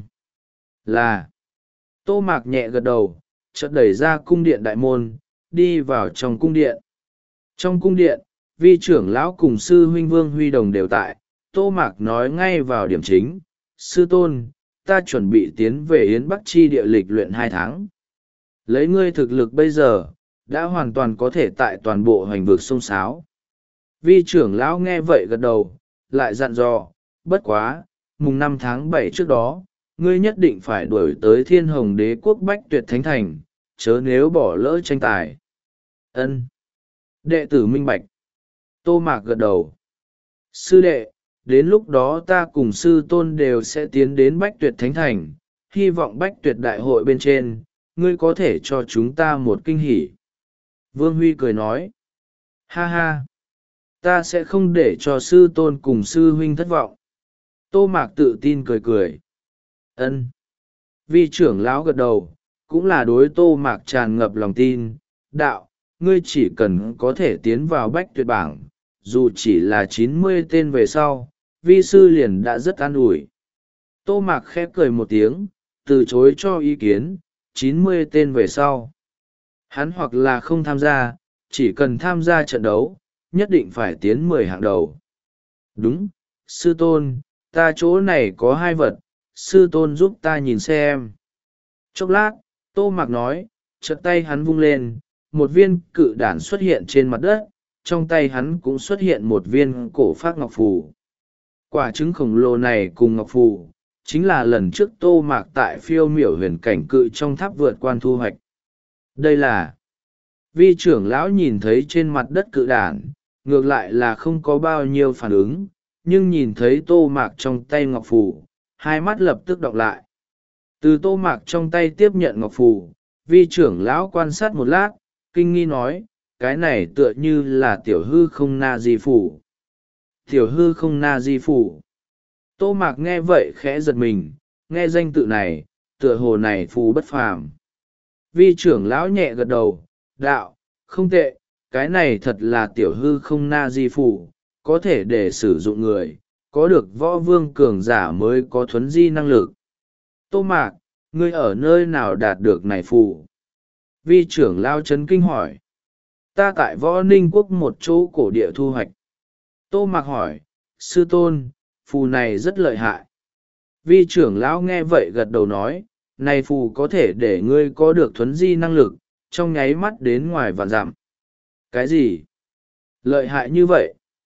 S1: Là. Tô Mạc nhẹ gật đầu, chợt đẩy ra cung điện đại môn, đi vào trong cung điện. Trong cung điện, vi trưởng lão cùng sư huynh Vương Huy Đồng đều tại, Tô Mạc nói ngay vào điểm chính. Sư tôn, ta chuẩn bị tiến về Yến Bắc Chi địa lịch luyện hai tháng. Lấy ngươi thực lực bây giờ, đã hoàn toàn có thể tại toàn bộ hoành vực sông Sáo. Vi trưởng lão nghe vậy gật đầu, lại dặn dò, bất quá, mùng năm tháng bảy trước đó, ngươi nhất định phải đuổi tới Thiên Hồng Đế quốc Bách Tuyệt Thánh Thành, chớ nếu bỏ lỡ tranh tài. Ân. Đệ tử minh bạch. Tô Mạc gật đầu. Sư đệ, đến lúc đó ta cùng sư tôn đều sẽ tiến đến Bách Tuyệt Thánh Thành, hy vọng Bách Tuyệt Đại hội bên trên, ngươi có thể cho chúng ta một kinh hỉ. Vương Huy cười nói. Ha ha. Ta sẽ không để cho sư tôn cùng sư huynh thất vọng. Tô Mạc tự tin cười cười. Ân. Vi trưởng lão gật đầu, cũng là đối Tô Mạc tràn ngập lòng tin. Đạo, ngươi chỉ cần có thể tiến vào Bách Tuyệt bảng, dù chỉ là chín mươi tên về sau, vi sư liền đã rất an ủi. Tô Mạc khẽ cười một tiếng, từ chối cho ý kiến, chín mươi tên về sau. Hắn hoặc là không tham gia, chỉ cần tham gia trận đấu, nhất định phải tiến mười hạng đầu. Đúng, sư tôn, ta chỗ này có hai vật, sư tôn giúp ta nhìn xem. Chốc lát, Tô Mạc nói, chợt tay hắn vung lên, một viên cự đản xuất hiện trên mặt đất, trong tay hắn cũng xuất hiện một viên cổ phác ngọc phù. Quả trứng khổng lồ này cùng ngọc phù, chính là lần trước Tô Mạc tại phiêu miểu huyền cảnh cự trong tháp vượt quan thu hoạch. Đây là vi trưởng lão nhìn thấy trên mặt đất cự đản, ngược lại là không có bao nhiêu phản ứng, nhưng nhìn thấy Tô Mạc trong tay ngọc phù, hai mắt lập tức đọc lại. Từ Tô Mạc trong tay tiếp nhận ngọc phù, vi trưởng lão quan sát một lát, kinh nghi nói, cái này tựa như là tiểu hư không na di phủ. Tiểu hư không na di phủ. Tô Mạc nghe vậy khẽ giật mình, nghe danh tự này, tựa hồ này phù bất phàm. Vi trưởng lão nhẹ gật đầu, đạo, không tệ, cái này thật là tiểu hư không na di phủ, có thể để sử dụng người, có được võ vương cường giả mới có thuấn di năng lực. Tô Mạc, ngươi ở nơi nào đạt được này phù? Vi trưởng lão chấn kinh hỏi. Ta tại võ ninh quốc một chỗ cổ địa thu hoạch. Tô Mạc hỏi, sư tôn, phù này rất lợi hại. Vi trưởng lão nghe vậy gật đầu nói, này phù có thể để ngươi có được thuấn di năng lực, trong nháy mắt đến ngoài vạn dặm. Cái gì? Lợi hại như vậy?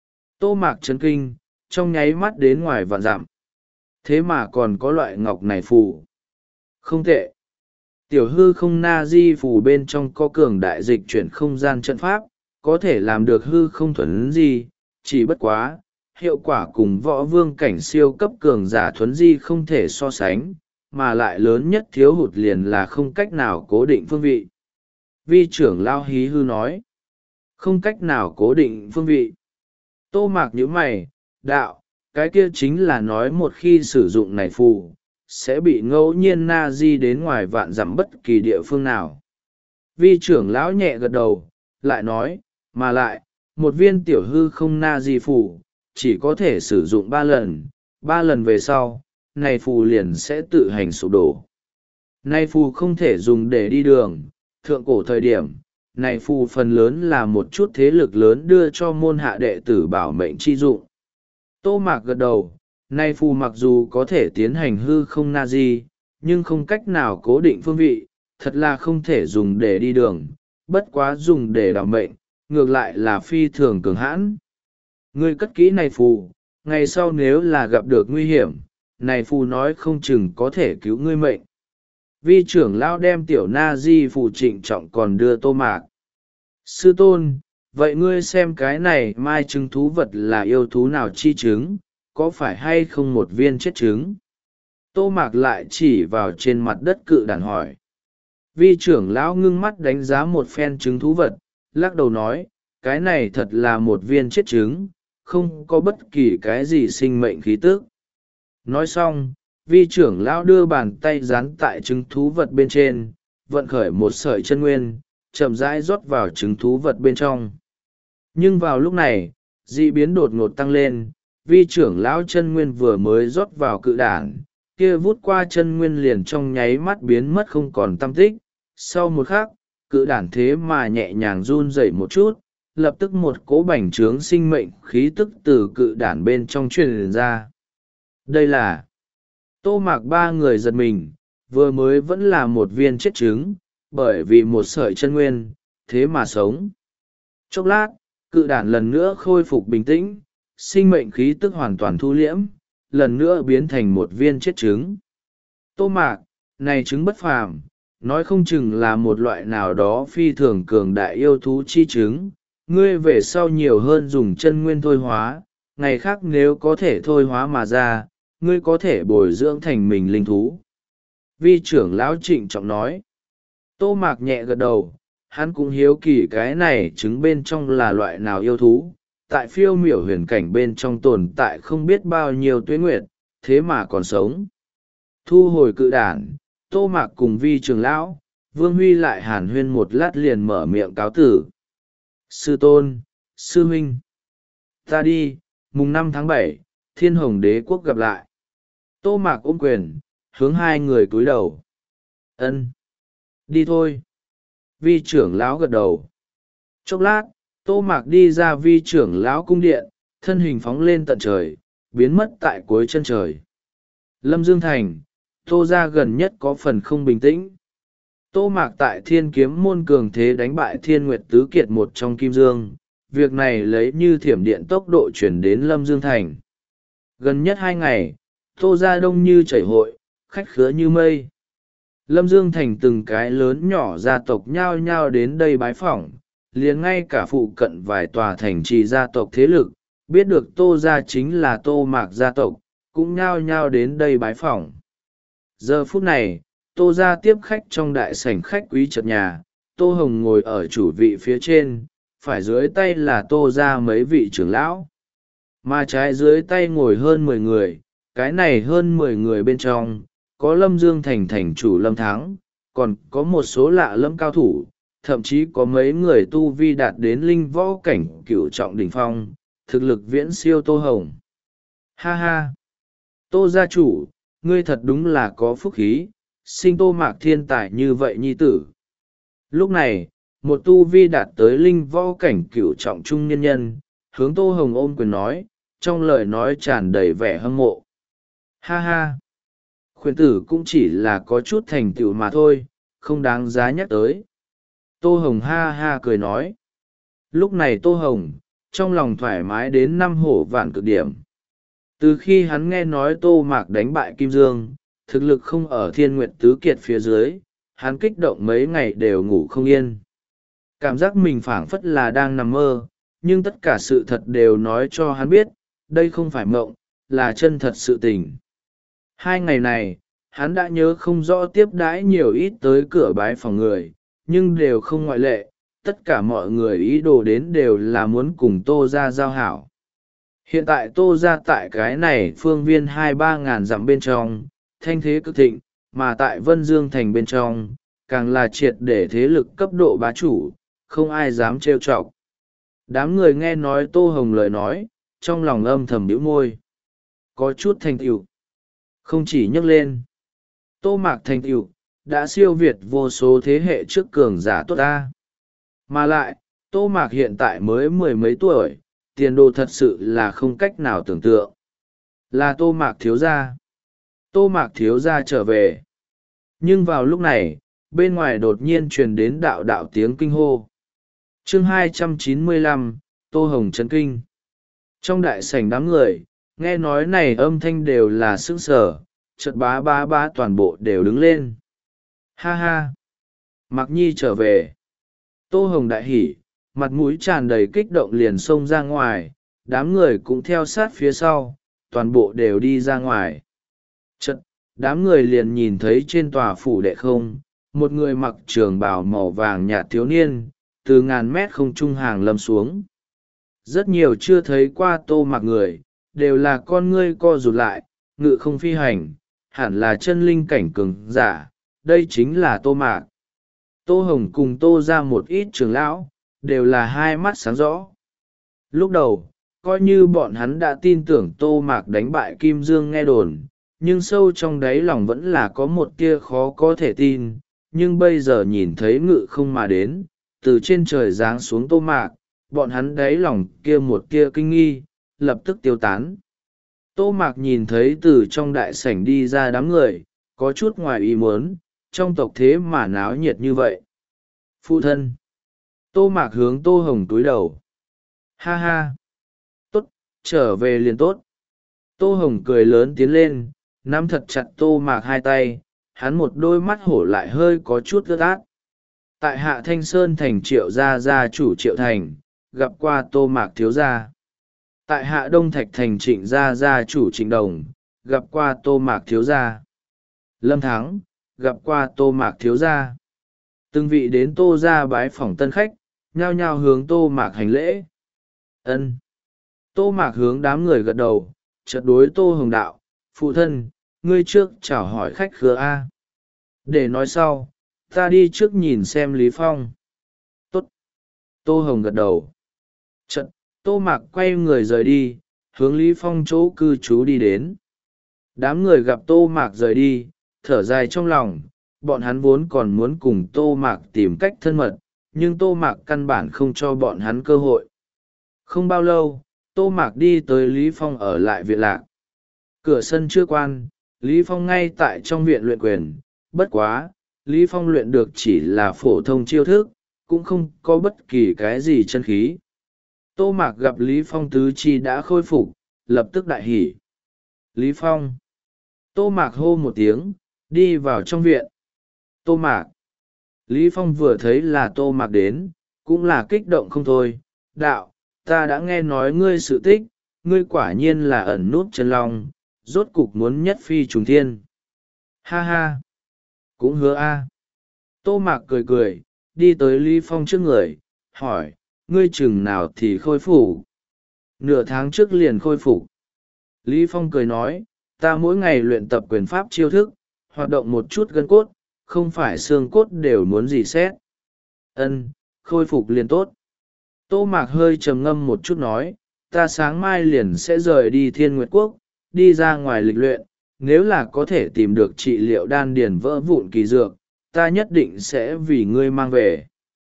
S1: Tô Mạc chấn kinh, trong nháy mắt đến ngoài vạn dặm. Thế mà còn có loại ngọc này phù. Không tệ. Tiểu hư không na di phù bên trong có cường đại dịch chuyển không gian trận pháp, có thể làm được hư không thuấn di, chỉ bất quá, hiệu quả cùng võ vương cảnh siêu cấp cường giả thuấn di không thể so sánh, mà lại lớn nhất thiếu hụt liền là không cách nào cố định phương vị. Vi trưởng lão hí hư nói. Không cách nào cố định phương vị. Tô Mạc nhíu mày, đạo, cái kia chính là nói một khi sử dụng này phù, sẽ bị ngẫu nhiên na di đến ngoài vạn dặm bất kỳ địa phương nào. Vi trưởng lão nhẹ gật đầu, lại nói, mà lại, một viên tiểu hư không na di phù, chỉ có thể sử dụng ba lần, ba lần về sau, này phù liền sẽ tự hành sụp đổ. Này phù không thể dùng để đi đường, thượng cổ thời điểm, này phù phần lớn là một chút thế lực lớn đưa cho môn hạ đệ tử bảo mệnh chi dụng. Tô Mạc gật đầu, này phù mặc dù có thể tiến hành hư không na di, nhưng không cách nào cố định phương vị, thật là không thể dùng để đi đường, bất quá dùng để bảo mệnh, ngược lại là phi thường cường hãn. Ngươi cất kỹ này phù, ngày sau nếu là gặp được nguy hiểm, này phù nói không chừng có thể cứu ngươi mệnh. Vi trưởng lão đem tiểu na di phù trịnh trọng còn đưa Tô Mạc. Sư tôn, vậy ngươi xem cái này mai trứng thú vật là yêu thú nào chi trứng, có phải hay không một viên chết trứng? Tô Mạc lại chỉ vào trên mặt đất cự đản hỏi. Vi trưởng lão ngưng mắt đánh giá một phen trứng thú vật, lắc đầu nói, cái này thật là một viên chết trứng, không có bất kỳ cái gì sinh mệnh khí tức. Nói xong, vi trưởng lão đưa bàn tay dán tại trứng thú vật bên trên, vận khởi một sợi chân nguyên, chậm rãi rót vào trứng thú vật bên trong. Nhưng vào lúc này, dị biến đột ngột tăng lên, vi trưởng lão chân nguyên vừa mới rót vào cự đản, kia vút qua chân nguyên liền trong nháy mắt biến mất không còn tăm tích. Sau một khắc, cự đản thế mà nhẹ nhàng run rẩy một chút, lập tức một cỗ bành trướng sinh mệnh khí tức từ cự đản bên trong truyền ra. Đây là Tô Mạc ba người giật mình, vừa mới vẫn là một viên chết trứng, bởi vì một sợi chân nguyên, thế mà sống. Chốc lát, cự đản lần nữa khôi phục bình tĩnh, sinh mệnh khí tức hoàn toàn thu liễm, lần nữa biến thành một viên chết trứng. Tô Mạc, này trứng bất phàm, nói không chừng là một loại nào đó phi thường cường đại yêu thú chi trứng, ngươi về sau nhiều hơn dùng chân nguyên thôi hóa, ngày khác nếu có thể thôi hóa mà ra, ngươi có thể bồi dưỡng thành mình linh thú. Vi trưởng lão trịnh trọng nói. Tô Mạc nhẹ gật đầu, hắn cũng hiếu kỳ cái này trứng bên trong là loại nào yêu thú, tại phiêu miểu huyền cảnh bên trong tồn tại không biết bao nhiêu tuế nguyệt, thế mà còn sống. Thu hồi cự đản, Tô Mạc cùng vi trưởng lão, Vương Huy lại hàn huyên một lát liền mở miệng cáo tử. Sư tôn, sư huynh, ta đi, mùng năm tháng bảy, Thiên Hồng Đế Quốc gặp lại. Tô Mạc ôm quyền, hướng hai người cúi đầu. Ân, đi thôi. Vi trưởng lão gật đầu. Chốc lát, Tô Mạc đi ra vi trưởng lão cung điện, thân hình phóng lên tận trời, biến mất tại cuối chân trời. Lâm Dương Thành, Tô gia gần nhất có phần không bình tĩnh. Tô Mạc tại Thiên Kiếm môn cường thế đánh bại Thiên Nguyệt Tứ Kiệt một trong Kim Dương, việc này lấy như thiểm điện tốc độ chuyển đến Lâm Dương Thành. Gần nhất hai ngày, Tô gia đông như chảy hội, khách khứa như mây. Lâm Dương Thành từng cái lớn nhỏ gia tộc nhao nhao đến đây bái phỏng, liền ngay cả phụ cận vài tòa thành trì gia tộc thế lực, biết được Tô gia chính là Tô Mạc gia tộc, cũng nhao nhao đến đây bái phỏng. Giờ phút này, Tô gia tiếp khách trong đại sảnh khách quý trật nhà, Tô Hồng ngồi ở chủ vị phía trên, phải dưới tay là Tô gia mấy vị trưởng lão. Mà trái dưới tay ngồi hơn mười người, cái này hơn mười người bên trong, có Lâm Dương Thành thành chủ Lâm Thắng, còn có một số lạ lâm cao thủ, thậm chí có mấy người tu vi đạt đến linh võ cảnh cửu trọng đỉnh phong, thực lực viễn siêu Tô Hồng. Ha ha! Tô gia chủ, ngươi thật đúng là có phúc khí, sinh Tô Mạc thiên tài như vậy nhi tử. Lúc này, một tu vi đạt tới linh võ cảnh cửu trọng trung nhân nhân, hướng Tô Hồng ôm quyền nói, trong lời nói tràn đầy vẻ hâm mộ. Ha ha! Khuyển tử cũng chỉ là có chút thành tựu mà thôi, không đáng giá nhắc tới. Tô Hồng ha ha cười nói. Lúc này Tô Hồng, trong lòng thoải mái đến năm hổ vạn cực điểm. Từ khi hắn nghe nói Tô Mạc đánh bại Kim Dương, thực lực không ở Thiên Nguyệt Tứ Kiệt phía dưới, hắn kích động mấy ngày đều ngủ không yên. Cảm giác mình phảng phất là đang nằm mơ, nhưng tất cả sự thật đều nói cho hắn biết, đây không phải mộng, là chân thật sự tình. Hai ngày này, hắn đã nhớ không rõ tiếp đãi nhiều ít tới cửa bái phòng người, nhưng đều không ngoại lệ, tất cả mọi người ý đồ đến đều là muốn cùng tô ra giao hảo. Hiện tại tô ra tại cái này phương viên hai ba ngàn dặm bên trong, thanh thế cực thịnh, mà tại Vân Dương Thành bên trong, càng là triệt để thế lực cấp độ bá chủ, không ai dám trêu chọc. Đám người nghe nói Tô Hồng lời nói, trong lòng âm thầm bĩu môi. Có chút thành tựu, không chỉ nhấc lên. Tô Mạc thành tựu đã siêu việt vô số thế hệ trước cường giả tốt ta. Mà lại, Tô Mạc hiện tại mới mười mấy tuổi, tiền đồ thật sự là không cách nào tưởng tượng. Là Tô Mạc thiếu gia. Tô Mạc thiếu gia trở về. Nhưng vào lúc này, bên ngoài đột nhiên truyền đến đạo đạo tiếng kinh hô. Chương hai trăm chín mươi lăm, Tô Hồng chấn kinh. Trong đại sảnh đám người, nghe nói này âm thanh đều là sững sờ, chợt bá bá bá toàn bộ đều đứng lên. Ha ha! Mạc Nhi trở về. Tô Hồng đại hỉ, mặt mũi tràn đầy kích động liền xông ra ngoài, đám người cũng theo sát phía sau, toàn bộ đều đi ra ngoài. Chợt, đám người liền nhìn thấy trên tòa phủ đệ không, một người mặc trường bào màu vàng nhạt thiếu niên, từ ngàn mét không trung hàng lâm xuống. Rất nhiều chưa thấy qua Tô Mạc người, đều là con ngươi co rụt lại, ngự không phi hành, hẳn là chân linh cảnh cường giả, đây chính là Tô Mạc. Tô Hồng cùng Tô ra một ít trưởng lão, đều là hai mắt sáng rõ. Lúc đầu, coi như bọn hắn đã tin tưởng Tô Mạc đánh bại Kim Dương nghe đồn, nhưng sâu trong đáy lòng vẫn là có một tia khó có thể tin, nhưng bây giờ nhìn thấy ngự không mà đến, từ trên trời giáng xuống Tô Mạc, bọn hắn đáy lòng kia một tia kinh nghi, lập tức tiêu tán. Tô Mạc nhìn thấy từ trong đại sảnh đi ra đám người, có chút ngoài ý muốn, trong tộc thế mà náo nhiệt như vậy. Phụ thân. Tô Mạc hướng Tô Hồng túi đầu. Ha ha. Tốt, trở về liền tốt. Tô Hồng cười lớn tiến lên, nắm thật chặt Tô Mạc hai tay, hắn một đôi mắt hổ lại hơi có chút ướt át. Tại Hạ Thanh Sơn thành Triệu gia gia chủ Triệu Thành, gặp qua Tô Mạc thiếu gia. Tại Hạ Đông Thạch thành Trịnh gia gia chủ Trịnh Đồng, gặp qua Tô Mạc thiếu gia. Lâm Thắng, gặp qua Tô Mạc thiếu gia. Từng vị đến Tô gia bái phỏng tân khách, nhao nhao hướng Tô Mạc hành lễ. Ân. Tô Mạc hướng đám người gật đầu, chợt đối Tô Hồng đạo, phụ thân, ngươi trước chào hỏi khách khứa A. Để nói sau, ta đi trước nhìn xem Lý Phong. Tốt. Tô Hồng gật đầu. Chợt, Tô Mạc quay người rời đi, hướng Lý Phong chỗ cư trú đi đến. Đám người gặp Tô Mạc rời đi, thở dài trong lòng, bọn hắn vốn còn muốn cùng Tô Mạc tìm cách thân mật, nhưng Tô Mạc căn bản không cho bọn hắn cơ hội. Không bao lâu, Tô Mạc đi tới Lý Phong ở lại viện lạc. Cửa sân chưa quan, Lý Phong ngay tại trong viện luyện quyền, bất quá, Lý Phong luyện được chỉ là phổ thông chiêu thức, cũng không có bất kỳ cái gì chân khí. Tô Mạc gặp Lý Phong tứ chi đã khôi phục, lập tức đại hỉ. Lý Phong. Tô Mạc hô một tiếng, đi vào trong viện. Tô Mạc. Lý Phong vừa thấy là Tô Mạc đến, cũng là kích động không thôi. Đạo, ta đã nghe nói ngươi sự tích, ngươi quả nhiên là ẩn nút chân long, rốt cục muốn nhất phi trùng thiên. Ha ha. Cũng hứa a. Tô Mạc cười cười, đi tới Lý Phong trước người, hỏi, ngươi chừng nào thì khôi phục? Nửa tháng trước liền khôi phục. Lý Phong cười nói, ta mỗi ngày luyện tập quyền pháp chiêu thức, hoạt động một chút gân cốt, không phải xương cốt đều muốn gì xét. Ân, khôi phục liền tốt. Tô Mạc hơi trầm ngâm một chút nói, ta sáng mai liền sẽ rời đi Thiên Nguyệt Quốc, đi ra ngoài lịch luyện, nếu là có thể tìm được trị liệu đan điền vỡ vụn kỳ dược, ta nhất định sẽ vì ngươi mang về.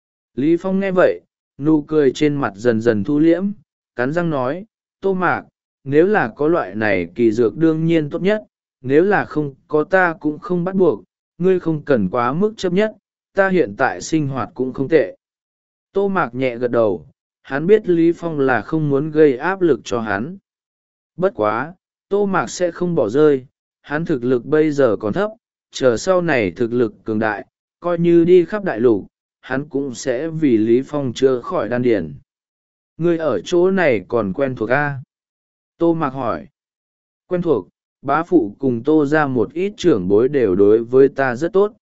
S1: Lý Phong nghe vậy, nụ cười trên mặt dần dần thu liễm, cắn răng nói, Tô Mạc, nếu là có loại này kỳ dược đương nhiên tốt nhất, nếu là không có ta cũng không bắt buộc, ngươi không cần quá mức chấp nhất, ta hiện tại sinh hoạt cũng không tệ. Tô Mạc nhẹ gật đầu, hắn biết Lý Phong là không muốn gây áp lực cho hắn. Bất quá, Tô Mạc sẽ không bỏ rơi, hắn thực lực bây giờ còn thấp, chờ sau này thực lực cường đại, coi như đi khắp đại lục, hắn cũng sẽ vì Lý Phong chữa khỏi đan điền. Ngươi ở chỗ này còn quen thuộc a? Tô Mạc hỏi. Quen thuộc, Bá phụ cùng tô ra một ít trưởng bối đều đối với ta rất tốt.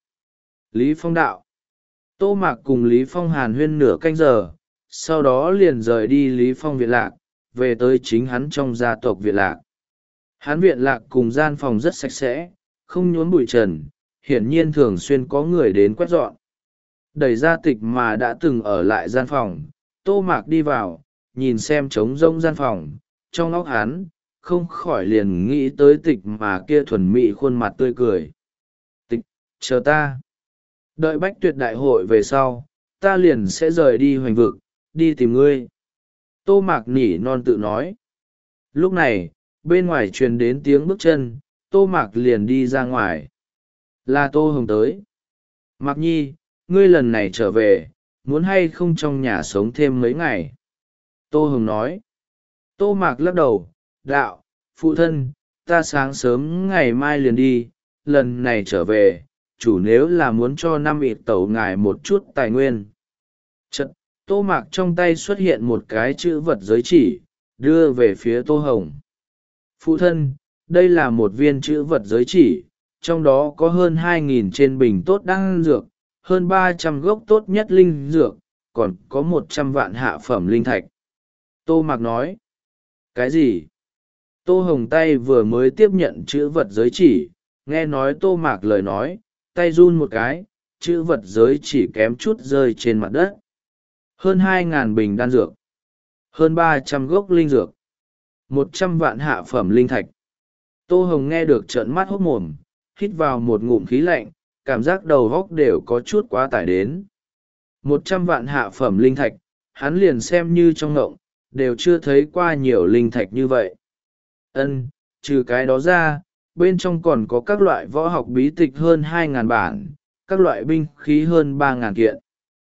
S1: Lý Phong đạo. Tô Mạc cùng Lý Phong hàn huyên nửa canh giờ, sau đó liền rời đi Lý Phong viện lạc, về tới chính hắn trong gia tộc viện lạc. Hắn viện lạc cùng gian phòng rất sạch sẽ, không nhuốm bụi trần, hiển nhiên thường xuyên có người đến quét dọn. Đẩy ra tịch mà đã từng ở lại gian phòng, Tô Mạc đi vào, nhìn xem trống rỗng gian phòng, trong óc hắn, không khỏi liền nghĩ tới tịch mà kia thuần mỹ khuôn mặt tươi cười. Tịch, chờ ta. Đợi bách tuyệt đại hội về sau, ta liền sẽ rời đi hoành vực, đi tìm ngươi. Tô Mạc nỉ non tự nói. Lúc này, bên ngoài truyền đến tiếng bước chân, Tô Mạc liền đi ra ngoài. Là Tô Hồng tới. Mạc Nhi, ngươi lần này trở về, muốn hay không trong nhà sống thêm mấy ngày? Tô Hồng nói. Tô Mạc lắc đầu, đạo, phụ thân, ta sáng sớm ngày mai liền đi, lần này trở về, chủ nếu là muốn cho năm ịt tẩu ngài một chút tài nguyên. Chật, Tô Mạc trong tay xuất hiện một cái chữ vật giới chỉ, đưa về phía Tô Hồng. Phụ thân, đây là một viên chữ vật giới chỉ, trong đó có hơn hai nghìn trên bình tốt đan dược, hơn ba trăm gốc tốt nhất linh dược, còn có một trăm vạn hạ phẩm linh thạch. Tô Mạc nói. Cái gì? Tô Hồng tay vừa mới tiếp nhận chữ vật giới chỉ, nghe nói Tô Mạc lời nói, tay run một cái, chữ vật giới chỉ kém chút rơi trên mặt đất. Hơn hai ngàn bình đan dược, hơn ba trăm gốc linh dược, một trăm vạn hạ phẩm linh thạch. Tô Hồng nghe được trợn mắt hốt mồm, hít vào một ngụm khí lạnh, cảm giác đầu góc đều có chút quá tải đến. Một trăm vạn hạ phẩm linh thạch, hắn liền xem như trong ngộng, đều chưa thấy qua nhiều linh thạch như vậy. Ân, trừ cái đó ra, bên trong còn có các loại võ học bí tịch hơn hai ngàn bản, các loại binh khí hơn ba ngàn kiện.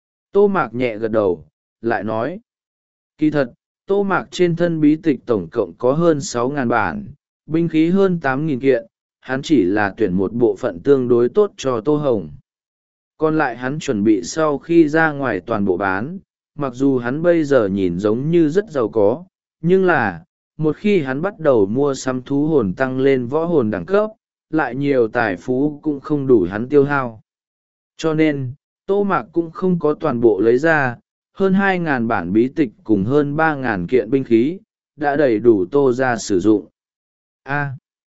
S1: Tô Mạc nhẹ gật đầu, lại nói. Kỳ thật, Tô Mạc trên thân bí tịch tổng cộng có hơn sáu ngàn bản, binh khí hơn tám nghìn kiện, hắn chỉ là tuyển một bộ phận tương đối tốt cho Tô Hồng. Còn lại hắn chuẩn bị sau khi ra ngoài toàn bộ bán, mặc dù hắn bây giờ nhìn giống như rất giàu có, nhưng là, một khi hắn bắt đầu mua sắm thú hồn tăng lên võ hồn đẳng cấp, lại nhiều tài phú cũng không đủ hắn tiêu hao. Cho nên, Tô Mạc cũng không có toàn bộ lấy ra, hơn hai ngàn bản bí tịch cùng hơn ba ngàn kiện binh khí, đã đầy đủ Tô ra sử dụng. A.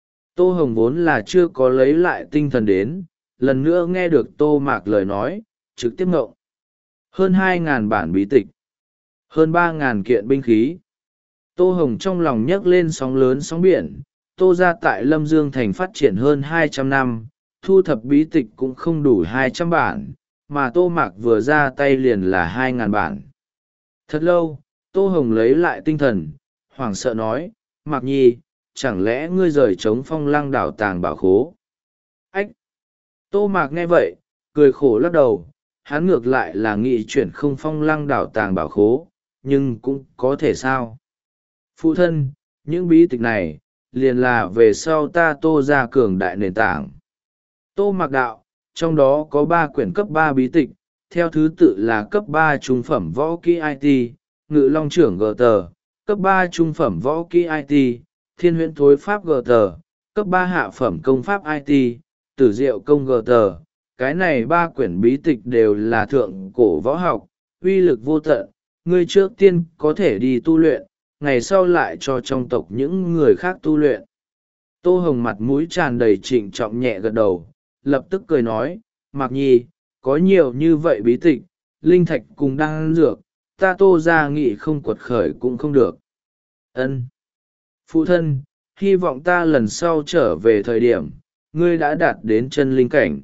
S1: Tô Hồng vốn là chưa có lấy lại tinh thần đến, lần nữa nghe được Tô Mạc lời nói, trực tiếp ngộng. Hơn hai ngàn bản bí tịch, hơn ba ngàn kiện binh khí. Tô Hồng trong lòng nhấc lên sóng lớn sóng biển, Tô ra tại Lâm Dương Thành phát triển hơn hai trăm năm, thu thập bí tịch cũng không đủ hai trăm bản, mà Tô Mạc vừa ra tay liền là hai ngàn bản. Thật lâu, Tô Hồng lấy lại tinh thần, hoảng sợ nói, Mạc Nhi, chẳng lẽ ngươi rời trống Phong Lăng đảo tàng bảo khố? Ách! Tô Mạc nghe vậy, cười khổ lắc đầu, hắn ngược lại là nghị chuyển không Phong Lăng đảo tàng bảo khố, nhưng cũng có thể sao? Phụ thân, những bí tịch này, liền là về sau ta Tô ra cường đại nền tảng. Tô Mạc đạo, trong đó có ba quyển cấp ba bí tịch, theo thứ tự là cấp ba trung phẩm võ kỹ i tê, ngự long trưởng gờ tờ, cấp ba trung phẩm võ kỹ i tê, thiên huyễn thối pháp gờ tờ, cấp ba hạ phẩm công pháp i tê, tử diệu công gờ tờ. Cái này ba quyển bí tịch đều là thượng cổ võ học, uy lực vô tận, ngươi trước tiên có thể đi tu luyện, ngày sau lại cho trong tộc những người khác tu luyện. Tô Hồng mặt mũi tràn đầy trịnh trọng nhẹ gật đầu, lập tức cười nói, Mạc Nhi, có nhiều như vậy bí tịch, linh thạch cùng đan dược, ta Tô ra nghị không quật khởi cũng không được. Ân, phụ thân, hy vọng ta lần sau trở về thời điểm, ngươi đã đạt đến chân linh cảnh.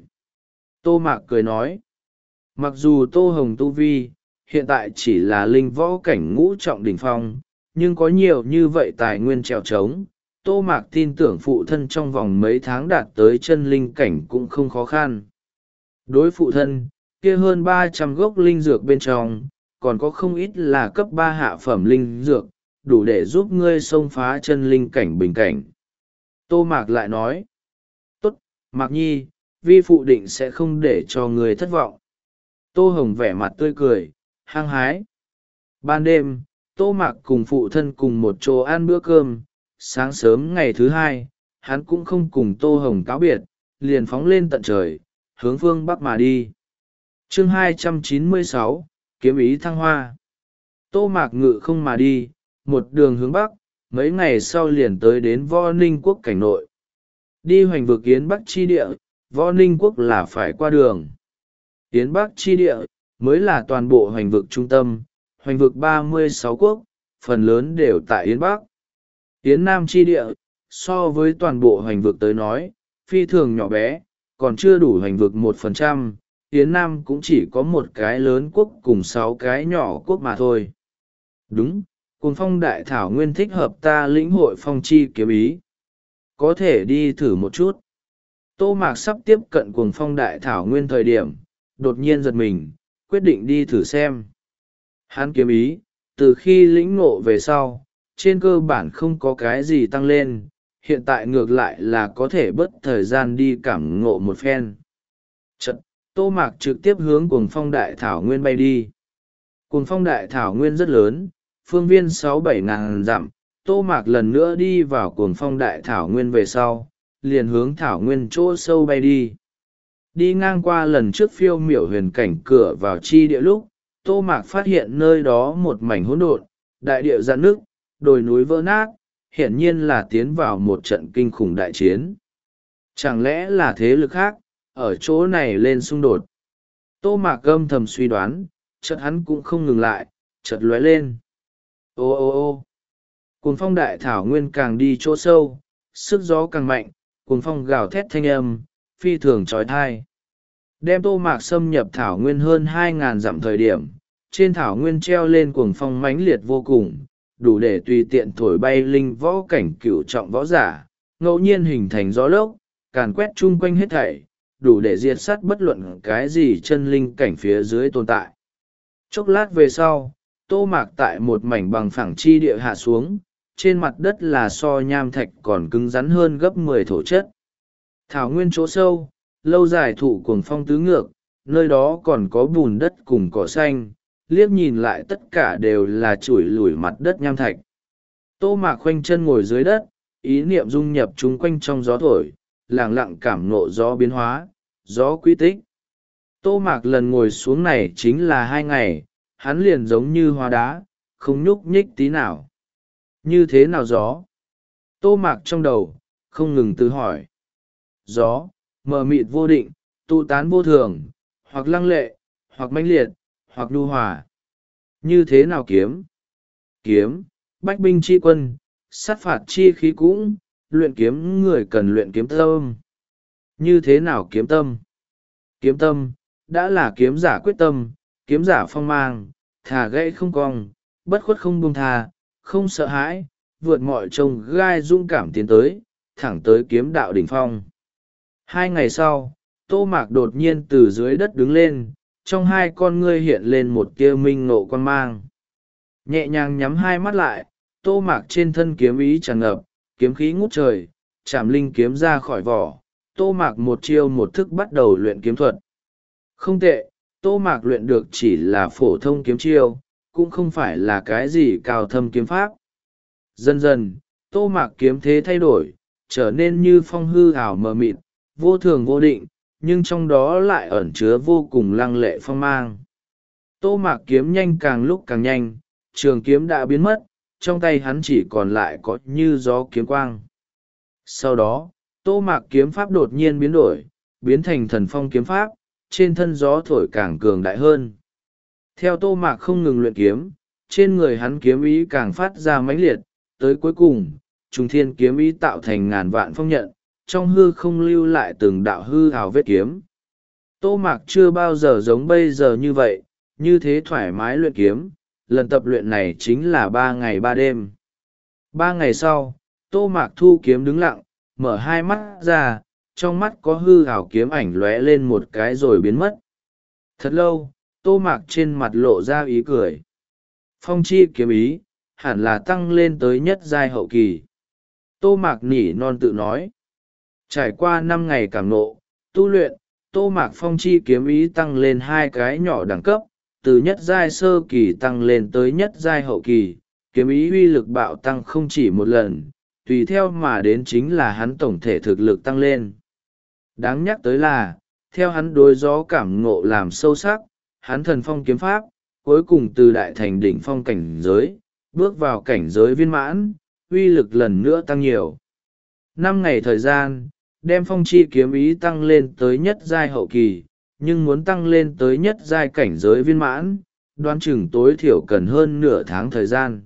S1: Tô Mạc cười nói, mặc dù Tô Hồng tu vi, hiện tại chỉ là linh võ cảnh ngũ trọng đỉnh phong, nhưng có nhiều như vậy tài nguyên trèo trống, Tô Mạc tin tưởng phụ thân trong vòng mấy tháng đạt tới chân linh cảnh cũng không khó khăn. Đối phụ thân, kia hơn ba trăm gốc linh dược bên trong, còn có không ít là cấp ba hạ phẩm linh dược, đủ để giúp ngươi xông phá chân linh cảnh bình cảnh. Tô Mạc lại nói, tốt, Mạc Nhi, vi phụ định sẽ không để cho ngươi thất vọng. Tô Hồng vẻ mặt tươi cười, hăng hái. Ban đêm, Tô Mạc cùng phụ thân cùng một chỗ ăn bữa cơm, sáng sớm ngày thứ hai, hắn cũng không cùng Tô Hồng cáo biệt, liền phóng lên tận trời, hướng phương Bắc mà đi. Chương hai trăm chín mươi sáu, Kiếm ý thăng hoa. Tô Mạc ngự không mà đi, một đường hướng Bắc, mấy ngày sau liền tới đến Võ Ninh quốc cảnh nội. Đi hoành vực Yến Bắc chi địa, Võ Ninh quốc là phải qua đường. Yến Bắc chi địa, mới là toàn bộ hoành vực trung tâm, hoành vực ba mươi sáu quốc, phần lớn đều tại Yến Bắc. Yến Nam chi địa, so với toàn bộ hoành vực tới nói, phi thường nhỏ bé, còn chưa đủ hoành vực một phần trăm, Yến Nam cũng chỉ có một cái lớn quốc cùng sáu cái nhỏ quốc mà thôi. Đúng, Cuồng Phong Đại Thảo Nguyên thích hợp ta lĩnh hội phong chi kiếm ý. Có thể đi thử một chút. Tô Mạc sắp tiếp cận Cuồng Phong Đại Thảo Nguyên thời điểm, đột nhiên giật mình, quyết định đi thử xem. Hắn kiếm ý, từ khi lĩnh ngộ về sau, trên cơ bản không có cái gì tăng lên, hiện tại ngược lại là có thể bớt thời gian đi cảm ngộ một phen. Chật, Tô Mạc trực tiếp hướng Cuồng Phong Đại Thảo Nguyên bay đi. Cuồng Phong Đại Thảo Nguyên rất lớn, phương viên sáu bảy ngàn dặm. Tô Mạc lần nữa đi vào Cuồng Phong Đại Thảo Nguyên về sau, liền hướng Thảo Nguyên chỗ sâu bay đi. Đi ngang qua lần trước phiêu miểu huyền cảnh cửa vào chi địa lúc, Tô Mạc phát hiện nơi đó một mảnh hỗn độn, đại địa rạn nứt, đồi núi vỡ nát, hiển nhiên là tiến vào một trận kinh khủng đại chiến. Chẳng lẽ là thế lực khác, ở chỗ này lên xung đột? Tô Mạc âm thầm suy đoán, chợt hắn cũng không ngừng lại, chợt lóe lên. Ô ô ô cuồng phong đại thảo nguyên càng đi chỗ sâu, sức gió càng mạnh, cuồng phong gào thét thanh âm, phi thường trói thai. Đem Tô Mạc xâm nhập thảo nguyên hơn hai ngàn dặm thời điểm, trên thảo nguyên treo lên cuồng phong mãnh liệt vô cùng, đủ để tùy tiện thổi bay linh võ cảnh cửu trọng võ giả, ngẫu nhiên hình thành gió lốc, càn quét chung quanh hết thảy, đủ để diệt sát bất luận cái gì chân linh cảnh phía dưới tồn tại. Chốc lát về sau, Tô Mạc tại một mảnh bằng phẳng chi địa hạ xuống, trên mặt đất là so nham thạch còn cứng rắn hơn gấp mười thổ chất. Thảo nguyên chỗ sâu, lâu dài thụ cuồng phong tứ ngược, nơi đó còn có bùn đất cùng cỏ xanh, liếc nhìn lại tất cả đều là chủi lủi mặt đất nham thạch. Tô Mạc khoanh chân ngồi dưới đất, ý niệm dung nhập chung quanh trong gió thổi, lặng lặng cảm nộ gió biến hóa, gió quy tích. Tô Mạc lần ngồi xuống này chính là hai ngày, hắn liền giống như hóa đá, không nhúc nhích tí nào. Như thế nào gió? Tô Mạc trong đầu, không ngừng tự hỏi. Gió, mờ mịt vô định, tụ tán vô thường, hoặc lăng lệ, hoặc mãnh liệt, hoặc nhu hòa. Như thế nào kiếm? Kiếm, bách binh chi quân, sát phạt chi khí cũng, luyện kiếm người cần luyện kiếm tâm. Như thế nào kiếm tâm? Kiếm tâm, đã là kiếm giả quyết tâm, kiếm giả phong mang, thà gãy không cong, bất khuất không buông tha, không sợ hãi, vượt mọi trông gai dũng cảm tiến tới, thẳng tới kiếm đạo đỉnh phong. Hai ngày sau, Tô Mạc đột nhiên từ dưới đất đứng lên, trong hai con ngươi hiện lên một tia minh ngộ quan mang. Nhẹ nhàng nhắm hai mắt lại, Tô Mạc trên thân kiếm ý tràn ngập, kiếm khí ngút trời, chạm linh kiếm ra khỏi vỏ. Tô Mạc một chiêu một thức bắt đầu luyện kiếm thuật. Không tệ, Tô Mạc luyện được chỉ là phổ thông kiếm chiêu, cũng không phải là cái gì cao thâm kiếm pháp. Dần dần, Tô Mạc kiếm thế thay đổi, trở nên như phong hư ảo mờ mịt, vô thường vô định, nhưng trong đó lại ẩn chứa vô cùng lăng lệ phong mang. Tô Mạc kiếm nhanh càng lúc càng nhanh, trường kiếm đã biến mất, trong tay hắn chỉ còn lại có như gió kiếm quang. Sau đó, Tô Mạc kiếm pháp đột nhiên biến đổi, biến thành thần phong kiếm pháp, trên thân gió thổi càng cường đại hơn. Theo Tô Mạc không ngừng luyện kiếm, trên người hắn kiếm ý càng phát ra mãnh liệt, tới cuối cùng, trùng thiên kiếm ý tạo thành ngàn vạn phong nhận, trong hư không lưu lại từng đạo hư hào vết kiếm. Tô Mạc chưa bao giờ giống bây giờ như vậy, như thế thoải mái luyện kiếm, lần tập luyện này chính là ba ngày ba đêm. Ba ngày sau, Tô Mạc thu kiếm đứng lặng, mở hai mắt ra, trong mắt có hư hào kiếm ảnh lóe lên một cái rồi biến mất. Thật lâu, Tô Mạc trên mặt lộ ra ý cười. Phong chi kiếm ý, hẳn là tăng lên tới nhất giai hậu kỳ. Tô Mạc nỉ non tự nói. Trải qua năm ngày cảm nộ, tu luyện, Tô Mạc phong chi kiếm ý tăng lên hai cái nhỏ đẳng cấp, từ nhất giai sơ kỳ tăng lên tới nhất giai hậu kỳ, kiếm ý uy lực bạo tăng không chỉ một lần, tùy theo mà đến chính là hắn tổng thể thực lực tăng lên. Đáng nhắc tới là, theo hắn đối gió cảm ngộ làm sâu sắc, hắn thần phong kiếm pháp, cuối cùng từ đại thành đỉnh phong cảnh giới, bước vào cảnh giới viên mãn, uy lực lần nữa tăng nhiều. Năm ngày thời gian, đem phong chi kiếm ý tăng lên tới nhất giai hậu kỳ, nhưng muốn tăng lên tới nhất giai cảnh giới viên mãn, đoán chừng tối thiểu cần hơn nửa tháng thời gian.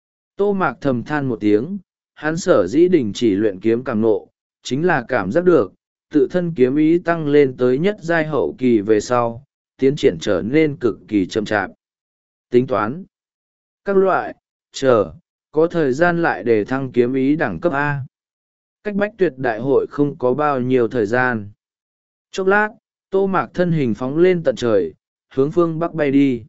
S1: Tô Mạc thầm than một tiếng, hắn sở dĩ đình chỉ luyện kiếm càng nộ, chính là cảm giác được, tự thân kiếm ý tăng lên tới nhất giai hậu kỳ về sau, tiến triển trở nên cực kỳ chậm chạp. Tính toán các loại, chờ, có thời gian lại để thăng kiếm ý đẳng cấp A. Cách bách tuyệt đại hội không có bao nhiêu thời gian. Chốc lát, Tô Mạc thân hình phóng lên tận trời, hướng phương bắc bay đi.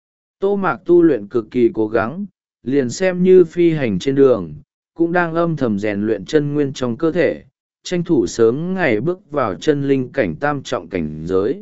S1: Tô Mạc tu luyện cực kỳ cố gắng, liền xem như phi hành trên đường, cũng đang âm thầm rèn luyện chân nguyên trong cơ thể, tranh thủ sớm ngày bước vào chân linh cảnh tam trọng cảnh giới.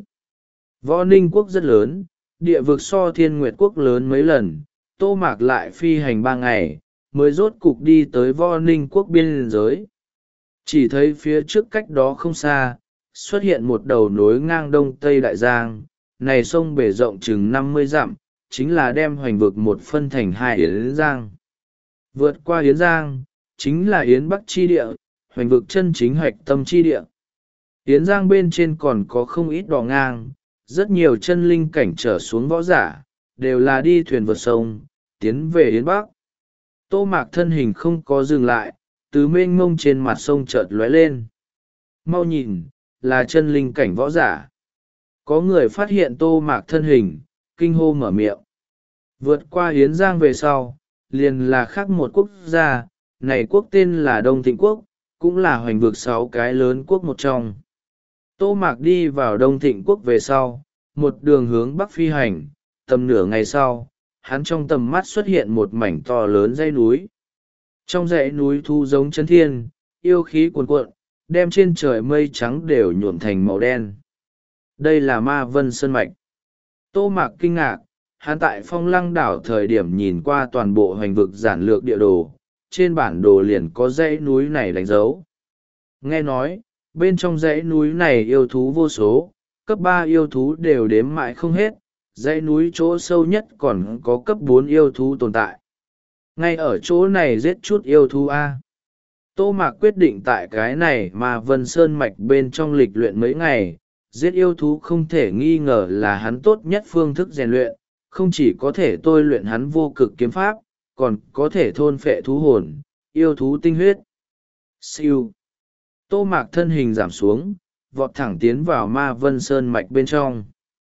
S1: Võ Ninh quốc rất lớn, địa vực so Thiên Nguyệt quốc lớn mấy lần, Tô Mạc lại phi hành ba ngày, mới rốt cục đi tới Võ Ninh quốc biên giới. Chỉ thấy phía trước cách đó không xa, xuất hiện một đầu nối ngang đông tây đại giang, này sông bể rộng chừng năm mươi dặm, chính là đem hoành vực một phân thành hai yến giang. Vượt qua yến giang, chính là yến bắc chi địa, hoành vực chân chính hoạch tâm chi địa. Yến giang bên trên còn có không ít đò ngang, rất nhiều chân linh cảnh trở xuống võ giả, đều là đi thuyền vượt sông, tiến về yến bắc. Tô Mạc thân hình không có dừng lại, từ mênh mông trên mặt sông chợt lóe lên. Mau nhìn, là chân linh cảnh võ giả. Có người phát hiện Tô Mạc thân hình, kinh hô mở miệng. Vượt qua Yến Giang về sau, liền là khác một quốc gia, này quốc tên là Đông Thịnh Quốc, cũng là hoành vực sáu cái lớn quốc một trong. Tô Mạc đi vào Đông Thịnh Quốc về sau, một đường hướng bắc phi hành, tầm nửa ngày sau, hắn trong tầm mắt xuất hiện một mảnh to lớn dãy núi. Trong dãy núi thu giống chân thiên, yêu khí cuồn cuộn, đem trên trời mây trắng đều nhuộm thành màu đen. Đây là Ma Vân Sơn Mạch. Tô Mạc kinh ngạc, hắn tại Phong Lăng đảo thời điểm nhìn qua toàn bộ hoành vực giản lược địa đồ, trên bản đồ liền có dãy núi này đánh dấu. Nghe nói, bên trong dãy núi này yêu thú vô số, cấp ba yêu thú đều đếm mãi không hết, dãy núi chỗ sâu nhất còn có cấp bốn yêu thú tồn tại. Ngay ở chỗ này giết chút yêu thú A. Tô Mạc quyết định tại cái này mà Vân Sơn Mạch bên trong lịch luyện mấy ngày, giết yêu thú không thể nghi ngờ là hắn tốt nhất phương thức rèn luyện, không chỉ có thể tôi luyện hắn vô cực kiếm pháp, còn có thể thôn phệ thú hồn, yêu thú tinh huyết. Siêu. Tô Mạc thân hình giảm xuống, vọt thẳng tiến vào Ma Vân Sơn Mạch bên trong.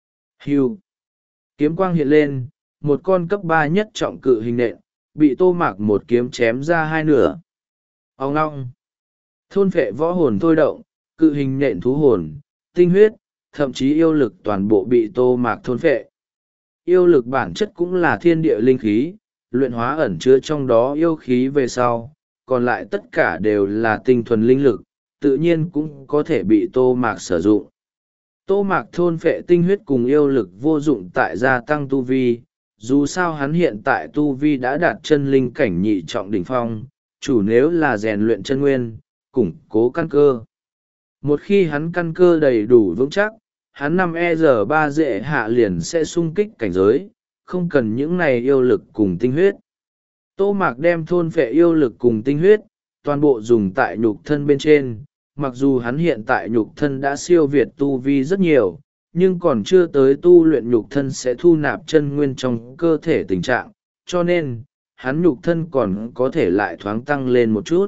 S1: Hưu. Kiếm quang hiện lên, một con cấp ba nhất trọng cự hình nện, bị Tô Mạc một kiếm chém ra hai nửa. Ông ngong. Thôn phệ võ hồn thôi động, cự hình nện thú hồn, tinh huyết, thậm chí yêu lực toàn bộ bị Tô Mạc thôn phệ. Yêu lực bản chất cũng là thiên địa linh khí, luyện hóa ẩn chứa trong đó yêu khí về sau, còn lại tất cả đều là tinh thuần linh lực, tự nhiên cũng có thể bị Tô Mạc sử dụng. Tô Mạc thôn phệ tinh huyết cùng yêu lực vô dụng tại gia tăng tu vi, dù sao hắn hiện tại tu vi đã đạt chân linh cảnh nhị trọng đỉnh phong, chủ nếu là rèn luyện chân nguyên, củng cố căn cơ. Một khi hắn căn cơ đầy đủ vững chắc, hắn năm e giờ ba dệ hạ liền sẽ sung kích cảnh giới, không cần những này yêu lực cùng tinh huyết. Tô Mạc đem thôn phệ yêu lực cùng tinh huyết, toàn bộ dùng tại nhục thân bên trên, mặc dù hắn hiện tại nhục thân đã siêu việt tu vi rất nhiều, nhưng còn chưa tới tu luyện nhục thân sẽ thu nạp chân nguyên trong cơ thể tình trạng, cho nên, hắn nhục thân còn có thể lại thoáng tăng lên một chút.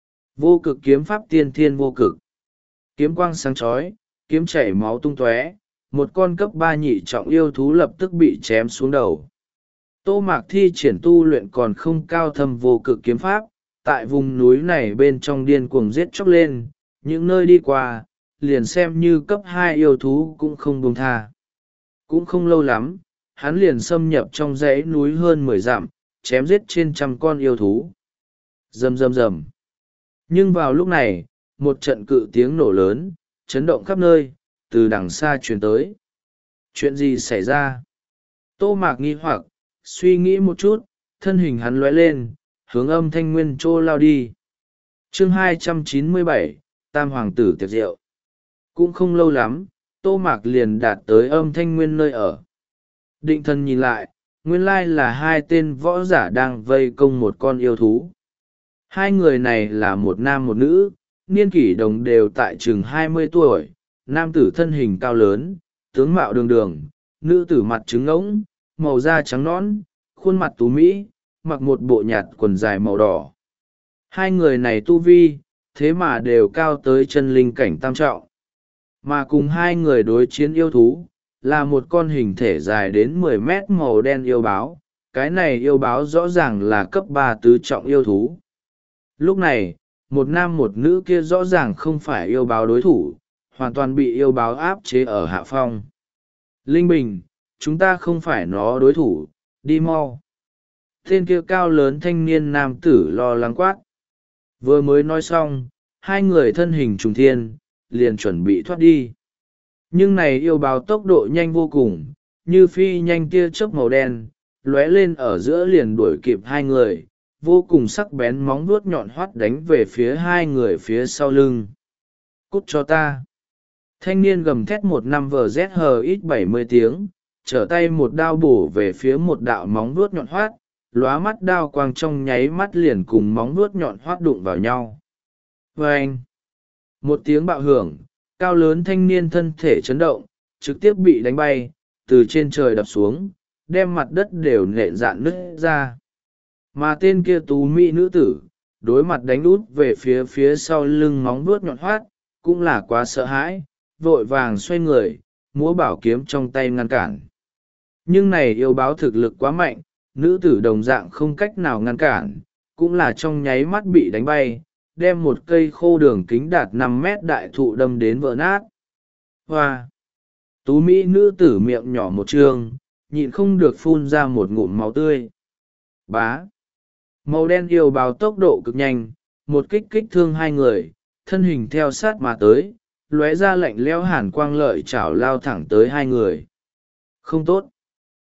S1: Vô cực kiếm pháp tiên thiên vô cực. Kiếm quang sáng chói, kiếm chảy máu tung tóe, một con cấp ba nhị trọng yêu thú lập tức bị chém xuống đầu. Tô Mạc thi triển tu luyện còn không cao thâm vô cực kiếm pháp, tại vùng núi này bên trong điên cuồng giết chóc lên, những nơi đi qua, liền xem như cấp hai yêu thú cũng không buông tha. Cũng không lâu lắm, hắn liền xâm nhập trong dãy núi hơn mười dặm, chém giết trên trăm con yêu thú. Rầm rầm rầm. Nhưng vào lúc này, một trận cự tiếng nổ lớn, chấn động khắp nơi, từ đằng xa truyền tới. Chuyện gì xảy ra? Tô Mạc nghi hoặc, suy nghĩ một chút, thân hình hắn lóe lên, hướng âm thanh nguyên trô lao đi. chương hai trăm chín mươi bảy, tam hoàng tử tiệc rượu. Cũng không lâu lắm, Tô Mạc liền đạt tới Âm Thanh Nguyên nơi ở. Định thần nhìn lại, nguyên lai là hai tên võ giả đang vây công một con yêu thú. Hai người này là một nam một nữ, niên kỷ đồng đều tại chừng hai mươi tuổi, nam tử thân hình cao lớn, tướng mạo đường đường, nữ tử mặt trứng ngỗng, màu da trắng nõn, khuôn mặt tú mỹ, mặc một bộ nhạt quần dài màu đỏ. Hai người này tu vi, thế mà đều cao tới chân linh cảnh tam trọng. Mà cùng hai người đối chiến yêu thú, là một con hình thể dài đến mười mét màu đen yêu báo. Cái này yêu báo rõ ràng là cấp ba tứ trọng yêu thú. Lúc này, một nam một nữ kia rõ ràng không phải yêu báo đối thủ, hoàn toàn bị yêu báo áp chế ở hạ phong. Linh Bình, chúng ta không phải nó đối thủ, đi mau. Tên kia cao lớn thanh niên nam tử lo lắng quát. Vừa mới nói xong, hai người thân hình trùng thiên, liền chuẩn bị thoát đi. Nhưng này yêu báo tốc độ nhanh vô cùng, như phi nhanh tia chớp màu đen, lóe lên ở giữa liền đuổi kịp hai người, vô cùng sắc bén móng vuốt nhọn hoắt đánh về phía hai người phía sau lưng. Cút cho ta! Thanh niên gầm thét một năm vờ rét hờ ít bảy mươi tiếng, trở tay một đao bổ về phía một đạo móng vuốt nhọn hoắt, lóa mắt đao quang trong nháy mắt liền cùng móng vuốt nhọn hoắt đụng vào nhau. Vâng! Một tiếng bạo hưởng, cao lớn thanh niên thân thể chấn động, trực tiếp bị đánh bay, từ trên trời đập xuống, đem mặt đất đều nện dạn nứt ra. Mà tên kia tú mỹ nữ tử, đối mặt đánh út về phía phía sau lưng móng vuốt nhọn hoắt, cũng là quá sợ hãi, vội vàng xoay người, múa bảo kiếm trong tay ngăn cản. Nhưng này yêu báo thực lực quá mạnh, nữ tử đồng dạng không cách nào ngăn cản, cũng là trong nháy mắt bị đánh bay, đem một cây khô đường kính đạt năm mét đại thụ đâm đến vỡ nát. Hoa! Tú mỹ nữ tử miệng nhỏ một trường, nhịn không được phun ra một ngụm máu tươi. Bá! Màu đen yêu báo tốc độ cực nhanh, một kích kích thương hai người, thân hình theo sát mà tới, lóe ra lạnh lẽo hàn quang lợi chảo lao thẳng tới hai người. Không tốt!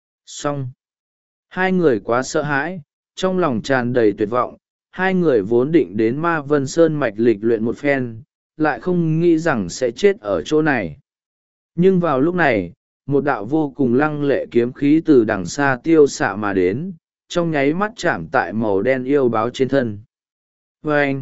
S1: Xong! Hai người quá sợ hãi, trong lòng tràn đầy tuyệt vọng. Hai người vốn định đến Ma Vân Sơn mạch lịch luyện một phen, lại không nghĩ rằng sẽ chết ở chỗ này. Nhưng vào lúc này, một đạo vô cùng lăng lệ kiếm khí từ đằng xa tiêu xạ mà đến, trong nháy mắt chạm tại màu đen yêu báo trên thân. Vâng!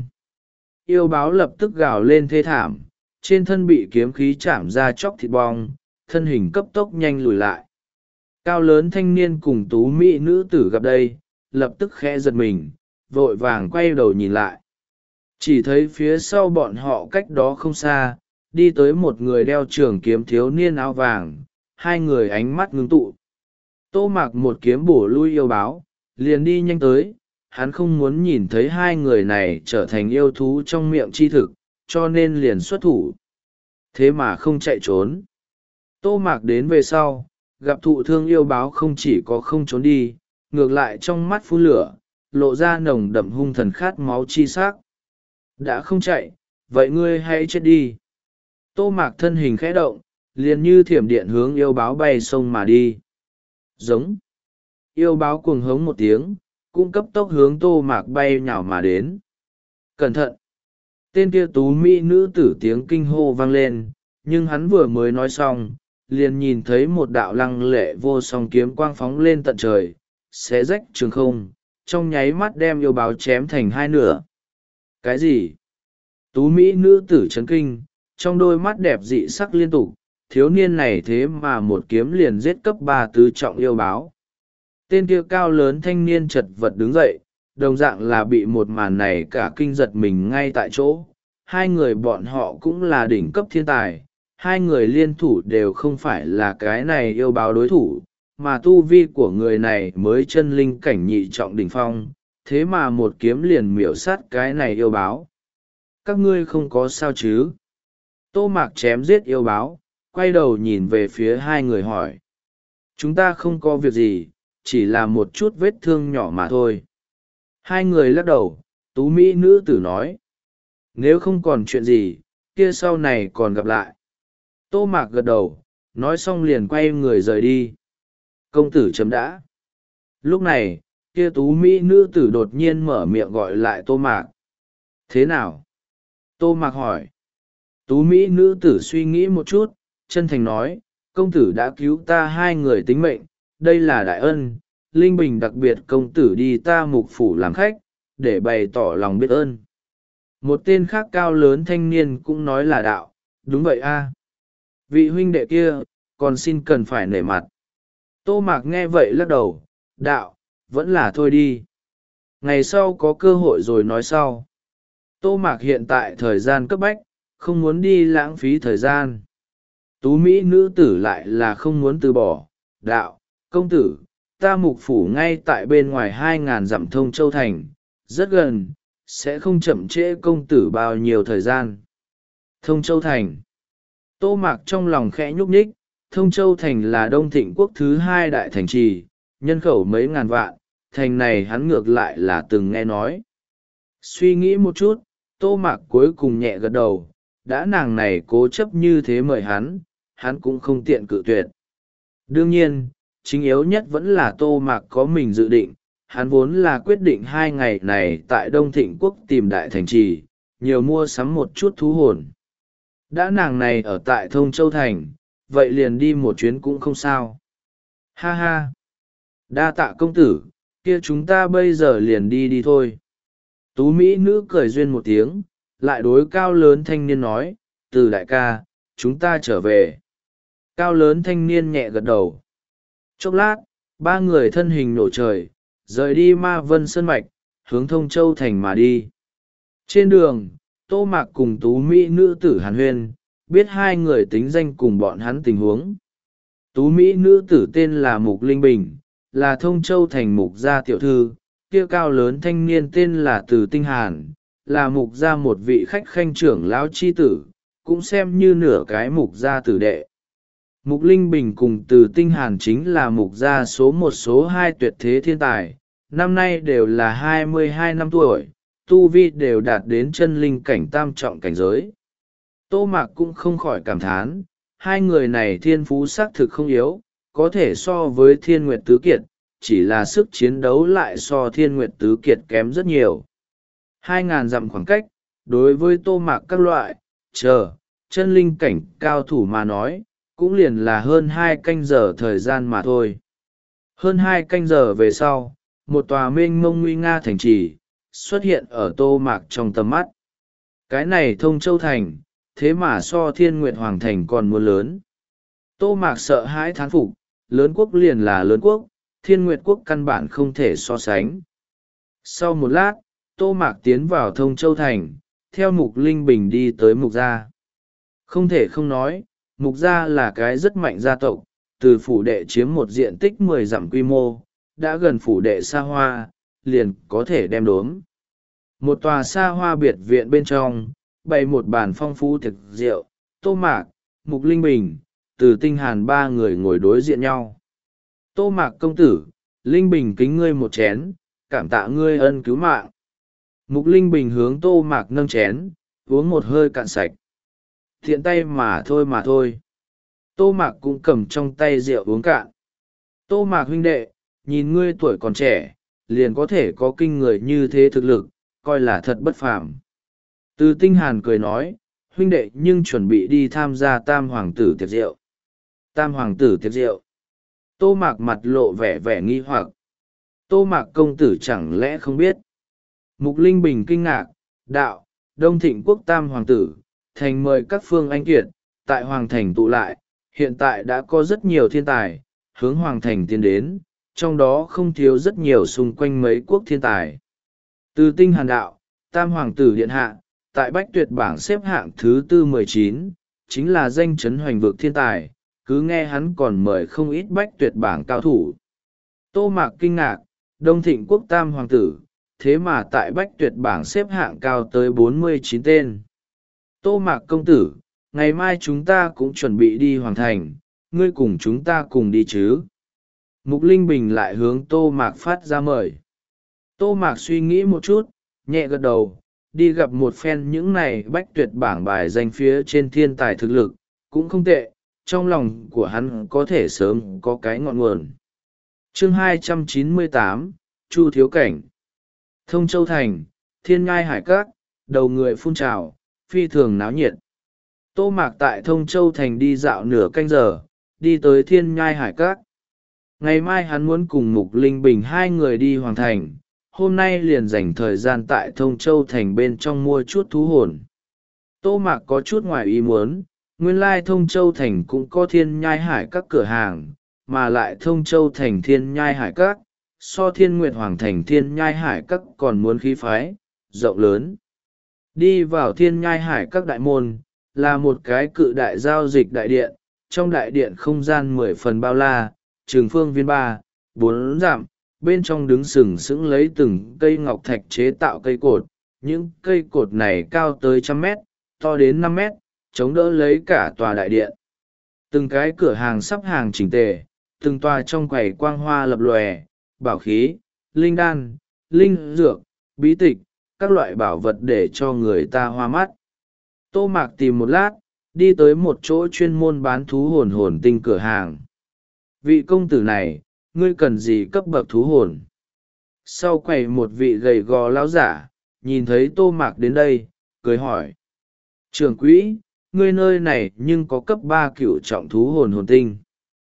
S1: Yêu báo lập tức gào lên thê thảm, trên thân bị kiếm khí chạm ra chóc thịt bong, thân hình cấp tốc nhanh lùi lại. Cao lớn thanh niên cùng tú mỹ nữ tử gặp đây, lập tức khẽ giật mình, vội vàng quay đầu nhìn lại. Chỉ thấy phía sau bọn họ cách đó không xa, đi tới một người đeo trường kiếm thiếu niên áo vàng, hai người ánh mắt ngưng tụ. Tô Mạc một kiếm bổ lui yêu báo, liền đi nhanh tới, hắn không muốn nhìn thấy hai người này trở thành yêu thú trong miệng chi thực, cho nên liền xuất thủ. Thế mà không chạy trốn. Tô Mạc đến về sau, gặp thụ thương yêu báo không chỉ có không trốn đi, ngược lại trong mắt phun lửa, lộ ra nồng đậm hung thần khát máu chi sắc. Đã không chạy, vậy ngươi hãy chết đi. Tô Mạc thân hình khẽ động, liền như thiểm điện hướng yêu báo bay sông mà đi. Giống. Yêu báo cuồng hống một tiếng, cũng cấp tốc hướng Tô Mạc bay nhào mà đến. Cẩn thận. Tên kia tú mỹ nữ tử tiếng kinh hô vang lên, nhưng hắn vừa mới nói xong, liền nhìn thấy một đạo lăng lệ vô song kiếm quang phóng lên tận trời, xé rách trường không, trong nháy mắt đem yêu báo chém thành hai nửa. Cái gì? Tú mỹ nữ tử chấn kinh, trong đôi mắt đẹp dị sắc liên tục, thiếu niên này thế mà một kiếm liền giết cấp ba tứ trọng yêu báo. Tên kia cao lớn thanh niên chật vật đứng dậy, đồng dạng là bị một màn này cả kinh giật mình ngay tại chỗ. Hai người bọn họ cũng là đỉnh cấp thiên tài, hai người liên thủ đều không phải là cái này yêu báo đối thủ, mà tu vi của người này mới chân linh cảnh nhị trọng đỉnh phong, thế mà một kiếm liền miểu sát cái này yêu báo. Các ngươi không có sao chứ? Tô Mạc chém giết yêu báo, quay đầu nhìn về phía hai người hỏi. Chúng ta không có việc gì, chỉ là một chút vết thương nhỏ mà thôi. Hai người lắc đầu, tú mỹ nữ tử nói. Nếu không còn chuyện gì, kia sau này còn gặp lại. Tô Mạc gật đầu, nói xong liền quay người rời đi. Công tử chấm đã. Lúc này, kia tú mỹ nữ tử đột nhiên mở miệng gọi lại Tô Mạc. Thế nào? Tô Mạc hỏi. Tú Mỹ nữ tử suy nghĩ một chút, chân thành nói, công tử đã cứu ta hai người tính mệnh, đây là đại ân. Linh Bình đặc biệt công tử đi ta mục phủ làm khách, để bày tỏ lòng biết ơn. Một tên khác cao lớn thanh niên cũng nói là đạo, đúng vậy a. Vị huynh đệ kia, còn xin cần phải nể mặt. Tô Mạc nghe vậy lắc đầu, đạo, vẫn là thôi đi. Ngày sau có cơ hội rồi nói sau. Tô Mạc hiện tại thời gian cấp bách, không muốn đi lãng phí thời gian. Tú Mỹ nữ tử lại là không muốn từ bỏ, đạo, công tử, ta mục phủ ngay tại bên ngoài hai ngàn dặm Thông Châu Thành, rất gần, sẽ không chậm trễ công tử bao nhiêu thời gian. Thông Châu Thành. Tô Mạc trong lòng khẽ nhúc nhích, Thông Châu Thành là Đông Thịnh quốc thứ hai đại thành trì, nhân khẩu mấy ngàn vạn, thành này hắn ngược lại là từng nghe nói. Suy nghĩ một chút, Tô Mạc cuối cùng nhẹ gật đầu, đã nàng này cố chấp như thế mời hắn, hắn cũng không tiện cự tuyệt. Đương nhiên, chính yếu nhất vẫn là Tô Mạc có mình dự định, hắn vốn là quyết định hai ngày này tại Đông Thịnh quốc tìm đại thành trì, nhiều mua sắm một chút thú hồn. Đã nàng này ở tại Thông Châu Thành, vậy liền đi một chuyến cũng không sao. Ha ha! Đa tạ công tử, kia chúng ta bây giờ liền đi đi thôi. Tú Mỹ nữ cười duyên một tiếng, lại đối cao lớn thanh niên nói, từ đại ca, chúng ta trở về. Cao lớn thanh niên nhẹ gật đầu. Chốc lát, ba người thân hình nổ trời, rời đi Ma Vân Sơn Mạch, hướng Thông Châu Thành mà đi. Trên đường, Tô Mạc cùng Tú Mỹ nữ tử hàn huyên, biết hai người tính danh cùng bọn hắn tình huống. Tú Mỹ nữ tử tên là Mục Linh Bình, là Thông Châu Thành Mục gia tiểu thư, kia cao lớn thanh niên tên là Từ Tinh Hàn, là Mục gia một vị khách khanh trưởng lão chi tử, cũng xem như nửa cái Mục gia tử đệ. Mục Linh Bình cùng Từ Tinh Hàn chính là Mục gia số một số hai tuyệt thế thiên tài, năm nay đều là hai mươi hai năm tuổi, tu vi đều đạt đến chân linh cảnh tam trọng cảnh giới. Tô Mạc cũng không khỏi cảm thán, hai người này thiên phú xác thực không yếu, có thể so với Thiên Nguyệt Tứ Kiệt, chỉ là sức chiến đấu lại so Thiên Nguyệt Tứ Kiệt kém rất nhiều. Hai ngàn dặm khoảng cách, đối với Tô Mạc các loại, chờ, chân linh cảnh cao thủ mà nói, cũng liền là hơn hai canh giờ thời gian mà thôi. Hơn hai canh giờ về sau, một tòa mênh mông nguy nga thành trì xuất hiện ở Tô Mạc trong tầm mắt. Cái này Thông Châu Thành, thế mà so Thiên Nguyệt Hoàng Thành còn muốn lớn. Tô Mạc sợ hãi thán phục, lớn quốc liền là lớn quốc, Thiên Nguyệt quốc căn bản không thể so sánh. Sau một lát, Tô Mạc tiến vào Thông Châu Thành, theo Mục Linh Bình đi tới Mục gia. Không thể không nói, Mục gia là cái rất mạnh gia tộc, từ phủ đệ chiếm một diện tích mười dặm quy mô, đã gần phủ đệ xa hoa, liền có thể đem đốm. Một tòa xa hoa biệt viện bên trong, bày một bàn phong phú thực rượu, Tô Mạc, Mục Linh Bình, Từ Tinh Hàn ba người ngồi đối diện nhau. Tô Mạc công tử, Linh Bình kính ngươi một chén, cảm tạ ngươi ân cứu mạng. Mục Linh Bình hướng Tô Mạc nâng chén, uống một hơi cạn sạch. Thiện tay mà thôi mà thôi. Tô Mạc cũng cầm trong tay rượu uống cạn. Tô Mạc huynh đệ, nhìn ngươi tuổi còn trẻ, liền có thể có kinh người như thế thực lực, coi là thật bất phàm. Từ Tinh Hàn cười nói, huynh đệ nhưng chuẩn bị đi tham gia Tam Hoàng tử tiệc rượu. Tam Hoàng tử tiệc rượu. Tô Mạc mặt lộ vẻ vẻ nghi hoặc. Tô Mạc công tử chẳng lẽ không biết. Mục Linh Bình kinh ngạc, đạo, Đông Thịnh quốc Tam Hoàng tử, thành mời các phương anh kiệt, tại Hoàng thành tụ lại, hiện tại đã có rất nhiều thiên tài, hướng Hoàng thành tiến đến, trong đó không thiếu rất nhiều xung quanh mấy quốc thiên tài. Từ Tinh Hàn đạo, Tam Hoàng tử điện hạ, tại Bách Tuyệt bảng xếp hạng thứ tư mười chín, chính là danh chấn hoành vực thiên tài, cứ nghe hắn còn mời không ít Bách Tuyệt bảng cao thủ. Tô Mạc kinh ngạc, Đông Thịnh quốc Tam Hoàng tử, thế mà tại Bách Tuyệt bảng xếp hạng cao tới bốn mươi chín tên. Tô Mạc công tử, ngày mai chúng ta cũng chuẩn bị đi Hoàng thành, ngươi cùng chúng ta cùng đi chứ. Mục Linh Bình lại hướng Tô Mạc phát ra mời. Tô Mạc suy nghĩ một chút, nhẹ gật đầu, đi gặp một phen những này Bách Tuyệt bảng bài danh phía trên thiên tài thực lực, cũng không tệ, trong lòng của hắn có thể sớm có cái ngọn nguồn. Chương hai trăm chín mươi tám, Chu Thiếu Cảnh. Thông Châu Thành, Thiên Ngai Hải Các, đầu người phun trào, phi thường náo nhiệt. Tô Mạc tại Thông Châu Thành đi dạo nửa canh giờ, đi tới Thiên Nhai Hải Các. Ngày mai hắn muốn cùng Mục Linh Bình hai người đi Hoàng Thành, hôm nay liền dành thời gian tại Thông Châu Thành bên trong mua chút thú hồn. Tô Mạc có chút ngoài ý muốn, nguyên lai Thông Châu Thành cũng có Thiên Nhai Hải Các cửa hàng, mà lại Thông Châu Thành Thiên Nhai Hải Các, so Thiên Nguyệt Hoàng Thành Thiên Nhai Hải Các còn muốn khí phái, rộng lớn. Đi vào Thiên Nhai Hải Các đại môn, là một cái cự đại giao dịch đại điện, trong đại điện không gian mười phần bao la, trường phương viên ba, bốn dặm, bên trong đứng sừng sững lấy từng cây ngọc thạch chế tạo cây cột, những cây cột này cao tới trăm mét, to đến năm mét, chống đỡ lấy cả tòa đại điện. Từng cái cửa hàng sắp hàng chỉnh tề, từng tòa trong quầy quang hoa lập lòe, bảo khí, linh đan, linh dược, bí tịch, các loại bảo vật để cho người ta hoa mắt. Tô Mạc tìm một lát, đi tới một chỗ chuyên môn bán thú hồn hồn tinh cửa hàng. Vị công tử này, ngươi cần gì cấp bậc thú hồn? Sau quầy một vị gầy gò lão giả, nhìn thấy Tô Mạc đến đây, cười hỏi. Trưởng quỹ, ngươi nơi này nhưng có cấp ba cửu trọng thú hồn hồn tinh.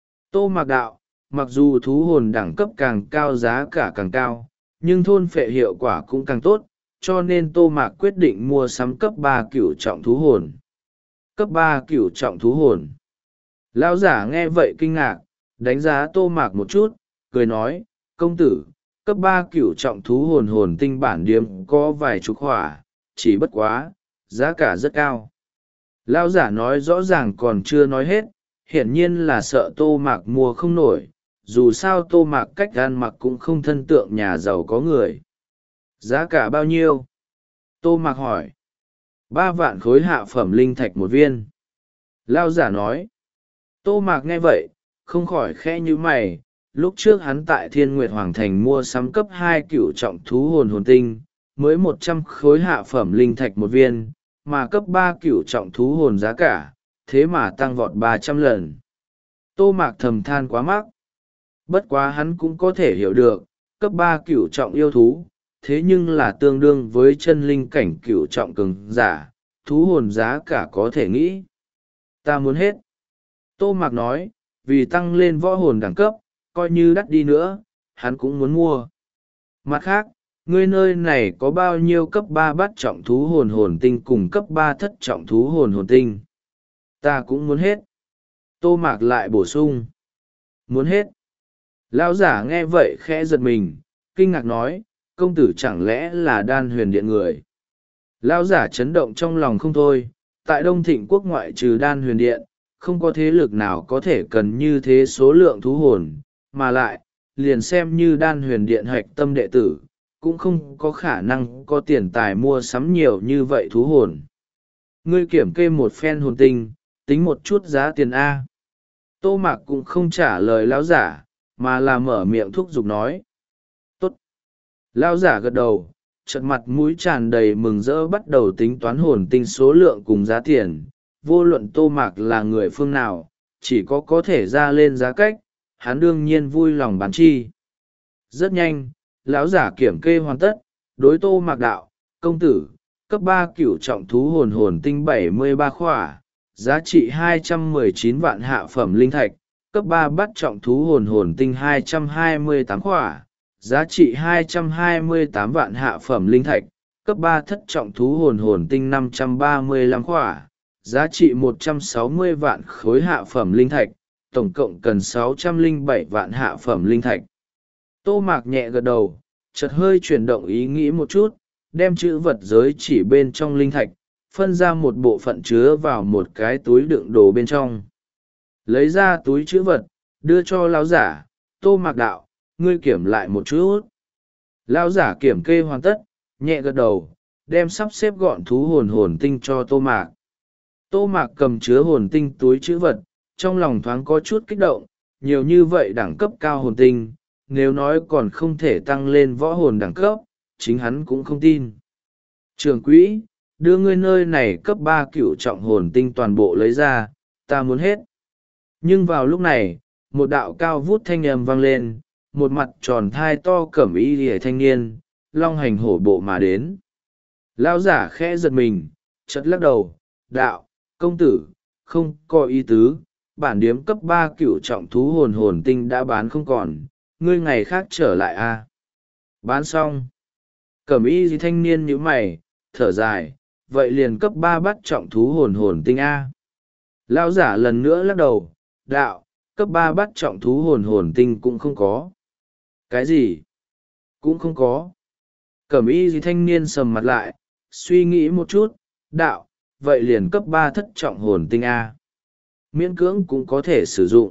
S1: Tô Mạc đạo, mặc dù thú hồn đẳng cấp càng cao giá cả càng cao, nhưng thôn phệ hiệu quả cũng càng tốt, cho nên Tô Mạc quyết định mua sắm cấp ba cửu trọng thú hồn. Cấp ba cửu trọng thú hồn. Lão giả nghe vậy kinh ngạc, đánh giá Tô Mạc một chút, cười nói, công tử, cấp ba cửu trọng thú hồn hồn tinh bản điếm có vài chục hỏa, chỉ bất quá, giá cả rất cao. Lão giả nói rõ ràng còn chưa nói hết, hiển nhiên là sợ Tô Mạc mua không nổi, dù sao Tô Mạc cách ăn mặc cũng không thân tượng nhà giàu có người. Giá cả bao nhiêu? Tô Mạc hỏi. Ba vạn khối hạ phẩm linh thạch một viên. Lão giả nói. Tô Mạc nghe vậy, không khỏi khẽ như mày, lúc trước hắn tại Thiên Nguyệt Hoàng Thành mua sắm cấp hai cửu trọng thú hồn hồn tinh, mới một trăm khối hạ phẩm linh thạch một viên, mà cấp ba cửu trọng thú hồn giá cả, thế mà tăng vọt ba trăm lần. Tô Mạc thầm than quá mắc. Bất quá hắn cũng có thể hiểu được, cấp ba cửu trọng yêu thú, thế nhưng là tương đương với chân linh cảnh cửu trọng cường giả, thú hồn giá cả có thể nghĩ. Ta muốn hết. Tô Mạc nói, vì tăng lên võ hồn đẳng cấp, coi như đắt đi nữa, hắn cũng muốn mua. Mặt khác, ngươi nơi này có bao nhiêu cấp ba bát trọng thú hồn hồn tinh cùng cấp ba thất trọng thú hồn hồn tinh? Ta cũng muốn hết. Tô Mạc lại bổ sung. Muốn hết. Lão giả nghe vậy khẽ giật mình, kinh ngạc nói, công tử chẳng lẽ là Đan Huyền Điện người? Lão giả chấn động trong lòng không thôi, tại Đông Thịnh quốc ngoại trừ Đan Huyền Điện, không có thế lực nào có thể cần như thế số lượng thú hồn, mà lại, liền xem như Đan Huyền Điện hạch tâm đệ tử, cũng không có khả năng có tiền tài mua sắm nhiều như vậy thú hồn. Ngươi kiểm kê một phen hồn tinh, tính một chút giá tiền A. Tô Mạc cũng không trả lời lão giả, mà là mở miệng thúc giục nói. Tốt. Lão giả gật đầu, chợt mặt mũi tràn đầy mừng rỡ bắt đầu tính toán hồn tinh số lượng cùng giá tiền. Vô luận Tô Mạc là người phương nào, chỉ có có thể ra lên giá cách, hắn đương nhiên vui lòng bán chi. Rất nhanh, lão giả kiểm kê hoàn tất, đối Tô Mạc đạo, công tử, cấp ba cửu trọng thú hồn hồn tinh bảy mươi ba khỏa, giá trị hai trăm mười chín vạn hạ phẩm linh thạch, cấp ba bát trọng thú hồn hồn tinh hai trăm hai mươi tám khỏa, giá trị hai trăm hai mươi tám vạn hạ phẩm linh thạch, cấp ba thất trọng thú hồn hồn tinh năm trăm ba mươi lăm khỏa, giá trị một trăm sáu mươi vạn khối hạ phẩm linh thạch, tổng cộng cần sáu trăm lẻ bảy vạn hạ phẩm linh thạch. Tô Mạc nhẹ gật đầu, chợt hơi chuyển động ý nghĩ một chút, đem chữ vật giới chỉ bên trong linh thạch, phân ra một bộ phận chứa vào một cái túi đựng đồ bên trong. Lấy ra túi chữ vật, đưa cho lão giả, Tô Mạc đạo, ngươi kiểm lại một chút. Lão giả kiểm kê hoàn tất, nhẹ gật đầu, đem sắp xếp gọn thú hồn hồn tinh cho Tô Mạc. Tô Mạc cầm chứa hồn tinh túi chữ vật, trong lòng thoáng có chút kích động, nhiều như vậy đẳng cấp cao hồn tinh, nếu nói còn không thể tăng lên võ hồn đẳng cấp, chính hắn cũng không tin. Trưởng quỹ, đưa ngươi nơi này cấp ba cửu trọng hồn tinh toàn bộ lấy ra, ta muốn hết. Nhưng vào lúc này, một đạo cao vút thanh âm vang lên, một mặt tròn thai to cẩm y lìa thanh niên, long hành hổ bộ mà đến. Lão giả khẽ giật mình, chợt lắc đầu, đạo, công tử, không có ý tứ, bản điếm cấp ba cựu trọng thú hồn hồn tinh đã bán không còn, ngươi ngày khác trở lại a à? Bán xong. Cẩm y gì thanh niên nhíu mày, thở dài, vậy liền cấp ba bắt trọng thú hồn hồn tinh a. Lão giả lần nữa lắc đầu, đạo, cấp ba bắt trọng thú hồn hồn tinh cũng không có. Cái gì? Cũng không có. Cẩm y gì thanh niên sầm mặt lại, suy nghĩ một chút, đạo, vậy liền cấp ba thất trọng hồn tinh a. Miễn cưỡng cũng có thể sử dụng.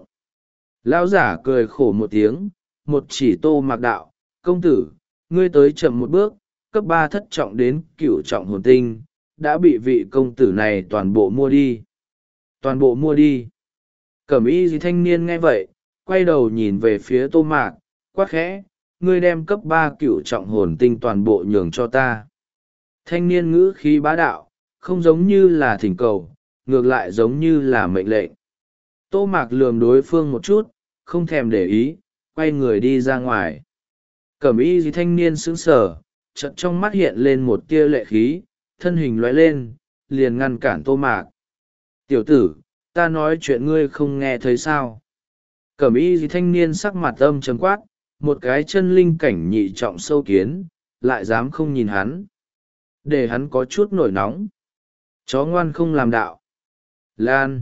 S1: Lão giả cười khổ một tiếng, một chỉ Tô Mạc đạo, công tử, ngươi tới chậm một bước, cấp ba thất trọng đến cửu trọng hồn tinh, đã bị vị công tử này toàn bộ mua đi. Toàn bộ mua đi. Cẩm y gì thanh niên nghe vậy, quay đầu nhìn về phía Tô Mạc, quát khẽ, ngươi đem cấp ba cửu trọng hồn tinh toàn bộ nhường cho ta. Thanh niên ngữ khí bá đạo, không giống như là thỉnh cầu, ngược lại giống như là mệnh lệnh. Tô Mạc lườm đối phương một chút, không thèm để ý, quay người đi ra ngoài. Cẩm y gì thanh niên sững sờ, chợt trong mắt hiện lên một tia lệ khí, thân hình lóe lên, liền ngăn cản Tô Mạc. Tiểu tử, ta nói chuyện ngươi không nghe thấy sao? Cẩm y gì thanh niên sắc mặt âm trầm quát, một cái chân linh cảnh nhị trọng sâu kiến, lại dám không nhìn hắn. Để hắn có chút nổi nóng. Chó ngoan không làm đạo. Lan.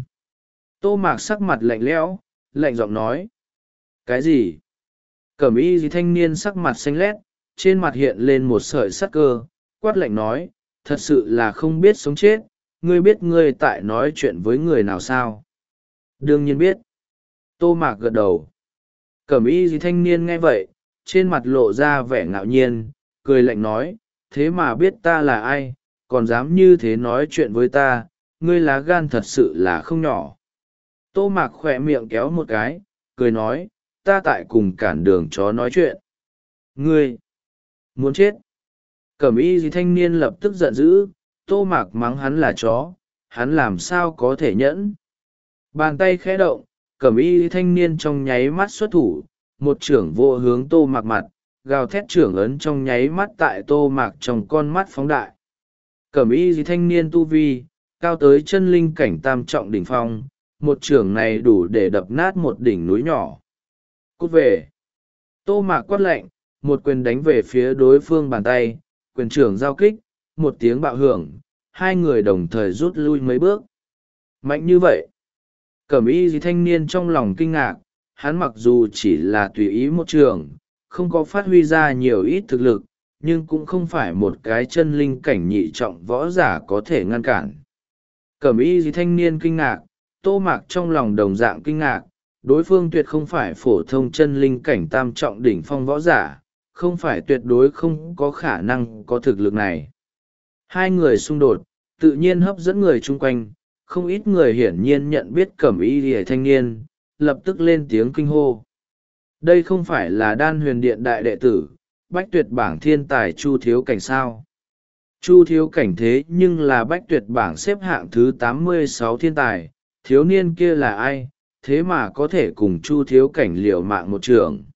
S1: Tô Mạc sắc mặt lạnh lẽo, lạnh giọng nói. Cái gì? Cẩm y gì thanh niên sắc mặt xanh lét, trên mặt hiện lên một sợi sắc cơ, quát lạnh nói, thật sự là không biết sống chết, ngươi biết ngươi tại nói chuyện với người nào sao? Đương nhiên biết. Tô Mạc gật đầu. Cẩm y gì thanh niên nghe vậy, trên mặt lộ ra vẻ ngạo nhiên, cười lạnh nói, thế mà biết ta là ai, còn dám như thế nói chuyện với ta, ngươi lá gan thật sự là không nhỏ. Tô Mạc khỏe miệng kéo một cái, cười nói, ta tại cùng cản đường chó nói chuyện. Ngươi! Muốn chết! Cẩm y gì thanh niên lập tức giận dữ, Tô Mạc mắng hắn là chó, hắn làm sao có thể nhẫn. Bàn tay khẽ động, Cẩm y thanh niên trong nháy mắt xuất thủ, một trưởng vô hướng Tô Mạc mặt, gào thét trưởng ấn trong nháy mắt tại Tô Mạc trong con mắt phóng đại. Cẩm y thanh niên tu vi, cao tới chân linh cảnh tam trọng đỉnh phong, một trưởng này đủ để đập nát một đỉnh núi nhỏ. Cút về! Tô Mạc quát lạnh, một quyền đánh về phía đối phương bàn tay, quyền trưởng giao kích, một tiếng bạo hưởng, hai người đồng thời rút lui mấy bước. Mạnh như vậy! Cẩm y gì thanh niên trong lòng kinh ngạc, hắn mặc dù chỉ là tùy ý một trường, không có phát huy ra nhiều ít thực lực, nhưng cũng không phải một cái chân linh cảnh nhị trọng võ giả có thể ngăn cản. Cẩm y gì thanh niên kinh ngạc, Tô Mạc trong lòng đồng dạng kinh ngạc, đối phương tuyệt không phải phổ thông chân linh cảnh tam trọng đỉnh phong võ giả, không phải tuyệt đối không có khả năng có thực lực này. Hai người xung đột, tự nhiên hấp dẫn người chung quanh, không ít người hiển nhiên nhận biết Cẩm y lìa thanh niên, lập tức lên tiếng kinh hô. Đây không phải là Đan Huyền Điện đại đệ tử, Bách Tuyệt bảng thiên tài Chu Thiếu Cảnh sao? Chu Thiếu Cảnh thế nhưng là Bách Tuyệt bảng xếp hạng thứ tám mươi sáu thiên tài, thiếu niên kia là ai, thế mà có thể cùng Chu Thiếu Cảnh liều mạng một trường.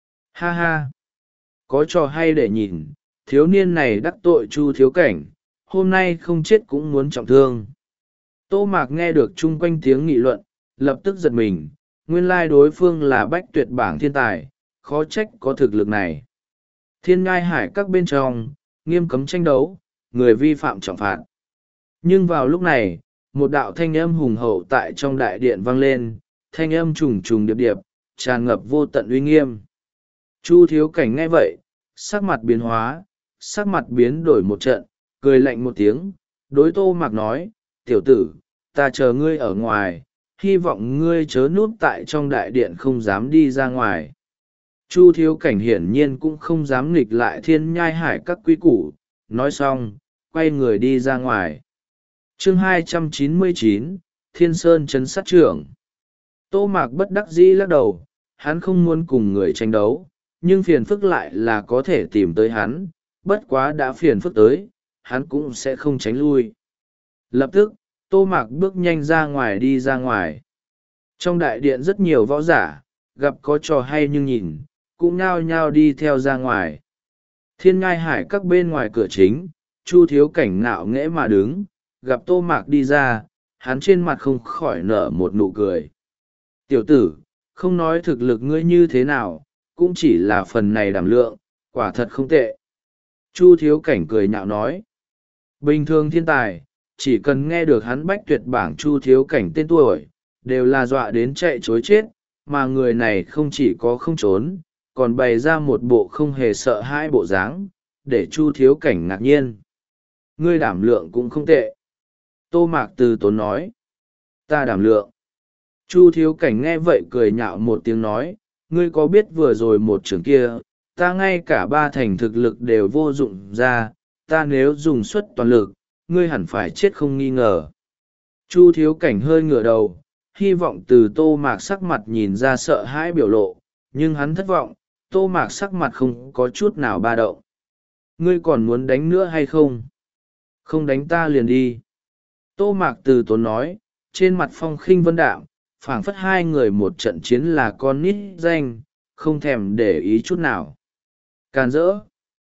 S1: Ha ha! Có trò hay để nhìn, thiếu niên này đắc tội Chu Thiếu Cảnh, hôm nay không chết cũng muốn trọng thương. Tô Mạc nghe được chung quanh tiếng nghị luận, lập tức giật mình, nguyên lai đối phương là Bách Tuyệt bảng thiên tài, khó trách có thực lực này. Thiên ngai hải các bên trong, nghiêm cấm tranh đấu, người vi phạm trọng phạt. Nhưng vào lúc này, một đạo thanh âm hùng hậu tại trong đại điện vang lên, thanh âm trùng trùng điệp điệp, tràn ngập vô tận uy nghiêm. Chu Thiếu Cảnh nghe vậy, sắc mặt biến hóa, sắc mặt biến đổi một trận, cười lạnh một tiếng, đối Tô Mạc nói, tiểu tử, ta chờ ngươi ở ngoài, hy vọng ngươi chớ núp tại trong đại điện không dám đi ra ngoài. Chu Thiếu Cảnh hiển nhiên cũng không dám nghịch lại thiên nhai hải các quy củ, nói xong, quay người đi ra ngoài. Chương hai trăm chín mươi chín, Thiên Sơn Trấn Sát Trưởng. Tô Mạc bất đắc dĩ lắc đầu, hắn không muốn cùng người tranh đấu, nhưng phiền phức lại là có thể tìm tới hắn, bất quá đã phiền phức tới, hắn cũng sẽ không tránh lui. Lập tức, Tô Mạc bước nhanh ra ngoài đi ra ngoài. Trong đại điện rất nhiều võ giả, gặp có trò hay nhưng nhìn, cũng nhao nhao đi theo ra ngoài. Thiên ngai hải các bên ngoài cửa chính, Chu Thiếu Cảnh ngạo nghễ mà đứng, gặp Tô Mạc đi ra, hắn trên mặt không khỏi nở một nụ cười. Tiểu tử, không nói thực lực ngươi như thế nào, cũng chỉ là phần này đảm lượng, quả thật không tệ. Chu Thiếu Cảnh cười nhạo nói. Bình thường thiên tài, chỉ cần nghe được hắn bách tuyệt bảng Chu Thiếu Cảnh tên tuổi, đều là dọa đến chạy chối chết, mà người này không chỉ có không trốn, còn bày ra một bộ không hề sợ hãi bộ dáng, để Chu Thiếu Cảnh ngạc nhiên. Ngươi đảm lượng cũng không tệ. Tô Mạc Từ Tốn nói. Ta đảm lượng. Chu Thiếu Cảnh nghe vậy cười nhạo một tiếng nói, ngươi có biết vừa rồi một trường kia, ta ngay cả ba thành thực lực đều vô dụng ra, ta nếu dùng suất toàn lực, ngươi hẳn phải chết không nghi ngờ. Chu Thiếu Cảnh hơi ngửa đầu, hy vọng từ Tô Mạc sắc mặt nhìn ra sợ hãi biểu lộ, nhưng hắn thất vọng, Tô Mạc sắc mặt không có chút nào ba động. Ngươi còn muốn đánh nữa hay không? Không đánh ta liền đi. Tô Mạc Từ Tốn nói, trên mặt phong khinh vân đạm, phảng phất hai người một trận chiến là con nít danh, không thèm để ý chút nào. Càn rỡ.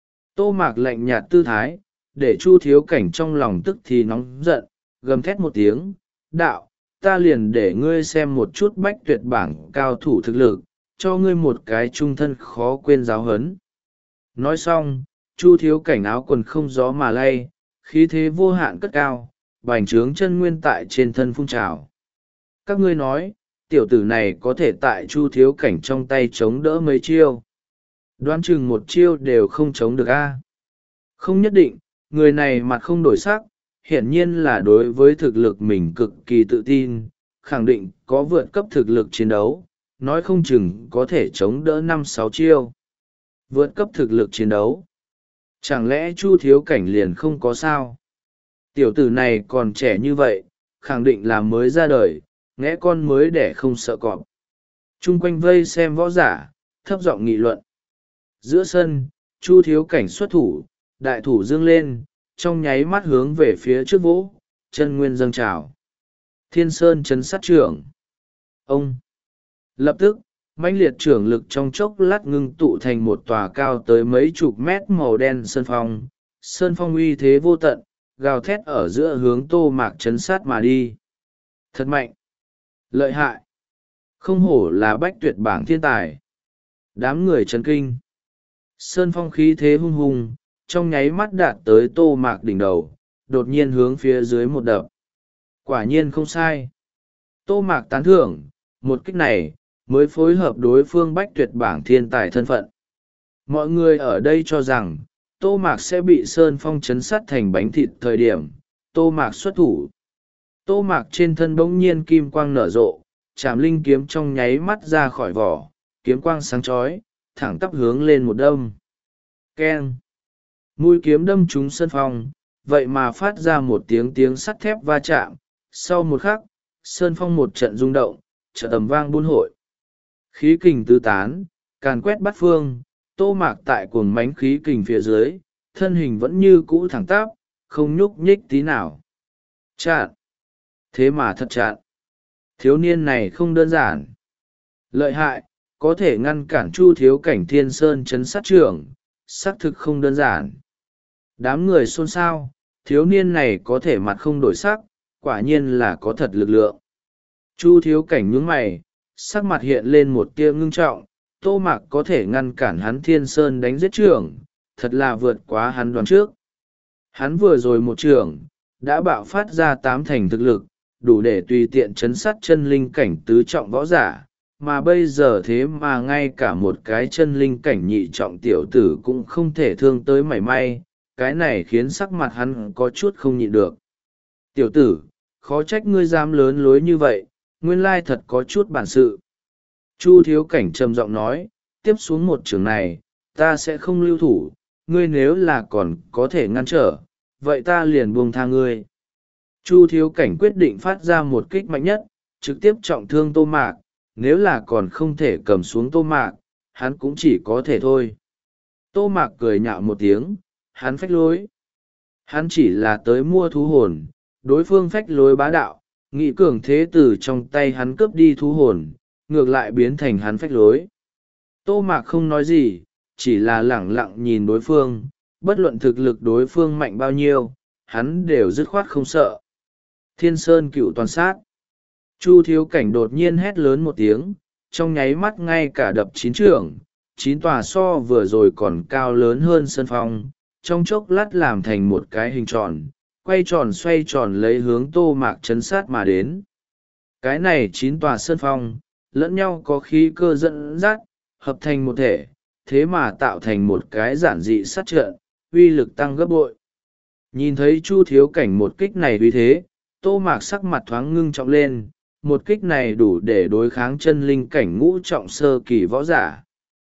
S1: Tô Mạc lạnh nhạt tư thái, để Chu Thiếu Cảnh trong lòng tức thì nóng giận, gầm thét một tiếng, đạo, ta liền để ngươi xem một chút bách tuyệt bảng cao thủ thực lực, cho ngươi một cái trung thân khó quên giáo huấn. Nói xong, Chu Thiếu Cảnh áo quần không gió mà lay, khí thế vô hạn cất cao, bành trướng chân nguyên tại trên thân phun trào. Các ngươi nói, tiểu tử này có thể tại Chu Thiếu Cảnh trong tay chống đỡ mấy chiêu. Đoán chừng một chiêu đều không chống được a. Không nhất định, người này mặt không đổi sắc, hiển nhiên là đối với thực lực mình cực kỳ tự tin, khẳng định có vượt cấp thực lực chiến đấu, nói không chừng có thể chống đỡ năm sáu chiêu. Vượt cấp thực lực chiến đấu. Chẳng lẽ Chu Thiếu Cảnh liền không có sao? Tiểu tử này còn trẻ như vậy, khẳng định là mới ra đời, ngẽ con mới đẻ không sợ cọp. Trung quanh vây xem võ giả, thấp giọng nghị luận. Giữa sân, Chu Thiếu Cảnh xuất thủ, đại thủ dương lên, trong nháy mắt hướng về phía trước vỗ, chân nguyên dâng trào. Thiên Sơn chấn sát trưởng. Ông. Lập tức, mãnh liệt trưởng lực trong chốc lát ngưng tụ thành một tòa cao tới mấy chục mét màu đen sơn phong. Sơn phong uy thế vô tận, gào thét ở giữa hướng Tô Mạc chấn sát mà đi. Thật mạnh. Lợi hại. Không hổ là bách tuyệt bảng thiên tài. Đám người chấn kinh. Sơn phong khí thế hung hùng, trong nháy mắt đạt tới Tô Mạc đỉnh đầu, đột nhiên hướng phía dưới một đập. Quả nhiên không sai. Tô Mạc tán thưởng, một kích này, mới phối hợp đối phương bách tuyệt bảng thiên tài thân phận. Mọi người ở đây cho rằng, Tô Mạc sẽ bị Sơn Phong chấn sát thành bánh thịt thời điểm, Tô Mạc xuất thủ. Tô Mạc trên thân bỗng nhiên kim quang nở rộ, chạm linh kiếm trong nháy mắt ra khỏi vỏ, kiếm quang sáng chói, thẳng tắp hướng lên một đâm. Keng! Mũi kiếm đâm trúng Sơn Phong, vậy mà phát ra một tiếng tiếng sắt thép va chạm. Sau một khắc, Sơn Phong một trận rung động, chợt tầm vang buôn hội. Khí kình tứ tán, càn quét bát phương, Tô Mạc tại cuồng mánh khí kình phía dưới, thân hình vẫn như cũ thẳng tắp, không nhúc nhích tí nào. Chạn! Thế mà thật chạn! Thiếu niên này không đơn giản. Lợi hại, có thể ngăn cản Chu Thiếu Cảnh Thiên Sơn chấn sát trưởng, xác thực không đơn giản. Đám người xôn xao, thiếu niên này có thể mặt không đổi sắc, quả nhiên là có thật lực lượng. Chu Thiếu Cảnh nhướng mày, sắc mặt hiện lên một tia ngưng trọng, Tô Mạc có thể ngăn cản hắn Thiên Sơn đánh giết trưởng, thật là vượt quá hắn đoán trước. Hắn vừa rồi một trưởng, đã bạo phát ra tám thành thực lực, đủ để tùy tiện chấn sát chân linh cảnh tứ trọng võ giả, mà bây giờ thế mà ngay cả một cái chân linh cảnh nhị trọng tiểu tử cũng không thể thương tới mảy may, cái này khiến sắc mặt hắn có chút không nhịn được. Tiểu tử, khó trách ngươi dám lớn lối như vậy, nguyên lai thật có chút bản sự. Chu Thiếu Cảnh trầm giọng nói, tiếp xuống một trường này, ta sẽ không lưu thủ, ngươi nếu là còn có thể ngăn trở, vậy ta liền buông tha ngươi. Chu Thiếu Cảnh quyết định phát ra một kích mạnh nhất, trực tiếp trọng thương Tô Mạc, nếu là còn không thể cầm xuống Tô Mạc, hắn cũng chỉ có thể thôi. Tô Mạc cười nhạo một tiếng, hắn phách lối. Hắn chỉ là tới mua thú hồn, đối phương phách lối bá đạo, nghị cường thế từ trong tay hắn cướp đi thú hồn, ngược lại biến thành hắn phách lối. Tô Mạc không nói gì, chỉ là lẳng lặng nhìn đối phương, bất luận thực lực đối phương mạnh bao nhiêu, hắn đều dứt khoát không sợ. Thiên sơn cựu toàn sát. Chu thiếu cảnh đột nhiên hét lớn một tiếng, trong nháy mắt ngay cả đập chín trưởng, chín tòa so vừa rồi còn cao lớn hơn sân phong, trong chốc lát làm thành một cái hình tròn, quay tròn xoay tròn lấy hướng Tô Mạc chấn sát mà đến. Cái này chín tòa sơn phong, lẫn nhau có khí cơ dẫn dắt, hợp thành một thể, thế mà tạo thành một cái giản dị sát trận, uy lực tăng gấp bội. Nhìn thấy Chu thiếu cảnh một kích này uy thế, Tô Mạc sắc mặt thoáng ngưng trọng lên, một kích này đủ để đối kháng chân linh cảnh ngũ trọng sơ kỳ võ giả.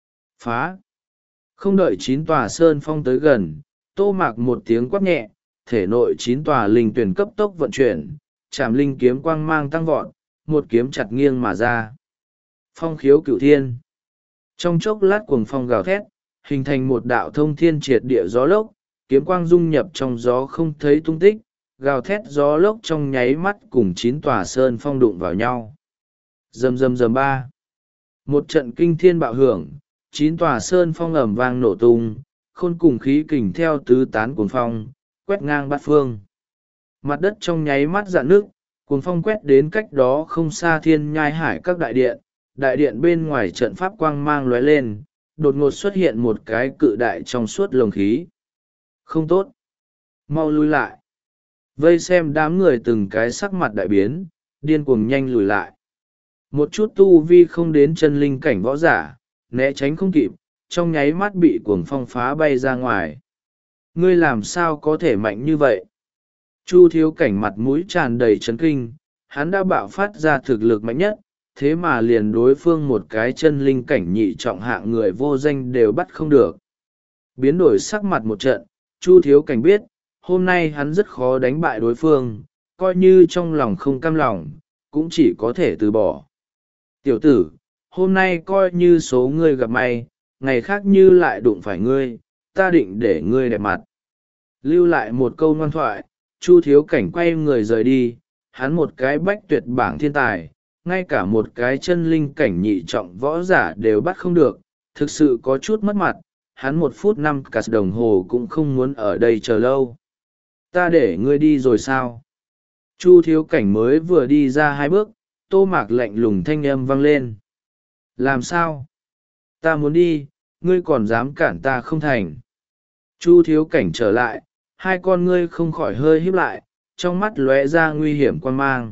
S1: Phá! Không đợi chín tòa sơn phong tới gần, Tô Mạc một tiếng quát nhẹ, thể nội chín tòa linh tuyển cấp tốc vận chuyển, chạm linh kiếm quang mang tăng vọt, một kiếm chặt nghiêng mà ra. Phong khiếu cửu thiên. Trong chốc lát cuồng phong gào thét, hình thành một đạo thông thiên triệt địa gió lốc, kiếm quang dung nhập trong gió không thấy tung tích, gào thét gió lốc trong nháy mắt cùng chín tòa sơn phong đụng vào nhau. Rầm rầm rầm ba. Một trận kinh thiên bạo hưởng, chín tòa sơn phong ầm vang nổ tung, khôn cùng khí kình theo tứ tán cuồng phong, quét ngang bát phương. Mặt đất trong nháy mắt rạn nước, cuồng phong quét đến cách đó không xa thiên nhai hải các đại điện, đại điện bên ngoài trận pháp quang mang lóe lên, đột ngột xuất hiện một cái cự đại trong suốt lồng khí. Không tốt! Mau lui lại! Vây xem đám người từng cái sắc mặt đại biến, điên cuồng nhanh lùi lại. Một chút tu vi không đến chân linh cảnh võ giả, né tránh không kịp, trong nháy mắt bị cuồng phong phá bay ra ngoài. Ngươi làm sao có thể mạnh như vậy? Chu thiếu cảnh mặt mũi tràn đầy chấn kinh, hắn đã bạo phát ra thực lực mạnh nhất, thế mà liền đối phương một cái chân linh cảnh nhị trọng hạng người vô danh đều bắt không được. Biến đổi sắc mặt một trận, Chu thiếu cảnh biết, hôm nay hắn rất khó đánh bại đối phương, coi như trong lòng không cam lòng, cũng chỉ có thể từ bỏ. Tiểu tử, hôm nay coi như số ngươi gặp may, ngày khác như lại đụng phải ngươi, ta định để ngươi đẹp mặt. Lưu lại một câu ngoan thoại, Chu thiếu cảnh quay người rời đi, hắn một cái bách tuyệt bảng thiên tài, ngay cả một cái chân linh cảnh nhị trọng võ giả đều bắt không được, thực sự có chút mất mặt, hắn một phút năm cả đồng hồ cũng không muốn ở đây chờ lâu. Ta để ngươi đi rồi sao? Chu thiếu cảnh mới vừa đi ra hai bước, Tô Mạc lạnh lùng thanh âm vang lên. Làm sao? Ta muốn đi, ngươi còn dám cản ta không thành. Chu thiếu cảnh trở lại, hai con ngươi không khỏi hơi híp lại, trong mắt lóe ra nguy hiểm quan mang.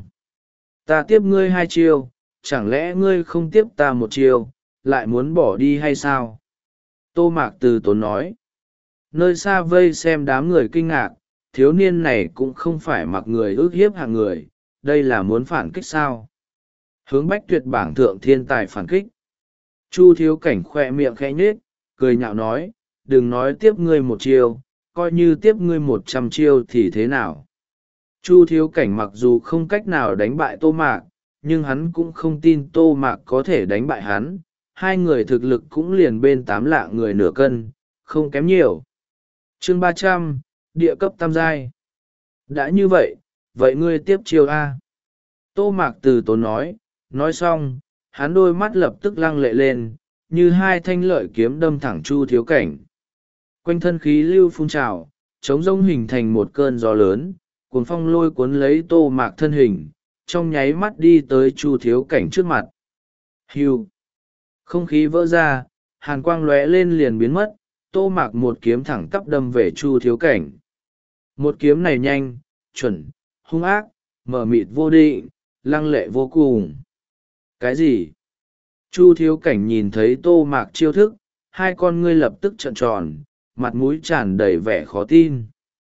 S1: Ta tiếp ngươi hai chiêu, chẳng lẽ ngươi không tiếp ta một chiêu, lại muốn bỏ đi hay sao? Tô Mạc từ tốn nói. Nơi xa vây xem đám người kinh ngạc, thiếu niên này cũng không phải mặc người ước hiếp hạng người, đây là muốn phản kích sao? Hướng bách tuyệt bảng thượng thiên tài phản kích. Chu thiếu cảnh khoe miệng khẽ nhếch, cười nhạo nói, đừng nói tiếp ngươi một chiêu, coi như tiếp ngươi một trăm chiêu thì thế nào? Chu thiếu cảnh mặc dù không cách nào đánh bại Tô Mạc, nhưng hắn cũng không tin Tô Mạc có thể đánh bại hắn, hai người thực lực cũng liền bên tám lạng người nửa cân, không kém nhiều. Chương ba trăm, địa cấp tam giai. Đã như vậy, vậy ngươi tiếp chiêu A. Tô Mạc từ tốn nói, nói xong, hắn đôi mắt lập tức lăng lệ lên, như hai thanh lợi kiếm đâm thẳng Chu thiếu cảnh. Quanh thân khí lưu phun trào, trống rông hình thành một cơn gió lớn, cuồng phong lôi cuốn lấy Tô Mạc thân hình, trong nháy mắt đi tới Chu thiếu cảnh trước mặt. Hưu! Không khí vỡ ra, hàn quang lóe lên liền biến mất, Tô Mạc một kiếm thẳng tắp đâm về Chu thiếu cảnh. Một kiếm này nhanh, chuẩn, hung ác, mở mịt vô định, lăng lệ vô cùng. Cái gì? Chu thiếu cảnh nhìn thấy Tô Mạc chiêu thức, hai con ngươi lập tức trợn tròn, mặt mũi tràn đầy vẻ khó tin.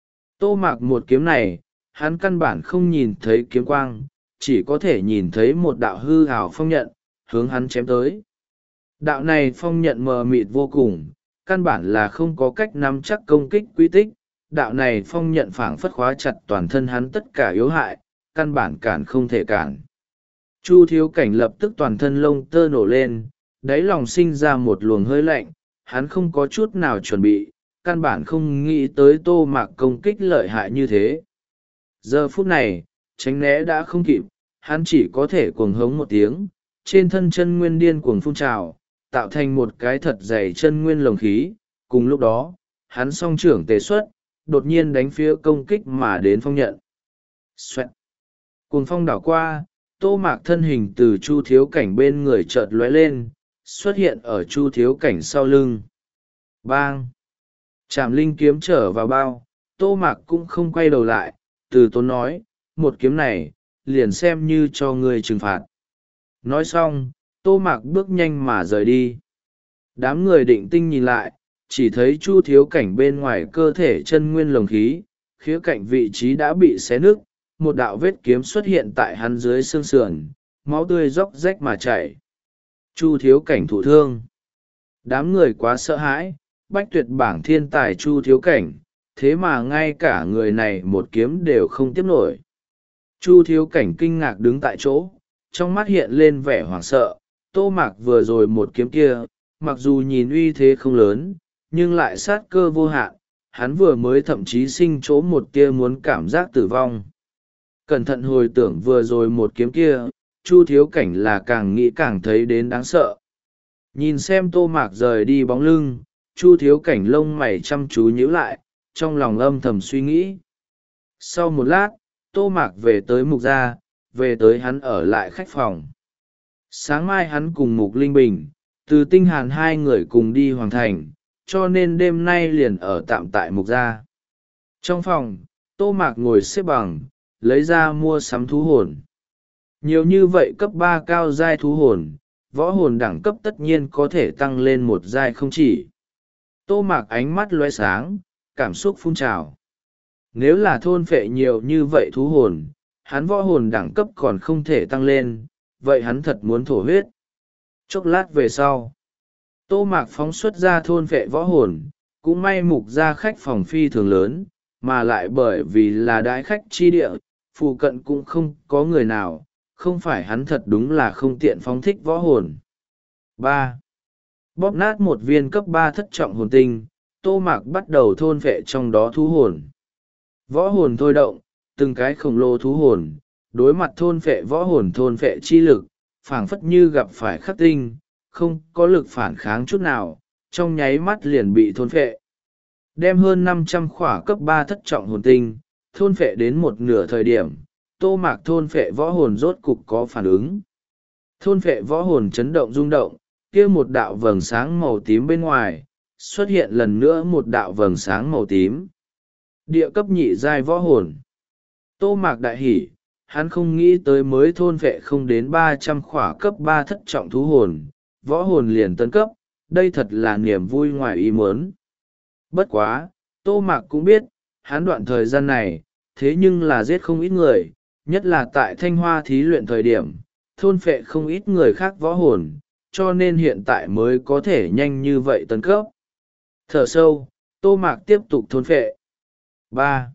S1: Tô Mạc một kiếm này, hắn căn bản không nhìn thấy kiếm quang, chỉ có thể nhìn thấy một đạo hư ảo phong nhận, hướng hắn chém tới. Đạo này phong nhận mờ mịt vô cùng, căn bản là không có cách nắm chắc công kích quy tích, đạo này phong nhận phảng phất khóa chặt toàn thân hắn tất cả yếu hại, căn bản cản không thể cản. Chu thiếu cảnh lập tức toàn thân lông tơ nổ lên, đáy lòng sinh ra một luồng hơi lạnh, hắn không có chút nào chuẩn bị, căn bản không nghĩ tới Tô Mạc công kích lợi hại như thế. Giờ phút này, tránh né đã không kịp, hắn chỉ có thể cuồng hống một tiếng, trên thân chân nguyên điên cuồng phun trào, tạo thành một cái thật dày chân nguyên lồng khí, cùng lúc đó, hắn song trưởng tề xuất, đột nhiên đánh phía công kích mà đến phong nhận. Xoẹt. Cuồng phong đảo qua, Tô Mạc thân hình từ Chu Thiếu Cảnh bên người chợt lóe lên, xuất hiện ở Chu Thiếu Cảnh sau lưng. Bang! Trảm linh kiếm trở vào bao, Tô Mạc cũng không quay đầu lại, từ tốn nói, một kiếm này, liền xem như cho ngươi trừng phạt. Nói xong, Tô Mạc bước nhanh mà rời đi. Đám người định tinh nhìn lại, chỉ thấy Chu Thiếu Cảnh bên ngoài cơ thể chân nguyên lồng khí, khía cạnh vị trí đã bị xé nứt, một đạo vết kiếm xuất hiện tại hắn dưới xương sườn, máu tươi róc rách mà chảy. Chu Thiếu Cảnh thụ thương. Đám người quá sợ hãi, bách tuyệt bảng thiên tài Chu Thiếu Cảnh, thế mà ngay cả người này một kiếm đều không tiếp nổi. Chu Thiếu Cảnh kinh ngạc đứng tại chỗ, trong mắt hiện lên vẻ hoảng sợ. Tô Mạc vừa rồi một kiếm kia, mặc dù nhìn uy thế không lớn, nhưng lại sát cơ vô hạn, hắn vừa mới thậm chí sinh chỗ một tia muốn cảm giác tử vong. Cẩn thận hồi tưởng vừa rồi một kiếm kia, Chu Thiếu Cảnh là càng nghĩ càng thấy đến đáng sợ. Nhìn xem Tô Mạc rời đi bóng lưng, Chu Thiếu Cảnh lông mày chăm chú nhíu lại, trong lòng âm thầm suy nghĩ. Sau một lát, Tô Mạc về tới Mục Gia, về tới hắn ở lại khách phòng. Sáng mai hắn cùng Mục Linh Bình, từ Tinh Hàn hai người cùng đi Hoàng Thành, cho nên đêm nay liền ở tạm tại Mục Gia. Trong phòng, Tô Mạc ngồi xếp bằng, lấy ra mua sắm thú hồn. Nhiều như vậy cấp ba cao giai thú hồn, võ hồn đẳng cấp tất nhiên có thể tăng lên một giai không chỉ. Tô Mạc ánh mắt lóe sáng, cảm xúc phun trào. Nếu là thôn phệ nhiều như vậy thú hồn, hắn võ hồn đẳng cấp còn không thể tăng lên, vậy hắn thật muốn thổ huyết. Chốc lát về sau, Tô Mạc phóng xuất ra thôn phệ võ hồn, cũng may Mục Gia khách phòng phi thường lớn, mà lại bởi vì là đái khách chi địa, phụ cận cũng không có người nào, không phải hắn thật đúng là không tiện phóng thích võ hồn. ba. Bóp nát một viên cấp ba thất trọng hồn tinh, Tô Mạc bắt đầu thôn phệ trong đó thú hồn. Võ hồn thôi động, từng cái khổng lồ thú hồn, đối mặt thôn phệ võ hồn thôn phệ chi lực, phảng phất như gặp phải khắc tinh, không có lực phản kháng chút nào, trong nháy mắt liền bị thôn phệ. Đem hơn năm trăm khỏa cấp ba thất trọng hồn tinh, thôn phệ đến một nửa thời điểm, Tô Mạc thôn phệ võ hồn rốt cục có phản ứng. Thôn phệ võ hồn chấn động rung động, kia một đạo vầng sáng màu tím bên ngoài, xuất hiện lần nữa một đạo vầng sáng màu tím. Địa cấp nhị giai võ hồn. Tô Mạc đại hỉ, hắn không nghĩ tới mới thôn phệ không đến ba trăm khỏa cấp ba thất trọng thú hồn, võ hồn liền tấn cấp, đây thật là niềm vui ngoài ý muốn. Bất quá, Tô Mạc cũng biết, hắn đoạn thời gian này, thế nhưng là giết không ít người, nhất là tại Thanh Hoa thí luyện thời điểm, thôn phệ không ít người khác võ hồn, cho nên hiện tại mới có thể nhanh như vậy tấn cấp. Thở sâu, Tô Mạc tiếp tục thôn phệ. ba.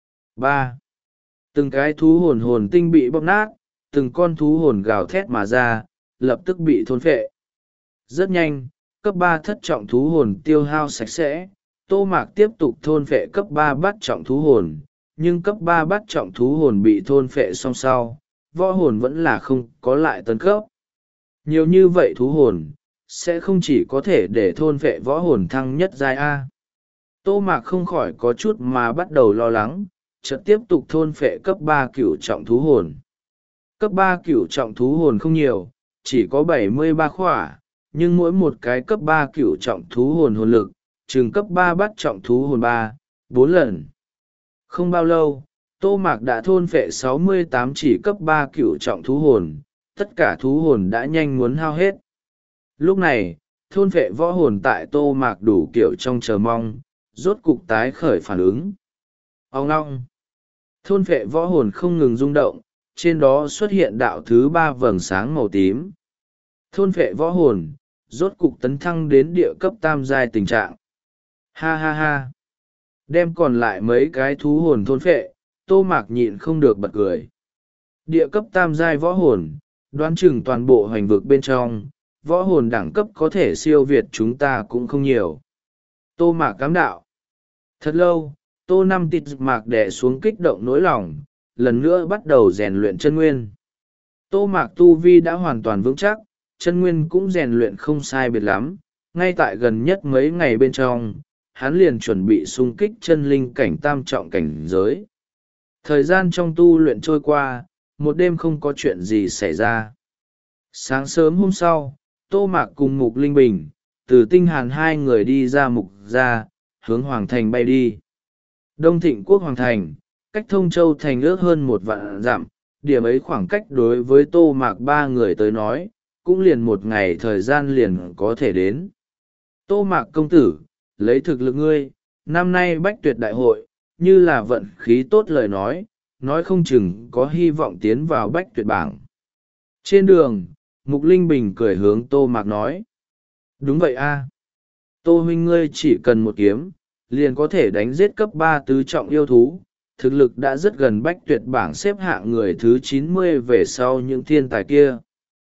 S1: ba. Từng cái thú hồn hồn tinh bị bóp nát, từng con thú hồn gào thét mà ra, lập tức bị thôn phệ. Rất nhanh, cấp ba thất trọng thú hồn tiêu hao sạch sẽ, Tô Mạc tiếp tục thôn phệ cấp ba bát trọng thú hồn, nhưng cấp ba bát trọng thú hồn bị thôn phệ xong sau, võ hồn vẫn là không có lại tấn cấp. Nhiều như vậy thú hồn, sẽ không chỉ có thể để thôn phệ võ hồn thăng nhất giai A. Tô Mạc không khỏi có chút mà bắt đầu lo lắng, chợt tiếp tục thôn phệ cấp ba cửu trọng thú hồn. Cấp ba cửu trọng thú hồn không nhiều, chỉ có bảy mươi ba khỏa, nhưng mỗi một cái cấp ba cửu trọng thú hồn hồn lực, chừng cấp ba bát trọng thú hồn ba, bốn lần. Không bao lâu, Tô Mạc đã thôn phệ sáu mươi tám chỉ cấp ba cửu trọng thú hồn, tất cả thú hồn đã nhanh muốn hao hết. Lúc này, thôn phệ võ hồn tại Tô Mạc đủ kiểu trong chờ mong, rốt cục tái khởi phản ứng. Ông ngong! Thôn phệ võ hồn không ngừng rung động, trên đó xuất hiện đạo thứ ba vầng sáng màu tím. Thôn phệ võ hồn, rốt cục tấn thăng đến địa cấp tam giai tình trạng. Ha ha ha! Đem còn lại mấy cái thú hồn thôn phệ, Tô Mạc nhịn không được bật cười. Địa cấp tam giai võ hồn, đoán chừng toàn bộ hoành vực bên trong, võ hồn đẳng cấp có thể siêu việt chúng ta cũng không nhiều. Tô Mạc cám đạo. Thật lâu, Tô Năm Tịt Mạc đè xuống kích động nỗi lòng, lần nữa bắt đầu rèn luyện chân nguyên. Tô Mạc tu vi đã hoàn toàn vững chắc, chân nguyên cũng rèn luyện không sai biệt lắm, ngay tại gần nhất mấy ngày bên trong, hắn liền chuẩn bị xung kích chân linh cảnh tam trọng cảnh giới. Thời gian trong tu luyện trôi qua, một đêm không có chuyện gì xảy ra. Sáng sớm hôm sau, Tô Mạc cùng Mục Linh Bình, từ Tinh Hàn hai người đi ra Mục gia, hướng Hoàng Thành bay đi. Đông Thịnh Quốc Hoàng Thành, cách Thông Châu Thành ước hơn một vạn dặm, điểm ấy khoảng cách đối với Tô Mạc ba người tới nói, cũng liền một ngày thời gian liền có thể đến. Tô Mạc công tử, lấy thực lực ngươi, năm nay Bách Tuyệt Đại hội, như là vận khí tốt lời nói, nói không chừng có hy vọng tiến vào Bách Tuyệt bảng. Trên đường, Mục Linh Bình cười hướng Tô Mạc nói. Đúng vậy a, Tô huynh ngươi chỉ cần một kiếm, liền có thể đánh giết cấp ba tứ trọng yêu thú, thực lực đã rất gần Bách Tuyệt bảng xếp hạng người thứ chín mươi về sau những thiên tài kia.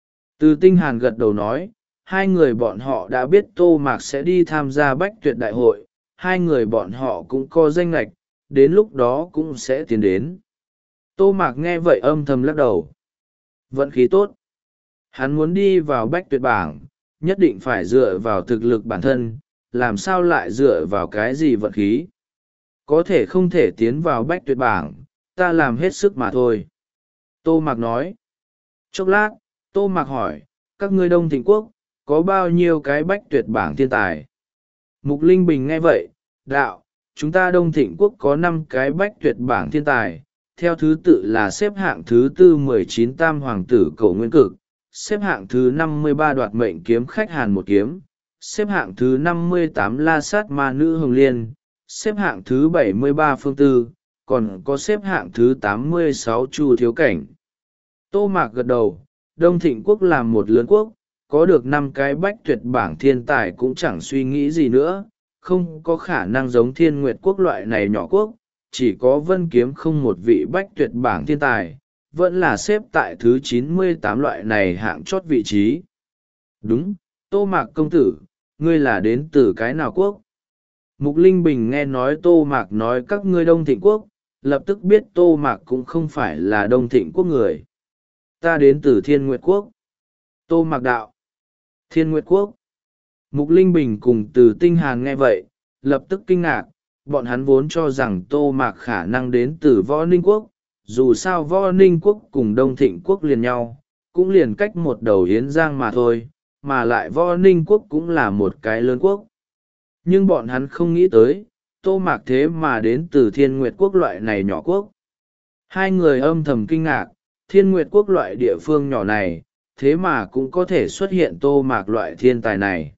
S1: Từ Tinh Hàn gật đầu nói, hai người bọn họ đã biết Tô Mạc sẽ đi tham gia Bách Tuyệt Đại hội, hai người bọn họ cũng có danh lệch, đến lúc đó cũng sẽ tiến đến. Tô Mạc nghe vậy âm thầm lắc đầu. Vận khí tốt. Hắn muốn đi vào Bách Tuyệt bảng, nhất định phải dựa vào thực lực bản thân, làm sao lại dựa vào cái gì vận khí. Có thể không thể tiến vào Bách Tuyệt bảng, ta làm hết sức mà thôi. Tô Mạc nói. Chốc lát, Tô Mạc hỏi, các ngươi Đông Thịnh Quốc, có bao nhiêu cái Bách Tuyệt bảng thiên tài? Mục Linh Bình nghe vậy, đạo, chúng ta Đông Thịnh Quốc có năm cái Bách Tuyệt bảng thiên tài, theo thứ tự là xếp hạng thứ tư mười chín Tam Hoàng tử Cổ Nguyên Cực, xếp hạng thứ năm mươi ba Đoạt Mệnh Kiếm Khách Hàn Một Kiếm, xếp hạng thứ năm mươi tám La Sát Ma Nữ Hồng Liên, xếp hạng thứ bảy mươi ba Phương Tư, còn có xếp hạng thứ tám mươi sáu Chu Thiếu Cảnh. Tô Mạc gật đầu, Đông Thịnh Quốc làm một lớn quốc, có được năm cái Bách Tuyệt bảng thiên tài cũng chẳng suy nghĩ gì nữa, không có khả năng giống Thiên Nguyệt Quốc loại này nhỏ quốc, chỉ có Vân Kiếm không một vị Bách Tuyệt bảng thiên tài, vẫn là xếp tại thứ chín mươi tám loại này hạng chót vị trí. Đúng, Tô Mạc công tử, ngươi là đến từ cái nào quốc? Mục Linh Bình nghe nói Tô Mạc nói các ngươi Đông Thịnh Quốc, lập tức biết Tô Mạc cũng không phải là Đông Thịnh Quốc người. Ta đến từ Thiên Nguyệt Quốc. Tô Mạc đạo. Thiên Nguyệt Quốc. Mục Linh Bình cùng từ Tinh Hàn nghe vậy, lập tức kinh ngạc, bọn hắn vốn cho rằng Tô Mạc khả năng đến từ Võ Ninh Quốc, dù sao Võ Ninh Quốc cùng Đông Thịnh Quốc liền nhau, cũng liền cách một đầu Yến Giang mà thôi, mà lại Võ Ninh Quốc cũng là một cái lớn quốc. Nhưng bọn hắn không nghĩ tới, Tô Mạc thế mà đến từ Thiên Nguyệt Quốc loại này nhỏ quốc. Hai người âm thầm kinh ngạc, Thiên Nguyệt Quốc loại địa phương nhỏ này, thế mà cũng có thể xuất hiện Tô Mạc loại thiên tài này.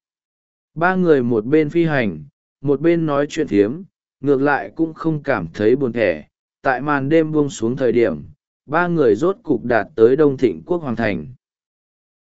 S1: Ba người một bên phi hành, một bên nói chuyện thiếm, ngược lại cũng không cảm thấy buồn thẻ. Tại màn đêm buông xuống thời điểm, ba người rốt cục đạt tới Đông Thịnh Quốc Hoàng Thành.